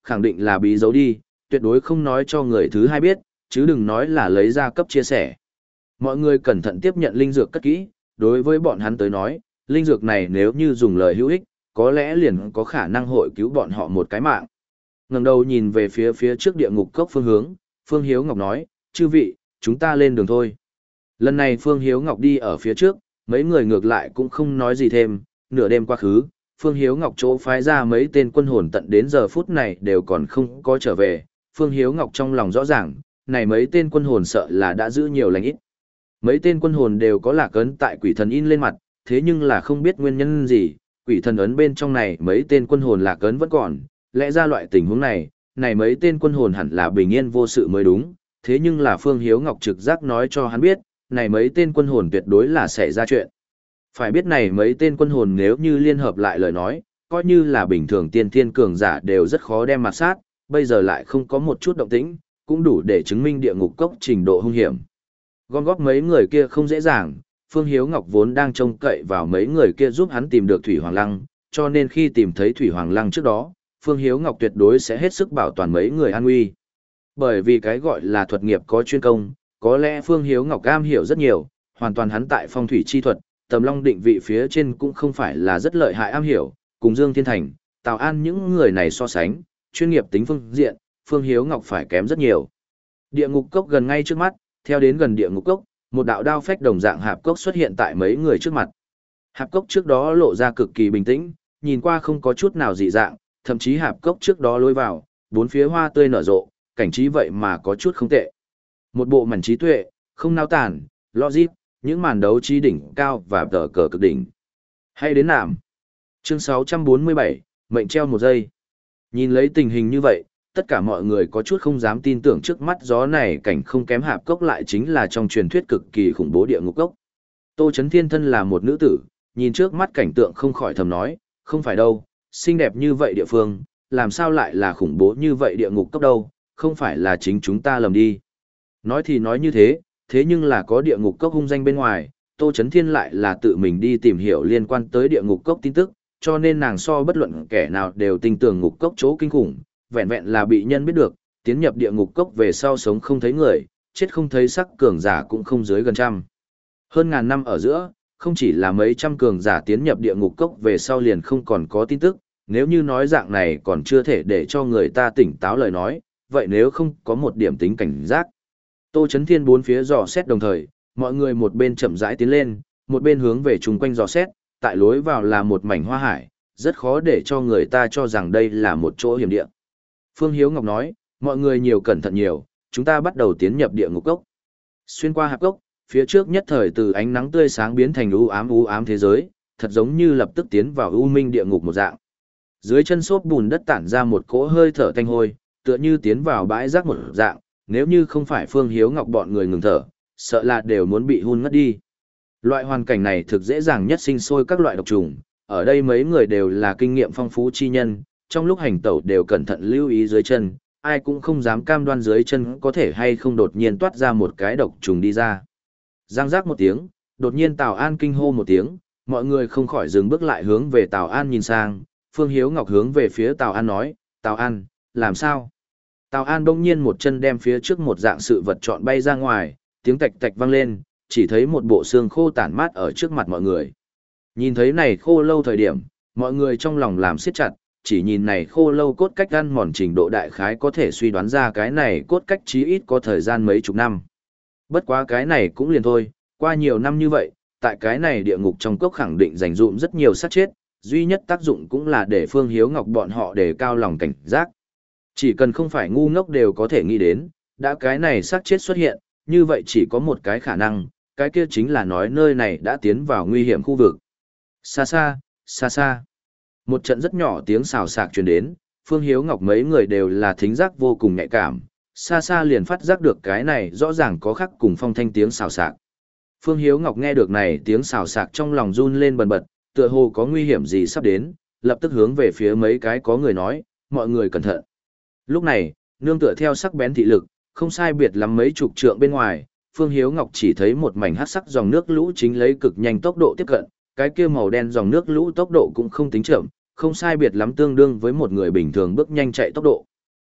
khẳng định là bí giấu đi, tuyệt đối không nói cho người thứ hai biết, chứ đừng nói là lấy ra cấp chia sẻ. Mọi người cẩn thận tiếp nhận linh dược cất kỹ, đối với bọn hắn tới nói, linh dược này nếu như dùng lời hữu ích, có lẽ liền có khả năng hội cứu bọn họ một cái mạng. Ngẩng đầu nhìn về phía phía trước địa ngục cốc phương hướng, Phương Hiếu Ngọc nói, chư vị, chúng ta lên đường thôi. Lần này Phương Hiếu Ngọc đi ở phía trước, mấy người ngược lại cũng không nói gì thêm, nửa đêm qua khứ, Phương Hiếu Ngọc chỗ phái ra mấy tên quân hồn tận đến giờ phút này đều còn không có trở về, Phương Hiếu Ngọc trong lòng rõ ràng, này mấy tên quân hồn sợ là đã giữ nhiều lành ít. Mấy tên quân hồn đều có lạc ấn tại quỷ thần in lên mặt, thế nhưng là không biết nguyên nhân gì, quỷ thần ấn bên trong này mấy tên quân hồn lạc ấn vẫn còn, lẽ ra loại tình huống này, này mấy tên quân hồn hẳn là bình yên vô sự mới đúng, thế nhưng là Phương Hiếu Ngọc trực giác nói cho hắn biết, này mấy tên quân hồn tuyệt đối là xảy ra chuyện. Phải biết này mấy tên quân hồn nếu như liên hợp lại lời nói, coi như là bình thường tiên thiên cường giả đều rất khó đem mặt sát, bây giờ lại không có một chút động tĩnh, cũng đủ để chứng minh địa ngục cốc trình độ hung hiểm. Gom góp mấy người kia không dễ dàng, Phương Hiếu Ngọc vốn đang trông cậy vào mấy người kia giúp hắn tìm được Thủy Hoàng Lăng, cho nên khi tìm thấy Thủy Hoàng Lăng trước đó, Phương Hiếu Ngọc tuyệt đối sẽ hết sức bảo toàn mấy người an nguy. Bởi vì cái gọi là thuật nghiệp có chuyên công, có lẽ Phương Hiếu Ngọc am hiểu rất nhiều, hoàn toàn hắn tại phong thủy chi thuật, tầm long định vị phía trên cũng không phải là rất lợi hại am hiểu, cùng Dương Thiên Thành, Tào An những người này so sánh, chuyên nghiệp tính phương diện, Phương Hiếu Ngọc phải kém rất nhiều. Địa ngục cốc gần ngay trước mắt, theo đến gần địa ngục cốc, một đạo đao phách đồng dạng hạp cốc xuất hiện tại mấy người trước mặt. Hạp cốc trước đó lộ ra cực kỳ bình tĩnh, nhìn qua không có chút nào dị dạng, thậm chí hạp cốc trước đó lôi vào, bốn phía hoa tươi nở rộ, cảnh trí vậy mà có chút không tệ. Một bộ màn trí tuệ, không nao tản, logic, những màn đấu trí đỉnh cao và tờ cờ cực đỉnh. Hay đến nạm. Chương sáu trăm bốn mươi bảy, mệnh treo một giây. Nhìn lấy tình hình như vậy, tất cả mọi người có chút không dám tin tưởng trước mắt gió này cảnh không kém hạp cốc lại chính là trong truyền thuyết cực kỳ khủng bố địa ngục cốc. Tô Chấn Thiên thân là một nữ tử, nhìn trước mắt cảnh tượng không khỏi thầm nói, không phải đâu, xinh đẹp như vậy địa phương, làm sao lại là khủng bố như vậy địa ngục cốc đâu, không phải là chính chúng ta lầm đi. Nói thì nói như thế, thế nhưng là có địa ngục cốc hung danh bên ngoài, Tô Chấn Thiên lại là tự mình đi tìm hiểu liên quan tới địa ngục cốc tin tức, cho nên nàng so bất luận kẻ nào đều tin tưởng ngục cốc chỗ kinh khủng, vẹn vẹn là bị nhân biết được, tiến nhập địa ngục cốc về sau sống không thấy người, chết không thấy sắc cường giả cũng không dưới gần trăm. Hơn ngàn năm ở giữa, không chỉ là mấy trăm cường giả tiến nhập địa ngục cốc về sau liền không còn có tin tức, nếu như nói dạng này còn chưa thể để cho người ta tỉnh táo lời nói, vậy nếu không có một điểm tính cảnh giác. Tô Chấn Thiên bốn phía dò xét đồng thời, mọi người một bên chậm rãi tiến lên, một bên hướng về chung quanh dò xét, tại lối vào là một mảnh hoa hải, rất khó để cho người ta cho rằng đây là một chỗ hiểm địa. Phương Hiếu Ngọc nói, mọi người nhiều cẩn thận nhiều, chúng ta bắt đầu tiến nhập địa ngục cốc. Xuyên qua hạp cốc, phía trước nhất thời từ ánh nắng tươi sáng biến thành u ám u ám thế giới, thật giống như lập tức tiến vào u minh địa ngục một dạng. Dưới chân xốp bùn đất tản ra một cỗ hơi thở tanh hôi, tựa như tiến vào bãi rác một dạng, nếu như không phải Phương Hiếu Ngọc bọn người ngừng thở, sợ là đều muốn bị hun ngất đi. Loại hoàn cảnh này thực dễ dàng nhất sinh sôi các loại độc trùng, ở đây mấy người đều là kinh nghiệm phong phú chi nhân, trong lúc hành tẩu đều cẩn thận lưu ý dưới chân, ai cũng không dám cam đoan dưới chân có thể hay không đột nhiên toát ra một cái độc trùng đi ra. Giang giác một tiếng, đột nhiên Tào An kinh hô một tiếng, mọi người không khỏi dừng bước lại hướng về Tào An nhìn sang, Phương Hiếu Ngọc hướng về phía Tào An nói, Tào An, làm sao? Tào An bỗng nhiên một chân đem phía trước một dạng sự vật trọn bay ra ngoài, tiếng tạch tạch vang lên, chỉ thấy một bộ xương khô tản mát ở trước mặt mọi người. Nhìn thấy này khô lâu thời điểm, mọi người trong lòng làm siết chặt, chỉ nhìn này khô lâu cốt cách ăn mòn trình độ đại khái có thể suy đoán ra cái này cốt cách chí ít có thời gian mấy chục năm. Bất quá cái này cũng liền thôi, qua nhiều năm như vậy, tại cái này địa ngục trong cốc khẳng định dành dụm rất nhiều sát chết, duy nhất tác dụng cũng là để Phương Hiếu Ngọc bọn họ đề cao lòng cảnh giác. Chỉ cần không phải ngu ngốc đều có thể nghĩ đến, đã cái này sát chết xuất hiện, như vậy chỉ có một cái khả năng, cái kia chính là nói nơi này đã tiến vào nguy hiểm khu vực. Xa xa, xa xa. Một trận rất nhỏ tiếng xào xạc truyền đến, Phương Hiếu Ngọc mấy người đều là thính giác vô cùng nhạy cảm, xa xa liền phát giác được cái này rõ ràng có khắc cùng phong thanh tiếng xào xạc. Phương Hiếu Ngọc nghe được này tiếng xào xạc trong lòng run lên bần bật, tựa hồ có nguy hiểm gì sắp đến, lập tức hướng về phía mấy cái có người nói, mọi người cẩn thận. Lúc này, nương tựa theo sắc bén thị lực, không sai biệt lắm mấy chục trượng bên ngoài, Phương Hiếu Ngọc chỉ thấy một mảnh hắc sắc dòng nước lũ chính lấy cực nhanh tốc độ tiếp cận, cái kia màu đen dòng nước lũ tốc độ cũng không tính chậm, không sai biệt lắm tương đương với một người bình thường bước nhanh chạy tốc độ,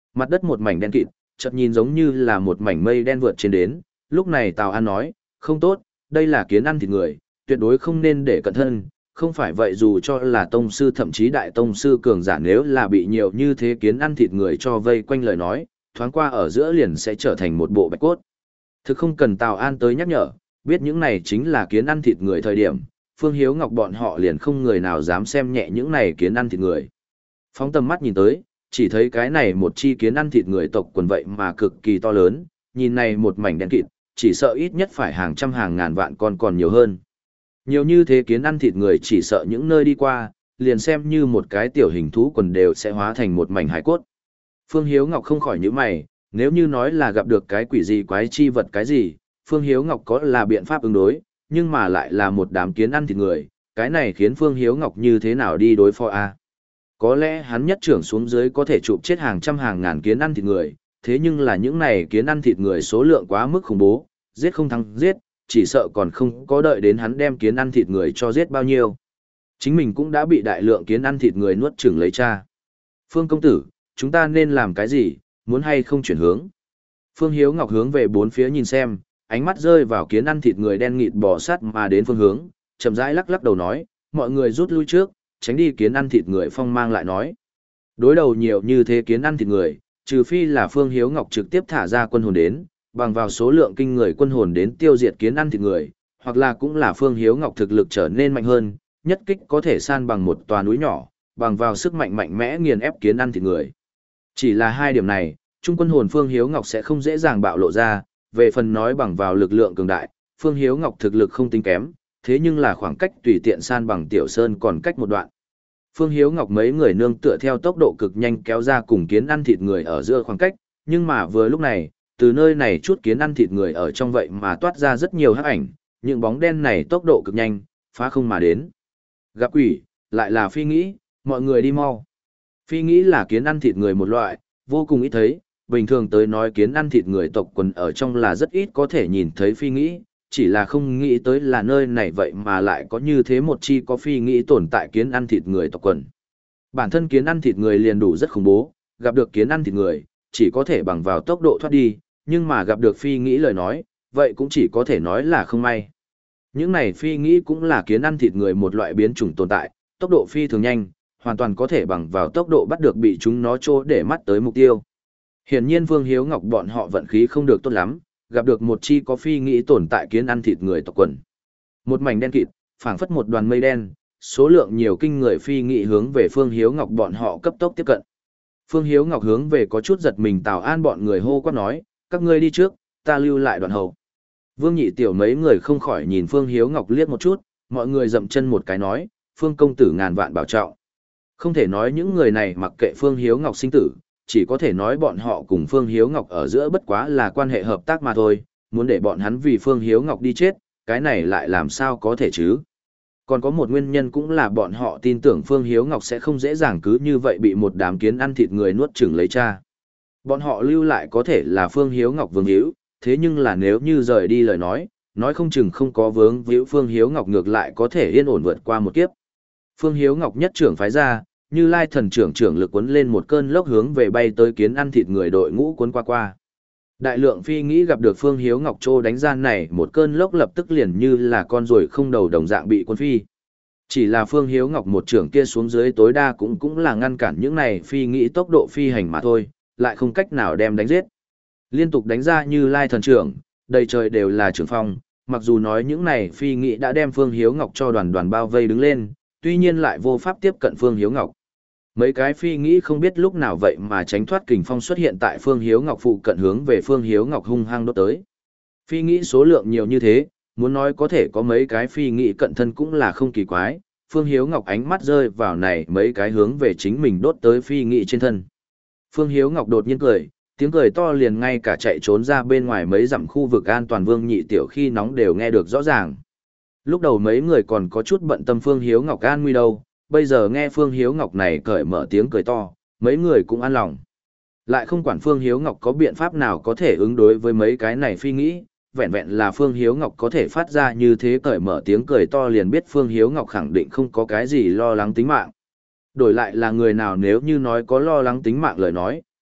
Mặt đất một mảnh đen kịt, chợt nhìn giống như là một mảnh mây đen vượt trên đến, lúc này Tào An nói, không tốt, đây là kiến ăn thịt người, tuyệt đối không nên để cẩn thân, không phải vậy dù cho là tông sư thậm chí đại tông sư cường giả nếu là bị nhiều như thế kiến ăn thịt người cho vây quanh lời nói, thoáng qua ở giữa liền sẽ trở thành một bộ bạch cốt. Thực không cần Tào An tới nhắc nhở, biết những này chính là kiến ăn thịt người thời điểm, Phương Hiếu Ngọc bọn họ liền không người nào dám xem nhẹ những này kiến ăn thịt người. Phóng tầm mắt nhìn tới, chỉ thấy cái này một chi kiến ăn thịt người tộc quần vậy mà cực kỳ to lớn, nhìn này một mảnh đen kịt, chỉ sợ ít nhất phải hàng trăm hàng ngàn vạn con còn nhiều hơn. Nhiều như thế kiến ăn thịt người chỉ sợ những nơi đi qua, liền xem như một cái tiểu hình thú quần đều sẽ hóa thành một mảnh hải cốt. Phương Hiếu Ngọc không khỏi nhíu mày, nếu như nói là gặp được cái quỷ gì quái chi vật cái gì, Phương Hiếu Ngọc có là biện pháp ứng đối, nhưng mà lại là một đám kiến ăn thịt người, cái này khiến Phương Hiếu Ngọc như thế nào đi đối phó a? Có lẽ hắn nhất trưởng xuống dưới có thể chụp chết hàng trăm hàng ngàn kiến ăn thịt người, thế nhưng là những này kiến ăn thịt người số lượng quá mức khủng bố, giết không thắng giết, chỉ sợ còn không có đợi đến hắn đem kiến ăn thịt người cho giết bao nhiêu. Chính mình cũng đã bị đại lượng kiến ăn thịt người nuốt chửng lấy cha. Phương công tử, chúng ta nên làm cái gì, muốn hay không chuyển hướng? Phương Hiếu Ngọc hướng về bốn phía nhìn xem, ánh mắt rơi vào kiến ăn thịt người đen nghịt bò sát mà đến phương hướng, chậm rãi lắc lắc đầu nói, mọi người rút lui trước, tránh đi kiến ăn thịt người phong mang lại nói. Đối đầu nhiều như thế kiến ăn thịt người, trừ phi là Phương Hiếu Ngọc trực tiếp thả ra quân hồn đến, bằng vào số lượng kinh người quân hồn đến tiêu diệt kiến ăn thịt người, hoặc là cũng là Phương Hiếu Ngọc thực lực trở nên mạnh hơn, nhất kích có thể san bằng một tòa núi nhỏ, bằng vào sức mạnh mạnh mẽ nghiền ép kiến ăn thịt người. Chỉ là hai điểm này, trung quân hồn Phương Hiếu Ngọc sẽ không dễ dàng bạo lộ ra, về phần nói bằng vào lực lượng cường đại, Phương Hiếu Ngọc thực lực không tính kém, thế nhưng là khoảng cách tùy tiện san bằng Tiểu Sơn còn cách một đoạn. Phương Hiếu Ngọc mấy người nương tựa theo tốc độ cực nhanh kéo ra cùng kiến ăn thịt người ở giữa khoảng cách, nhưng mà vừa lúc này, từ nơi này chút kiến ăn thịt người ở trong vậy mà toát ra rất nhiều hắc ảnh, những bóng đen này tốc độ cực nhanh, phá không mà đến. Gặp quỷ, lại là phi nghĩ, mọi người đi mau. Phi nghĩ là kiến ăn thịt người một loại, vô cùng ít thấy, bình thường tới nói kiến ăn thịt người tộc quần ở trong là rất ít có thể nhìn thấy phi nghĩ, chỉ là không nghĩ tới là nơi này vậy mà lại có như thế một chi có phi nghĩ tồn tại kiến ăn thịt người tộc quần. Bản thân kiến ăn thịt người liền đủ rất khủng bố, gặp được kiến ăn thịt người, chỉ có thể bằng vào tốc độ thoát đi, nhưng mà gặp được phi nghĩ lời nói, vậy cũng chỉ có thể nói là không may. Những này phi nghĩ cũng là kiến ăn thịt người một loại biến chủng tồn tại, tốc độ phi thường nhanh, hoàn toàn có thể bằng vào tốc độ bắt được bị chúng nó trô để mắt tới mục tiêu. Hiển nhiên Phương Hiếu Ngọc bọn họ vận khí không được tốt lắm, gặp được một chi có phi nghĩ tồn tại kiến ăn thịt người tộc quần. Một mảnh đen kịt, phảng phất một đoàn mây đen, số lượng nhiều kinh người phi nghĩ hướng về Phương Hiếu Ngọc bọn họ cấp tốc tiếp cận. Phương Hiếu Ngọc hướng về có chút giật mình Tào An bọn người hô quát nói, các ngươi đi trước, ta lưu lại đoạn hậu. Vương Nhị Tiểu mấy người không khỏi nhìn Phương Hiếu Ngọc liếc một chút, mọi người dậm chân một cái nói, Phương công tử ngàn vạn bảo trọng. Không thể nói những người này mặc kệ Phương Hiếu Ngọc sinh tử, chỉ có thể nói bọn họ cùng Phương Hiếu Ngọc ở giữa bất quá là quan hệ hợp tác mà thôi, muốn để bọn hắn vì Phương Hiếu Ngọc đi chết, cái này lại làm sao có thể chứ. Còn có một nguyên nhân cũng là bọn họ tin tưởng Phương Hiếu Ngọc sẽ không dễ dàng cứ như vậy bị một đám kiến ăn thịt người nuốt chửng lấy cha. Bọn họ lưu lại có thể là Phương Hiếu Ngọc vương hữu, thế nhưng là nếu như rời đi lời nói, nói không chừng không có vướng víu Phương Hiếu Ngọc ngược lại có thể yên ổn vượt qua một kiếp. Phương Hiếu Ngọc nhất trưởng phái ra, Như Lai thần trưởng trưởng lực cuốn lên một cơn lốc hướng về bay tới kiến ăn thịt người đội ngũ cuốn qua qua. Đại lượng phi nghĩ gặp được Phương Hiếu Ngọc trô đánh gian này, một cơn lốc lập tức liền như là con ruồi không đầu đồng dạng bị cuốn phi. Chỉ là Phương Hiếu Ngọc một trưởng kia xuống dưới tối đa cũng cũng là ngăn cản những này phi nghĩ tốc độ phi hành mà thôi, lại không cách nào đem đánh giết. Liên tục đánh ra Như Lai thần trưởng, đầy trời đều là trưởng phong, mặc dù nói những này phi nghĩ đã đem Phương Hiếu Ngọc cho đoàn đoàn bao vây đứng lên, tuy nhiên lại vô pháp tiếp cận Phương Hiếu Ngọc. Mấy cái phi nghĩ không biết lúc nào vậy mà tránh thoát kình phong xuất hiện tại Phương Hiếu Ngọc phụ cận hướng về Phương Hiếu Ngọc hung hăng đốt tới. Phi nghĩ số lượng nhiều như thế, muốn nói có thể có mấy cái phi nghĩ cận thân cũng là không kỳ quái, Phương Hiếu Ngọc ánh mắt rơi vào này mấy cái hướng về chính mình đốt tới phi nghĩ trên thân. Phương Hiếu Ngọc đột nhiên cười, tiếng cười to liền ngay cả chạy trốn ra bên ngoài mấy dặm khu vực an toàn Vương Nhị Tiểu khi nóng đều nghe được rõ ràng. Lúc đầu mấy người còn có chút bận tâm Phương Hiếu Ngọc an nguy đâu, bây giờ nghe Phương Hiếu Ngọc này cởi mở tiếng cười to, mấy người cũng an lòng. Lại không quản Phương Hiếu Ngọc có biện pháp nào có thể ứng đối với mấy cái này phi nghĩ, vẹn vẹn là Phương Hiếu Ngọc có thể phát ra như thế cởi mở tiếng cười to liền biết Phương Hiếu Ngọc khẳng định không có cái gì lo lắng tính mạng. Đổi lại là người nào nếu như nói có lo lắng tính mạng lời nói,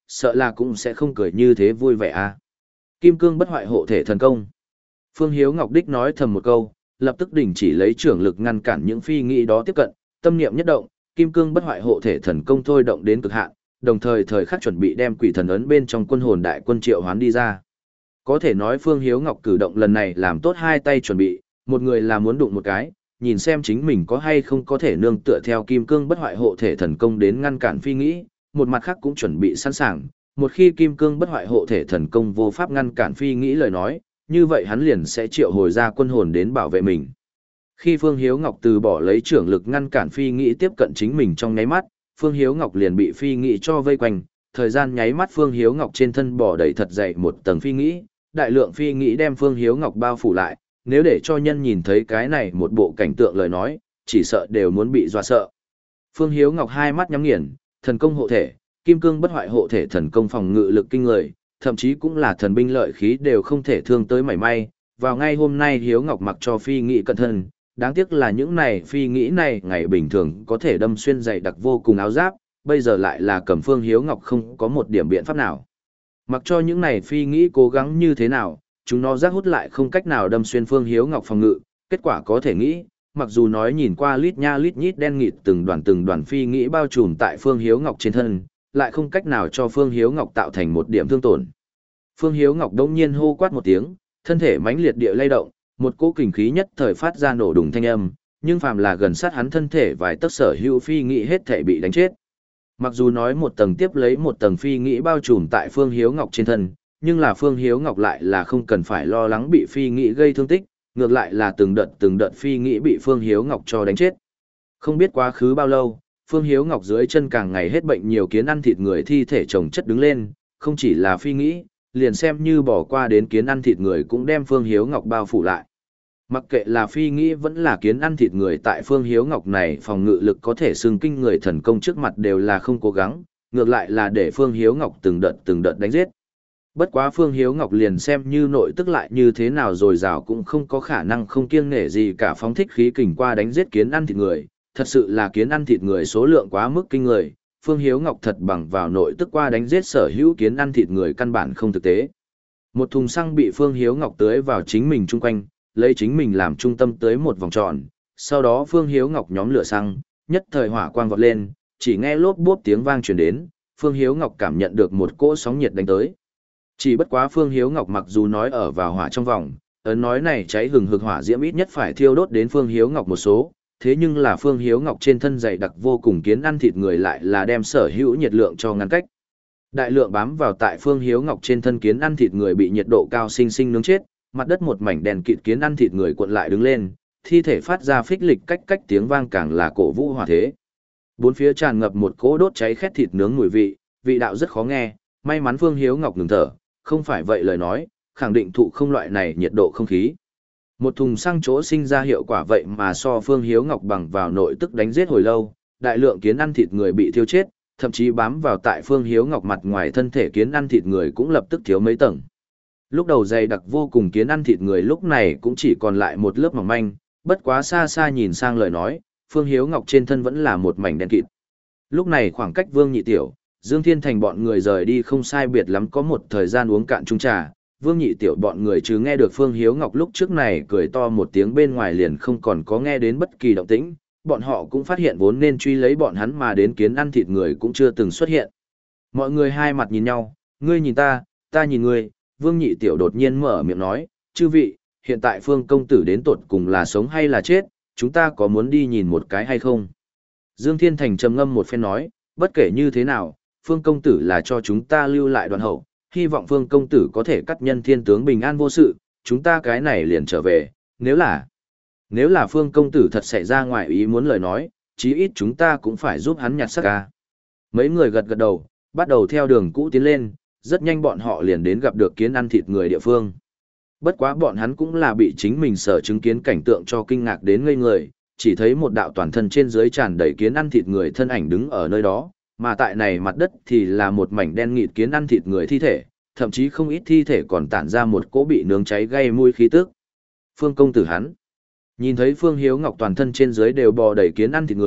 sợ là cũng sẽ không cười như thế vui vẻ à. Kim cương bất hoại hộ thể thần công. Phương Hiếu Ngọc đích nói thầm một câu, lập tức đình chỉ lấy trưởng lực ngăn cản những phi nghĩ đó tiếp cận, tâm niệm nhất động, kim cương bất hoại hộ thể thần công thôi động đến cực hạn, đồng thời thời khắc chuẩn bị đem quỷ thần ấn bên trong quân hồn đại quân triệu hoán đi ra. Có thể nói Phương Hiếu Ngọc cử động lần này làm tốt hai tay chuẩn bị, một người là muốn đụng một cái, nhìn xem chính mình có hay không có thể nương tựa theo kim cương bất hoại hộ thể thần công đến ngăn cản phi nghĩ, một mặt khác cũng chuẩn bị sẵn sàng, một khi kim cương bất hoại hộ thể thần công vô pháp ngăn cản phi nghĩ lời nói, như vậy hắn liền sẽ triệu hồi ra quân hồn đến bảo vệ mình. Khi Phương Hiếu Ngọc từ bỏ lấy trưởng lực ngăn cản phi nghĩ tiếp cận chính mình trong nháy mắt, Phương Hiếu Ngọc liền bị phi nghĩ cho vây quanh, thời gian nháy mắt Phương Hiếu Ngọc trên thân bỏ đầy thật dày một tầng phi nghĩ, đại lượng phi nghĩ đem Phương Hiếu Ngọc bao phủ lại, nếu để cho nhân nhìn thấy cái này một bộ cảnh tượng lời nói, chỉ sợ đều muốn bị dọa sợ. Phương Hiếu Ngọc hai mắt nhắm nghiền, thần công hộ thể, kim cương bất hoại hộ thể thần công phòng ngự lực kinh người, thậm chí cũng là thần binh lợi khí đều không thể thương tới mảy may. Vào ngay hôm nay Hiếu Ngọc mặc cho phi nghĩ cẩn thân, đáng tiếc là những này phi nghĩ này ngày bình thường có thể đâm xuyên dày đặc vô cùng áo giáp, bây giờ lại là cầm Phương Hiếu Ngọc không có một điểm biện pháp nào. Mặc cho những này phi nghĩ cố gắng như thế nào, chúng nó rác hút lại không cách nào đâm xuyên Phương Hiếu Ngọc phòng ngự, kết quả có thể nghĩ, mặc dù nói nhìn qua lít nha lít nhít đen nghịt từng đoàn từng đoàn phi nghĩ bao trùm tại Phương Hiếu Ngọc trên thân, lại không cách nào cho Phương Hiếu Ngọc tạo thành một điểm thương tổn. Phương Hiếu Ngọc đông nhiên hô quát một tiếng, thân thể mãnh liệt địa lay động, một cỗ kình khí nhất thời phát ra nổ đùng thanh âm, nhưng phàm là gần sát hắn thân thể vài tấc sở hữu phi nghĩ hết thể bị đánh chết. Mặc dù nói một tầng tiếp lấy một tầng phi nghĩ bao trùm tại Phương Hiếu Ngọc trên thân, nhưng là Phương Hiếu Ngọc lại là không cần phải lo lắng bị phi nghĩ gây thương tích, ngược lại là từng đợt từng đợt phi nghĩ bị Phương Hiếu Ngọc cho đánh chết. Không biết quá khứ bao lâu, Phương Hiếu Ngọc dưới chân càng ngày hết bệnh nhiều kiến ăn thịt người thi thể chồng chất đứng lên, không chỉ là phi nghĩ, liền xem như bỏ qua đến kiến ăn thịt người cũng đem Phương Hiếu Ngọc bao phủ lại. Mặc kệ là phi nghĩ vẫn là kiến ăn thịt người tại Phương Hiếu Ngọc này phòng ngự lực có thể xưng kinh người thần công trước mặt đều là không cố gắng, ngược lại là để Phương Hiếu Ngọc từng đợt từng đợt đánh giết. Bất quá Phương Hiếu Ngọc liền xem như nội tức lại như thế nào rồi rào cũng không có khả năng không kiêng nể gì cả phóng thích khí kình qua đánh giết kiến ăn thịt người, thật sự là kiến ăn thịt người số lượng quá mức kinh người, Phương Hiếu Ngọc thật bằng vào nội tức qua đánh giết sở hữu kiến ăn thịt người căn bản không thực tế. Một thùng xăng bị Phương Hiếu Ngọc tưới vào chính mình chung quanh, lấy chính mình làm trung tâm tới một vòng tròn, sau đó Phương Hiếu Ngọc nhóm lửa xăng, nhất thời hỏa quang vọt lên, chỉ nghe lốp bốp tiếng vang truyền đến, Phương Hiếu Ngọc cảm nhận được một cỗ sóng nhiệt đánh tới. Chỉ bất quá Phương Hiếu Ngọc mặc dù nói ở vào hỏa trong vòng, ấn nói này cháy hừng hực hỏa diễm ít nhất phải thiêu đốt đến Phương Hiếu Ngọc một số, thế nhưng là Phương Hiếu Ngọc trên thân dày đặc vô cùng kiến ăn thịt người lại là đem sở hữu nhiệt lượng cho ngăn cách. Đại lượng bám vào tại Phương Hiếu Ngọc trên thân kiến ăn thịt người bị nhiệt độ cao sinh sinh nướng chết, mặt đất một mảnh đèn kịt kiến ăn thịt người cuộn lại đứng lên, thi thể phát ra phích lịch cách cách tiếng vang càng là cổ vũ hỏa thế. Bốn phía tràn ngập một cỗ đốt cháy khét thịt nướng mùi vị, vị đạo rất khó nghe, may mắn Phương Hiếu Ngọc ngừng thở, không phải vậy lời nói, khẳng định thụ không loại này nhiệt độ không khí. Một thùng xăng chỗ sinh ra hiệu quả vậy mà so Phương Hiếu Ngọc bằng vào nội tức đánh giết hồi lâu, đại lượng kiến ăn thịt người bị thiêu chết, thậm chí bám vào tại Phương Hiếu Ngọc mặt ngoài thân thể kiến ăn thịt người cũng lập tức thiếu mấy tầng. Lúc đầu dày đặc vô cùng kiến ăn thịt người lúc này cũng chỉ còn lại một lớp mỏng manh, bất quá xa xa nhìn sang lời nói, Phương Hiếu Ngọc trên thân vẫn là một mảnh đen kịt. Lúc này khoảng cách Vương Nhị Tiểu, Dương Thiên Thành bọn người rời đi không sai biệt lắm có một thời gian uống cạn chung trà, Vương Nhị Tiểu bọn người chứ nghe được Phương Hiếu Ngọc lúc trước này cười to một tiếng bên ngoài liền không còn có nghe đến bất kỳ động tĩnh, bọn họ cũng phát hiện vốn nên truy lấy bọn hắn mà đến kiến ăn thịt người cũng chưa từng xuất hiện. Mọi người hai mặt nhìn nhau, ngươi nhìn ta, ta nhìn ngươi, Vương Nhị Tiểu đột nhiên mở miệng nói, chư vị, hiện tại Phương công tử đến tột cùng là sống hay là chết, chúng ta có muốn đi nhìn một cái hay không? Dương Thiên Thành trầm ngâm một phen nói, bất kể như thế nào, Phương công tử là cho chúng ta lưu lại đoàn hậu, hy vọng Phương công tử có thể cắt nhân thiên tướng bình an vô sự, chúng ta cái này liền trở về, nếu là nếu là Phương công tử thật xảy ra ngoài ý muốn lời nói, chí ít chúng ta cũng phải giúp hắn nhặt xác ca. Mấy người gật gật đầu, bắt đầu theo đường cũ tiến lên, rất nhanh bọn họ liền đến gặp được kiến ăn thịt người địa phương. Bất quá bọn hắn cũng là bị chính mình sở chứng kiến cảnh tượng cho kinh ngạc đến ngây người, chỉ thấy một đạo toàn thân trên dưới tràn đầy kiến ăn thịt người thân ảnh đứng ở nơi đó, mà tại này mặt đất thì là một mảnh đen nghịt kiến ăn thịt người thi thể, thậm chí không ít thi thể còn tản ra một cỗ bị nướng cháy gây mùi khí tức. Phương công tử hắn. Nhìn thấy Phương Hiếu Ngọc toàn thân trên dưới đều bò đầy kiến ăn thịt người,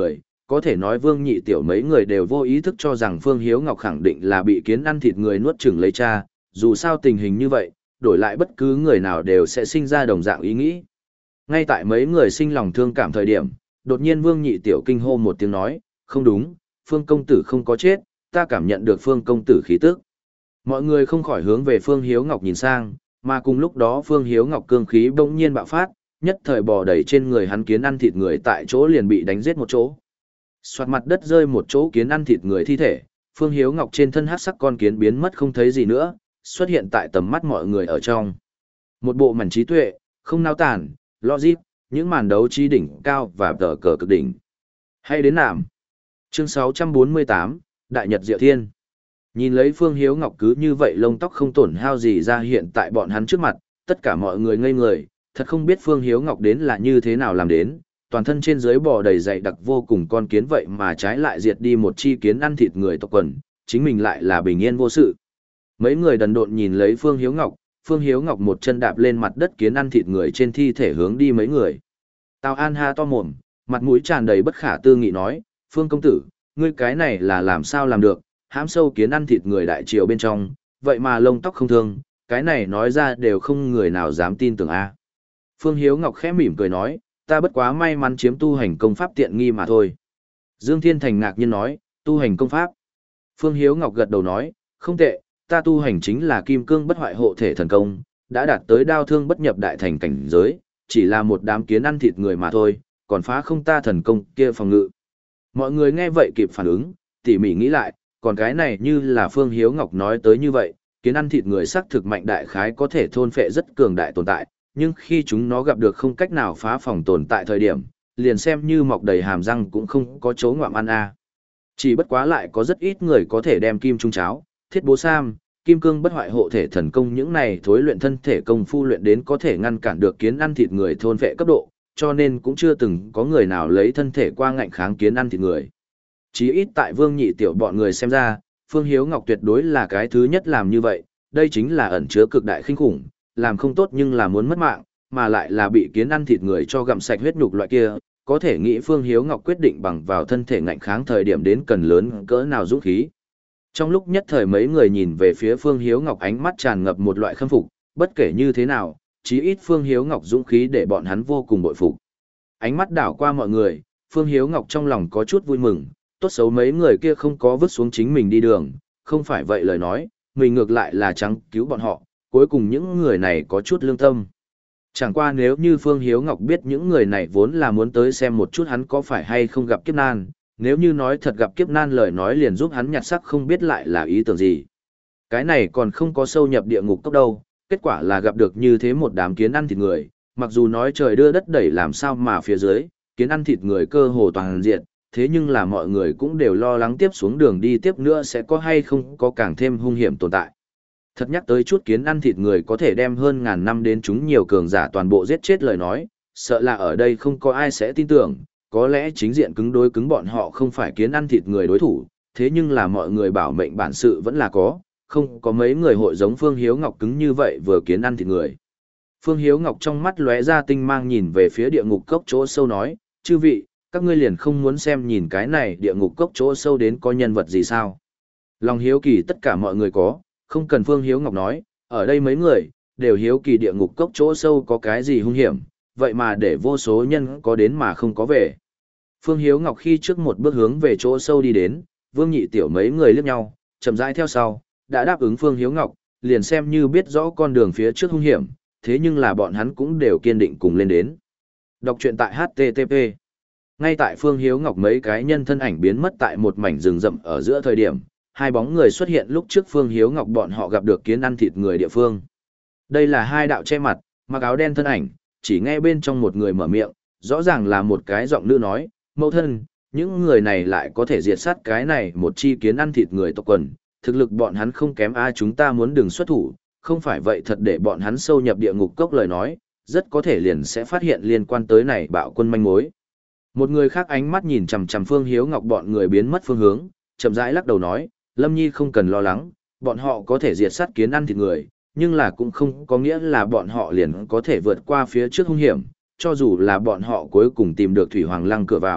có thể nói Vương Nhị Tiểu mấy người đều vô ý thức cho rằng Phương Hiếu Ngọc khẳng định là bị kiến ăn thịt người nuốt chửng lấy cha, dù sao tình hình như vậy, đổi lại bất cứ người nào đều sẽ sinh ra đồng dạng ý nghĩ. Ngay tại mấy người sinh lòng thương cảm thời điểm, đột nhiên Vương Nhị Tiểu kinh hô một tiếng nói, không đúng, Phương công tử không có chết, ta cảm nhận được Phương công tử khí tức. Mọi người không khỏi hướng về Phương Hiếu Ngọc nhìn sang, mà cùng lúc đó Phương Hiếu Ngọc cương khí bỗng nhiên bạo phát, nhất thời bò đầy trên người hắn kiến ăn thịt người tại chỗ liền bị đánh giết một chỗ. Soạt mặt đất rơi một chỗ kiến ăn thịt người thi thể, Phương Hiếu Ngọc trên thân hắc sắc con kiến biến mất không thấy gì nữa, xuất hiện tại tầm mắt mọi người ở trong. Một bộ mảnh trí tuệ, không nao tản, logic, những màn đấu trí đỉnh cao và tờ cờ cực đỉnh. Hay đến nạm. Chương sáu trăm bốn mươi tám, Đại Nhật Diệu Thiên. Nhìn lấy Phương Hiếu Ngọc cứ như vậy lông tóc không tổn hao gì ra hiện tại bọn hắn trước mặt, tất cả mọi người ngây người, thật không biết Phương Hiếu Ngọc đến là như thế nào làm đến, toàn thân trên dưới bò đầy dày đặc vô cùng con kiến vậy mà trái lại diệt đi một chi kiến ăn thịt người tộc quần, chính mình lại là bình yên vô sự. Mấy người đần độn nhìn lấy Phương Hiếu Ngọc, Phương Hiếu Ngọc một chân đạp lên mặt đất kiến ăn thịt người trên thi thể hướng đi mấy người. Tào An ha to mồm, mặt mũi tràn đầy bất khả tư nghị nói, Phương công tử, ngươi cái này là làm sao làm được, hãm sâu kiến ăn thịt người đại triều bên trong, vậy mà lông tóc không thương, cái này nói ra đều không người nào dám tin tưởng a. Phương Hiếu Ngọc khẽ mỉm cười nói, ta bất quá may mắn chiếm tu hành công pháp tiện nghi mà thôi. Dương Thiên Thành ngạc nhiên nói, tu hành công pháp. Phương Hiếu Ngọc gật đầu nói, không tệ, ta tu hành chính là kim cương bất hoại hộ thể thần công, đã đạt tới đao thương bất nhập đại thành cảnh giới, chỉ là một đám kiến ăn thịt người mà thôi, còn phá không ta thần công kia phòng ngự. Mọi người nghe vậy kịp phản ứng, tỉ mỉ nghĩ lại, còn cái này như là Phương Hiếu Ngọc nói tới như vậy, kiến ăn thịt người sắc thực mạnh đại khái có thể thôn phệ rất cường đại tồn tại, nhưng khi chúng nó gặp được không cách nào phá phòng tồn tại thời điểm, liền xem như mọc đầy hàm răng cũng không có chỗ ngoạm ăn a. Chỉ bất quá lại có rất ít người có thể đem kim trung cháo, thiết bố sam, kim cương bất hoại hộ thể thần công những này thối luyện thân thể công phu luyện đến có thể ngăn cản được kiến ăn thịt người thôn phệ cấp độ, cho nên cũng chưa từng có người nào lấy thân thể qua ngạnh kháng kiến ăn thịt người. Chí ít tại Vương Nhị Tiểu bọn người xem ra, Phương Hiếu Ngọc tuyệt đối là cái thứ nhất làm như vậy, đây chính là ẩn chứa cực đại khinh khủng, làm không tốt nhưng là muốn mất mạng, mà lại là bị kiến ăn thịt người cho gặm sạch huyết nhục loại kia, có thể nghĩ Phương Hiếu Ngọc quyết định bằng vào thân thể ngạnh kháng thời điểm đến cần lớn cỡ nào dũng khí. Trong lúc nhất thời mấy người nhìn về phía Phương Hiếu Ngọc ánh mắt tràn ngập một loại khâm phục, bất kể như thế nào, chí ít Phương Hiếu Ngọc dũng khí để bọn hắn vô cùng bội phục. Ánh mắt đảo qua mọi người, Phương Hiếu Ngọc trong lòng có chút vui mừng, tốt xấu mấy người kia không có vứt xuống chính mình đi đường, không phải vậy lời nói, mình ngược lại là trắng cứu bọn họ, cuối cùng những người này có chút lương tâm. Chẳng qua nếu như Phương Hiếu Ngọc biết những người này vốn là muốn tới xem một chút hắn có phải hay không gặp kiếp nan, nếu như nói thật gặp kiếp nan lời nói liền giúp hắn nhặt sắc không biết lại là ý tưởng gì. Cái này còn không có sâu nhập địa ngục cốc đâu, kết quả là gặp được như thế một đám kiến ăn thịt người, mặc dù nói trời đưa đất đẩy làm sao mà phía dưới, kiến ăn thịt người cơ hồ toàn diện, thế nhưng là mọi người cũng đều lo lắng tiếp xuống đường đi tiếp nữa sẽ có hay không có càng thêm hung hiểm tồn tại. Thật nhắc tới chút kiến ăn thịt người có thể đem hơn ngàn năm đến chúng nhiều cường giả toàn bộ giết chết lời nói, sợ là ở đây không có ai sẽ tin tưởng, có lẽ chính diện cứng đối cứng bọn họ không phải kiến ăn thịt người đối thủ, thế nhưng là mọi người bảo mệnh bản sự vẫn là có, không có mấy người hội giống Phương Hiếu Ngọc cứng như vậy vừa kiến ăn thịt người. Phương Hiếu Ngọc trong mắt lóe ra tinh mang nhìn về phía địa ngục cốc chỗ sâu nói, chư vị, các ngươi liền không muốn xem nhìn cái này địa ngục cốc chỗ sâu đến có nhân vật gì sao. Lòng hiếu kỳ tất cả mọi người có, không cần Phương Hiếu Ngọc nói, ở đây mấy người, đều hiếu kỳ địa ngục cốc chỗ sâu có cái gì hung hiểm, vậy mà để vô số nhân có đến mà không có về. Phương Hiếu Ngọc khi trước một bước hướng về chỗ sâu đi đến, Vương Nhị Tiểu mấy người liếc nhau, chậm rãi theo sau, đã đáp ứng Phương Hiếu Ngọc, liền xem như biết rõ con đường phía trước hung hiểm, thế nhưng là bọn hắn cũng đều kiên định cùng lên đến. Đọc truyện tại H T T P. Ngay tại Phương Hiếu Ngọc mấy cái nhân thân ảnh biến mất tại một mảnh rừng rậm ở giữa thời điểm, hai bóng người xuất hiện lúc trước Phương Hiếu Ngọc bọn họ gặp được kiến ăn thịt người địa phương. Đây là hai đạo che mặt, mặc áo đen thân ảnh, chỉ nghe bên trong một người mở miệng, rõ ràng là một cái giọng nữ nói, mẫu thân, những người này lại có thể diệt sát cái này một chi kiến ăn thịt người tộc quần, thực lực bọn hắn không kém ai chúng ta muốn đừng xuất thủ, không phải vậy thật để bọn hắn sâu nhập địa ngục cốc lời nói, rất có thể liền sẽ phát hiện liên quan tới này bạo quân manh mối. Một người khác ánh mắt nhìn chằm chằm Phương Hiếu Ngọc bọn người biến mất phương hướng, chậm rãi lắc đầu nói, Lâm Nhi không cần lo lắng, bọn họ có thể diệt sát kiến ăn thịt người, nhưng là cũng không có nghĩa là bọn họ liền có thể vượt qua phía trước hung hiểm, cho dù là bọn họ cuối cùng tìm được Thủy Hoàng Lăng cửa vào,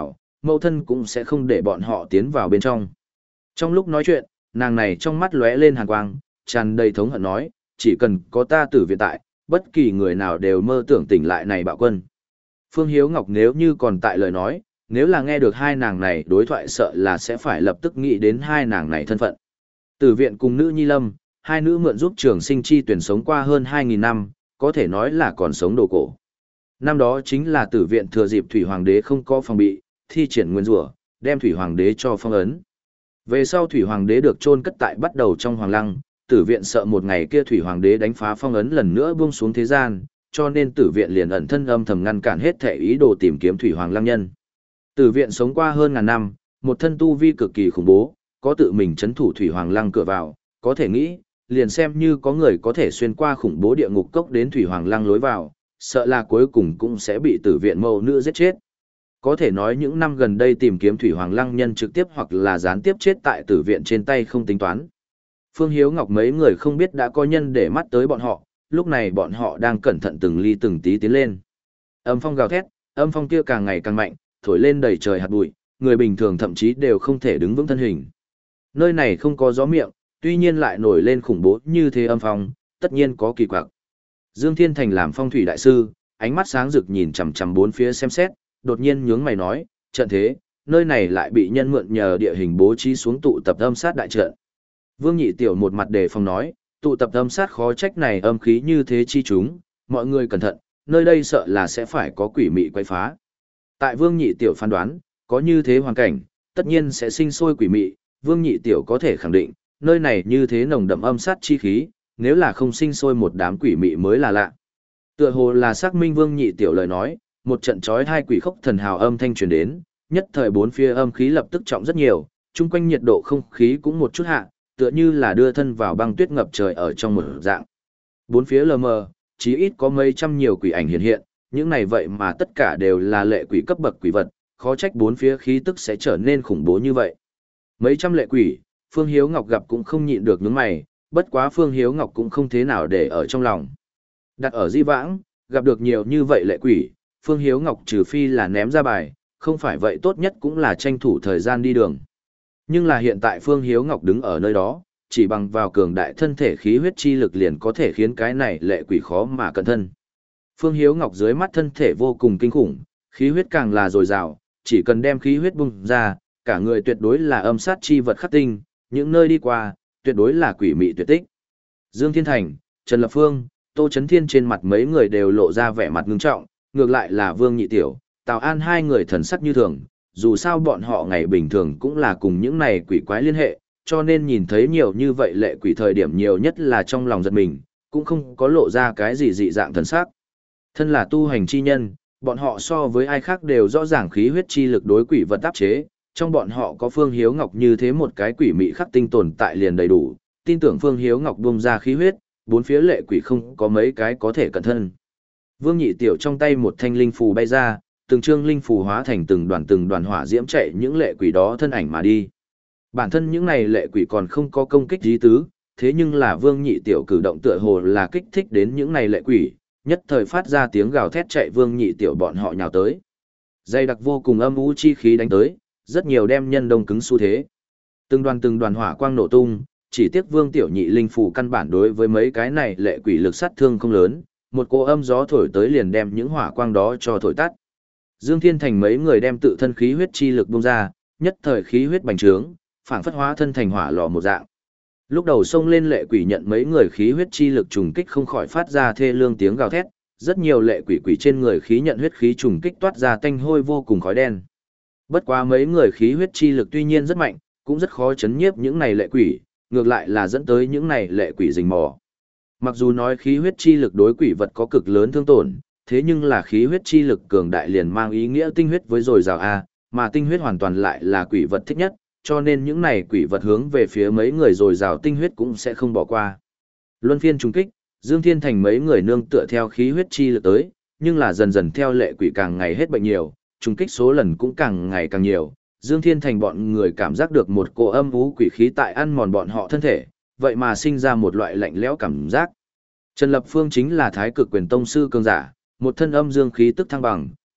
mẫu thân cũng sẽ không để bọn họ tiến vào bên trong. Trong lúc nói chuyện, nàng này trong mắt lóe lên hàn quang, tràn đầy thống hận nói, chỉ cần có ta tử viện tại, bất kỳ người nào đều mơ tưởng tỉnh lại này bạo quân. Phương Hiếu Ngọc nếu như còn tại lời nói, nếu là nghe được hai nàng này đối thoại sợ là sẽ phải lập tức nghĩ đến hai nàng này thân phận. Tử viện cùng nữ Nhi Lâm, hai nữ mượn giúp trường sinh chi tuyển sống qua hơn hai nghìn năm, có thể nói là còn sống đồ cổ. Năm đó chính là tử viện thừa dịp Thủy Hoàng đế không có phòng bị, thi triển nguyên rủa, đem Thủy Hoàng đế cho phong ấn. Về sau Thủy Hoàng đế được chôn cất tại bắt đầu trong Hoàng Lăng, tử viện sợ một ngày kia Thủy Hoàng đế đánh phá phong ấn lần nữa buông xuống thế gian, cho nên tử viện liền ẩn thân âm thầm ngăn cản hết thể ý đồ tìm kiếm Thủy Hoàng Lăng nhân. Tử viện sống qua hơn ngàn năm, một thân tu vi cực kỳ khủng bố, có tự mình chấn thủ Thủy Hoàng Lăng cửa vào, có thể nghĩ, liền xem như có người có thể xuyên qua khủng bố địa ngục cốc đến Thủy Hoàng Lăng lối vào, sợ là cuối cùng cũng sẽ bị tử viện mẫu nữ giết chết. Có thể nói những năm gần đây tìm kiếm Thủy Hoàng Lăng nhân trực tiếp hoặc là gián tiếp chết tại tử viện trên tay không tính toán. Phương Hiếu Ngọc mấy người không biết đã có nhân để mắt tới bọn họ, lúc này bọn họ đang cẩn thận từng ly từng tí tiến lên. Âm phong gào thét, âm phong kia càng ngày càng mạnh, thổi lên đầy trời hạt bụi, người bình thường thậm chí đều không thể đứng vững thân hình. Nơi này không có gió miệng, tuy nhiên lại nổi lên khủng bố như thế âm phong, tất nhiên có kỳ quặc. Dương Thiên Thành làm phong thủy đại sư, ánh mắt sáng rực nhìn chằm chằm bốn phía xem xét, đột nhiên nhướng mày nói, trận thế, nơi này lại bị nhân mượn nhờ địa hình bố trí xuống tụ tập âm sát đại trận. Vương Nhị Tiểu một mặt đề phòng nói, tụ tập âm sát khó trách này âm khí như thế chi chúng, mọi người cẩn thận, nơi đây sợ là sẽ phải có quỷ mị quấy phá. Tại Vương Nhị Tiểu phán đoán, có như thế hoàn cảnh, tất nhiên sẽ sinh sôi quỷ mị, Vương Nhị Tiểu có thể khẳng định, nơi này như thế nồng đậm âm sát chi khí, nếu là không sinh sôi một đám quỷ mị mới là lạ. Tựa hồ là xác minh Vương Nhị Tiểu lời nói, một trận chói hai quỷ khốc thần hào âm thanh truyền đến, nhất thời bốn phía âm khí lập tức trọng rất nhiều, chung quanh nhiệt độ không khí cũng một chút hạ, tựa như là đưa thân vào băng tuyết ngập trời ở trong một dạng. Bốn phía lờ mờ, chí ít có mấy trăm nhiều quỷ ảnh hiện hiện, những này vậy mà tất cả đều là lệ quỷ cấp bậc quỷ vật, khó trách bốn phía khí tức sẽ trở nên khủng bố như vậy. Mấy trăm lệ quỷ, Phương Hiếu Ngọc gặp cũng không nhịn được nhướng mày, bất quá Phương Hiếu Ngọc cũng không thế nào để ở trong lòng. Đặt ở di vãng, gặp được nhiều như vậy lệ quỷ, Phương Hiếu Ngọc trừ phi là ném ra bài, không phải vậy tốt nhất cũng là tranh thủ thời gian đi đường. Nhưng là hiện tại Phương Hiếu Ngọc đứng ở nơi đó, chỉ bằng vào cường đại thân thể khí huyết chi lực liền có thể khiến cái này lệ quỷ khó mà cẩn thân. Phương Hiếu Ngọc dưới mắt thân thể vô cùng kinh khủng, khí huyết càng là dồi dào, chỉ cần đem khí huyết bung ra, cả người tuyệt đối là âm sát chi vật khắc tinh, những nơi đi qua, tuyệt đối là quỷ mị tuyệt tích. Dương Thiên Thành, Trần Lập Phương, Tô Chấn Thiên trên mặt mấy người đều lộ ra vẻ mặt ngưng trọng, ngược lại là Vương Nhị Tiểu, Tào An hai người thần sắc như thường, dù sao bọn họ ngày bình thường cũng là cùng những này quỷ quái liên hệ, cho nên nhìn thấy nhiều như vậy lệ quỷ thời điểm nhiều nhất là trong lòng giật mình, cũng không có lộ ra cái gì dị dạng thần sắc. Thân là tu hành chi nhân, bọn họ so với ai khác đều rõ ràng khí huyết chi lực đối quỷ vật áp chế, trong bọn họ có Phương Hiếu Ngọc như thế một cái quỷ mị khắc tinh tồn tại liền đầy đủ, tin tưởng Phương Hiếu Ngọc bung ra khí huyết, bốn phía lệ quỷ không có mấy cái có thể cẩn thân. Vương Nhị Tiểu trong tay một thanh linh phù bay ra, từng trương linh phù hóa thành từng đoàn từng đoàn hỏa diễm chạy những lệ quỷ đó thân ảnh mà đi. Bản thân những này lệ quỷ còn không có công kích ý tứ, thế nhưng là Vương Nhị Tiểu cử động tựa hồ là kích thích đến những này lệ quỷ, nhất thời phát ra tiếng gào thét chạy Vương Nhị Tiểu bọn họ nhào tới. Dây đặc vô cùng âm u chi khí đánh tới, rất nhiều đem nhân đông cứng xu thế. Từng đoàn từng đoàn hỏa quang nổ tung, chỉ tiếc Vương Tiểu Nhị linh phù căn bản đối với mấy cái này lệ quỷ lực sát thương không lớn, một cỗ âm gió thổi tới liền đem những hỏa quang đó cho thổi tắt. Dương Thiên Thành mấy người đem tự thân khí huyết chi lực bung ra, nhất thời khí huyết bành trướng, phảng phất hóa thân thành hỏa lò một dạng. Lúc đầu xông lên lệ quỷ nhận mấy người khí huyết chi lực trùng kích không khỏi phát ra thê lương tiếng gào thét, rất nhiều lệ quỷ quỷ trên người khí nhận huyết khí trùng kích toát ra tanh hôi vô cùng khói đen. Bất quá mấy người khí huyết chi lực tuy nhiên rất mạnh, cũng rất khó chấn nhiếp những này lệ quỷ, ngược lại là dẫn tới những này lệ quỷ rình mò. Mặc dù nói khí huyết chi lực đối quỷ vật có cực lớn thương tổn, thế nhưng là khí huyết chi lực cường đại liền mang ý nghĩa tinh huyết với dồi dào a, mà tinh huyết hoàn toàn lại là quỷ vật thích nhất, cho nên những này quỷ vật hướng về phía mấy người dồi dào tinh huyết cũng sẽ không bỏ qua. Luân phiên trùng kích, Dương Thiên Thành mấy người nương tựa theo khí huyết chi lực tới, nhưng là dần dần theo lệ quỷ càng ngày hết bệnh nhiều, trùng kích số lần cũng càng ngày càng nhiều. Dương Thiên Thành bọn người cảm giác được một cỗ âm u quỷ khí tại ăn mòn bọn họ thân thể, vậy mà sinh ra một loại lạnh lẽo cảm giác. Trần Lập Phương chính là Thái Cực Quyền tông sư cường giả, một thân âm dương khí tức thăng bằng,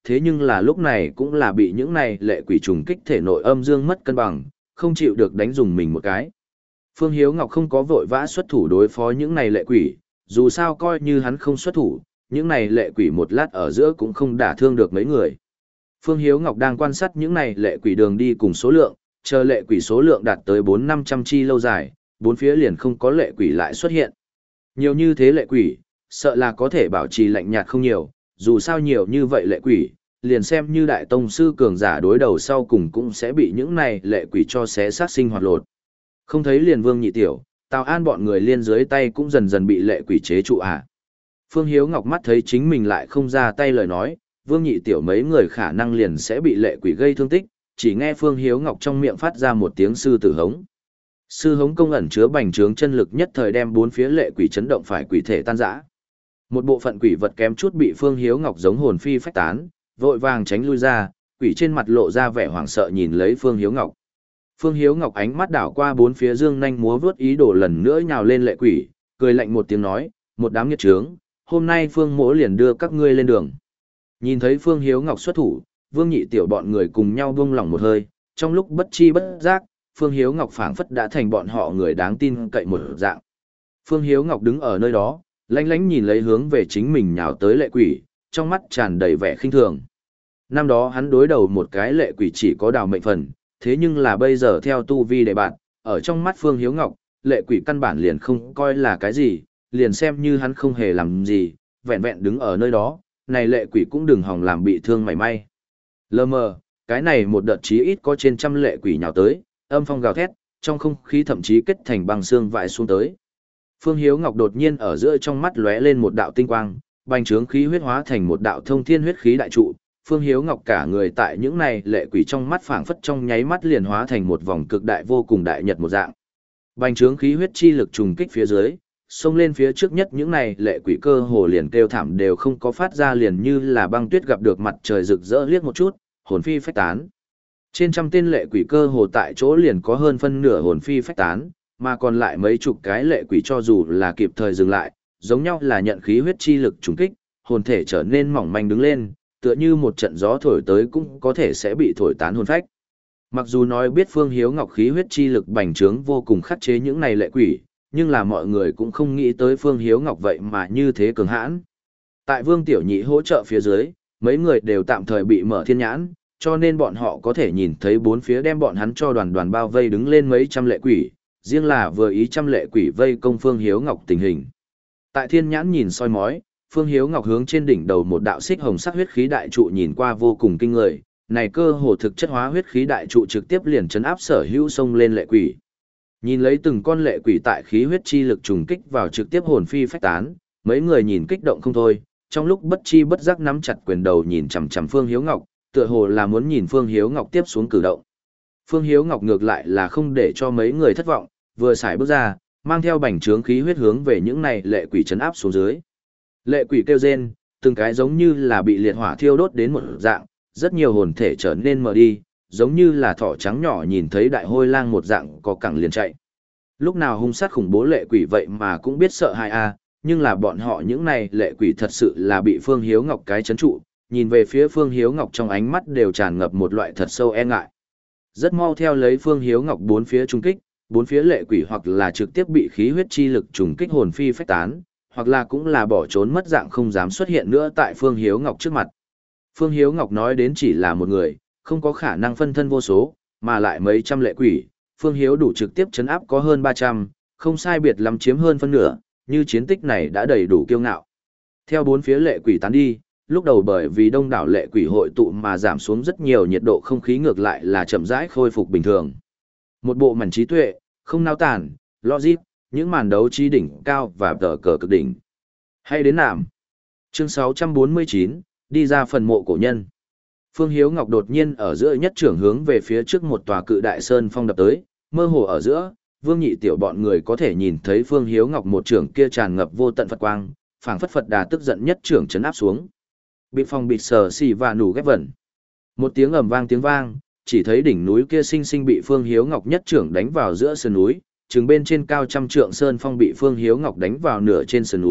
thế nhưng là lúc này cũng là bị những này lệ quỷ trùng kích thể nội âm dương mất cân bằng, không chịu được đánh dùng mình một cái. Phương Hiếu Ngọc không có vội vã xuất thủ đối phó những này lệ quỷ, dù sao coi như hắn không xuất thủ, những này lệ quỷ một lát ở giữa cũng không đả thương được mấy người. Phương Hiếu Ngọc đang quan sát những này lệ quỷ đường đi cùng số lượng, chờ lệ quỷ số lượng đạt tới bốn năm trăm chi lâu dài, bốn phía liền không có lệ quỷ lại xuất hiện. Nhiều như thế lệ quỷ, sợ là có thể bảo trì lạnh nhạt không nhiều, dù sao nhiều như vậy lệ quỷ, liền xem như đại tông sư cường giả đối đầu sau cùng cũng sẽ bị những này lệ quỷ cho xé sát sinh hoạt lột. Không thấy liền Vương Nhị Tiểu, Tào An bọn người liên dưới tay cũng dần dần bị lệ quỷ chế trụ à. Phương Hiếu Ngọc mắt thấy chính mình lại không ra tay lời nói, Vương Nhị Tiểu mấy người khả năng liền sẽ bị lệ quỷ gây thương tích, chỉ nghe Phương Hiếu Ngọc trong miệng phát ra một tiếng sư tử hống. Sư hống công ẩn chứa bành trướng chân lực nhất thời đem bốn phía lệ quỷ chấn động phải quỷ thể tan rã. Một bộ phận quỷ vật kém chút bị Phương Hiếu Ngọc giống hồn phi phách tán, vội vàng tránh lui ra, quỷ trên mặt lộ ra vẻ hoảng sợ nhìn lấy Phương Hiếu Ngọc. Phương Hiếu Ngọc ánh mắt đảo qua bốn phía dương nhanh múa vớt ý đồ lần nữa nhào lên lệ quỷ, cười lạnh một tiếng nói, một đám nghiệt trướng, hôm nay Phương mỗ liền đưa các ngươi lên đường. Nhìn thấy Phương Hiếu Ngọc xuất thủ, Vương Nhị Tiểu bọn người cùng nhau buông lỏng một hơi, trong lúc bất chi bất giác, Phương Hiếu Ngọc phảng phất đã thành bọn họ người đáng tin cậy một dạng. Phương Hiếu Ngọc đứng ở nơi đó, lánh lánh nhìn lấy hướng về chính mình nhào tới lệ quỷ, trong mắt tràn đầy vẻ khinh thường. Năm đó hắn đối đầu một cái lệ quỷ chỉ có đào mệnh phần, thế nhưng là bây giờ theo tu vi đệ bạn, ở trong mắt Phương Hiếu Ngọc, lệ quỷ căn bản liền không coi là cái gì, liền xem như hắn không hề làm gì, vẹn vẹn đứng ở nơi đó, này lệ quỷ cũng đừng hòng làm bị thương mảy may. Lơ mờ, cái này một đợt chí ít có trên trăm lệ quỷ nhào tới, âm phong gào thét, trong không khí thậm chí kết thành băng xương vãi xuống tới. Phương Hiếu Ngọc đột nhiên ở giữa trong mắt lóe lên một đạo tinh quang, bành trướng khí huyết hóa thành một đạo thông thiên huyết khí đại trụ. Phương Hiếu Ngọc cả người tại những này lệ quỷ trong mắt phảng phất trong nháy mắt liền hóa thành một vòng cực đại vô cùng đại nhật một dạng. Bành trướng khí huyết chi lực trùng kích phía dưới, xông lên phía trước nhất những này lệ quỷ cơ hồ liền kêu thảm đều không có phát ra, liền như là băng tuyết gặp được mặt trời rực rỡ liếc một chút, hồn phi phách tán. Trên trăm tên lệ quỷ cơ hồ tại chỗ liền có hơn phân nửa hồn phi phách tán, mà còn lại mấy chục cái lệ quỷ cho dù là kịp thời dừng lại, giống nhau là nhận khí huyết chi lực trùng kích, hồn thể trở nên mỏng manh đứng lên, tựa như một trận gió thổi tới cũng có thể sẽ bị thổi tán hồn phách. Mặc dù nói biết Phương Hiếu Ngọc khí huyết chi lực bành trướng vô cùng khắc chế những này lệ quỷ, nhưng là mọi người cũng không nghĩ tới Phương Hiếu Ngọc vậy mà như thế cường hãn. Tại Vương Tiểu Nhị hỗ trợ phía dưới, mấy người đều tạm thời bị mở thiên nhãn, cho nên bọn họ có thể nhìn thấy bốn phía đem bọn hắn cho đoàn đoàn bao vây đứng lên mấy trăm lệ quỷ, riêng là vừa ý trăm lệ quỷ vây công Phương Hiếu Ngọc tình hình. Tại thiên nhãn nhìn soi mói, Phương Hiếu Ngọc hướng trên đỉnh đầu một đạo xích hồng sắc huyết khí đại trụ nhìn qua vô cùng kinh người, này cơ hồ thực chất hóa huyết khí đại trụ trực tiếp liền chấn áp sở hữu xông lên lệ quỷ. Nhìn lấy từng con lệ quỷ tại khí huyết chi lực trùng kích vào trực tiếp hồn phi phách tán, mấy người nhìn kích động không thôi, trong lúc bất chi bất giác nắm chặt quyền đầu nhìn chằm chằm Phương Hiếu Ngọc, tựa hồ là muốn nhìn Phương Hiếu Ngọc tiếp xuống cử động. Phương Hiếu Ngọc ngược lại là không để cho mấy người thất vọng, vừa xài bước ra, mang theo bành trướng khí huyết hướng về những này lệ quỷ chấn áp xuống dưới. Lệ quỷ kêu rên, từng cái giống như là bị liệt hỏa thiêu đốt đến một dạng, rất nhiều hồn thể trở nên mờ đi, giống như là thỏ trắng nhỏ nhìn thấy đại hôi lang một dạng có cẳng liền chạy. Lúc nào hung sát khủng bố lệ quỷ vậy mà cũng biết sợ hãi a, nhưng là bọn họ những này lệ quỷ thật sự là bị Phương Hiếu Ngọc cái chấn trụ, nhìn về phía Phương Hiếu Ngọc trong ánh mắt đều tràn ngập một loại thật sâu e ngại. Rất mau theo lấy Phương Hiếu Ngọc bốn phía trung kích, bốn phía lệ quỷ hoặc là trực tiếp bị khí huyết chi lực trùng kích hồn phi phách tán, hoặc là cũng là bỏ trốn mất dạng không dám xuất hiện nữa tại Phương Hiếu Ngọc trước mặt. Phương Hiếu Ngọc nói đến chỉ là một người, không có khả năng phân thân vô số, mà lại mấy trăm lệ quỷ, Phương Hiếu đủ trực tiếp chấn áp có hơn ba trăm, không sai biệt lắm chiếm hơn phân nửa, như chiến tích này đã đầy đủ kiêu ngạo. Theo bốn phía lệ quỷ tán đi, lúc đầu bởi vì đông đảo lệ quỷ hội tụ mà giảm xuống rất nhiều, nhiệt độ không khí ngược lại là chậm rãi khôi phục bình thường. Một bộ mảnh trí tuệ, không nao tản, logic, những màn đấu trí đỉnh cao và tờ cờ cực đỉnh. Hay đến nạm. Chương sáu trăm bốn mươi chín, đi ra phần mộ cổ nhân. Phương Hiếu Ngọc đột nhiên ở giữa nhất trưởng hướng về phía trước một tòa cự đại sơn phong đập tới, mơ hồ ở giữa, Vương Nhị Tiểu bọn người có thể nhìn thấy Phương Hiếu Ngọc một trưởng kia tràn ngập vô tận Phật quang, phảng phất Phật Đà tức giận nhất trưởng chấn áp xuống. Bị phong bịt sờ xì và nủ ghép vẩn. Một tiếng ầm vang tiếng vang, chỉ thấy đỉnh núi kia sinh sinh bị Phương Hiếu Ngọc nhất trưởng đánh vào giữa sườn núi, chừng bên trên cao trăm trượng sơn phong bị Phương Hiếu Ngọc đánh vào nửa trên sườn núi,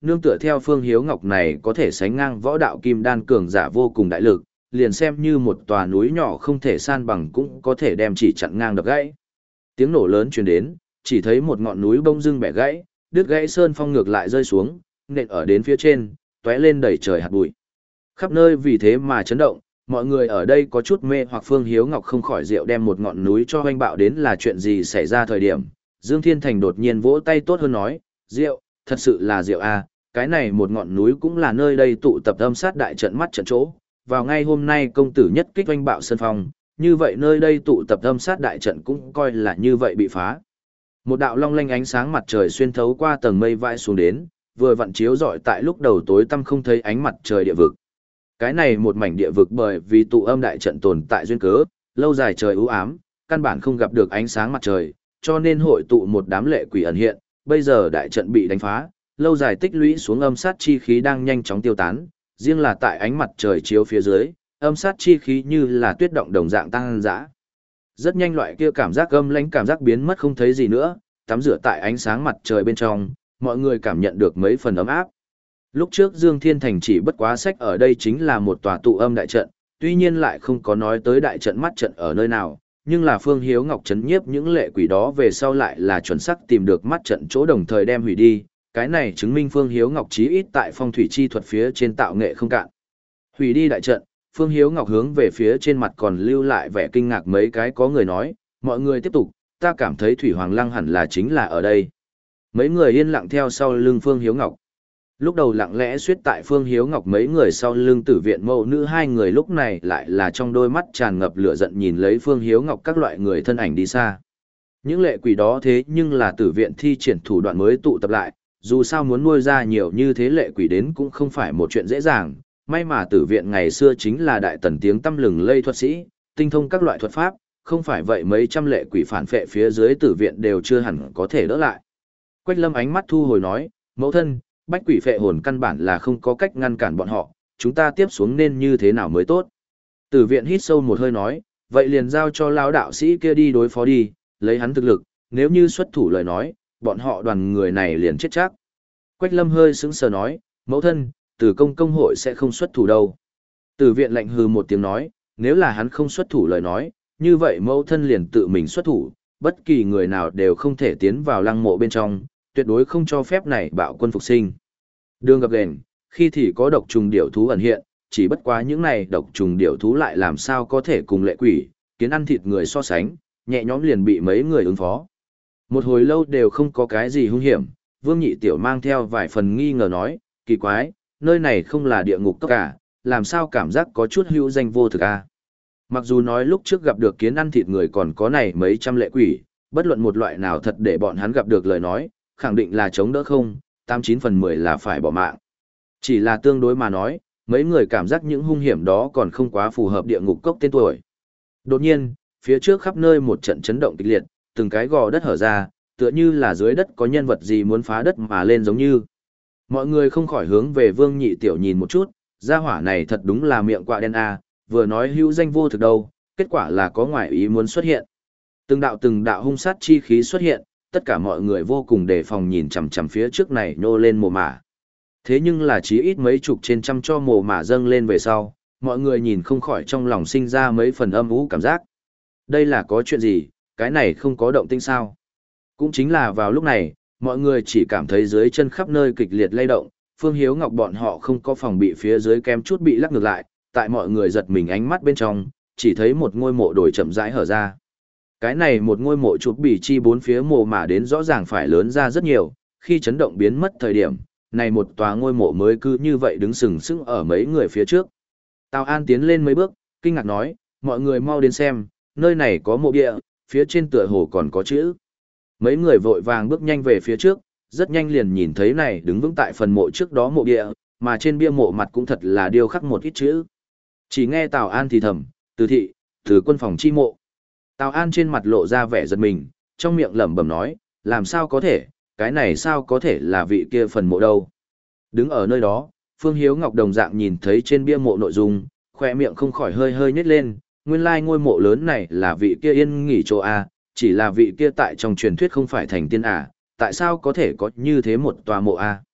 nương tựa theo Phương Hiếu Ngọc này có thể sánh ngang võ đạo kim đan cường giả vô cùng đại lực, liền xem như một tòa núi nhỏ không thể san bằng cũng có thể đem chỉ chặn ngang đập gãy. Tiếng nổ lớn truyền đến, chỉ thấy một ngọn núi bông dưng bẻ gãy, đứt gãy sơn phong ngược lại rơi xuống, nện ở đến phía trên, tóe lên đầy trời hạt bụi. Khắp nơi vì thế mà chấn động, mọi người ở đây có chút mê hoặc Phương Hiếu Ngọc không khỏi rượu đem một ngọn núi cho hoanh bạo đến là chuyện gì xảy ra thời điểm. Dương Thiên Thành đột nhiên vỗ tay tốt hơn nói, rượu, thật sự là rượu a, cái này một ngọn núi cũng là nơi đây tụ tập âm sát đại trận mắt trận chỗ. Vào ngay hôm nay công tử nhất kích hoanh bạo sơn phong, như vậy nơi đây tụ tập âm sát đại trận cũng coi là như vậy bị phá. Một đạo long lanh ánh sáng mặt trời xuyên thấu qua tầng mây vãi xuống đến, vừa vặn chiếu rọi tại lúc đầu tối tăm không thấy ánh mặt trời địa vực. Cái này một mảnh địa vực bởi vì tụ âm đại trận tồn tại duyên cớ, lâu dài trời u ám, căn bản không gặp được ánh sáng mặt trời, cho nên hội tụ một đám lệ quỷ ẩn hiện, bây giờ đại trận bị đánh phá, lâu dài tích lũy xuống âm sát chi khí đang nhanh chóng tiêu tán, riêng là tại ánh mặt trời chiếu phía dưới, âm sát chi khí như là tuyết động đồng dạng tăng dã. Rất nhanh loại kia cảm giác âm lãnh cảm giác biến mất không thấy gì nữa, tắm rửa tại ánh sáng mặt trời bên trong, mọi người cảm nhận được mấy phần ấm áp. Lúc trước Dương Thiên Thành chỉ bất quá sách ở đây chính là một tòa tụ âm đại trận, tuy nhiên lại không có nói tới đại trận mắt trận ở nơi nào, nhưng là Phương Hiếu Ngọc chấn nhiếp những lệ quỷ đó về sau lại là chuẩn xác tìm được mắt trận chỗ đồng thời đem hủy đi, cái này chứng minh Phương Hiếu Ngọc chí ít tại phong thủy chi thuật phía trên tạo nghệ không cạn. Hủy đi đại trận, Phương Hiếu Ngọc hướng về phía trên mặt còn lưu lại vẻ kinh ngạc mấy cái có người nói, mọi người tiếp tục, ta cảm thấy Thủy Hoàng Lăng hẳn là chính là ở đây. Mấy người yên lặng theo sau lưng Phương Hiếu Ngọc. Lúc đầu lặng lẽ suýt tại Phương Hiếu Ngọc mấy người sau lưng tử viện mẫu nữ hai người lúc này lại là trong đôi mắt tràn ngập lửa giận nhìn lấy Phương Hiếu Ngọc các loại người thân ảnh đi xa. Những lệ quỷ đó thế nhưng là tử viện thi triển thủ đoạn mới tụ tập lại, dù sao muốn nuôi ra nhiều như thế lệ quỷ đến cũng không phải một chuyện dễ dàng, may mà tử viện ngày xưa chính là đại tần tiếng tăm lừng lây thuật sĩ, tinh thông các loại thuật pháp, không phải vậy mấy trăm lệ quỷ phản phệ phía dưới tử viện đều chưa hẳn có thể đỡ lại. Quách Lâm ánh mắt thu hồi nói, mẫu thân, bách quỷ phệ hồn căn bản là không có cách ngăn cản bọn họ, chúng ta tiếp xuống nên như thế nào mới tốt. Tử viện hít sâu một hơi nói, vậy liền giao cho lão đạo sĩ kia đi đối phó đi, lấy hắn thực lực, nếu như xuất thủ lời nói, bọn họ đoàn người này liền chết chắc. Quách Lâm hơi sững sờ nói, mẫu thân, Tử công công hội sẽ không xuất thủ đâu. Tử viện lạnh hừ một tiếng nói, nếu là hắn không xuất thủ lời nói, như vậy mẫu thân liền tự mình xuất thủ, bất kỳ người nào đều không thể tiến vào lăng mộ bên trong, tuyệt đối không cho phép này bạo quân phục sinh. Đường gặp gền, khi thì có độc trùng điểu thú ẩn hiện, chỉ bất quá những này độc trùng điểu thú lại làm sao có thể cùng lệ quỷ, kiến ăn thịt người so sánh, nhẹ nhõm liền bị mấy người ứng phó. Một hồi lâu đều không có cái gì hung hiểm, Vương Nhị Tiểu mang theo vài phần nghi ngờ nói, kỳ quái, nơi này không là địa ngục tất cả, làm sao cảm giác có chút hữu danh vô thực a. Mặc dù nói lúc trước gặp được kiến ăn thịt người còn có này mấy trăm lệ quỷ, bất luận một loại nào thật để bọn hắn gặp được lời nói, khẳng định là chống đỡ không, tám chín phần mười là phải bỏ mạng. Chỉ là tương đối mà nói, mấy người cảm giác những hung hiểm đó còn không quá phù hợp địa ngục cốc tên tuổi. Đột nhiên, phía trước khắp nơi một trận chấn động kịch liệt, từng cái gò đất hở ra, tựa như là dưới đất có nhân vật gì muốn phá đất mà lên giống như. Mọi người không khỏi hướng về Vương Nhị Tiểu nhìn một chút, gia hỏa này thật đúng là miệng quạ đen a, vừa nói hữu danh vô thực đâu, kết quả là có ngoại ý muốn xuất hiện. Từng đạo từng đạo hung sát chi khí xuất hiện, tất cả mọi người vô cùng đề phòng nhìn chằm chằm phía trước này nhô lên mồ mả. Thế nhưng là chí ít mấy chục trên trăm cho mồ mả dâng lên về sau, mọi người nhìn không khỏi trong lòng sinh ra mấy phần âm u cảm giác. Đây là có chuyện gì, cái này không có động tĩnh sao? Cũng chính là vào lúc này, mọi người chỉ cảm thấy dưới chân khắp nơi kịch liệt lay động, Phương Hiếu Ngọc bọn họ không có phòng bị phía dưới kém chút bị lắc ngược lại, tại mọi người giật mình ánh mắt bên trong, chỉ thấy một ngôi mộ đổi chậm rãi hở ra. Cái này một ngôi mộ chụp bì chi bốn phía mộ mà đến rõ ràng phải lớn ra rất nhiều, khi chấn động biến mất thời điểm, này một tòa ngôi mộ mới cứ như vậy đứng sừng sững ở mấy người phía trước. Tào An tiến lên mấy bước, kinh ngạc nói, mọi người mau đến xem, nơi này có mộ bia, phía trên tựa hồ còn có chữ. Mấy người vội vàng bước nhanh về phía trước, rất nhanh liền nhìn thấy này đứng vững tại phần mộ trước đó mộ bia, mà trên bia mộ mặt cũng thật là điêu khắc một ít chữ. Chỉ nghe Tào An thì thầm, từ thị, từ quân phòng chi mộ. Tào An trên mặt lộ ra vẻ giật mình, trong miệng lẩm bẩm nói, làm sao có thể, cái này sao có thể là vị kia phần mộ đâu. Đứng ở nơi đó, Phương Hiếu Ngọc đồng dạng nhìn thấy trên bia mộ nội dung, khoe miệng không khỏi hơi hơi nhếch lên, nguyên lai ngôi mộ lớn này là vị kia yên nghỉ chỗ A, chỉ là vị kia tại trong truyền thuyết không phải thành tiên à, tại sao có thể có như thế một tòa mộ A.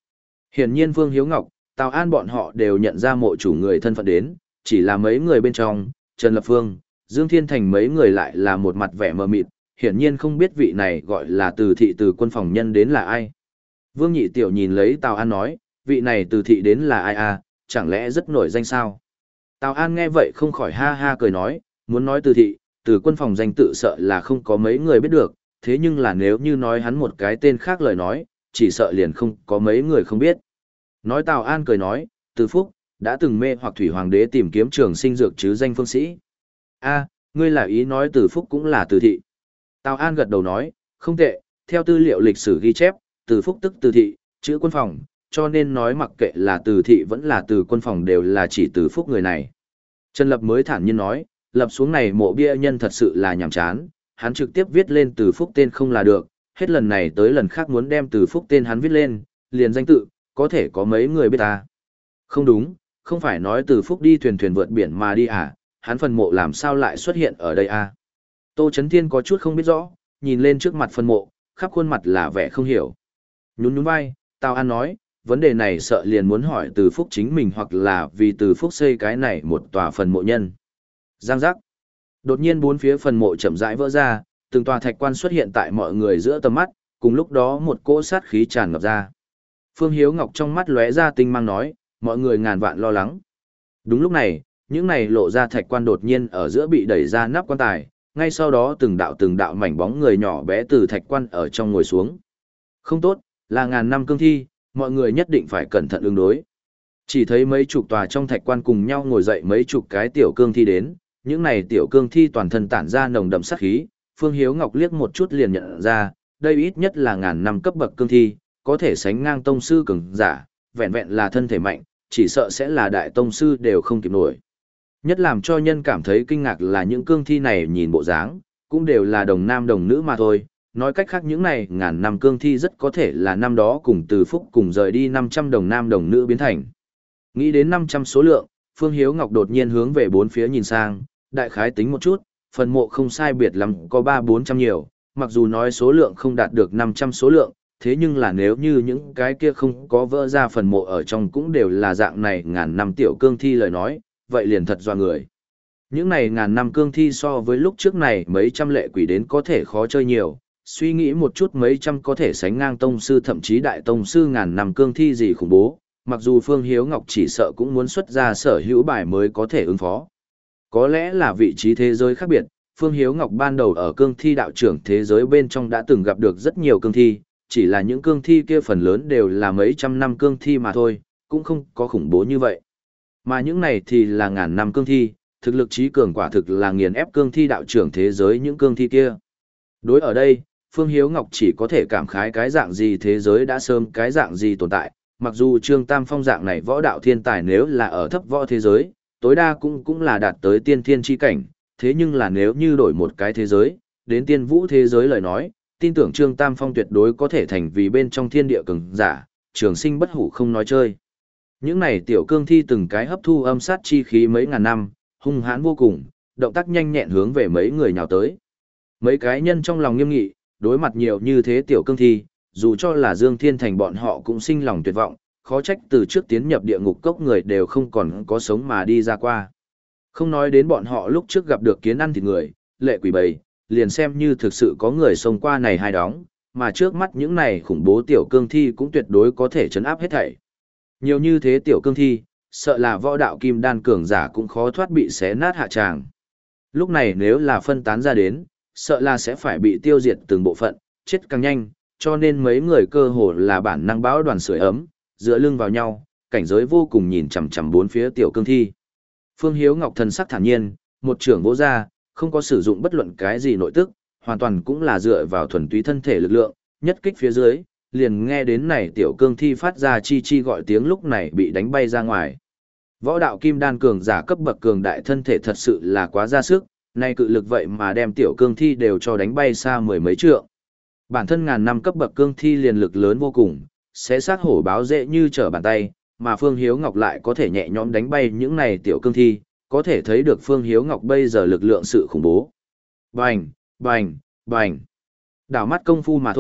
Hiển nhiên Phương Hiếu Ngọc, Tào An bọn họ đều nhận ra mộ chủ người thân phận đến, chỉ là mấy người bên trong, Trần Lập Phương, Dương Thiên Thành mấy người lại là một mặt vẻ mờ mịt, hiển nhiên không biết vị này gọi là từ thị từ quân phòng nhân đến là ai. Vương Nhị Tiểu nhìn lấy Tào An nói, vị này từ thị đến là ai à, chẳng lẽ rất nổi danh sao? Tào An nghe vậy không khỏi ha ha cười nói, muốn nói từ thị, từ quân phòng danh tự sợ là không có mấy người biết được, thế nhưng là nếu như nói hắn một cái tên khác lời nói, chỉ sợ liền không có mấy người không biết. Nói Tào An cười nói, từ phúc, đã từng mê hoặc thủy hoàng đế tìm kiếm trường sinh dược chứ danh phương sĩ. A, ngươi là ý nói từ phúc cũng là từ thị. Tào An gật đầu nói, không tệ, theo tư liệu lịch sử ghi chép, từ phúc tức từ thị, chữ quân phòng, cho nên nói mặc kệ là từ thị vẫn là từ quân phòng đều là chỉ từ phúc người này. Trần Lập mới thản nhiên nói, lập xuống này mộ bia nhân thật sự là nhàm chán, hắn trực tiếp viết lên từ phúc tên không là được, hết lần này tới lần khác muốn đem từ phúc tên hắn viết lên, liền danh tự, có thể có mấy người biết ta. Không đúng, không phải nói từ phúc đi thuyền thuyền vượt biển mà đi à, hắn phần mộ làm sao lại xuất hiện ở đây à. Tô Chấn Thiên có chút không biết rõ, nhìn lên trước mặt phần mộ, khắp khuôn mặt là vẻ không hiểu. Nhún nhún vai, Tào An nói, vấn đề này sợ liền muốn hỏi từ phúc chính mình hoặc là vì từ phúc xây cái này một tòa phần mộ nhân. Giang giác. Đột nhiên bốn phía phần mộ chậm rãi vỡ ra, từng tòa thạch quan xuất hiện tại mọi người giữa tầm mắt, cùng lúc đó một cỗ sát khí tràn ngập ra. Phương Hiếu Ngọc trong mắt lóe ra tinh mang nói, mọi người ngàn vạn lo lắng. Đúng lúc này, những này lộ ra thạch quan đột nhiên ở giữa bị đẩy ra nắp quan tài, ngay sau đó từng đạo từng đạo mảnh bóng người nhỏ bé từ thạch quan ở trong ngồi xuống. Không tốt, là ngàn năm cương thi, mọi người nhất định phải cẩn thận ứng đối. Chỉ thấy mấy chục tòa trong thạch quan cùng nhau ngồi dậy mấy chục cái tiểu cương thi đến, những này tiểu cương thi toàn thân tản ra nồng đậm sát khí, Phương Hiếu Ngọc liếc một chút liền nhận ra, đây ít nhất là ngàn năm cấp bậc cương thi, có thể sánh ngang tông sư cường giả, vẹn vẹn là thân thể mạnh, chỉ sợ sẽ là đại tông sư đều không kịp nổi. Nhất làm cho nhân cảm thấy kinh ngạc là những cương thi này nhìn bộ dáng, cũng đều là đồng nam đồng nữ mà thôi. Nói cách khác những này ngàn năm cương thi rất có thể là năm đó cùng từ phúc cùng rời đi năm trăm đồng nam đồng nữ biến thành. Nghĩ đến năm trăm số lượng, Phương Hiếu Ngọc đột nhiên hướng về bốn phía nhìn sang, đại khái tính một chút, phần mộ không sai biệt lắm có ba bốn trăm nhiều, mặc dù nói số lượng không đạt được năm trăm số lượng, thế nhưng là nếu như những cái kia không có vỡ ra phần mộ ở trong cũng đều là dạng này ngàn năm tiểu cương thi lời nói, vậy liền thật doa người. Những này ngàn năm cương thi so với lúc trước này mấy trăm lệ quỷ đến có thể khó chơi nhiều, suy nghĩ một chút mấy trăm có thể sánh ngang tông sư thậm chí đại tông sư ngàn năm cương thi gì khủng bố, mặc dù Phương Hiếu Ngọc chỉ sợ cũng muốn xuất ra sở hữu bài mới có thể ứng phó. Có lẽ là vị trí thế giới khác biệt, Phương Hiếu Ngọc ban đầu ở cương thi đạo trưởng thế giới bên trong đã từng gặp được rất nhiều cương thi, chỉ là những cương thi kia phần lớn đều là mấy trăm năm cương thi mà thôi, cũng không có khủng bố như vậy. Mà những này thì là ngàn năm cương thi, thực lực trí cường quả thực là nghiền ép cương thi đạo trưởng thế giới những cương thi kia. Đối ở đây, Phương Hiếu Ngọc chỉ có thể cảm khái cái dạng gì thế giới đã sớm cái dạng gì tồn tại, mặc dù Trương Tam Phong dạng này võ đạo thiên tài nếu là ở thấp võ thế giới, tối đa cũng cũng là đạt tới tiên thiên chi cảnh, thế nhưng là nếu như đổi một cái thế giới, đến tiên vũ thế giới lời nói, tin tưởng Trương Tam Phong tuyệt đối có thể thành vì bên trong thiên địa cường giả, trường sinh bất hủ không nói chơi. Những này tiểu cương thi từng cái hấp thu âm sát chi khí mấy ngàn năm, hung hãn vô cùng, động tác nhanh nhẹn hướng về mấy người nhào tới. Mấy cái nhân trong lòng nghiêm nghị, đối mặt nhiều như thế tiểu cương thi, dù cho là Dương Thiên Thành bọn họ cũng sinh lòng tuyệt vọng, khó trách từ trước tiến nhập địa ngục cốc người đều không còn có sống mà đi ra qua. Không nói đến bọn họ lúc trước gặp được kiến ăn thịt người, lệ quỷ bầy, liền xem như thực sự có người sống qua này hai đóng, mà trước mắt những này khủng bố tiểu cương thi cũng tuyệt đối có thể chấn áp hết thảy. Nhiều như thế tiểu cương thi, sợ là võ đạo kim đan cường giả cũng khó thoát bị xé nát hạ tràng. Lúc này nếu là phân tán ra đến, sợ là sẽ phải bị tiêu diệt từng bộ phận, chết càng nhanh, cho nên mấy người cơ hồ là bản năng báo đoàn sưởi ấm, dựa lưng vào nhau, cảnh giới vô cùng nhìn chằm chằm bốn phía tiểu cương thi. Phương Hiếu Ngọc thần sắc thản nhiên, một trưởng vỗ ra, không có sử dụng bất luận cái gì nội tức, hoàn toàn cũng là dựa vào thuần túy thân thể lực lượng, nhất kích phía dưới, liền nghe đến này tiểu cương thi phát ra chi chi gọi tiếng lúc này bị đánh bay ra ngoài. Võ đạo kim đan cường giả cấp bậc cường đại thân thể thật sự là quá ra sức, nay cự lực vậy mà đem tiểu cương thi đều cho đánh bay xa mười mấy trượng. Bản thân ngàn năm cấp bậc cương thi liền lực lớn vô cùng, sẽ sát hổ báo dễ như trở bàn tay, mà Phương Hiếu Ngọc lại có thể nhẹ nhõm đánh bay những này tiểu cương thi, có thể thấy được Phương Hiếu Ngọc bây giờ lực lượng sự khủng bố. Bành, bành, bành. Đảo mắt công phu mà thôi,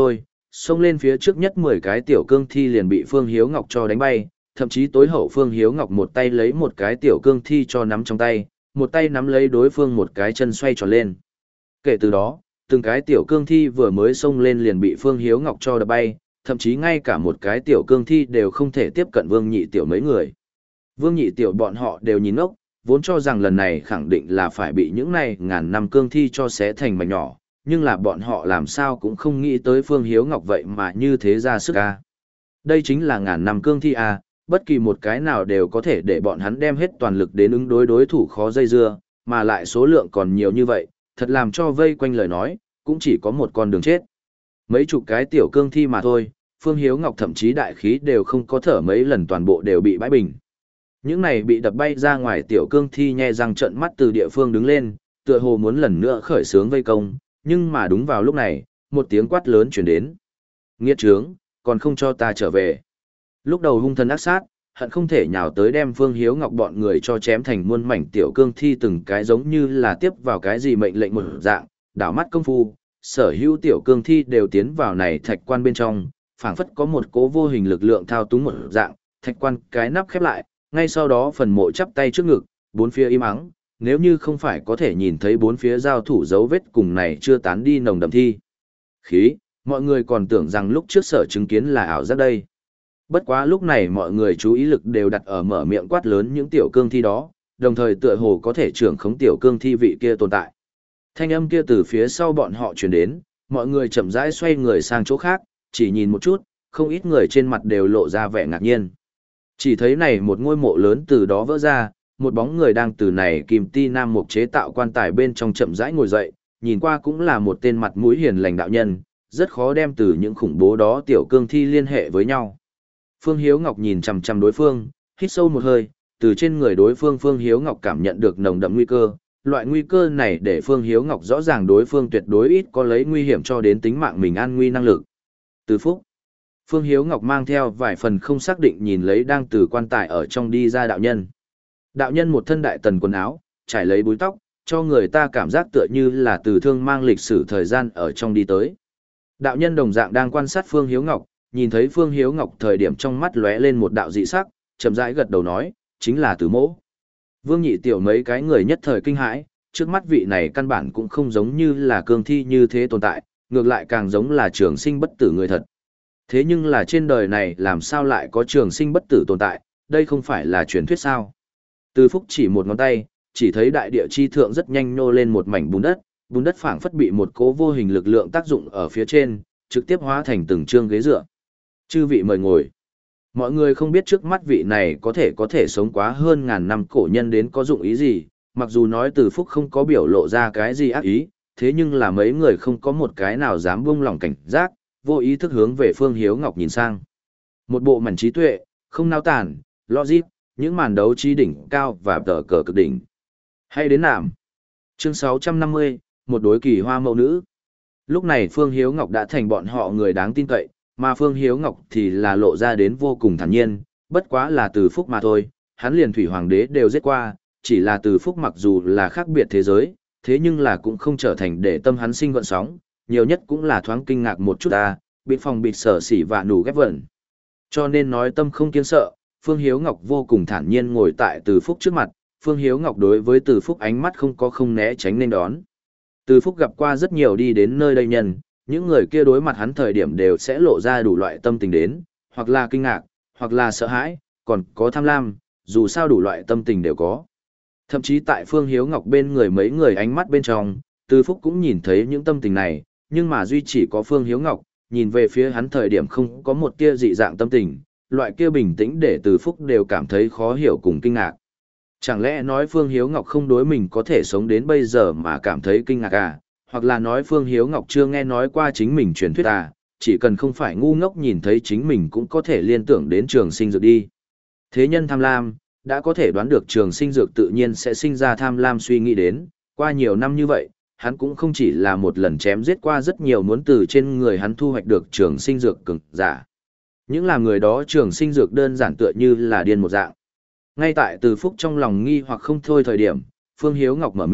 xông lên phía trước nhất mười cái tiểu cương thi liền bị Phương Hiếu Ngọc cho đánh bay, thậm chí tối hậu Phương Hiếu Ngọc một tay lấy một cái tiểu cương thi cho nắm trong tay, một tay nắm lấy đối phương một cái chân xoay tròn lên. Kể từ đó, từng cái tiểu cương thi vừa mới xông lên liền bị Phương Hiếu Ngọc cho đập bay, thậm chí ngay cả một cái tiểu cương thi đều không thể tiếp cận Vương Nhị Tiểu mấy người. Vương Nhị Tiểu bọn họ đều nhìn ngốc, vốn cho rằng lần này khẳng định là phải bị những này ngàn năm cương thi cho xé thành mảnh nhỏ, nhưng là bọn họ làm sao cũng không nghĩ tới Phương Hiếu Ngọc vậy mà như thế ra sức a. Đây chính là ngàn năm cương thi a, bất kỳ một cái nào đều có thể để bọn hắn đem hết toàn lực đến ứng đối đối thủ khó dây dưa, mà lại số lượng còn nhiều như vậy, thật làm cho vây quanh lời nói, cũng chỉ có một con đường chết. Mấy chục cái tiểu cương thi mà thôi, Phương Hiếu Ngọc thậm chí đại khí đều không có thở mấy lần toàn bộ đều bị bãi bình. Những này bị đập bay ra ngoài tiểu cương thi nhe răng trợn mắt từ địa phương đứng lên, tựa hồ muốn lần nữa khởi xướng vây công, nhưng mà đúng vào lúc này, một tiếng quát lớn truyền đến. Nghiệt trướng, còn không cho ta trở về. Lúc đầu hung thần ác sát, hận không thể nhào tới đem Phương Hiếu Ngọc bọn người cho chém thành muôn mảnh tiểu cương thi từng cái giống như là tiếp vào cái gì mệnh lệnh một dạng, đảo mắt công phu, sở hữu tiểu cương thi đều tiến vào này thạch quan bên trong, phảng phất có một cố vô hình lực lượng thao túng một dạng, thạch quan cái nắp khép lại, ngay sau đó phần mộ chắp tay trước ngực, bốn phía im ắng, nếu như không phải có thể nhìn thấy bốn phía giao thủ dấu vết cùng này chưa tán đi nồng đậm thi khí, mọi người còn tưởng rằng lúc trước sở chứng kiến là ảo giác đây. Bất quá lúc này mọi người chú ý lực đều đặt ở mở miệng quát lớn những tiểu cương thi đó, đồng thời tựa hồ có thể trưởng khống tiểu cương thi vị kia tồn tại. Thanh âm kia từ phía sau bọn họ truyền đến, mọi người chậm rãi xoay người sang chỗ khác, chỉ nhìn một chút, không ít người trên mặt đều lộ ra vẻ ngạc nhiên. Chỉ thấy này một ngôi mộ lớn từ đó vỡ ra, một bóng người đang từ này kim ti nam mục chế tạo quan tài bên trong chậm rãi ngồi dậy, nhìn qua cũng là một tên mặt mũi hiền lành đạo nhân, rất khó đem từ những khủng bố đó tiểu cương thi liên hệ với nhau. Phương Hiếu Ngọc nhìn chằm chằm đối phương, hít sâu một hơi, từ trên người đối phương Phương Hiếu Ngọc cảm nhận được nồng đậm nguy cơ, loại nguy cơ này để Phương Hiếu Ngọc rõ ràng đối phương tuyệt đối ít có lấy nguy hiểm cho đến tính mạng mình an nguy năng lực. Từ phúc, Phương Hiếu Ngọc mang theo vài phần không xác định nhìn lấy đang từ quan tài ở trong đi ra đạo nhân. Đạo nhân một thân đại tần quần áo, trải lấy búi tóc, cho người ta cảm giác tựa như là từ thương mang lịch sử thời gian ở trong đi tới. Đạo nhân đồng dạng đang quan sát Phương Hiếu Ngọc, nhìn thấy Phương Hiếu Ngọc thời điểm trong mắt lóe lên một đạo dị sắc, chậm rãi gật đầu nói, chính là Từ Mỗ. Vương Nhị Tiểu mấy cái người nhất thời kinh hãi, trước mắt vị này căn bản cũng không giống như là cương thi như thế tồn tại, ngược lại càng giống là trường sinh bất tử người thật. Thế nhưng là trên đời này làm sao lại có trường sinh bất tử tồn tại, đây không phải là truyền thuyết sao? Từ Phúc chỉ một ngón tay, chỉ thấy đại địa chi thượng rất nhanh nô lên một mảnh bùn đất, bùn đất phảng phất bị một cố vô hình lực lượng tác dụng ở phía trên, trực tiếp hóa thành từng trương ghế dựa. Chư vị mời ngồi. Mọi người không biết trước mắt vị này có thể có thể sống quá hơn ngàn năm cổ nhân đến có dụng ý gì, mặc dù nói Từ Phúc không có biểu lộ ra cái gì ác ý, thế nhưng là mấy người không có một cái nào dám buông lỏng cảnh giác, vô ý thức hướng về Phương Hiếu Ngọc nhìn sang. Một bộ mảnh trí tuệ, không nao tản, logic, những màn đấu trí đỉnh cao và tờ cờ cực đỉnh. Hay đến nàm. Chương sáu trăm năm mươi, một đối kỳ hoa mẫu nữ. Lúc này Phương Hiếu Ngọc đã thành bọn họ người đáng tin cậy, mà Phương Hiếu Ngọc thì là lộ ra đến vô cùng thản nhiên, bất quá là Từ Phúc mà thôi, hắn liền thủy hoàng đế đều giết qua, chỉ là Từ Phúc mặc dù là khác biệt thế giới, thế nhưng là cũng không trở thành để tâm hắn sinh gợn sóng, nhiều nhất cũng là thoáng kinh ngạc một chút ta, bị phòng bịt sở xỉ và nủ ghép vẩn. Cho nên nói tâm không kiên sợ, Phương Hiếu Ngọc vô cùng thản nhiên ngồi tại Từ Phúc trước mặt, Phương Hiếu Ngọc đối với Từ Phúc ánh mắt không có không né tránh nên đón. Từ Phúc gặp qua rất nhiều đi đến nơi đây nhân, những người kia đối mặt hắn thời điểm đều sẽ lộ ra đủ loại tâm tình đến, hoặc là kinh ngạc, hoặc là sợ hãi, còn có tham lam, dù sao đủ loại tâm tình đều có. Thậm chí tại Phương Hiếu Ngọc bên người mấy người ánh mắt bên trong, Từ Phúc cũng nhìn thấy những tâm tình này, nhưng mà duy chỉ có Phương Hiếu Ngọc, nhìn về phía hắn thời điểm không có một tia dị dạng tâm tình, loại kia bình tĩnh để Từ Phúc đều cảm thấy khó hiểu cùng kinh ngạc. Chẳng lẽ nói Phương Hiếu Ngọc không đối mình có thể sống đến bây giờ mà cảm thấy kinh ngạc à? Hoặc là nói Phương Hiếu Ngọc chưa nghe nói qua chính mình truyền thuyết à? Chỉ cần không phải ngu ngốc nhìn thấy chính mình cũng có thể liên tưởng đến trường sinh dược đi. Thế nhân tham lam, đã có thể đoán được trường sinh dược tự nhiên sẽ sinh ra tham lam suy nghĩ đến, qua nhiều năm như vậy, hắn cũng không chỉ là một lần chém giết qua rất nhiều muốn từ trên người hắn thu hoạch được trường sinh dược cực giả. Những là người đó trường sinh dược đơn giản tựa như là điên một dạng. Ngay tại Từ Phúc trong lòng nghi hoặc không thôi thời điểm, Phương Hiếu Ngọc mở miệng,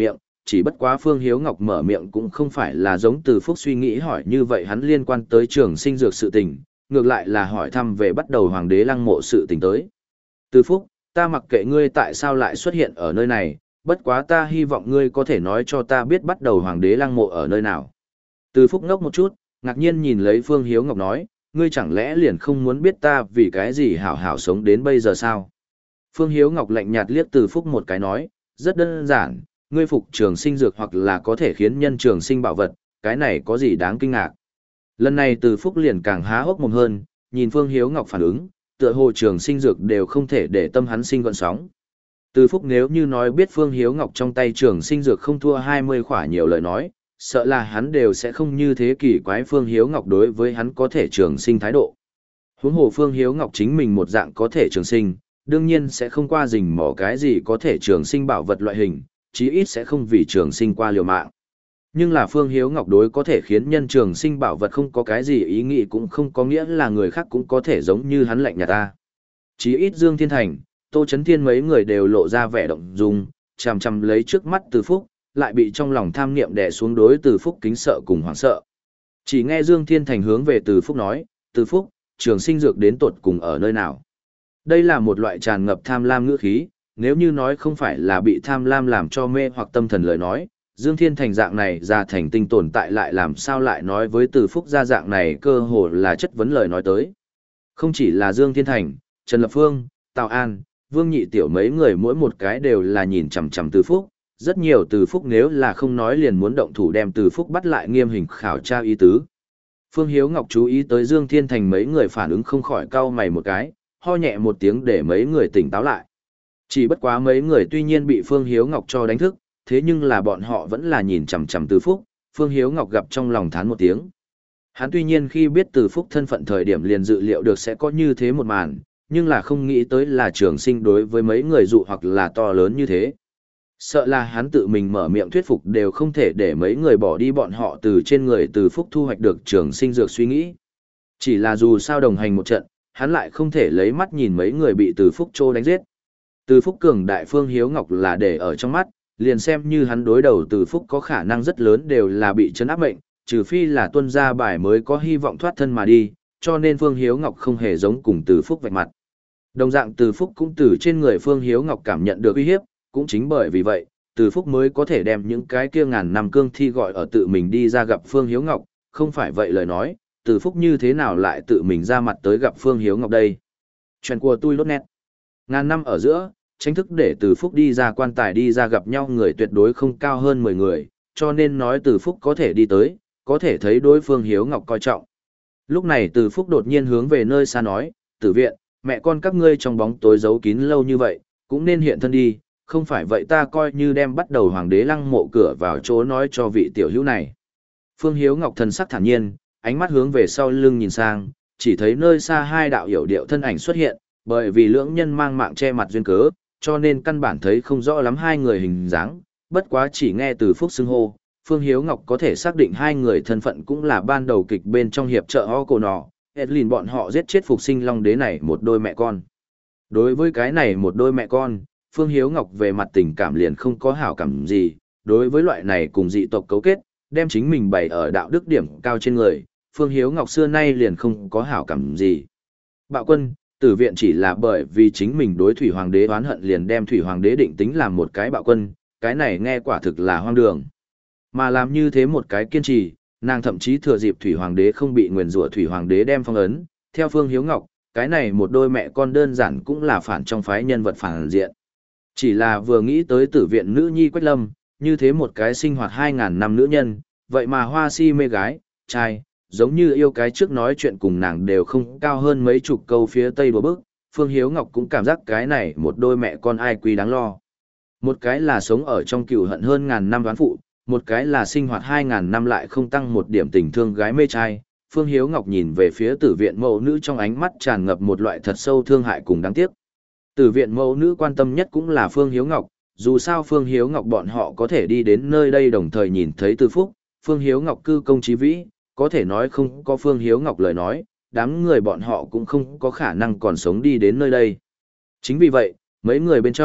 chỉ bất quá Phương Hiếu Ngọc mở miệng cũng không phải là giống Từ Phúc suy nghĩ hỏi như vậy hắn liên quan tới trường sinh dược sự tình, ngược lại là hỏi thăm về bắt đầu hoàng đế lăng mộ sự tình tới. Từ Phúc, ta mặc kệ ngươi tại sao lại xuất hiện ở nơi này, bất quá ta hy vọng ngươi có thể nói cho ta biết bắt đầu hoàng đế lăng mộ ở nơi nào. Từ Phúc ngốc một chút, ngạc nhiên nhìn lấy Phương Hiếu Ngọc nói, ngươi chẳng lẽ liền không muốn biết ta vì cái gì hảo hảo sống đến bây giờ sao? Phương Hiếu Ngọc lạnh nhạt liếc Từ Phúc một cái nói, rất đơn giản, ngươi phục trường sinh dược hoặc là có thể khiến nhân trường sinh bảo vật, cái này có gì đáng kinh ngạc. Lần này Từ Phúc liền càng há hốc mồm hơn, nhìn Phương Hiếu Ngọc phản ứng, tựa hồ trường sinh dược đều không thể để tâm hắn sinh gợn sóng. Từ Phúc nếu như nói biết Phương Hiếu Ngọc trong tay trường sinh dược không thua hai mươi khỏa nhiều lời nói, sợ là hắn đều sẽ không như thế kỳ quái Phương Hiếu Ngọc đối với hắn có thể trường sinh thái độ. Huống hồ Phương Hiếu Ngọc chính mình một dạng có thể trường sinh, đương nhiên sẽ không qua rình mỏ cái gì có thể trường sinh bảo vật loại hình, chí ít sẽ không vì trường sinh qua liều mạng. Nhưng là Phương Hiếu Ngọc đối có thể khiến nhân trường sinh bảo vật không có cái gì ý nghĩ cũng không có nghĩa là người khác cũng có thể giống như hắn lạnh nhà ta. Chí ít Dương Thiên Thành, Tô Chấn Thiên mấy người đều lộ ra vẻ động dung, chằm chằm lấy trước mắt Từ Phúc, lại bị trong lòng tham niệm đè xuống đối Từ Phúc kính sợ cùng hoảng sợ. Chỉ nghe Dương Thiên Thành hướng về Từ Phúc nói, Từ Phúc, trường sinh dược đến tột cùng ở nơi nào? Đây là một loại tràn ngập tham lam ngữ khí, nếu như nói không phải là bị tham lam làm cho mê hoặc tâm thần lời nói, Dương Thiên Thành dạng này ra thành tinh tồn tại lại làm sao lại nói với Từ Phúc ra dạng này cơ hồ là chất vấn lời nói tới. Không chỉ là Dương Thiên Thành, Trần Lập Phương, Tào An, Vương Nhị Tiểu mấy người mỗi một cái đều là nhìn chằm chằm Từ Phúc, rất nhiều Từ Phúc nếu là không nói liền muốn động thủ đem Từ Phúc bắt lại nghiêm hình khảo tra ý tứ. Phương Hiếu Ngọc chú ý tới Dương Thiên Thành mấy người phản ứng không khỏi cau mày một cái, ho nhẹ một tiếng để mấy người tỉnh táo lại. Chỉ bất quá mấy người tuy nhiên bị Phương Hiếu Ngọc cho đánh thức, thế nhưng là bọn họ vẫn là nhìn chằm chằm Từ Phúc, Phương Hiếu Ngọc gặp trong lòng thán một tiếng. Hắn tuy nhiên khi biết Từ Phúc thân phận thời điểm liền dự liệu được sẽ có như thế một màn, nhưng là không nghĩ tới là trường sinh đối với mấy người dụ hoặc là to lớn như thế. Sợ là hắn tự mình mở miệng thuyết phục đều không thể để mấy người bỏ đi bọn họ từ trên người Từ Phúc thu hoạch được trường sinh dược suy nghĩ. Chỉ là dù sao đồng hành một trận, hắn lại không thể lấy mắt nhìn mấy người bị Từ Phúc trô đánh giết. Từ Phúc cường đại Phương Hiếu Ngọc là để ở trong mắt, liền xem như hắn đối đầu Từ Phúc có khả năng rất lớn đều là bị chấn áp mệnh, trừ phi là tuân ra bài mới có hy vọng thoát thân mà đi, cho nên Phương Hiếu Ngọc không hề giống cùng Từ Phúc vạch mặt. Đồng dạng Từ Phúc cũng từ trên người Phương Hiếu Ngọc cảm nhận được uy hiếp, cũng chính bởi vì vậy, Từ Phúc mới có thể đem những cái kia ngàn năm cương thi gọi ở tự mình đi ra gặp Phương Hiếu Ngọc, không phải vậy lời nói, Từ Phúc như thế nào lại tự mình ra mặt tới gặp Phương Hiếu Ngọc đây. Chuyện của tôi lốt nét. Ngàn năm ở giữa, tranh thức để Từ Phúc đi ra quan tài đi ra gặp nhau người tuyệt đối không cao hơn mười người, cho nên nói Từ Phúc có thể đi tới, có thể thấy đối phương Hiếu Ngọc coi trọng. Lúc này Từ Phúc đột nhiên hướng về nơi xa nói, Tử viện, mẹ con các ngươi trong bóng tối giấu kín lâu như vậy, cũng nên hiện thân đi, không phải vậy ta coi như đem bắt đầu hoàng đế lăng mộ cửa vào chỗ nói cho vị tiểu hữu này. Phương Hiếu Ngọc thần sắc thản nhiên, ánh mắt hướng về sau lưng nhìn sang, chỉ thấy nơi xa hai đạo hiểu điệu thân ảnh xuất hiện, bởi vì lưỡng nhân mang mạng che mặt duyên cớ, cho nên căn bản thấy không rõ lắm hai người hình dáng, bất quá chỉ nghe Từ Phúc xưng hô, Phương Hiếu Ngọc có thể xác định hai người thân phận cũng là ban đầu kịch bên trong hiệp trợ ho cổ nọ, Edlin bọn họ giết chết phục sinh long đế này một đôi mẹ con. Đối với cái này một đôi mẹ con, Phương Hiếu Ngọc về mặt tình cảm liền không có hảo cảm gì, đối với loại này cùng dị tộc cấu kết, đem chính mình bày ở đạo đức điểm cao trên người, Phương Hiếu Ngọc xưa nay liền không có hảo cảm gì. Bạo quân, Tử viện chỉ là bởi vì chính mình đối Thủy Hoàng đế oán hận liền đem Thủy Hoàng đế định tính làm một cái bạo quân, cái này nghe quả thực là hoang đường. Mà làm như thế một cái kiên trì, nàng thậm chí thừa dịp Thủy Hoàng đế không bị nguyền rủa Thủy Hoàng đế đem phong ấn, theo Phương Hiếu Ngọc, cái này một đôi mẹ con đơn giản cũng là phản trong phái nhân vật phản diện. Chỉ là vừa nghĩ tới Tử viện nữ nhi Quách Lâm, như thế một cái sinh hoạt hai ngàn năm nữ nhân, vậy mà hoa si mê gái, trai, giống như yêu cái trước nói chuyện cùng nàng đều không cao hơn mấy chục câu phía tây đùa bức, Phương Hiếu Ngọc cũng cảm giác cái này một đôi mẹ con ai quý đáng lo. Một cái là sống ở trong cừu hận hơn ngàn năm đoán phụ, một cái là sinh hoạt hai ngàn năm lại không tăng một điểm tình thương gái mê trai. Phương Hiếu Ngọc nhìn về phía Tử viện mẫu nữ trong ánh mắt tràn ngập một loại thật sâu thương hại cùng đáng tiếc. Tử viện mẫu nữ quan tâm nhất cũng là Phương Hiếu Ngọc, dù sao Phương Hiếu Ngọc bọn họ có thể đi đến nơi đây đồng thời nhìn thấy Từ Phúc, Phương Hiếu Ngọc cư công chí vĩ, có thể nói không có Phương Hiếu Ngọc lời nói, đám người bọn họ cũng không có khả năng còn sống đi đến nơi đây. Chính vì vậy, mấy người bên trong,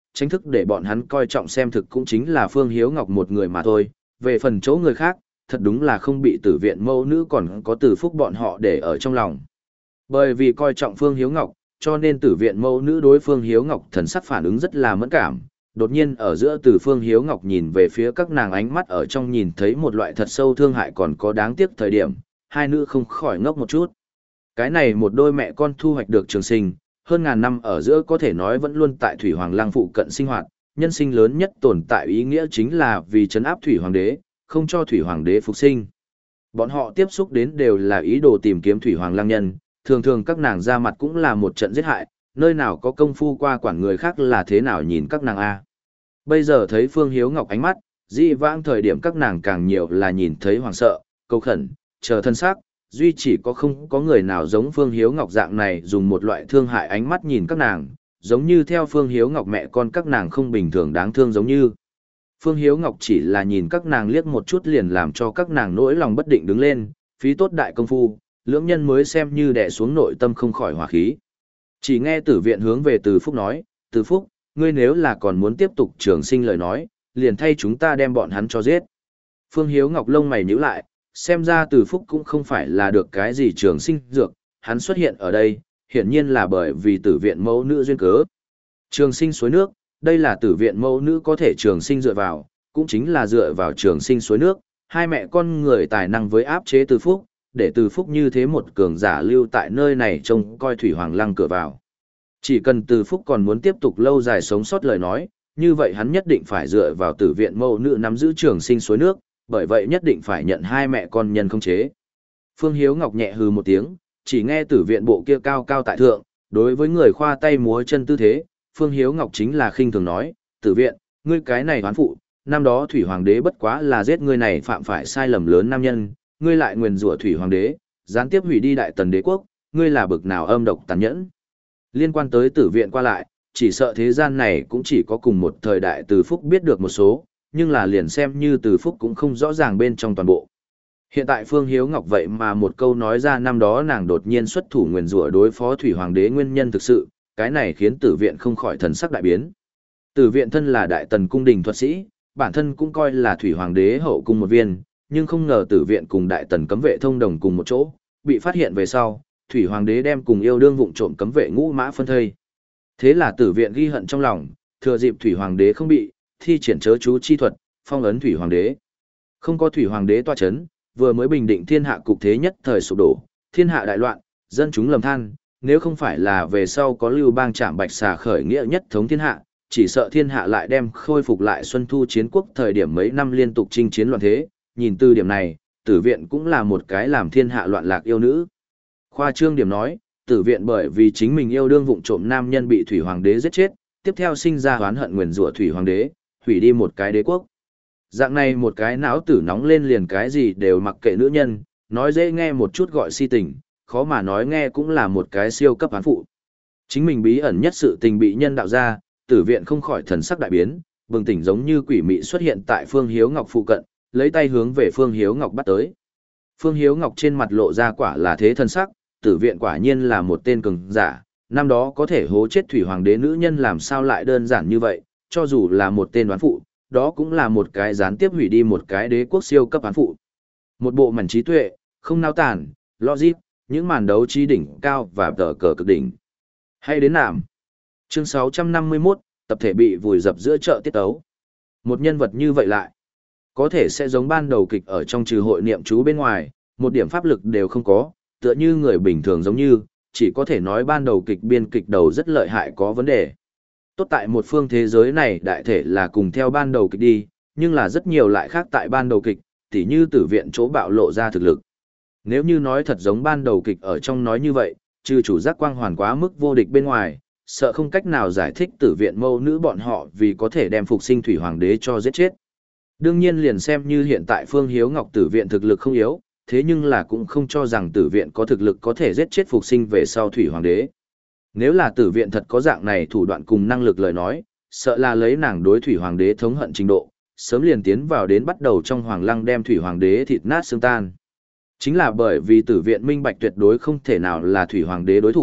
tránh thức để bọn hắn coi trọng xem thực cũng chính là Phương Hiếu Ngọc một người mà thôi, về phần chỗ người khác, thật đúng là không bị tử viện mẫu nữ còn có Từ Phúc bọn họ để ở trong lòng. Bởi vì coi trọng Phương Hiếu Ngọc, cho nên tử viện mẫu nữ đối Phương Hiếu Ngọc thần sắc phản ứng rất là mẫn cảm. Đột nhiên ở giữa từ Phương Hiếu Ngọc nhìn về phía các nàng, ánh mắt ở trong nhìn thấy một loại thật sâu thương hại còn có đáng tiếc thời điểm, hai nữ không khỏi ngốc một chút. Cái này một đôi mẹ con thu hoạch được trường sinh, hơn ngàn năm ở giữa có thể nói vẫn luôn tại Thủy Hoàng Lăng phụ cận sinh hoạt, nhân sinh lớn nhất tồn tại ý nghĩa chính là vì trấn áp Thủy Hoàng đế, không cho Thủy Hoàng đế phục sinh. Bọn họ tiếp xúc đến đều là ý đồ tìm kiếm Thủy Hoàng Lăng nhân, thường thường các nàng ra mặt cũng là một trận giết hại, nơi nào có công phu qua quản người khác là thế nào nhìn các nàng a. Bây giờ thấy Phương Hiếu Ngọc ánh mắt, dĩ vãng thời điểm các nàng càng nhiều là nhìn thấy hoảng sợ, cầu khẩn, chờ thân xác, duy chỉ có không có người nào giống Phương Hiếu Ngọc dạng này dùng một loại thương hại ánh mắt nhìn các nàng, giống như theo Phương Hiếu Ngọc mẹ con các nàng không bình thường đáng thương giống như. Phương Hiếu Ngọc chỉ là nhìn các nàng liếc một chút liền làm cho các nàng nỗi lòng bất định đứng lên, phí tốt đại công phu, lưỡng nhân mới xem như đè xuống nội tâm không khỏi hỏa khí. Chỉ nghe tử viện hướng về Từ Phúc nói, Từ Phúc, ngươi nếu là còn muốn tiếp tục trường sinh lời nói, liền thay chúng ta đem bọn hắn cho giết. Phương Hiếu Ngọc lông mày nhíu lại, xem ra Từ Phúc cũng không phải là được cái gì trường sinh dược, hắn xuất hiện ở đây, hiển nhiên là bởi vì tử viện mẫu nữ duyên cớ. Trường sinh suối nước, đây là tử viện mẫu nữ có thể trường sinh dựa vào, cũng chính là dựa vào trường sinh suối nước, hai mẹ con người tài năng với áp chế Từ Phúc, để Từ Phúc như thế một cường giả lưu tại nơi này trông coi Thủy Hoàng Lăng cửa vào. Chỉ cần Từ Phúc còn muốn tiếp tục lâu dài sống sót lời nói, như vậy hắn nhất định phải dựa vào tử viện mẫu nữ nắm giữ trường sinh suối nước, bởi vậy nhất định phải nhận hai mẹ con nhân không chế. Phương Hiếu Ngọc nhẹ hừ một tiếng, chỉ nghe tử viện bộ kia cao cao tại thượng, đối với người khoa tay múa chân tư thế, Phương Hiếu Ngọc chính là khinh thường nói, tử viện, ngươi cái này hoán phụ, năm đó Thủy Hoàng đế bất quá là giết ngươi này phạm phải sai lầm lớn nam nhân, ngươi lại nguyền rủa Thủy Hoàng đế, gián tiếp hủy đi Đại Tần đế quốc, ngươi là bực nào âm độc tàn nhẫn. Liên quan tới tử viện qua lại, chỉ sợ thế gian này cũng chỉ có cùng một thời đại Từ Phúc biết được một số, nhưng là liền xem như Từ Phúc cũng không rõ ràng bên trong toàn bộ. Hiện tại Phương Hiếu Ngọc vậy mà một câu nói ra năm đó nàng đột nhiên xuất thủ nguyền rủa đối phó Thủy Hoàng đế nguyên nhân thực sự, cái này khiến tử viện không khỏi thần sắc đại biến. Tử viện thân là Đại Tần cung đình thuật sĩ, bản thân cũng coi là Thủy Hoàng đế hậu cung một viên, nhưng không ngờ tử viện cùng Đại Tần cấm vệ thông đồng cùng một chỗ, bị phát hiện về sau, Thủy Hoàng đế đem cùng yêu đương vụng trộm cấm vệ ngũ mã phân thây. Thế là tử viện ghi hận trong lòng, thừa dịp Thủy Hoàng đế không bị, thi triển chớ chú chi thuật, phong ấn Thủy Hoàng đế. Không có Thủy Hoàng đế tọa chấn, vừa mới bình định thiên hạ cục thế nhất thời sụp đổ, thiên hạ đại loạn, dân chúng lầm than, nếu không phải là về sau có Lưu Bang Trảm Bạch Xà khởi nghĩa nhất thống thiên hạ, chỉ sợ thiên hạ lại đem khôi phục lại xuân thu chiến quốc thời điểm mấy năm liên tục chinh chiến loạn thế, nhìn từ điểm này, tử viện cũng là một cái làm thiên hạ loạn lạc yêu nữ. Khoa trương điểm nói, tử viện bởi vì chính mình yêu đương vụng trộm nam nhân bị Thủy Hoàng đế giết chết, tiếp theo sinh ra oán hận nguyền rủa Thủy Hoàng đế, hủy đi một cái đế quốc. Dạng này một cái não tử nóng lên liền cái gì đều mặc kệ nữ nhân, nói dễ nghe một chút gọi si tình, khó mà nói nghe cũng là một cái siêu cấp án phụ. Chính mình bí ẩn nhất sự tình bị nhân đạo ra, tử viện không khỏi thần sắc đại biến, bừng tỉnh giống như quỷ mị xuất hiện tại Phương Hiếu Ngọc phụ cận, lấy tay hướng về Phương Hiếu Ngọc bắt tới. Phương Hiếu Ngọc trên mặt lộ ra quả là thế thân sắc, tử viện quả nhiên là một tên cường giả, năm đó có thể hố chết Thủy Hoàng đế nữ nhân làm sao lại đơn giản như vậy, cho dù là một tên đoán phụ, đó cũng là một cái gián tiếp hủy đi một cái đế quốc siêu cấp án phụ. Một bộ mảnh trí tuệ, không nao tản, logic, những màn đấu trí đỉnh cao và tờ cờ cực đỉnh. Hay đến nàm. Chương sáu trăm năm mươi mốt, tập thể bị vùi dập giữa chợ tiết tấu. Một nhân vật như vậy lại, có thể sẽ giống ban đầu kịch ở trong trừ hội niệm chú bên ngoài, một điểm pháp lực đều không có, tựa như người bình thường giống như, chỉ có thể nói ban đầu kịch biên kịch đầu rất lợi hại có vấn đề. Tốt tại một phương thế giới này đại thể là cùng theo ban đầu kịch đi, nhưng là rất nhiều lại khác tại ban đầu kịch, tỉ như tử viện chỗ bạo lộ ra thực lực. Nếu như nói thật giống ban đầu kịch ở trong nói như vậy, trừ chủ giác quang hoàn quá mức vô địch bên ngoài, sợ không cách nào giải thích tử viện mâu nữ bọn họ vì có thể đem phục sinh Thủy Hoàng đế cho giết chết. Đương nhiên liền xem như hiện tại Phương Hiếu Ngọc tử viện thực lực không yếu, thế nhưng là cũng không cho rằng tử viện có thực lực có thể giết chết phục sinh về sau Thủy Hoàng đế. Nếu là tử viện thật có dạng này thủ đoạn cùng năng lực lời nói, sợ là lấy nàng đối Thủy Hoàng đế thống hận trình độ, sớm liền tiến vào đến bắt đầu trong Hoàng Lăng đem Thủy Hoàng đế thịt nát xương tan. Chính là bởi vì tử viện minh bạch tuyệt đối không thể nào là Thủy Hoàng đế đối thủ,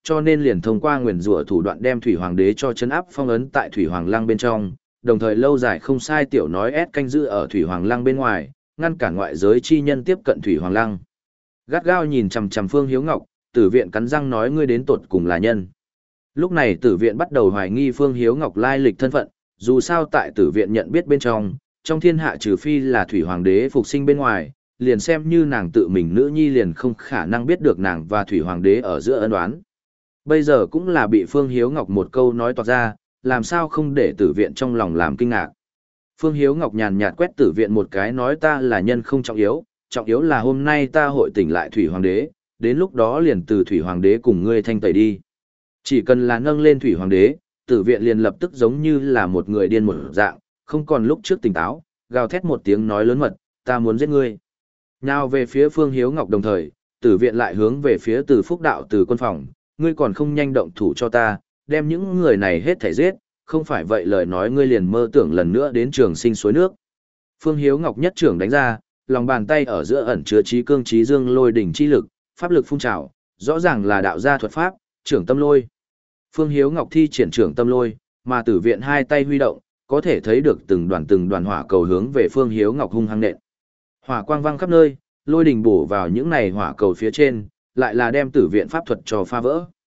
cho nên liền thông qua nguyền rủa thủ đoạn đem Thủy Hoàng đế cho chấn áp phong ấn tại Thủy Hoàng lăng bên trong, đồng thời lâu dài không sai tiểu nói ép canh giữ ở Thủy Hoàng lăng bên ngoài, ngăn cản ngoại giới chi nhân tiếp cận Thủy Hoàng lăng. Gắt gao nhìn chằm chằm Phương Hiếu Ngọc, Tử Viện cắn răng nói ngươi đến tột cùng là nhân. Lúc này Tử Viện bắt đầu hoài nghi Phương Hiếu Ngọc lai lịch thân phận, dù sao tại Tử Viện nhận biết bên trong, trong thiên hạ trừ phi là Thủy Hoàng đế phục sinh bên ngoài, liền xem như nàng tự mình nữ nhi liền không khả năng biết được nàng và Thủy Hoàng đế ở giữa ân oán. Bây giờ cũng là bị Phương Hiếu Ngọc một câu nói toạc ra, làm sao không để Tử Viện trong lòng làm kinh ngạc. Phương Hiếu Ngọc nhàn nhạt quét Tử Viện một cái nói ta là nhân không trọng yếu, trọng yếu là hôm nay ta hội tỉnh lại Thủy Hoàng đế, đến lúc đó liền từ Thủy Hoàng đế cùng ngươi thanh tẩy đi. Chỉ cần là nâng lên Thủy Hoàng đế, Tử Viện liền lập tức giống như là một người điên một dạng, không còn lúc trước tỉnh táo, gào thét một tiếng nói lớn mật, ta muốn giết ngươi. Nào về phía Phương Hiếu Ngọc đồng thời, Tử Viện lại hướng về phía Từ Phúc Đạo từ quân phòng, ngươi còn không nhanh động thủ cho ta, đem những người này hết thảy giết, không phải vậy lời nói ngươi liền mơ tưởng lần nữa đến trường sinh suối nước. Phương Hiếu Ngọc nhất trưởng đánh ra, lòng bàn tay ở giữa ẩn chứa trí cương trí dương lôi đỉnh chi lực, pháp lực phun trào, rõ ràng là đạo gia thuật pháp, trưởng tâm lôi. Phương Hiếu Ngọc thi triển trưởng tâm lôi, mà Tử Viện hai tay huy động, có thể thấy được từng đoàn từng đoàn hỏa cầu hướng về Phương Hiếu Ngọc hung hăng nện. Hỏa quang vang khắp nơi, lôi đỉnh bổ vào những này hỏa cầu phía trên, lại là đem Tử Viện pháp thuật cho phá vỡ.